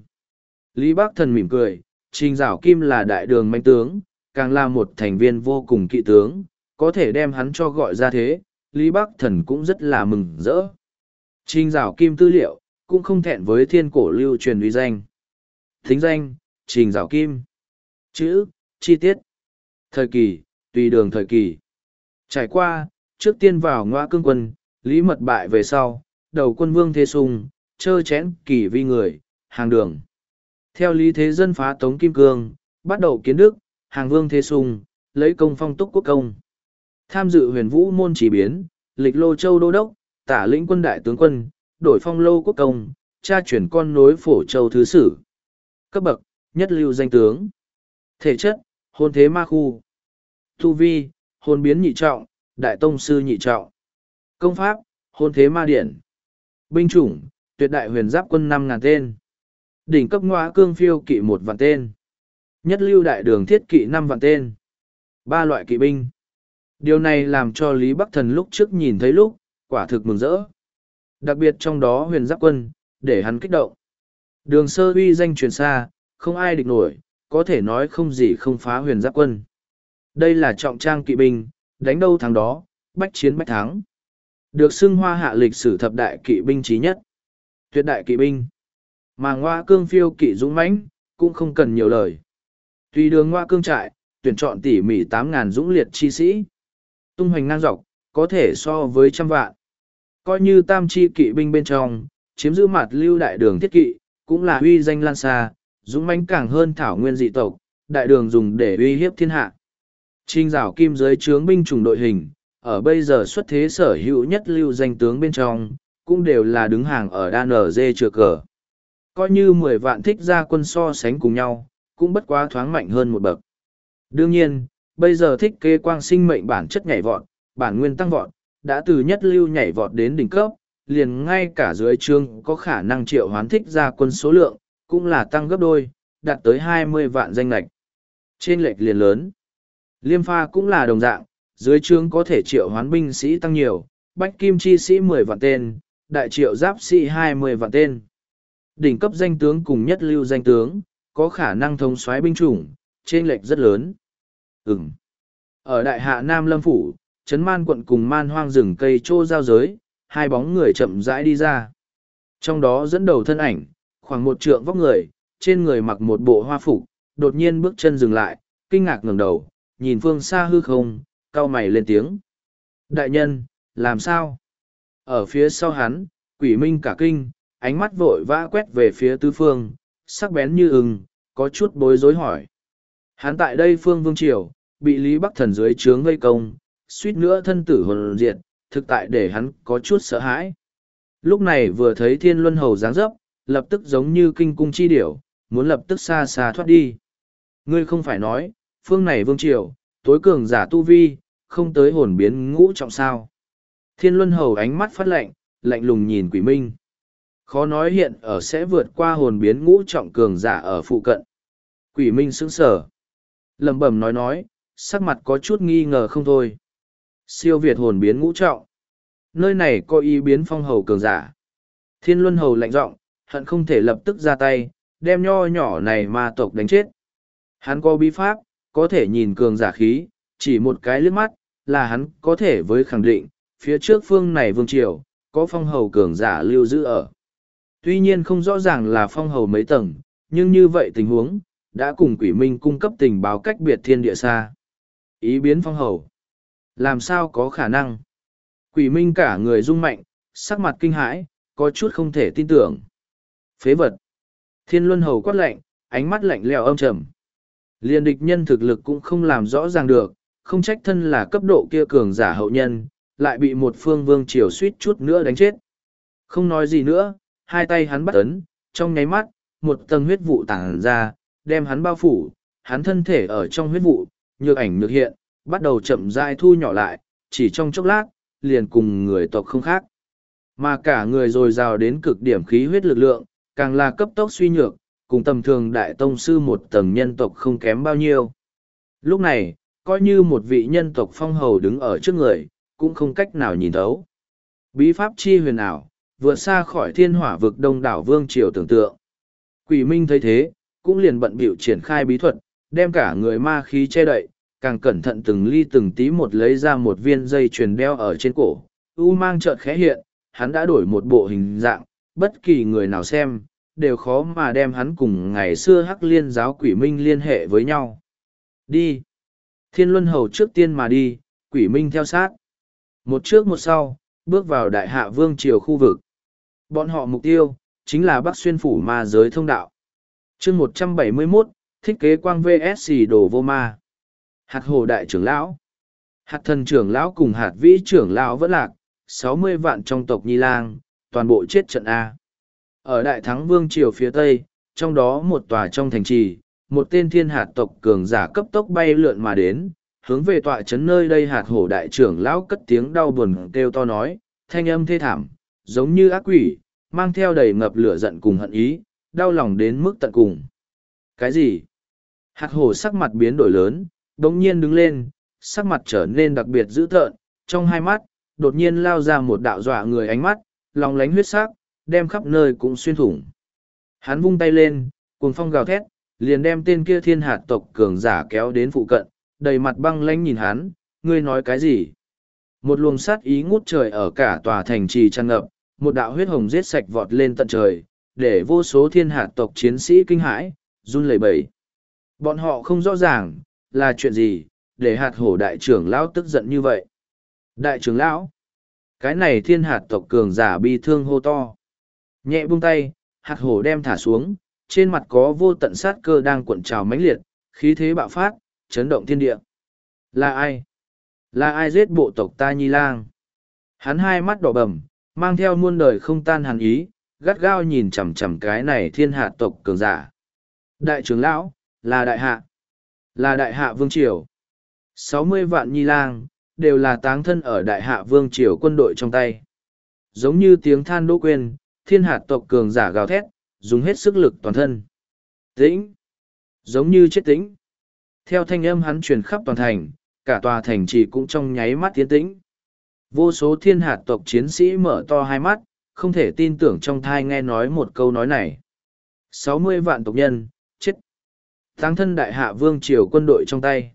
Lý Bắc Thần mỉm cười, Trình Giảo Kim là đại đường manh tướng, càng là một thành viên vô cùng kỵ tướng, có thể đem hắn cho gọi ra thế, Lý Bắc Thần cũng rất là mừng rỡ. Trình Giảo Kim tư liệu, cũng không thẹn với thiên cổ lưu truyền uy danh. Thính danh, Trình Giảo Kim. Chữ, chi tiết. Thời kỳ, tùy đường thời kỳ. Trải qua, trước tiên vào Ngõa Cương quân, Lý Mật bại về sau, đầu quân Vương Thế Sung, chơ chén kỳ vi người, hàng đường. Theo Lý Thế Dân phá Tống Kim Cương, bắt đầu kiến Đức, hàng Vương Thế Sung, lấy công phong túc quốc công. Tham dự huyền vũ môn chỉ biến, lịch Lô Châu Đô Đốc, tả lĩnh quân đại tướng quân, đổi phong Lô Quốc công, cha chuyển con nối Phổ Châu Thứ Sử. Cấp bậc, nhất lưu danh tướng. Thể chất, hôn thế ma khu. Tu vi, hôn biến nhị trọng, đại tông sư nhị trọng. Công pháp, hôn thế ma điển. Binh chủng, tuyệt đại huyền giáp quân năm ngàn tên. Đỉnh cấp Ngõa Cương phiêu kỵ một vạn tên. Nhất lưu đại đường thiết kỵ năm vạn tên. Ba loại kỵ binh. Điều này làm cho Lý Bắc Thần lúc trước nhìn thấy lúc, quả thực mừng rỡ. Đặc biệt trong đó huyền giáp quân, để hắn kích động. Đường sơ uy danh truyền xa, không ai địch nổi, có thể nói không gì không phá huyền giáp quân. Đây là trọng trang kỵ binh, đánh đâu thắng đó, bách chiến bách thắng. Được xưng hoa hạ lịch sử thập đại kỵ binh trí nhất. Tuyệt đại kỵ binh. Mà Ngõa Cương phiêu kỵ dũng mãnh, cũng không cần nhiều lời. Tùy đường Ngõa Cương trại, tuyển chọn tỉ mỉ tám ngàn dũng liệt chi sĩ. Tung hoành ngang dọc, có thể so với trăm vạn. Coi như tam chi kỵ binh bên trong, chiếm giữ mặt lưu đại đường thiết kỵ, cũng là uy danh lan xa, dũng mãnh càng hơn thảo nguyên dị tộc, đại đường dùng để uy hiếp thiên hạ. Trình Giảo Kim dưới trướng binh chủng đội hình, ở bây giờ xuất thế sở hữu nhất lưu danh tướng bên trong, cũng đều là đứng hàng ở đan ở dê chừa cờ. Coi như mười vạn thích gia quân so sánh cùng nhau, cũng bất quá thoáng mạnh hơn một bậc. Đương nhiên, bây giờ thích kế quang sinh mệnh bản chất nhảy vọt, bản nguyên tăng vọt, đã từ nhất lưu nhảy vọt đến đỉnh cấp, liền ngay cả dưới trương có khả năng triệu hoán thích gia quân số lượng, cũng là tăng gấp đôi, đạt tới hai mươi vạn danh lệch. Trên lệch liền lớn. Liêm pha cũng là đồng dạng, dưới trướng có thể triệu hoán binh sĩ tăng nhiều, bách kim chi sĩ mười vạn tên, đại triệu giáp sĩ hai mươi vạn tên. Đỉnh cấp danh tướng cùng nhất lưu danh tướng, có khả năng thống soái binh chủng, trên lệch rất lớn. Ừm. Ở đại hạ Nam Lâm Phủ, Trấn Man quận cùng man hoang rừng cây trô giao giới, hai bóng người chậm rãi đi ra. Trong đó dẫn đầu thân ảnh, khoảng một trượng vóc người, trên người mặc một bộ hoa phục, đột nhiên bước chân dừng lại, kinh ngạc ngẩng đầu, nhìn phương xa hư không, cau mày lên tiếng. Đại nhân, làm sao? Ở phía sau hắn, Quỷ Minh cả kinh, ánh mắt vội vã quét về phía tứ phương, sắc bén như ưng, có chút bối rối hỏi. Hắn tại đây phương vương triều, bị Lý Bắc Thần dưới trướng vây công, suýt nữa thân tử hồn diệt, thực tại để hắn có chút sợ hãi. Lúc này vừa thấy Thiên Luân Hầu dáng dấp, lập tức giống như kinh cung chi điểu, muốn lập tức xa xa thoát đi. Ngươi không phải nói, phương này vương triều, tối cường giả tu vi, không tới hồn biến ngũ trọng sao. Thiên Luân Hầu ánh mắt phát lạnh, lạnh lùng nhìn Quỷ Minh. Khó nói hiện ở sẽ vượt qua hồn biến ngũ trọng cường giả ở phụ cận. Quỷ Minh sững sờ, lẩm bẩm nói nói, sắc mặt có chút nghi ngờ không thôi. Siêu việt hồn biến ngũ trọng. Nơi này có ý biến phong hầu cường giả. Thiên Luân Hầu lạnh giọng, hận không thể lập tức ra tay, đem nho nhỏ này ma tộc đánh chết. Hắn có bí pháp, có thể nhìn cường giả khí, chỉ một cái liếc mắt, là hắn có thể với khẳng định, phía trước phương này vương triều, có phong hầu cường giả lưu giữ ở. Tuy nhiên không rõ ràng là phong hầu mấy tầng, nhưng như vậy tình huống, đã cùng quỷ minh cung cấp tình báo cách biệt thiên địa xa. Ý biến phong hầu. Làm sao có khả năng? Quỷ minh cả người rung mạnh, sắc mặt kinh hãi, có chút không thể tin tưởng. Phế vật. Thiên Luân Hầu quát lạnh, ánh mắt lạnh lẽo âm trầm. Liên địch nhân thực lực cũng không làm rõ ràng được, không trách thân là cấp độ kia cường giả hậu nhân, lại bị một phương vương triều suýt chút nữa đánh chết. Không nói gì nữa, hai tay hắn bắt ấn, trong nháy mắt, một tầng huyết vụ tản ra, đem hắn bao phủ, hắn thân thể ở trong huyết vụ, nhược ảnh nhược hiện, bắt đầu chậm rãi thu nhỏ lại, chỉ trong chốc lát, liền cùng người tộc không khác. Mà cả người dồi dào đến cực điểm khí huyết lực lượng, càng là cấp tốc suy nhược, cùng tầm thường đại tông sư một tầng nhân tộc không kém bao nhiêu. Lúc này, coi như một vị nhân tộc phong hầu đứng ở trước người, cũng không cách nào nhìn thấu. Bí pháp chi huyền ảo, vượt xa khỏi thiên hỏa vực đông đảo vương triều tưởng tượng. Quỷ Minh thấy thế, cũng liền bận bịu triển khai bí thuật, đem cả người ma khí che đậy, càng cẩn thận từng ly từng tí một lấy ra một viên dây chuyền đeo ở trên cổ. U mang chợt khẽ hiện, hắn đã đổi một bộ hình dạng, bất kỳ người nào xem, đều khó mà đem hắn cùng ngày xưa Hắc Liên giáo Quỷ Minh liên hệ với nhau. Đi! Thiên Luân Hầu trước tiên mà đi, Quỷ Minh theo sát. Một trước một sau, bước vào đại hạ vương triều khu vực. Bọn họ mục tiêu, chính là Bắc Xuyên phủ ma giới thông đạo. chương một trăm bảy mươi mốt, thiết kế quang vê ét xê đồ vô ma. Hạt hồ đại trưởng lão. Hạt thần trưởng lão cùng hạt vĩ trưởng lão vẫn lạc, sáu mươi vạn trong tộc Nhi Lang, toàn bộ chết trận A. Ở đại thắng vương triều phía tây, trong đó một tòa trong thành trì, một tên thiên hạt tộc cường giả cấp tốc bay lượn mà đến, hướng về tọa trấn nơi đây hạt hổ đại trưởng lão cất tiếng đau buồn kêu to nói, thanh âm thê thảm, giống như ác quỷ, mang theo đầy ngập lửa giận cùng hận ý, đau lòng đến mức tận cùng. Cái gì? Hạt hổ sắc mặt biến đổi lớn, đống nhiên đứng lên, sắc mặt trở nên đặc biệt dữ tợn, trong hai mắt, đột nhiên lao ra một đạo dọa người ánh mắt, lòng lánh huyết sắc, đem khắp nơi cũng xuyên thủng. Hắn vung tay lên, cuồng phong gào thét, liền đem tên kia thiên hạt tộc cường giả kéo đến phụ cận, đầy mặt băng lãnh nhìn hắn, ngươi nói cái gì? Một luồng sát ý ngút trời ở cả tòa thành trì tràn ngập, một đạo huyết hồng giết sạch vọt lên tận trời, để vô số thiên hạt tộc chiến sĩ kinh hãi, run lẩy bẩy. Bọn họ không rõ ràng, là chuyện gì, để hạt hổ đại trưởng lão tức giận như vậy. Đại trưởng lão, cái này thiên hạt tộc cường giả bi thương hô to. Nhẹ buông tay, hạt hổ đem thả xuống, trên mặt có vô tận sát cơ đang cuộn trào mãnh liệt, khí thế bạo phát, chấn động thiên địa. Là ai? Là ai giết bộ tộc ta Nhi Lang? Hắn hai mắt đỏ bầm, mang theo muôn đời không tan hàn ý, gắt gao nhìn chằm chằm cái này thiên hạ tộc cường giả. Đại trưởng lão, là đại hạ. Là đại hạ vương triều. sáu mươi vạn Nhi Lang, đều là táng thân ở đại hạ vương triều quân đội trong tay. Giống như tiếng than đỗ quên, thiên hạ tộc cường giả gào thét, dùng hết sức lực toàn thân. Tĩnh! Giống như chết tĩnh. Theo thanh âm hắn truyền khắp toàn thành, cả tòa thành trì cũng trong nháy mắt tiến tĩnh. Vô số thiên hạt tộc chiến sĩ mở to hai mắt, không thể tin tưởng trong thai nghe nói một câu nói này. sáu mươi vạn tộc nhân, chết. Táng thân đại hạ vương triều quân đội trong tay.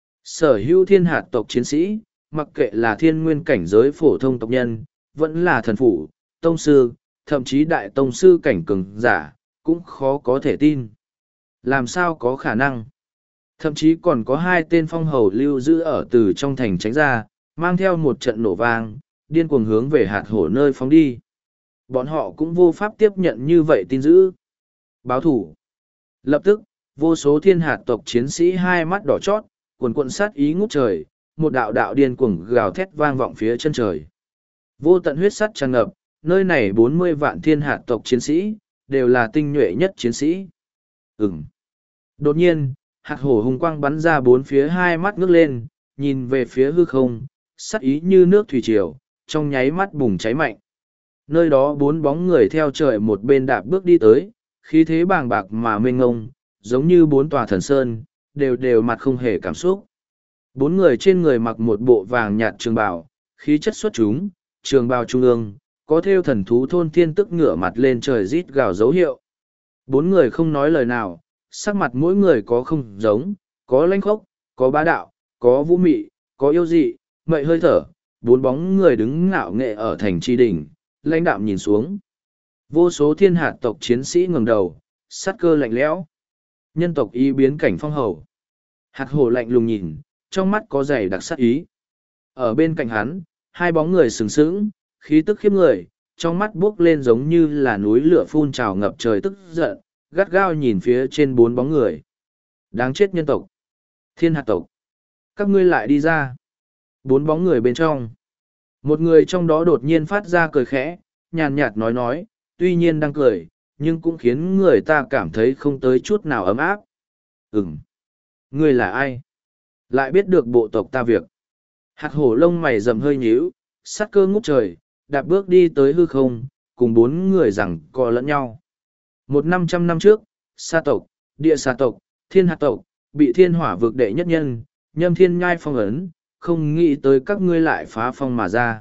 Sở hữu thiên hạt tộc chiến sĩ, mặc kệ là thiên nguyên cảnh giới phổ thông tộc nhân, vẫn là thần phủ, tông sư, thậm chí đại tông sư cảnh cường giả, cũng khó có thể tin. Làm sao có khả năng? Thậm chí còn có hai tên phong hầu lưu giữ ở từ trong thành tránh ra, mang theo một trận nổ vang, điên cuồng hướng về hạt hổ nơi phóng đi. Bọn họ cũng vô pháp tiếp nhận như vậy tin dữ. Báo thủ. Lập tức, vô số thiên hạt tộc chiến sĩ hai mắt đỏ chót, cuồn cuộn sát ý ngút trời, một đạo đạo điên cuồng gào thét vang vọng phía chân trời. Vô tận huyết sắt tràn ngập, nơi này bốn mươi vạn thiên hạt tộc chiến sĩ, đều là tinh nhuệ nhất chiến sĩ. Ừm. Đột nhiên, hạt hổ hùng quang bắn ra bốn phía hai mắt ngước lên, nhìn về phía hư không, sắc ý như nước thủy triều, trong nháy mắt bùng cháy mạnh. Nơi đó bốn bóng người theo trời một bên đạp bước đi tới, khí thế bàng bạc mà mênh ngông, giống như bốn tòa thần sơn, đều đều mặt không hề cảm xúc. Bốn người trên người mặc một bộ vàng nhạt trường bào, khí chất xuất chúng, trường bào trung ương, có thêu thần thú thôn thiên tức ngửa mặt lên trời rít gào dấu hiệu. Bốn người không nói lời nào, sắc mặt mỗi người có không giống, có lãnh khốc, có bá đạo, có vũ mị, có yêu dị, mậy hơi thở, bốn bóng người đứng ngạo nghệ ở thành tri đỉnh, lãnh đạm nhìn xuống. Vô số thiên hạt tộc chiến sĩ ngẩng đầu, sát cơ lạnh lẽo. Nhân tộc ý biến cảnh phong hầu. Hạt hổ lạnh lùng nhìn, trong mắt có dày đặc sát ý. Ở bên cạnh hắn, hai bóng người sừng sững, khí tức khiếp người, trong mắt buốc lên giống như là núi lửa phun trào ngập trời tức giận, gắt gao nhìn phía trên bốn bóng người. Đáng chết nhân tộc. Thiên hạt tộc. Các ngươi lại đi ra. Bốn bóng người bên trong. Một người trong đó đột nhiên phát ra cười khẽ, nhàn nhạt nói nói, tuy nhiên đang cười, nhưng cũng khiến người ta cảm thấy không tới chút nào ấm áp. Ừm. Ngươi là ai? Lại biết được bộ tộc ta việc. Hạt hổ lông mày rậm hơi nhíu, sát cơ ngút trời, đạp bước đi tới hư không, cùng bốn người rằng co lẫn nhau. Một năm trăm năm trước, sa tộc, địa sa tộc, thiên hạt tộc, bị thiên hỏa vực đệ nhất nhân, nhâm thiên nhai phong ấn, không nghĩ tới các ngươi lại phá phong mà ra.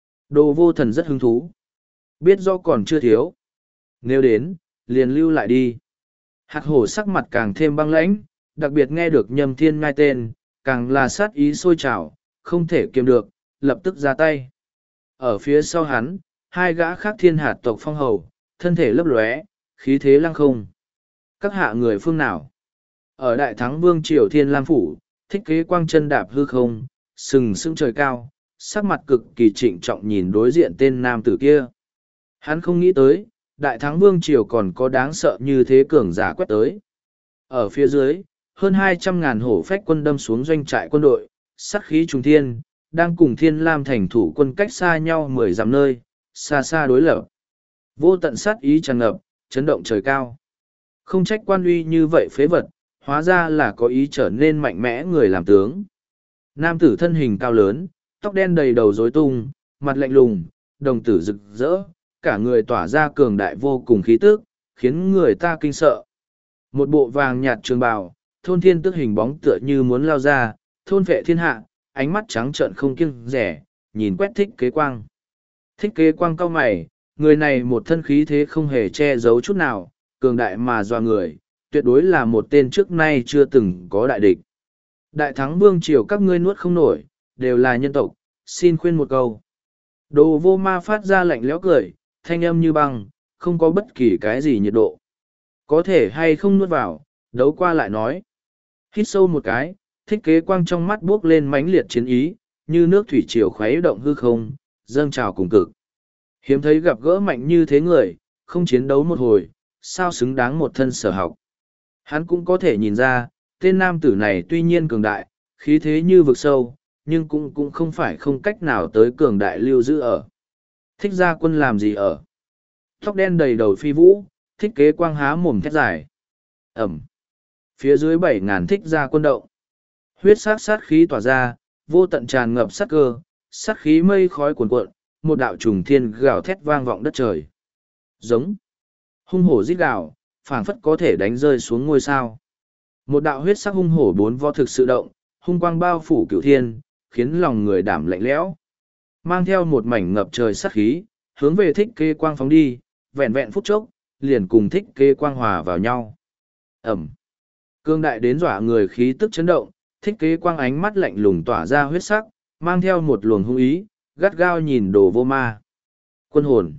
Đồ vô thần rất hứng thú. Biết do còn chưa thiếu. Nếu đến, liền lưu lại đi. Hạt hổ sắc mặt càng thêm băng lãnh, đặc biệt nghe được nhâm thiên nhai tên, càng là sát ý sôi trào, không thể kiềm được, lập tức ra tay. Ở phía sau hắn, hai gã khác thiên hạt tộc phong hầu, thân thể lấp lóe, khí thế lăng không. Các hạ người phương nào? Ở đại thắng vương triều thiên lam phủ, thích kế quang chân đạp hư không, sừng sững trời cao, sắc mặt cực kỳ trịnh trọng nhìn đối diện tên nam tử kia. Hắn không nghĩ tới, đại thắng vương triều còn có đáng sợ như thế cường giả quét tới. Ở phía dưới, hơn hai trăm ngàn hổ phách quân đâm xuống doanh trại quân đội, sát khí trùng thiên, đang cùng thiên lam thành thủ quân cách xa nhau mười dặm nơi, xa xa đối lập. Vô tận sát ý tràn ngập, chấn động trời cao. Không trách quan uy như vậy phế vật, hóa ra là có ý trở nên mạnh mẽ người làm tướng. Nam tử thân hình cao lớn, tóc đen đầy đầu rối tung, mặt lạnh lùng, đồng tử rực rỡ, cả người tỏa ra cường đại vô cùng khí tức, khiến người ta kinh sợ. Một bộ vàng nhạt trường bào, thôn thiên tức hình bóng tựa như muốn lao ra, thôn vệ thiên hạ, ánh mắt trắng trợn không kiêng rẻ, nhìn quét thích kế quang. Thích kế quang cau mày, người này một thân khí thế không hề che giấu chút nào, cường đại mà doa người, tuyệt đối là một tên trước nay chưa từng có đại địch. Đại thắng vương triều các ngươi nuốt không nổi, đều là nhân tộc, xin khuyên một câu. Đồ vô ma phát ra lạnh lẽo cười, thanh âm như băng, không có bất kỳ cái gì nhiệt độ. Có thể hay không nuốt vào, đấu qua lại nói. Hít sâu một cái, thích kế quang trong mắt buốc lên mãnh liệt chiến ý, như nước thủy triều khuấy động hư không, dâng trào cùng cực. Hiếm thấy gặp gỡ mạnh như thế người, không chiến đấu một hồi, sao xứng đáng một thân sở học. Hắn cũng có thể nhìn ra, tên nam tử này tuy nhiên cường đại, khí thế như vực sâu, nhưng cũng cũng không phải không cách nào tới cường đại lưu giữ ở. Thích gia quân làm gì ở? Tóc đen đầy đầu phi vũ, thích kế quang há mồm thét dài. Ẩm. Phía dưới bảy ngàn thích gia quân động. Huyết sát sát khí tỏa ra, vô tận tràn ngập sát cơ, sát khí mây khói cuồn cuộn, một đạo trùng thiên gào thét vang vọng đất trời. Giống. Hung hổ rít gào, phảng phất có thể đánh rơi xuống ngôi sao. Một đạo huyết sắc hung hổ bốn vo thực sự động, hung quang bao phủ cửu thiên, khiến lòng người đảm lạnh lẽo. Mang theo một mảnh ngập trời sát khí, hướng về thích kế quang phóng đi, vẹn vẹn phút chốc, liền cùng thích kế quang hòa vào nhau. Ẩm. Cương đại đến dọa người khí tức chấn động, thích kế quang ánh mắt lạnh lùng tỏa ra huyết sắc, mang theo một luồng hung ý, gắt gao nhìn đồ vô ma. Quân hồn.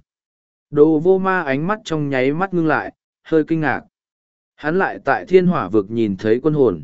Đồ vô ma ánh mắt trong nháy mắt ngưng lại, hơi kinh ngạc. Hắn lại tại thiên hỏa vực nhìn thấy quân hồn.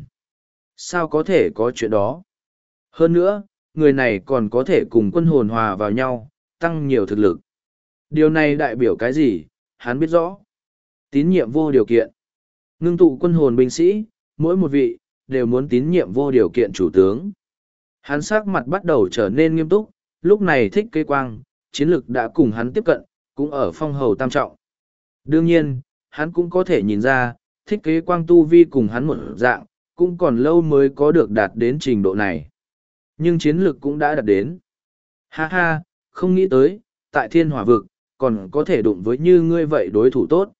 Sao có thể có chuyện đó? Hơn nữa, người này còn có thể cùng quân hồn hòa vào nhau, tăng nhiều thực lực. Điều này đại biểu cái gì? Hắn biết rõ. Tín nhiệm vô điều kiện. Ngưng tụ quân hồn binh sĩ, mỗi một vị, đều muốn tín nhiệm vô điều kiện chủ tướng. Hắn sắc mặt bắt đầu trở nên nghiêm túc, lúc này thích kế quang, chiến lực đã cùng hắn tiếp cận, cũng ở phong hầu tam trọng. Đương nhiên, hắn cũng có thể nhìn ra, thích kế quang tu vi cùng hắn một dạng, cũng còn lâu mới có được đạt đến trình độ này. Nhưng chiến lực cũng đã đạt đến. Ha ha, không nghĩ tới, tại thiên hỏa vực, còn có thể đụng với như ngươi vậy đối thủ tốt.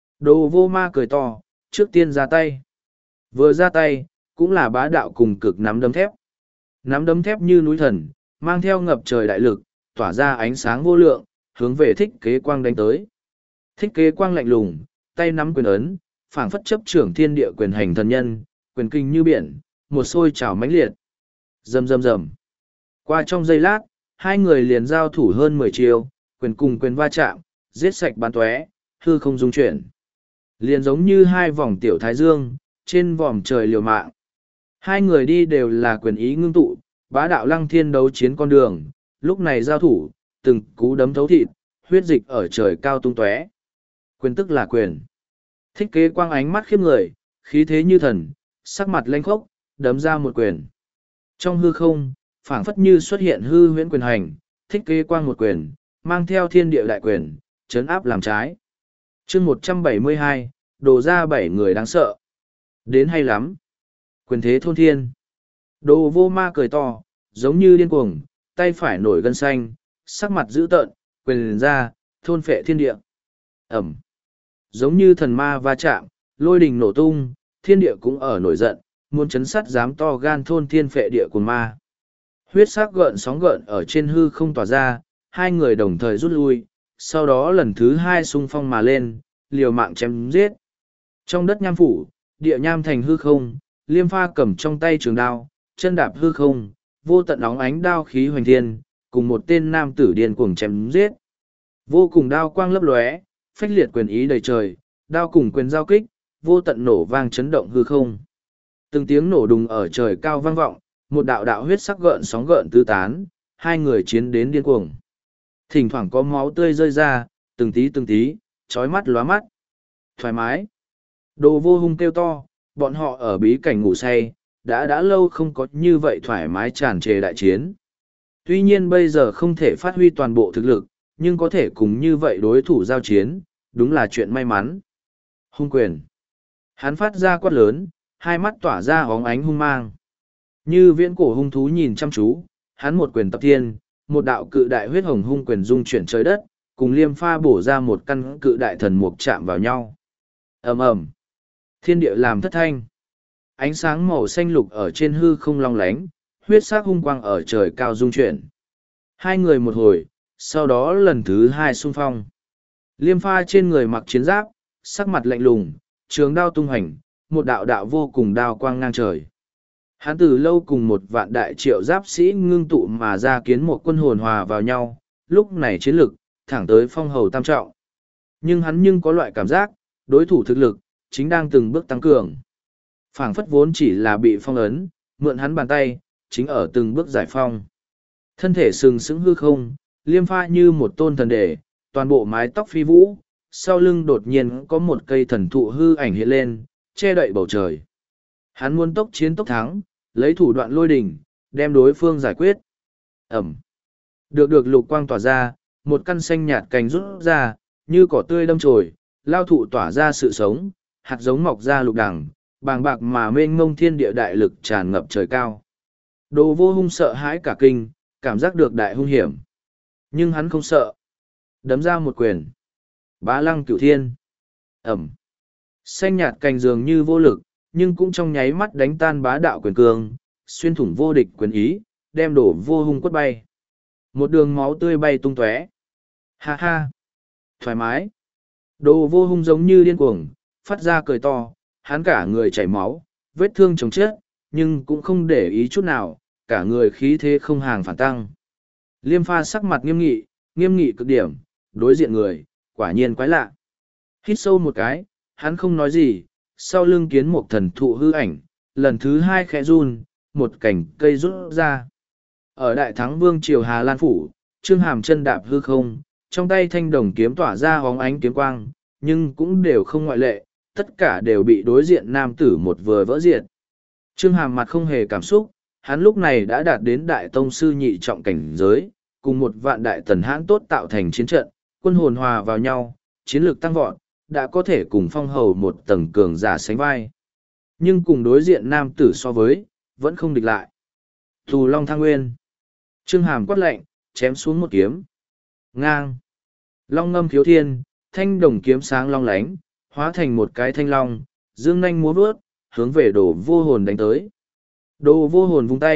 Đồ vô ma cười to, trước tiên ra tay. Vừa ra tay, cũng là bá đạo cùng cực nắm đấm thép. nắm đấm thép như núi thần, mang theo ngập trời đại lực, tỏa ra ánh sáng vô lượng, hướng về thích kế quang đánh tới. Thích kế quang lạnh lùng, tay nắm quyền ấn, phảng phất chấp trưởng thiên địa quyền hành thần nhân, quyền kinh như biển, một sôi trào mãnh liệt. Rầm rầm rầm. Qua trong giây lát, hai người liền giao thủ hơn mười chiêu, quyền cùng quyền va chạm, giết sạch bắn tóe, hư không dung chuyển. Liền giống như hai vòng tiểu thái dương, trên vòm trời liều mạng. Hai người đi đều là quyền ý ngưng tụ, bá đạo lăng thiên đấu chiến con đường, lúc này giao thủ, từng cú đấm thấu thịt, huyết dịch ở trời cao tung tóe. Quyền tức là quyền. Thích kế quang ánh mắt khiếp người, khí thế như thần, sắc mặt lanh khốc, đấm ra một quyền. Trong hư không, phảng phất như xuất hiện hư huyễn quyền hành, thích kế quang một quyền, mang theo thiên địa đại quyền, chấn áp làm trái. chương một trăm bảy mươi hai, đổ ra bảy người đáng sợ. Đến hay lắm. Quyền thế thôn thiên. Đồ vô ma cười to, giống như điên cuồng, tay phải nổi gân xanh, sắc mặt dữ tợn, quyền ra, thôn phệ thiên địa. Ẩm. Giống như thần ma va chạm, lôi đình nổ tung, thiên địa cũng ở nổi giận, muốn chấn sắt dám to gan thôn thiên phệ địa của ma. Huyết sắc gợn sóng gợn ở trên hư không tỏa ra, hai người đồng thời rút lui, sau đó lần thứ hai xung phong mà lên, liều mạng chém giết. Trong đất nham phủ, địa nham thành hư không, Liêm Pha cầm trong tay trường đao, chân đạp hư không, vô tận óng ánh đao khí hoành thiên, cùng một tên nam tử điên cuồng chém giết. Vô cùng đao quang lấp lóe, phách liệt quyền ý đầy trời, đao cùng quyền giao kích, vô tận nổ vang chấn động hư không. Từng tiếng nổ đùng ở trời cao vang vọng, một đạo đạo huyết sắc gợn sóng gợn tứ tán, hai người chiến đến điên cuồng. Thỉnh thoảng có máu tươi rơi ra, từng tí từng tí, chói mắt lóa mắt. Thoải mái. Đồ vô hung kêu to, bọn họ ở bí cảnh ngủ say, đã đã lâu không có như vậy thoải mái tràn trề đại chiến. Tuy nhiên bây giờ không thể phát huy toàn bộ thực lực, nhưng có thể cùng như vậy đối thủ giao chiến, đúng là chuyện may mắn. Hung quyền. Hắn phát ra quát lớn, hai mắt tỏa ra óng ánh hung mang. Như viễn cổ hung thú nhìn chăm chú, hắn một quyền tập thiên, một đạo cự đại huyết hồng hung quyền dung chuyển trời đất, cùng Liêm Pha bổ ra một căn cự đại thần mục chạm vào nhau. Ầm ầm. Thiên địa làm thất thanh. Ánh sáng màu xanh lục ở trên hư không long lánh, huyết sắc hung quang ở trời cao dung chuyển. Hai người một hồi, sau đó lần thứ hai xung phong. Liêm Pha trên người mặc chiến giáp, sắc mặt lạnh lùng, trường đao tung hành, một đạo đạo vô cùng đao quang ngang trời. Hắn từ lâu cùng một vạn đại triệu giáp sĩ ngưng tụ mà ra kiến một quân hồn hòa vào nhau, lúc này chiến lực, thẳng tới phong hầu tam trọng. Nhưng hắn nhưng có loại cảm giác, đối thủ thực lực, chính đang từng bước tăng cường. Phảng phất vốn chỉ là bị phong ấn, mượn hắn bàn tay, chính ở từng bước giải phong. Thân thể sừng sững hư không, Liêm Pha như một tôn thần đệ, toàn bộ mái tóc phi vũ, sau lưng đột nhiên có một cây thần thụ hư ảnh hiện lên, che đậy bầu trời. Hắn muốn tốc chiến tốc thắng, lấy thủ đoạn lôi đỉnh, đem đối phương giải quyết. Ẩm. Được được lục quang tỏa ra, một căn xanh nhạt cành rút ra, như cỏ tươi đâm chồi, lao thụ tỏa ra sự sống, hạt giống mọc ra lục đằng, bàng bạc mà mênh mông thiên địa đại lực tràn ngập trời cao. Đồ vô hung sợ hãi cả kinh, cảm giác được đại hung hiểm. Nhưng hắn không sợ. Đấm ra một quyền. Bá lăng cửu thiên. Ẩm. Xanh nhạt cành dường như vô lực, nhưng cũng trong nháy mắt đánh tan bá đạo quyền cương, xuyên thủng vô địch quyền ý, đem đổ vô hung quất bay. Một đường máu tươi bay tung tóe. Ha ha. Thoải mái. Đồ vô hung giống như điên cuồng, phát ra cười to, hắn cả người chảy máu, vết thương chồng chết, nhưng cũng không để ý chút nào, cả người khí thế không hàng phản tăng. Liêm Pha sắc mặt nghiêm nghị, nghiêm nghị cực điểm, đối diện người, quả nhiên quái lạ. Hít sâu một cái, hắn không nói gì, sau lưng kiến một thần thụ hư ảnh, lần thứ hai khẽ run, một cành cây rút ra. Ở đại thắng vương triều Hà Lan Phủ, Trương Hàm chân đạp hư không, trong tay thanh đồng kiếm tỏa ra hóng ánh kiếm quang, nhưng cũng đều không ngoại lệ, tất cả đều bị đối diện nam tử một vừa vỡ diệt. Trương Hàm mặt không hề cảm xúc, hắn lúc này đã đạt đến đại tông sư nhị trọng cảnh giới, cùng một vạn đại tần hãn tốt tạo thành chiến trận, quân hồn hòa vào nhau, chiến lược tăng vọt, đã có thể cùng phong hầu một tầng cường giả sánh vai. Nhưng cùng đối diện nam tử so với, vẫn không địch lại. Thù Long Thang Nguyên. Trương Hàm quát lạnh, chém xuống một kiếm. Ngang. Long ngâm khiếu thiên, thanh đồng kiếm sáng long lánh, hóa thành một cái thanh long, dương nanh múa vớt, hướng về đồ vô hồn đánh tới. Đồ vô hồn vung tay,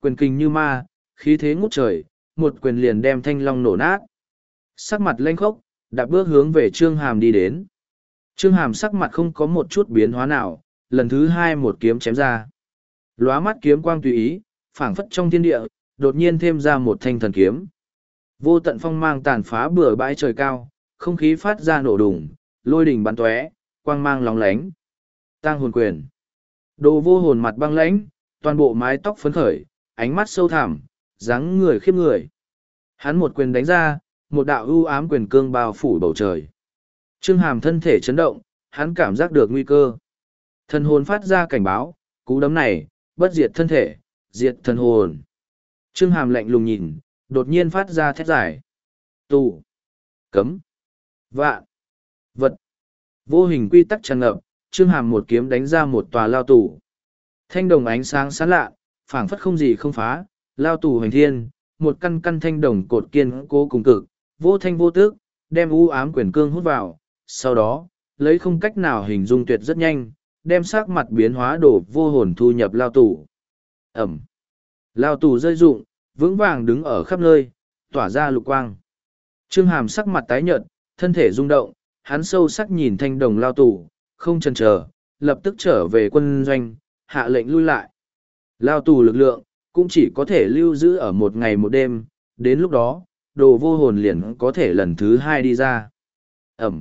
quyền kinh như ma, khí thế ngút trời, một quyền liền đem thanh long nổ nát. Sắc mặt lênh khốc, đạp bước hướng về Trương Hàm đi đến. Trương Hàm sắc mặt không có một chút biến hóa nào, lần thứ hai một kiếm chém ra. Lóa mắt kiếm quang tùy ý, phảng phất trong thiên địa, đột nhiên thêm ra một thanh thần kiếm. Vô tận phong mang tàn phá bừa bãi trời cao, không khí phát ra nổ đùng, lôi đình bắn tóe, quang mang lóng lánh. Tang hồn quyền. Đồ vô hồn mặt băng lãnh, toàn bộ mái tóc phấn khởi, ánh mắt sâu thẳm, dáng người khiếp người. Hắn một quyền đánh ra, một đạo ưu ám quyền cương bao phủ bầu trời. Trương Hàm thân thể chấn động, hắn cảm giác được nguy cơ. Thần hồn phát ra cảnh báo, cú đấm này, bất diệt thân thể, diệt thần hồn. Trương Hàm lạnh lùng nhìn, đột nhiên phát ra thét giải. Tù, cấm, vạn, vật. Vô hình quy tắc tràn ngập, Trương Hàm một kiếm đánh ra một tòa lao tù. Thanh đồng ánh sáng sáng lạ, phảng phất không gì không phá, lao tù hành thiên, một căn căn thanh đồng cột kiên cố cùng cực, vô thanh vô tức, đem u ám quyền cương hút vào, sau đó, lấy không cách nào hình dung tuyệt rất nhanh, đem sắc mặt biến hóa đổ vô hồn thu nhập lao tù. Ẩm. Lao tù rơi rụng, vững vàng đứng ở khắp nơi, tỏa ra lục quang. Trương Hàm sắc mặt tái nhợt, thân thể rung động, hắn sâu sắc nhìn thanh đồng lao tù, không chần chờ, lập tức trở về quân doanh, hạ lệnh lui lại. Lao tù lực lượng, cũng chỉ có thể lưu giữ ở một ngày một đêm, đến lúc đó, đồ vô hồn liền có thể lần thứ hai đi ra. Ẩm.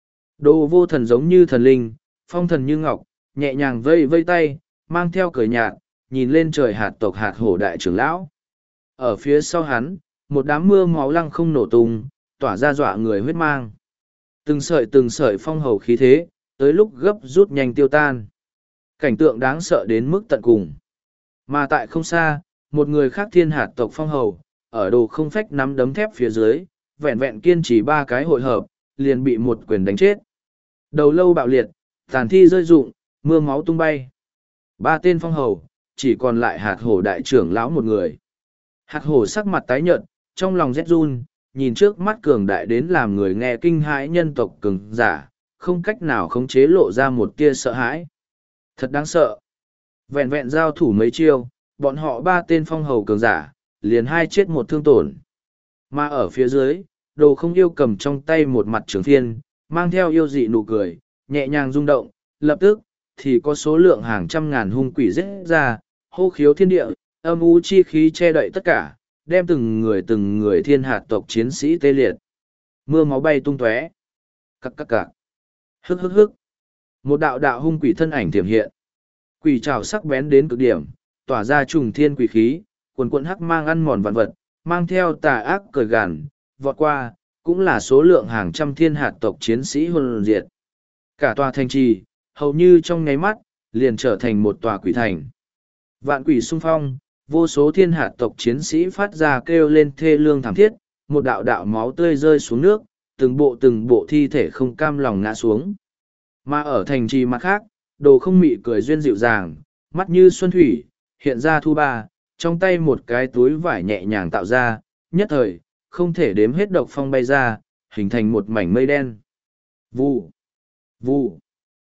Đồ vô thần giống như thần linh, phong thần như ngọc, nhẹ nhàng vây vây tay, mang theo cười nhạt, nhìn lên trời hạt tộc hạt hổ đại trưởng lão. Ở phía sau hắn, một đám mưa máu lăng không nổ tung, tỏa ra dọa người huyết mang. Từng sợi từng sợi phong hầu khí thế, tới lúc gấp rút nhanh tiêu tan. Cảnh tượng đáng sợ đến mức tận cùng. Mà tại không xa, một người khác thiên hạt tộc phong hầu, ở đồ không phách nắm đấm thép phía dưới, vẹn vẹn kiên trì ba cái hội hợp, liền bị một quyền đánh chết. Đầu lâu bạo liệt, tàn thi rơi rụng, mưa máu tung bay. Ba tên phong hầu, chỉ còn lại hạt hổ đại trưởng lão một người. Hạt hổ sắc mặt tái nhợt, trong lòng rét run, nhìn trước mắt cường đại đến làm người nghe kinh hãi nhân tộc cường giả, không cách nào khống chế lộ ra một tia sợ hãi. Thật đáng sợ. Vẹn vẹn giao thủ mấy chiêu, bọn họ ba tên phong hầu cường giả, liền hai chết một thương tổn. Mà ở phía dưới, đồ không yêu cầm trong tay một mặt trường thiên, mang theo yêu dị nụ cười, nhẹ nhàng rung động, lập tức, thì có số lượng hàng trăm ngàn hung quỷ rết ra, hô khiếu thiên địa, âm u chi khí che đậy tất cả, đem từng người từng người thiên hạt tộc chiến sĩ tê liệt. Mưa máu bay tung tóe. Cắc cắc cạc. Hức hức hức. Một đạo đạo hung quỷ thân ảnh tiềm hiện. Quỷ trảo sắc bén đến cực điểm, tỏa ra trùng thiên quỷ khí, quần quần hắc mang ăn mòn vạn vật, mang theo tà ác cười gằn, vọt qua, cũng là số lượng hàng trăm thiên hạt tộc chiến sĩ hồn diệt. Cả tòa thành trì, hầu như trong nháy mắt, liền trở thành một tòa quỷ thành. Vạn quỷ xung phong, vô số thiên hạt tộc chiến sĩ phát ra kêu lên thê lương thảm thiết, một đạo đạo máu tươi rơi xuống nước, từng bộ từng bộ thi thể không cam lòng ngã xuống. Mà ở thành trì mặt khác, đồ không mị cười duyên dịu dàng, mắt như xuân thủy, hiện ra thu ba, trong tay một cái túi vải nhẹ nhàng tạo ra, nhất thời, không thể đếm hết độc phong bay ra, hình thành một mảnh mây đen. Vù, vù,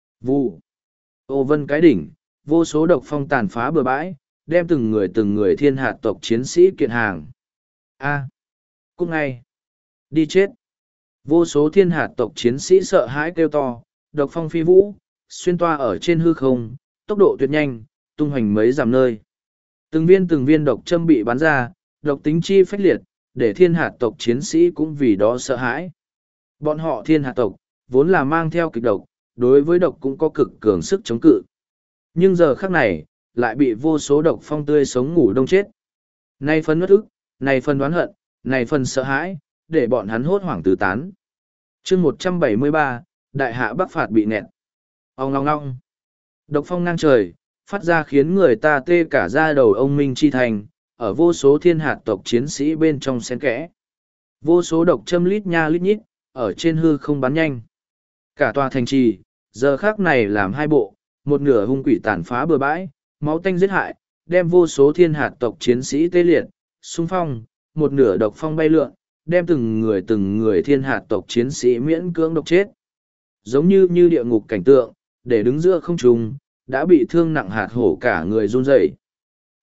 vù. Ô vân cái đỉnh, vô số độc phong tàn phá bừa bãi, đem từng người từng người thiên hạt tộc chiến sĩ kiện hàng. A, à, cút ngay. Đi chết. Vô số thiên hạt tộc chiến sĩ sợ hãi kêu to, độc phong phi vũ, xuyên toa ở trên hư không, tốc độ tuyệt nhanh, tung hoành mấy dặm nơi. Từng viên từng viên độc châm bị bắn ra, độc tính chi phách liệt, để thiên hạt tộc chiến sĩ cũng vì đó sợ hãi. Bọn họ thiên hạt tộc, vốn là mang theo kịch độc, đối với độc cũng có cực cường sức chống cự. Nhưng giờ khắc này, lại bị vô số độc phong tươi sống ngủ đông chết. Này phần bất ức, này phần đoán hận, này phần sợ hãi, để bọn hắn hốt hoảng tứ tán. chương một trăm bảy mươi ba, Đại hạ Bắc phạt bị nẹt. Ông ngong ngong. Độc phong ngang trời, phát ra khiến người ta tê cả da đầu ông Minh Chi Thành, ở vô số thiên hạt tộc chiến sĩ bên trong xen kẽ. Vô số độc châm lít nha lít nhít, ở trên hư không bắn nhanh. Cả tòa thành trì, giờ khác này làm hai bộ, một nửa hung quỷ tàn phá bừa bãi, máu tanh giết hại, đem vô số thiên hạt tộc chiến sĩ tê liệt, xung phong, một nửa độc phong bay lượn, đem từng người từng người thiên hạt tộc chiến sĩ miễn cưỡng độc chết. Giống như như địa ngục cảnh tượng, để đứng giữa không trung, đã bị thương nặng hạt hổ cả người run rẩy.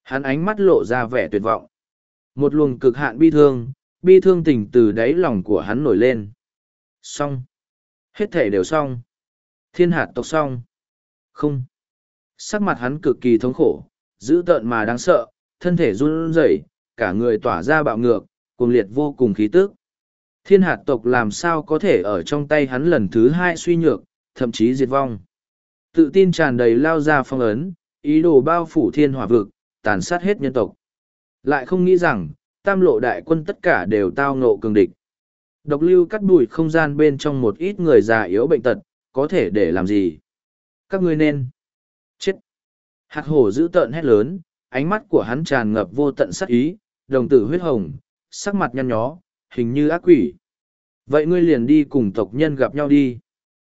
Hắn ánh mắt lộ ra vẻ tuyệt vọng. Một luồng cực hạn bi thương, bi thương tình từ đáy lòng của hắn nổi lên. Xong. Hết thể đều xong. Thiên hạt tộc xong. Không. Sắc mặt hắn cực kỳ thống khổ, dữ tợn mà đáng sợ, thân thể run rẩy, cả người tỏa ra bạo ngược, cuồng liệt vô cùng khí tức. Thiên hạt tộc làm sao có thể ở trong tay hắn lần thứ hai suy nhược, thậm chí diệt vong. Tự tin tràn đầy lao ra phong ấn, ý đồ bao phủ thiên hỏa vực, tàn sát hết nhân tộc. Lại không nghĩ rằng, tam lộ đại quân tất cả đều tao ngộ cường địch. Độc lưu cắt đùi không gian bên trong một ít người già yếu bệnh tật, có thể để làm gì? Các ngươi nên chết. Hạt hổ dữ tợn hét lớn, ánh mắt của hắn tràn ngập vô tận sát ý, đồng tử huyết hồng, sắc mặt nhăn nhó, hình như ác quỷ. Vậy ngươi liền đi cùng tộc nhân gặp nhau đi.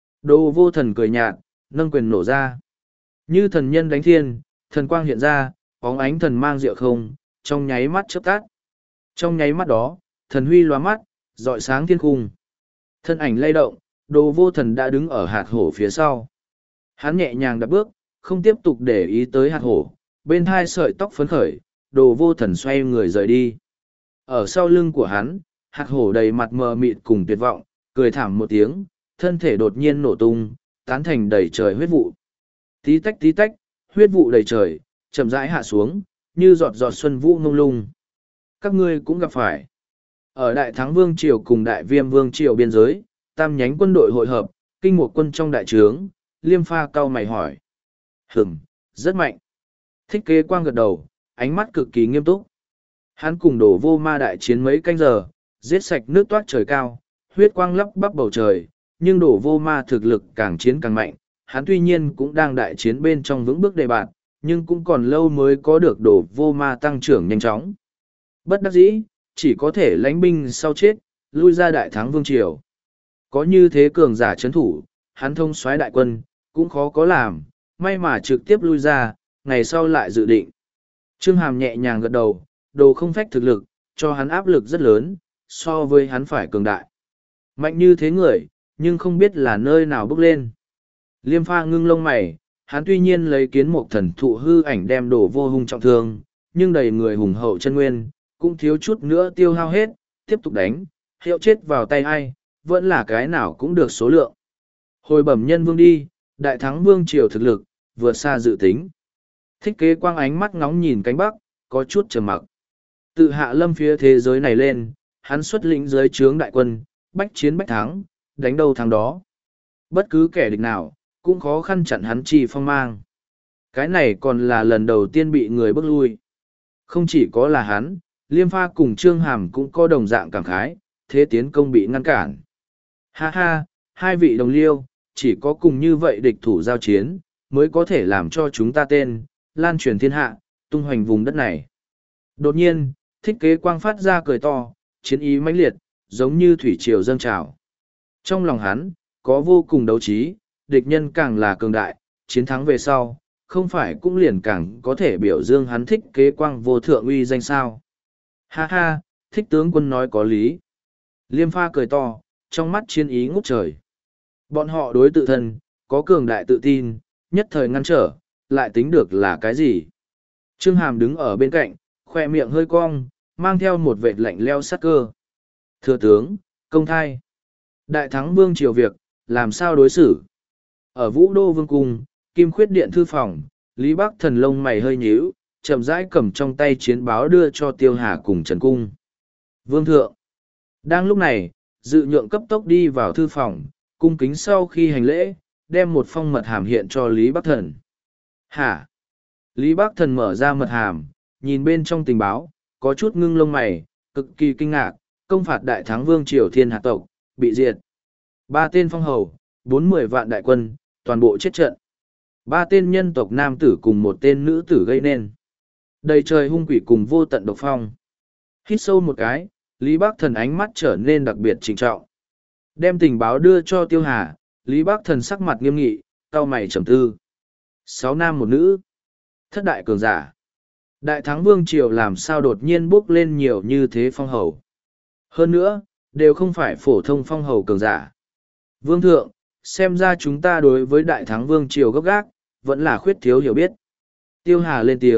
Đồ vô thần cười nhạt, nâng quyền nổ ra. Như thần nhân đánh thiên, thần quang hiện ra, bóng ánh thần mang diệu không, trong nháy mắt chớp tắt. Trong nháy mắt đó, thần huy lóa mắt, rọi sáng thiên cung. Thân ảnh lay động, đồ vô thần đã đứng ở hạt hổ phía sau. Hắn nhẹ nhàng đạp bước, không tiếp tục để ý tới hạt hổ, bên hai sợi tóc phấn khởi, đồ vô thần xoay người rời đi. Ở sau lưng của hắn, hạt hổ đầy mặt mờ mịt cùng tuyệt vọng, cười thảm một tiếng, thân thể đột nhiên nổ tung, tán thành đầy trời huyết vụ. Tí tách tí tách, huyết vụ đầy trời, chậm rãi hạ xuống, như giọt giọt xuân vũ ngông lung. Các ngươi cũng gặp phải. Ở Đại Thắng Vương Triều cùng Đại Viêm Vương Triều biên giới, tam nhánh quân đội hội hợp, kinh một quân trong đại trướng, Liêm Pha cau mày hỏi. Hửm, rất mạnh. Thích Kế Quang gật đầu, ánh mắt cực kỳ nghiêm túc. Hắn cùng đổ vô ma đại chiến mấy canh giờ, giết sạch nước toát trời cao, huyết quang lấp bắp bầu trời, nhưng đổ vô ma thực lực càng chiến càng mạnh. Hắn tuy nhiên cũng đang đại chiến bên trong vững bước đề bạt, nhưng cũng còn lâu mới có được đổ vô ma tăng trưởng nhanh chóng. Bất đắc dĩ, chỉ có thể lãnh binh sau chết, lui ra Đại Thắng Vương Triều. Có như thế cường giả chấn thủ, hắn thông soái đại quân, cũng khó có làm, may mà trực tiếp lui ra, ngày sau lại dự định. Trương Hàm nhẹ nhàng gật đầu, đồ không phách thực lực, cho hắn áp lực rất lớn, so với hắn phải cường đại. Mạnh như thế người, nhưng không biết là nơi nào bước lên. Liêm Pha ngưng lông mày, hắn tuy nhiên lấy kiến một thần thụ hư ảnh đem đổ vô hung trọng thương, nhưng đầy người hùng hậu chân nguyên, cũng thiếu chút nữa tiêu hao hết, tiếp tục đánh, hiệu chết vào tay ai, vẫn là cái nào cũng được số lượng. Hồi bẩm nhân vương đi, Đại Thắng Vương Triều thực lực, vượt xa dự tính. Thích Kế Quang ánh mắt ngóng nhìn cánh bắc, có chút trầm mặc. Tự hạ lâm phía thế giới này lên, hắn xuất lĩnh dưới trướng đại quân, bách chiến bách thắng, đánh đâu thắng đó. Bất cứ kẻ địch nào, cũng khó khăn chặn hắn chi phong mang. Cái này còn là lần đầu tiên bị người bước lui. Không chỉ có là hắn, Liêm Pha cùng Trương Hàm cũng có đồng dạng cảm khái, thế tiến công bị ngăn cản. Ha ha, hai vị đồng liêu, chỉ có cùng như vậy địch thủ giao chiến, mới có thể làm cho chúng ta tên, lan truyền thiên hạ, tung hoành vùng đất này. Đột nhiên, Thích Kế Quang phát ra cười to, chiến ý mãnh liệt, giống như thủy triều dâng trào. Trong lòng hắn, có vô cùng đấu trí, địch nhân càng là cường đại, chiến thắng về sau, không phải cũng liền càng có thể biểu dương hắn Thích Kế Quang vô thượng uy danh sao. Ha ha, Thích tướng quân nói có lý. Liêm Pha cười to, trong mắt chiến ý ngút trời. Bọn họ đối tự thân, có cường đại tự tin, nhất thời ngăn trở, lại tính được là cái gì. Trương Hàm đứng ở bên cạnh, khoe miệng hơi cong, mang theo một vệt lạnh leo sát cơ. Thưa tướng, công thai. Đại Thắng Vương Triều việc, làm sao đối xử? Ở Vũ Đô Vương Cung, Kim Khuyết Điện thư phòng, Lý Bắc Thần lông mày hơi nhíu, chậm rãi cầm trong tay chiến báo đưa cho Tiêu Hà cùng Trần Cung. Vương thượng. Đang lúc này, dự nhượng cấp tốc đi vào thư phòng, cung kính sau khi hành lễ, đem một phong mật hàm hiện cho Lý Bắc Thần. Hả? Lý Bắc Thần mở ra mật hàm, nhìn bên trong tình báo, có chút ngưng lông mày, cực kỳ kinh ngạc, công phạt Đại Thắng Vương Triều Thiên Hạt tộc, bị diệt. Ba tên phong hầu, bốn mươi vạn đại quân, toàn bộ chết trận. Ba tên nhân tộc nam tử cùng một tên nữ tử gây nên. Đầy trời hung quỷ cùng vô tận độc phong. Hít sâu một cái, Lý Bắc Thần ánh mắt trở nên đặc biệt trịnh trọng. Đem tình báo đưa cho Tiêu Hà, Lý Bắc Thần sắc mặt nghiêm nghị, cau mày trầm tư. Sáu nam một nữ. Thất đại cường giả. Đại Thắng Vương Triều làm sao đột nhiên bốc lên nhiều như thế phong hầu. Hơn nữa, đều không phải phổ thông phong hầu cường giả. Vương thượng, xem ra chúng ta đối với Đại Thắng Vương Triều gấp gác, vẫn là khuyết thiếu hiểu biết. Tiêu Hà lên tiếng,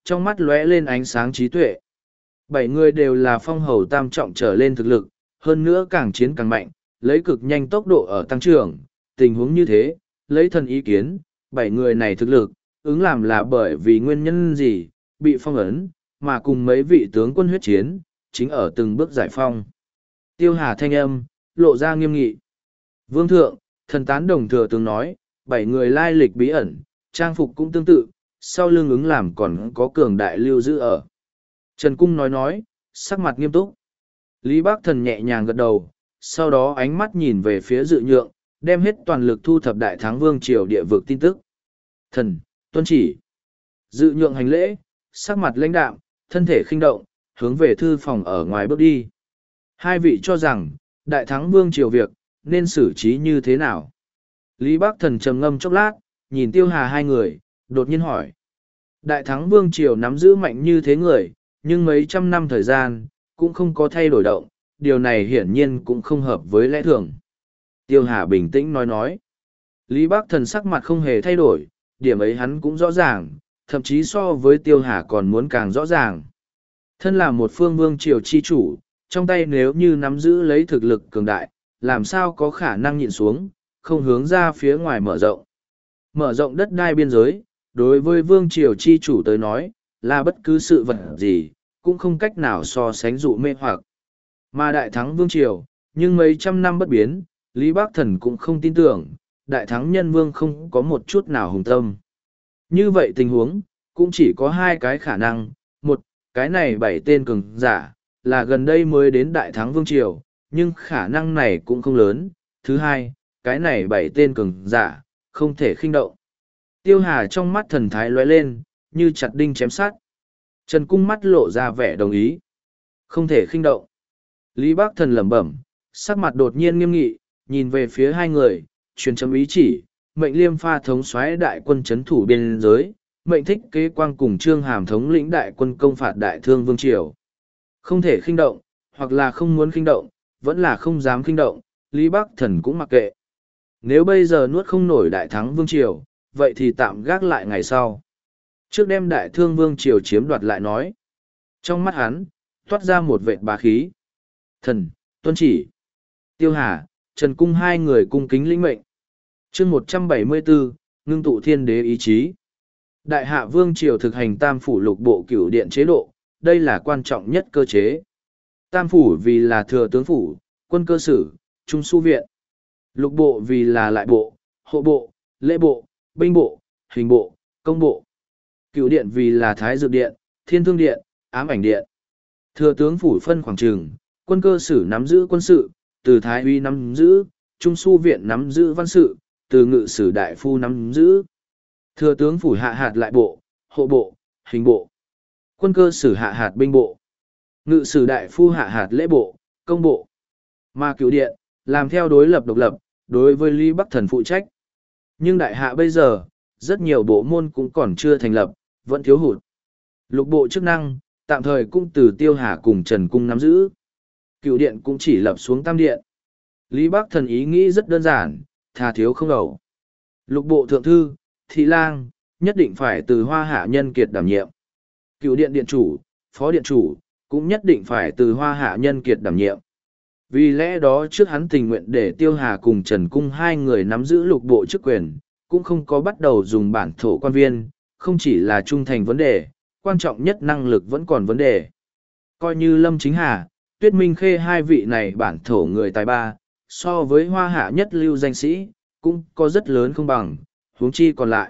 trong mắt lóe lên ánh sáng trí tuệ. Bảy người đều là phong hầu tam trọng trở lên thực lực, hơn nữa càng chiến càng mạnh, lấy cực nhanh tốc độ ở tăng trưởng, tình huống như thế, lấy thần ý kiến, bảy người này thực lực, ứng làm là bởi vì nguyên nhân gì, bị phong ấn, mà cùng mấy vị tướng quân huyết chiến, chính ở từng bước giải phong. Tiêu Hà thanh âm, lộ ra nghiêm nghị. Vương thượng, thần tán đồng thừa tướng nói, bảy người lai lịch bí ẩn, trang phục cũng tương tự, sau lưng ứng làm còn có cường đại lưu giữ ở. Trần Cung nói nói, sắc mặt nghiêm túc. Lý Bác Thần nhẹ nhàng gật đầu, sau đó ánh mắt nhìn về phía dự nhượng, đem hết toàn lực thu thập đại thắng vương triều địa vực tin tức. Thần, tuân chỉ. Dự nhượng hành lễ, sắc mặt lãnh đạm, thân thể khinh động, hướng về thư phòng ở ngoài bước đi. Hai vị cho rằng, đại thắng vương triều việc, nên xử trí như thế nào? Lý Bác Thần trầm ngâm chốc lát, nhìn Tiêu Hà hai người, đột nhiên hỏi. Đại thắng vương triều nắm giữ mạnh như thế người, nhưng mấy trăm năm thời gian, cũng không có thay đổi động, điều này hiển nhiên cũng không hợp với lẽ thường. Tiêu Hà bình tĩnh nói nói. Lý Bác Thần sắc mặt không hề thay đổi, điểm ấy hắn cũng rõ ràng, thậm chí so với Tiêu Hà còn muốn càng rõ ràng. Thân là một phương vương triều chi chủ, trong tay nếu như nắm giữ lấy thực lực cường đại, làm sao có khả năng nhịn xuống, không hướng ra phía ngoài mở rộng. Mở rộng đất đai biên giới, đối với vương triều chi chủ tới nói, là bất cứ sự vật gì, cũng không cách nào so sánh dụ mê hoặc. Mà đại thắng vương triều, nhưng mấy trăm năm bất biến, Lý Bác Thần cũng không tin tưởng, đại thắng nhân vương không có một chút nào hùng tâm. Như vậy tình huống, cũng chỉ có hai cái khả năng, một, cái này bảy tên cường giả, là gần đây mới đến đại thắng vương triều, nhưng khả năng này cũng không lớn. Thứ hai, cái này bảy tên cường giả, không thể khinh động. Tiêu Hà trong mắt thần thái lóe lên, như chặt đinh chém sát. Trần Cung mắt lộ ra vẻ đồng ý. Không thể khinh động. Lý Bác Thần lẩm bẩm, sắc mặt đột nhiên nghiêm nghị, nhìn về phía hai người, truyền chấm ý chỉ, mệnh Liêm Pha thống soái đại quân chấn thủ biên giới, mệnh Thích Kế Quang cùng Trương Hàm thống lĩnh đại quân công phạt đại thương vương triều. Không thể khinh động, hoặc là không muốn khinh động, vẫn là không dám khinh động, Lý Bác Thần cũng mặc kệ. Nếu bây giờ nuốt không nổi đại thắng vương triều, vậy thì tạm gác lại ngày sau. Trước đem đại thương vương triều chiếm đoạt lại nói. Trong mắt hắn, toát ra một vệt bá khí. Thần, tuân chỉ. Tiêu Hà, Trần Cung hai người cung kính lĩnh mệnh. chương một trăm bảy mươi bốn, ngưng tụ thiên đế ý chí. Đại hạ vương triều thực hành tam phủ lục bộ cửu điện chế độ, đây là quan trọng nhất cơ chế. Tam phủ vì là thừa tướng phủ, quân cơ sử, trung su viện. Lục bộ vì là lại bộ, hộ bộ, lễ bộ, binh bộ, hình bộ, công bộ. Cửu điện vì là thái dược điện, thiên thương điện, ám ảnh điện. Thừa tướng phủ phân khoảng trường, quân cơ sử nắm giữ quân sự, từ thái uy nắm giữ, trung su viện nắm giữ văn sự, từ ngự sử đại phu nắm giữ. Thừa tướng phủ hạ hạt lại bộ, hộ bộ, hình bộ. Quân cơ sử hạ hạt binh bộ. Ngự sử đại phu hạ hạt lễ bộ, công bộ. Mà cửu điện, làm theo đối lập độc lập, đối với Lý Bắc Thần phụ trách. Nhưng đại hạ bây giờ, rất nhiều bộ môn cũng còn chưa thành lập, vẫn thiếu hụt. Lục bộ chức năng, tạm thời cũng từ Tiêu Hà cùng Trần Cung nắm giữ. Cửu điện cũng chỉ lập xuống tam điện. Lý Bắc Thần ý nghĩ rất đơn giản, thà thiếu không đầu. Lục bộ thượng thư, thị lang, nhất định phải từ Hoa Hạ Nhân Kiệt đảm nhiệm. Cửu điện điện chủ, phó điện chủ, cũng nhất định phải từ Hoa Hạ Nhân Kiệt đảm nhiệm. Vì lẽ đó trước hắn tình nguyện để Tiêu Hà cùng Trần Cung hai người nắm giữ lục bộ chức quyền, cũng không có bắt đầu dùng bản thổ quan viên, không chỉ là trung thành vấn đề, quan trọng nhất năng lực vẫn còn vấn đề. Coi như Lâm Chính Hà, Tuyết Minh Khê hai vị này bản thổ người tài ba, so với Hoa Hạ nhất lưu danh sĩ, cũng có rất lớn không bằng, huống chi còn lại.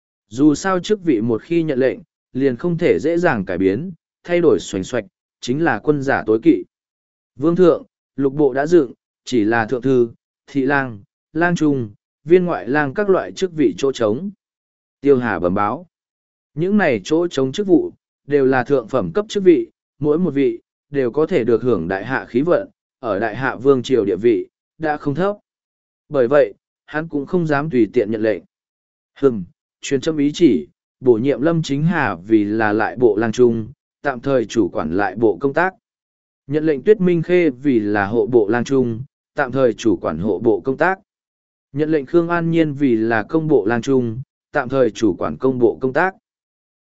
Dù sao chức vị một khi nhận lệnh, liền không thể dễ dàng cải biến, thay đổi xoành xoạch, chính là quân giả tối kỵ. Vương thượng, lục bộ đã dựng, chỉ là thượng thư, thị lang, lang trung, viên ngoại lang các loại chức vị chỗ trống. Tiêu Hà bẩm báo. Những này chỗ trống chức vụ, đều là thượng phẩm cấp chức vị, mỗi một vị, đều có thể được hưởng đại hạ khí vận, ở đại hạ vương triều địa vị, đã không thấp. Bởi vậy, hắn cũng không dám tùy tiện nhận lệnh. Hừm, truyền châm ý chỉ, bổ nhiệm Lâm Chính Hà vì là lại bộ lang trung, tạm thời chủ quản lại bộ công tác. Nhận lệnh Tuyết Minh Khê vì là hộ bộ lang trung, tạm thời chủ quản hộ bộ công tác. Nhận lệnh Khương An Nhiên vì là công bộ lang trung, tạm thời chủ quản công bộ công tác.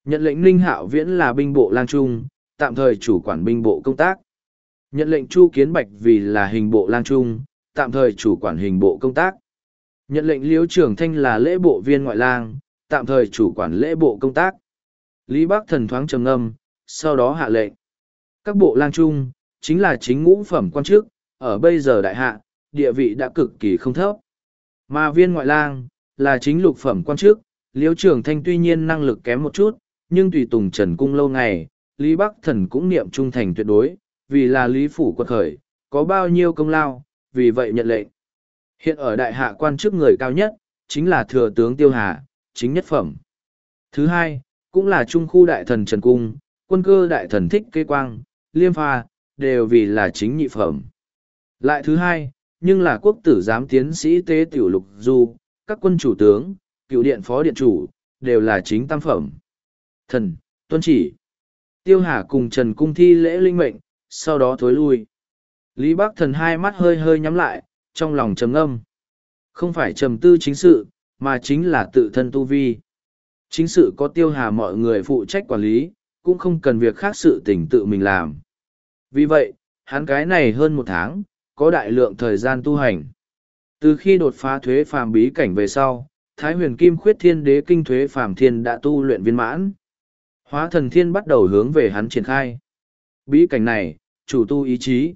Nhận lệnh Ninh Hạo Viễn là binh bộ lang trung, tạm thời chủ quản binh bộ công tác. Nhận lệnh Chu Kiến Bạch vì là hình bộ lang trung, tạm thời chủ quản hình bộ công tác. Nhận lệnh Liễu Trường Thanh là lễ bộ viên ngoại lang, tạm thời chủ quản lễ bộ công tác. Lý Bắc Thần thoáng trầm ngâm, sau đó hạ lệnh. Các bộ lang trung, chính là chính ngũ phẩm quan chức, ở bây giờ đại hạ, địa vị đã cực kỳ không thấp. Mà viên ngoại lang, là chính lục phẩm quan chức, Liễu Trường Thanh tuy nhiên năng lực kém một chút, nhưng tùy tùng Trần Cung lâu ngày, Lý Bắc Thần cũng niệm trung thành tuyệt đối, vì là Lý Phủ quật khởi, có bao nhiêu công lao, vì vậy nhận lệnh. Hiện ở đại hạ quan chức người cao nhất, chính là thừa tướng Tiêu Hà, chính nhất phẩm. Thứ hai, cũng là trung khu đại thần Trần Cung, quân cơ đại thần Thích Kế Quang, Liêm Pha, đều vì là chính nhị phẩm. Lại thứ hai, nhưng là quốc tử giám tiến sĩ Tế Tiểu Lục Du, các quân chủ tướng, cựu điện phó điện chủ, đều là chính tam phẩm. Thần, tuân chỉ. Tiêu Hà cùng Trần Cung thi lễ linh mệnh, sau đó thối lui. Lý Bắc Thần hai mắt hơi hơi nhắm lại, trong lòng trầm ngâm. Không phải trầm tư chính sự, mà chính là tự thân tu vi. Chính sự có Tiêu Hà mọi người phụ trách quản lý, cũng không cần việc khác sự tình tự mình làm. Vì vậy, hắn cái này hơn một tháng, có đại lượng thời gian tu hành. Từ khi đột phá thuế phàm bí cảnh về sau, Thái Huyền Kim Khuyết Thiên Đế Kinh Thuế Phàm Thiên đã tu luyện viên mãn. Hóa Thần Thiên bắt đầu hướng về hắn triển khai. Bí cảnh này, chủ tu ý chí.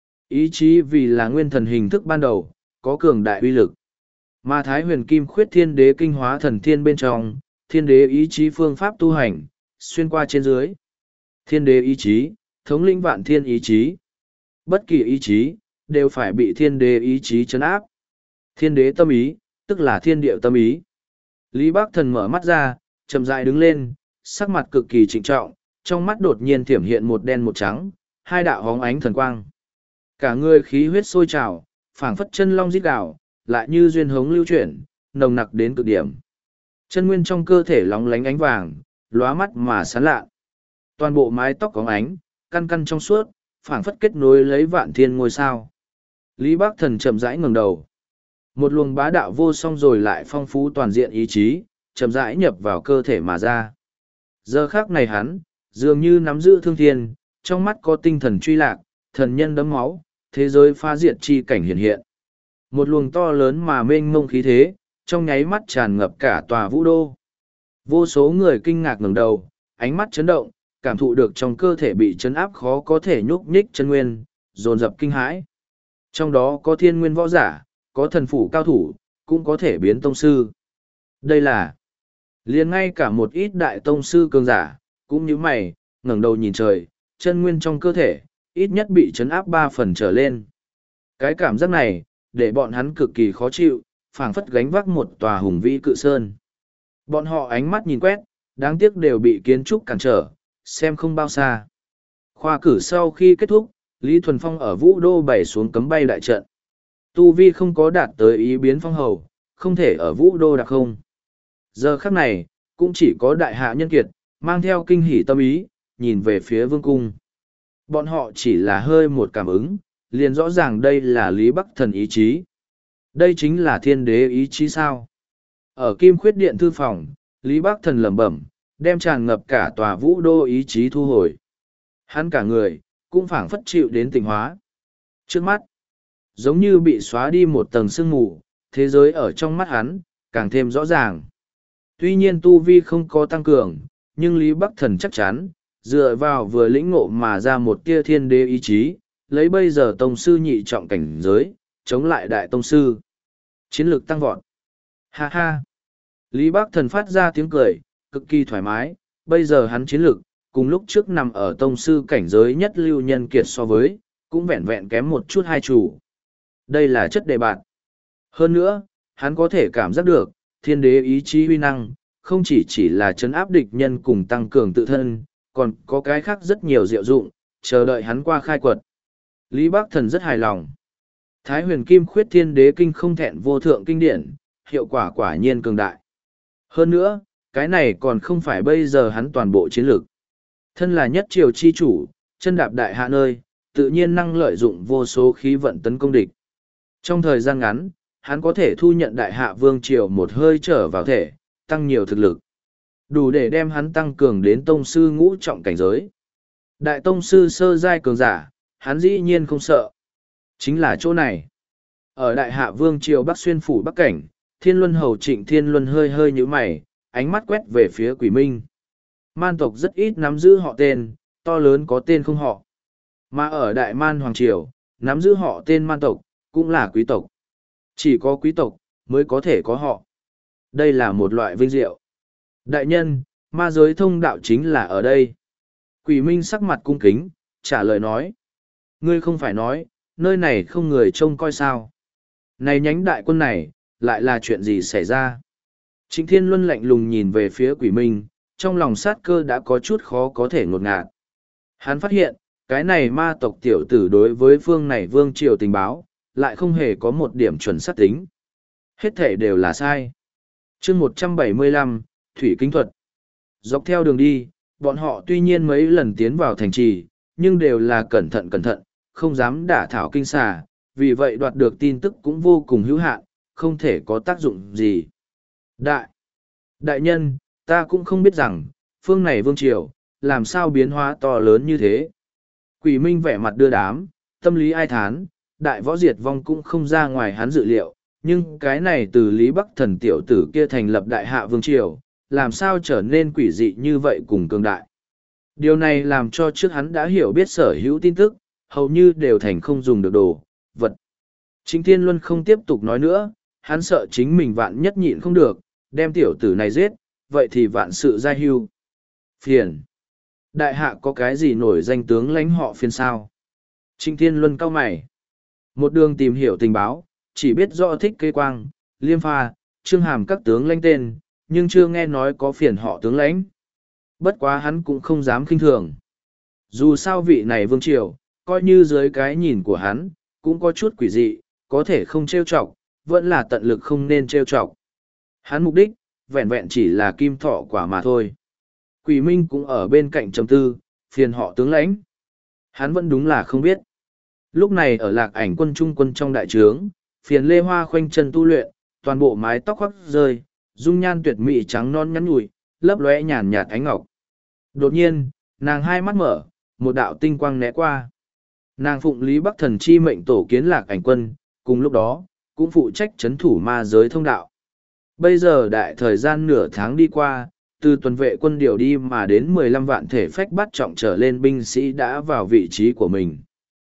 Ý chí vì là nguyên thần hình thức ban đầu, có cường đại uy lực. Mà Thái Huyền Kim Khuyết Thiên Đế Kinh Hóa Thần Thiên bên trong, Thiên Đế ý chí phương pháp tu hành, xuyên qua trên dưới. Thiên Đế ý chí, thống lĩnh vạn thiên ý chí. Bất kỳ ý chí, đều phải bị Thiên Đế ý chí trấn áp. Thiên Đế tâm ý, tức là thiên điệu tâm ý. Lý Bắc Thần mở mắt ra, chậm rãi đứng lên, sắc mặt cực kỳ trịnh trọng, trong mắt đột nhiên thiểm hiện một đen một trắng, hai đạo hóng ánh thần quang. Cả người khí huyết sôi trào, phảng phất chân long rít gào, lại như duyên hống lưu chuyển, nồng nặc đến cực điểm. Chân nguyên trong cơ thể lóng lánh ánh vàng, lóa mắt mà sáng lạ. Toàn bộ mái tóc có ánh, căn căn trong suốt, phảng phất kết nối lấy vạn thiên ngôi sao. Lý Bắc Thần chậm rãi ngẩng đầu. Một luồng bá đạo vô song rồi lại phong phú toàn diện ý chí, chậm rãi nhập vào cơ thể mà ra. Giờ khắc này hắn, dường như nắm giữ thương thiên, trong mắt có tinh thần truy lạc, thần nhân đấm máu, thế giới phá diệt chi cảnh hiện hiện. Một luồng to lớn mà mênh mông khí thế, trong nháy mắt tràn ngập cả tòa vũ đô. Vô số người kinh ngạc ngẩng đầu, ánh mắt chấn động, cảm thụ được trong cơ thể bị chấn áp khó có thể nhúc nhích chân nguyên, dồn dập kinh hãi. Trong đó có thiên nguyên võ giả, có thần phủ cao thủ, cũng có thể biến tông sư. Đây là liền ngay cả một ít đại tông sư cường giả, cũng như mày, ngẩng đầu nhìn trời, chân nguyên trong cơ thể, ít nhất bị chấn áp ba phần trở lên. Cái cảm giác này, để bọn hắn cực kỳ khó chịu, phảng phất gánh vác một tòa hùng vĩ cự sơn. Bọn họ ánh mắt nhìn quét, đáng tiếc đều bị kiến trúc cản trở, xem không bao xa. Khoa cử sau khi kết thúc, Lý Thuần Phong ở Vũ Đô bày xuống cấm bay đại trận. Tu Vi không có đạt tới ý biến phong hầu, không thể ở Vũ Đô đặc không. Giờ khắc này, cũng chỉ có đại hạ nhân kiệt, mang theo kinh hỉ tâm ý, nhìn về phía vương cung. Bọn họ chỉ là hơi một cảm ứng, liền rõ ràng đây là Lý Bắc Thần ý chí. Đây chính là thiên đế ý chí sao. Ở Kim Khuyết Điện thư phòng, Lý Bắc Thần lẩm bẩm, đem tràn ngập cả tòa Vũ Đô ý chí thu hồi. Hắn cả người, cũng phảng phất chịu đến tỉnh hóa. Trước mắt, giống như bị xóa đi một tầng sương mù, thế giới ở trong mắt hắn, càng thêm rõ ràng. Tuy nhiên tu vi không có tăng cường, nhưng Lý Bắc Thần chắc chắn, dựa vào vừa lĩnh ngộ mà ra một tia thiên đế ý chí, lấy bây giờ tông sư nhị trọng cảnh giới, chống lại đại tông sư. Chiến lược tăng vọt. Ha ha. Lý Bắc Thần phát ra tiếng cười, cực kỳ thoải mái, bây giờ hắn chiến lược, cùng lúc trước nằm ở tông sư cảnh giới nhất lưu nhân kiệt so với, cũng vẹn vẹn kém một chút hai chủ. Đây là chất đề bạt. Hơn nữa, hắn có thể cảm giác được, thiên đế ý chí huy năng, không chỉ chỉ là chấn áp địch nhân cùng tăng cường tự thân, còn có cái khác rất nhiều diệu dụng, chờ đợi hắn qua khai quật. Lý Bắc Thần rất hài lòng. Thái Huyền Kim Khuyết Thiên Đế Kinh không thẹn vô thượng kinh điển, hiệu quả quả nhiên cường đại. Hơn nữa, cái này còn không phải bây giờ hắn toàn bộ chiến lược. Thân là nhất triều chi chủ, chân đạp đại hạ nơi, tự nhiên năng lợi dụng vô số khí vận tấn công địch. Trong thời gian ngắn, hắn có thể thu nhận đại hạ vương triều một hơi trở vào thể, tăng nhiều thực lực. Đủ để đem hắn tăng cường đến tông sư ngũ trọng cảnh giới. Đại tông sư sơ giai cường giả, hắn dĩ nhiên không sợ. Chính là chỗ này. Ở đại hạ vương triều Bắc Xuyên phủ Bắc Cảnh, Thiên Luân Hầu Trịnh Thiên Luân hơi hơi nhíu mày, ánh mắt quét về phía Quỷ Minh. Man tộc rất ít nắm giữ họ tên, to lớn có tên không họ. Mà ở Đại Man Hoàng Triều, nắm giữ họ tên man tộc, cũng là quý tộc. Chỉ có quý tộc, mới có thể có họ. Đây là một loại vinh diệu. Đại nhân, ma giới thông đạo chính là ở đây. Quỷ Minh sắc mặt cung kính, trả lời nói. Ngươi không phải nói, nơi này không người trông coi sao. Này nhánh đại quân này, lại là chuyện gì xảy ra? Trịnh Thiên Luân lạnh lùng nhìn về phía Quỷ Minh, trong lòng sát cơ đã có chút khó có thể ngột ngạt. Hắn phát hiện, cái này ma tộc tiểu tử đối với phương này vương triều tình báo, lại không hề có một điểm chuẩn xác tính. Hết thể đều là sai. chương một trăm bảy mươi lăm, Thủy Kính Thuật. Dọc theo đường đi, bọn họ tuy nhiên mấy lần tiến vào thành trì, nhưng đều là cẩn thận cẩn thận, không dám đả thảo kinh xà, vì vậy đoạt được tin tức cũng vô cùng hữu hạn, không thể có tác dụng gì. Đại, đại nhân, ta cũng không biết rằng, phương này vương triều, làm sao biến hóa to lớn như thế. Quỷ Minh vẻ mặt đưa đám, tâm lý ai thán, đại võ diệt vong cũng không ra ngoài hắn dự liệu, nhưng cái này từ Lý Bắc Thần tiểu tử kia thành lập đại hạ vương triều, làm sao trở nên quỷ dị như vậy cùng cường đại. Điều này làm cho trước hắn đã hiểu biết sở hữu tin tức, hầu như đều thành không dùng được đồ, vật. Trịnh Thiên Luân không tiếp tục nói nữa, hắn sợ chính mình vạn nhất nhịn không được, đem tiểu tử này giết, vậy thì vạn sự giai hưu. Phiền. Đại hạ có cái gì nổi danh tướng lãnh họ phiền sao? Trịnh Thiên Luân cau mày. Một đường tìm hiểu tình báo, chỉ biết rõ Thích Kế Quang, Liêm Pha, Trương Hàm các tướng lãnh tên, nhưng chưa nghe nói có phiền họ tướng lãnh. Bất quá hắn cũng không dám khinh thường. Dù sao vị này vương triều, coi như dưới cái nhìn của hắn, cũng có chút quỷ dị, có thể không trêu chọc, vẫn là tận lực không nên trêu chọc. Hắn mục đích, vẹn vẹn chỉ là kim thọ quả mà thôi. Quỷ Minh cũng ở bên cạnh trầm tư, phiền họ tướng lãnh. Hắn vẫn đúng là không biết. Lúc này ở Lạc Ảnh quân trung quân trong đại trướng, phiền Lê Hoa khoanh chân tu luyện, toàn bộ mái tóc khoác rơi, dung nhan tuyệt mỹ trắng non nhắn nhủi, lấp lóe nhàn nhạt ánh ngọc. Đột nhiên, nàng hai mắt mở, một đạo tinh quang né qua. Nàng phụng Lý Bắc Thần chi mệnh tổ kiến Lạc Ảnh quân, cùng lúc đó, cũng phụ trách chấn thủ ma giới thông đạo. Bây giờ đại thời gian nửa tháng đi qua, từ tuần vệ quân điều đi mà đến mười lăm vạn thể phách bắt trọng trở lên binh sĩ đã vào vị trí của mình.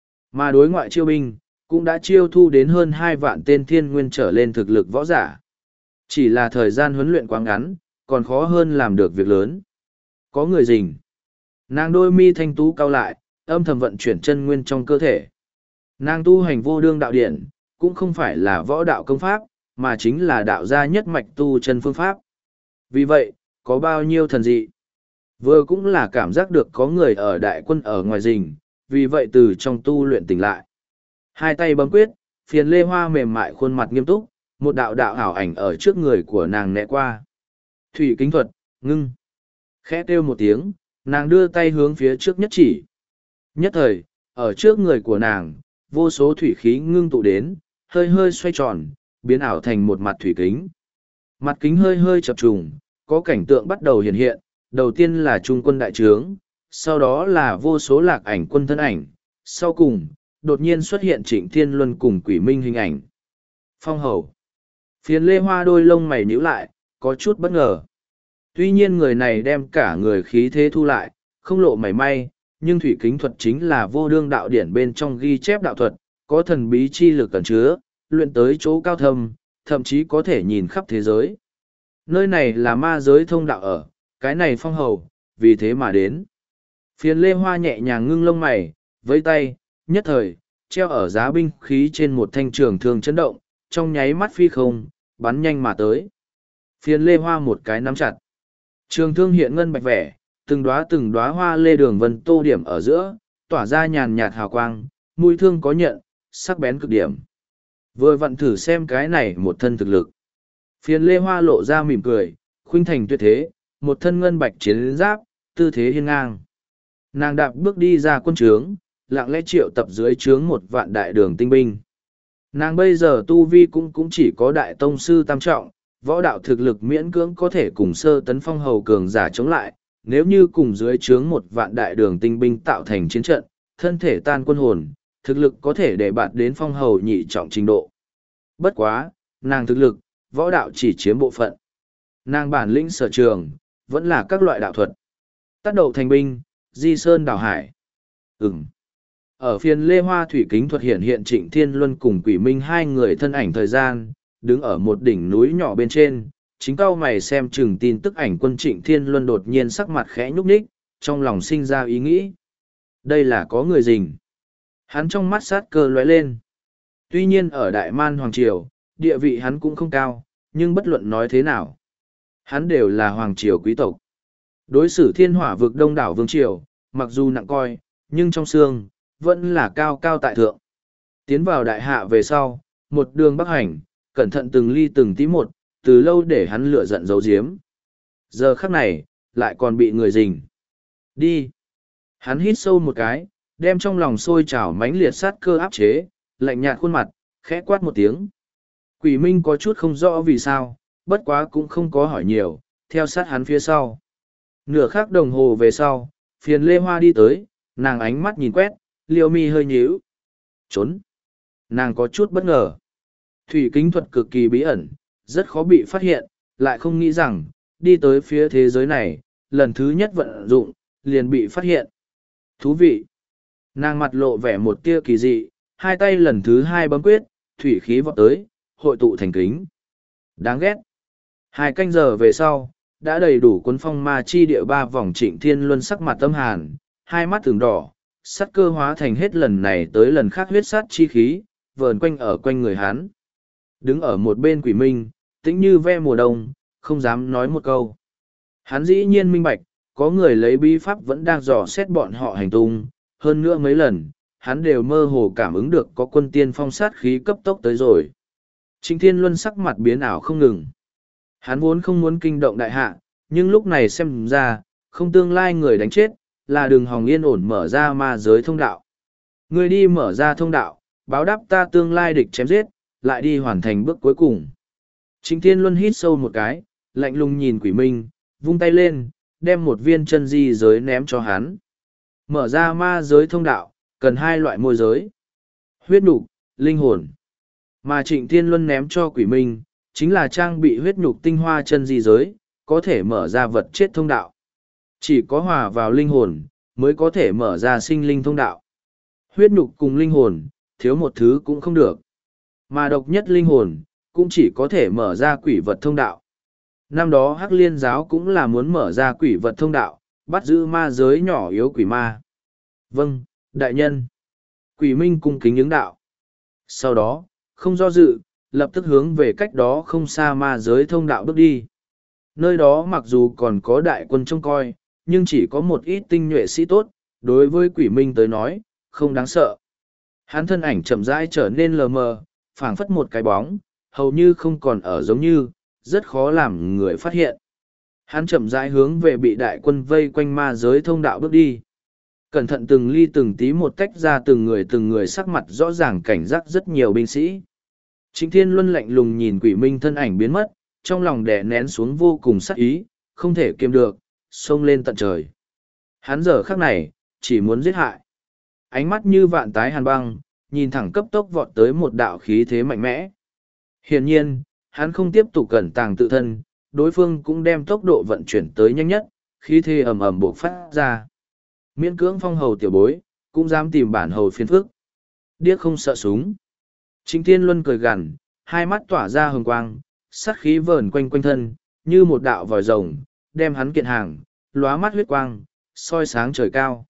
Mà đối ngoại chiêu binh, cũng đã chiêu thu đến hơn hai vạn tên thiên nguyên trở lên thực lực võ giả. Chỉ là thời gian huấn luyện quá ngắn, còn khó hơn làm được việc lớn. Có người rình. Nàng đôi mi thanh tú cao lại, âm thầm vận chuyển chân nguyên trong cơ thể. Nàng tu hành vô đương đạo điển, cũng không phải là võ đạo công pháp, mà chính là đạo gia nhất mạch tu chân phương pháp. Vì vậy, có bao nhiêu thần dị. Vừa cũng là cảm giác được có người ở đại quân ở ngoài rình, vì vậy từ trong tu luyện tỉnh lại. Hai tay bấm quyết, phiền Lê Hoa mềm mại khuôn mặt nghiêm túc, một đạo đạo ảo ảnh ở trước người của nàng né qua. Thủy Kính Thuật, ngưng. Khẽ kêu một tiếng, nàng đưa tay hướng phía trước nhất chỉ. Nhất thời, ở trước người của nàng, vô số thủy khí ngưng tụ đến, hơi hơi xoay tròn, biến ảo thành một mặt thủy kính. Mặt kính hơi hơi chập trùng, có cảnh tượng bắt đầu hiện hiện, đầu tiên là trung quân đại trướng, sau đó là vô số Lạc Ảnh quân thân ảnh, sau cùng, đột nhiên xuất hiện Trịnh Thiên Luân cùng Quỷ Minh hình ảnh. Phong hầu. Phiền Lê Hoa đôi lông mày nhíu lại, có chút bất ngờ. Tuy nhiên người này đem cả người khí thế thu lại, không lộ mảy may, nhưng thủy kính thuật chính là vô đương đạo điển bên trong ghi chép đạo thuật, có thần bí chi lực ẩn chứa, luyện tới chỗ cao thâm, thậm chí có thể nhìn khắp thế giới. Nơi này là ma giới thông đạo ở, cái này phong hầu, vì thế mà đến. Phiền Lê Hoa nhẹ nhàng ngưng lông mày, với tay, nhất thời, treo ở giá binh khí trên một thanh trường thương chấn động, trong nháy mắt phi không, bắn nhanh mà tới. Phiền Lê Hoa một cái nắm chặt. Trường thương hiện ngân bạch vẻ, từng đóa từng đóa hoa lê đường vân tô điểm ở giữa, tỏa ra nhàn nhạt hào quang, mũi thương có nhận, sắc bén cực điểm. Vừa vặn thử xem cái này một thân thực lực. Phiền Lê Hoa lộ ra mỉm cười, khuynh thành tuyệt thế, một thân ngân bạch chiến giáp, tư thế hiên ngang. Nàng đạp bước đi ra quân trướng, lặng lẽ triệu tập dưới trướng một vạn đại đường tinh binh. Nàng bây giờ tu vi cũng cũng chỉ có đại tông sư tam trọng, võ đạo thực lực miễn cưỡng có thể cùng sơ tấn phong hầu cường giả chống lại, nếu như cùng dưới trướng một vạn đại đường tinh binh tạo thành chiến trận, thân thể tan quân hồn, thực lực có thể để bạn đến phong hầu nhị trọng trình độ. Bất quá, nàng thực lực, võ đạo chỉ chiếm bộ phận. Nàng bản lĩnh sở trường, vẫn là các loại đạo thuật. Tác đầu thành binh, di sơn đảo hải. Ừm. Ở phiên Lê Hoa Thủy Kính thuật hiện hiện Trịnh Thiên Luân cùng Quỷ Minh hai người thân ảnh thời gian, đứng ở một đỉnh núi nhỏ bên trên, chính cao mày xem chừng tin tức ảnh quân Trịnh Thiên Luân đột nhiên sắc mặt khẽ nhúc nhích, trong lòng sinh ra ý nghĩ. Đây là có người rình. Hắn trong mắt sát cơ lóe lên. Tuy nhiên ở Đại Man Hoàng Triều, địa vị hắn cũng không cao, nhưng bất luận nói thế nào. Hắn đều là Hoàng Triều quý tộc. Đối xử thiên hỏa vực đông đảo Vương Triều, mặc dù nặng coi, nhưng trong xương, vẫn là cao cao tại thượng. Tiến vào đại hạ về sau, một đường bắc hành, cẩn thận từng ly từng tí một, từ lâu để hắn lửa giận giấu giếm. Giờ khắc này, lại còn bị người rình. Đi. Hắn hít sâu một cái, đem trong lòng sôi trào mãnh liệt sát cơ áp chế, lạnh nhạt khuôn mặt, khẽ quát một tiếng. Quỷ Minh có chút không rõ vì sao, bất quá cũng không có hỏi nhiều, theo sát hắn phía sau. Nửa khắc đồng hồ về sau, phiền Lê Hoa đi tới, nàng ánh mắt nhìn quét, liêu mi hơi nhíu. Trốn. Nàng có chút bất ngờ. Thủy kính thuật cực kỳ bí ẩn, rất khó bị phát hiện, lại không nghĩ rằng, đi tới phía thế giới này, lần thứ nhất vận dụng, liền bị phát hiện. Thú vị. Nàng mặt lộ vẻ một tia kỳ dị, hai tay lần thứ hai bấm quyết, thủy khí vọt tới, hội tụ thành kính. Đáng ghét. Hai canh giờ về sau, đã đầy đủ cuốn phong ma chi địa ba vòng Trịnh Thiên Luân sắc mặt tâm hàn, hai mắt thường đỏ, sắt cơ hóa thành hết lần này tới lần khác huyết sát chi khí, vờn quanh ở quanh người hắn. Đứng ở một bên Quỷ Minh, tĩnh như ve mùa đông, không dám nói một câu. Hắn dĩ nhiên minh bạch, có người lấy bí pháp vẫn đang dò xét bọn họ hành tung, hơn nữa mấy lần, hắn đều mơ hồ cảm ứng được có quân tiên phong sát khí cấp tốc tới rồi. Trịnh Thiên Luân sắc mặt biến ảo không ngừng. Hắn vốn không muốn kinh động đại hạ, nhưng lúc này xem ra, không tương lai người đánh chết, là đường hòng yên ổn mở ra ma giới thông đạo. Người đi mở ra thông đạo, báo đáp ta tương lai địch chém giết, lại đi hoàn thành bước cuối cùng. Trịnh Thiên Luân hít sâu một cái, lạnh lùng nhìn Quỷ Minh, vung tay lên, đem một viên chân di giới ném cho hắn. Mở ra ma giới thông đạo, cần hai loại môi giới. Huyết nục, linh hồn. Mà Trịnh Thiên Luân ném cho Quỷ Minh, chính là trang bị huyết nhục tinh hoa chân di giới, có thể mở ra vật chết thông đạo. Chỉ có hòa vào linh hồn, mới có thể mở ra sinh linh thông đạo. Huyết nhục cùng linh hồn, thiếu một thứ cũng không được. Mà độc nhất linh hồn, cũng chỉ có thể mở ra quỷ vật thông đạo. Năm đó Hắc Liên giáo cũng là muốn mở ra quỷ vật thông đạo, bắt giữ ma giới nhỏ yếu quỷ ma. Vâng, đại nhân. Quỷ Minh cung kính ứng đạo. Sau đó, không do dự, lập tức hướng về cách đó không xa ma giới thông đạo bước đi. Nơi đó mặc dù còn có đại quân trông coi, nhưng chỉ có một ít tinh nhuệ sĩ tốt, đối với Quỷ Minh tới nói, không đáng sợ. Hắn thân ảnh chậm rãi trở nên lờ mờ, phảng phất một cái bóng, hầu như không còn ở giống như, rất khó làm người phát hiện. Hắn chậm rãi hướng về bị đại quân vây quanh ma giới thông đạo bước đi. Cẩn thận từng ly từng tí một tách ra từng người từng người sắc mặt rõ ràng cảnh giác rất nhiều binh sĩ. Trịnh Thiên Luân lạnh lùng nhìn Quỷ Minh thân ảnh biến mất, trong lòng đè nén xuống vô cùng sắc ý, không thể kiềm được, xông lên tận trời. Hắn giờ khắc này, chỉ muốn giết hại. Ánh mắt như vạn tái hàn băng, nhìn thẳng cấp tốc vọt tới một đạo khí thế mạnh mẽ. Hiển nhiên, hắn không tiếp tục cẩn tàng tự thân, đối phương cũng đem tốc độ vận chuyển tới nhanh nhất, khí thế ầm ầm bộc phát ra. Miễn cưỡng phong hầu tiểu bối, cũng dám tìm bản hầu phiền phức. Điếc không sợ súng. Trịnh Thiên Luân cười gằn, hai mắt tỏa ra hừng quang, sát khí vờn quanh quanh thân, như một đạo vòi rồng, đem hắn kiện hàng, lóa mắt huyết quang, soi sáng trời cao.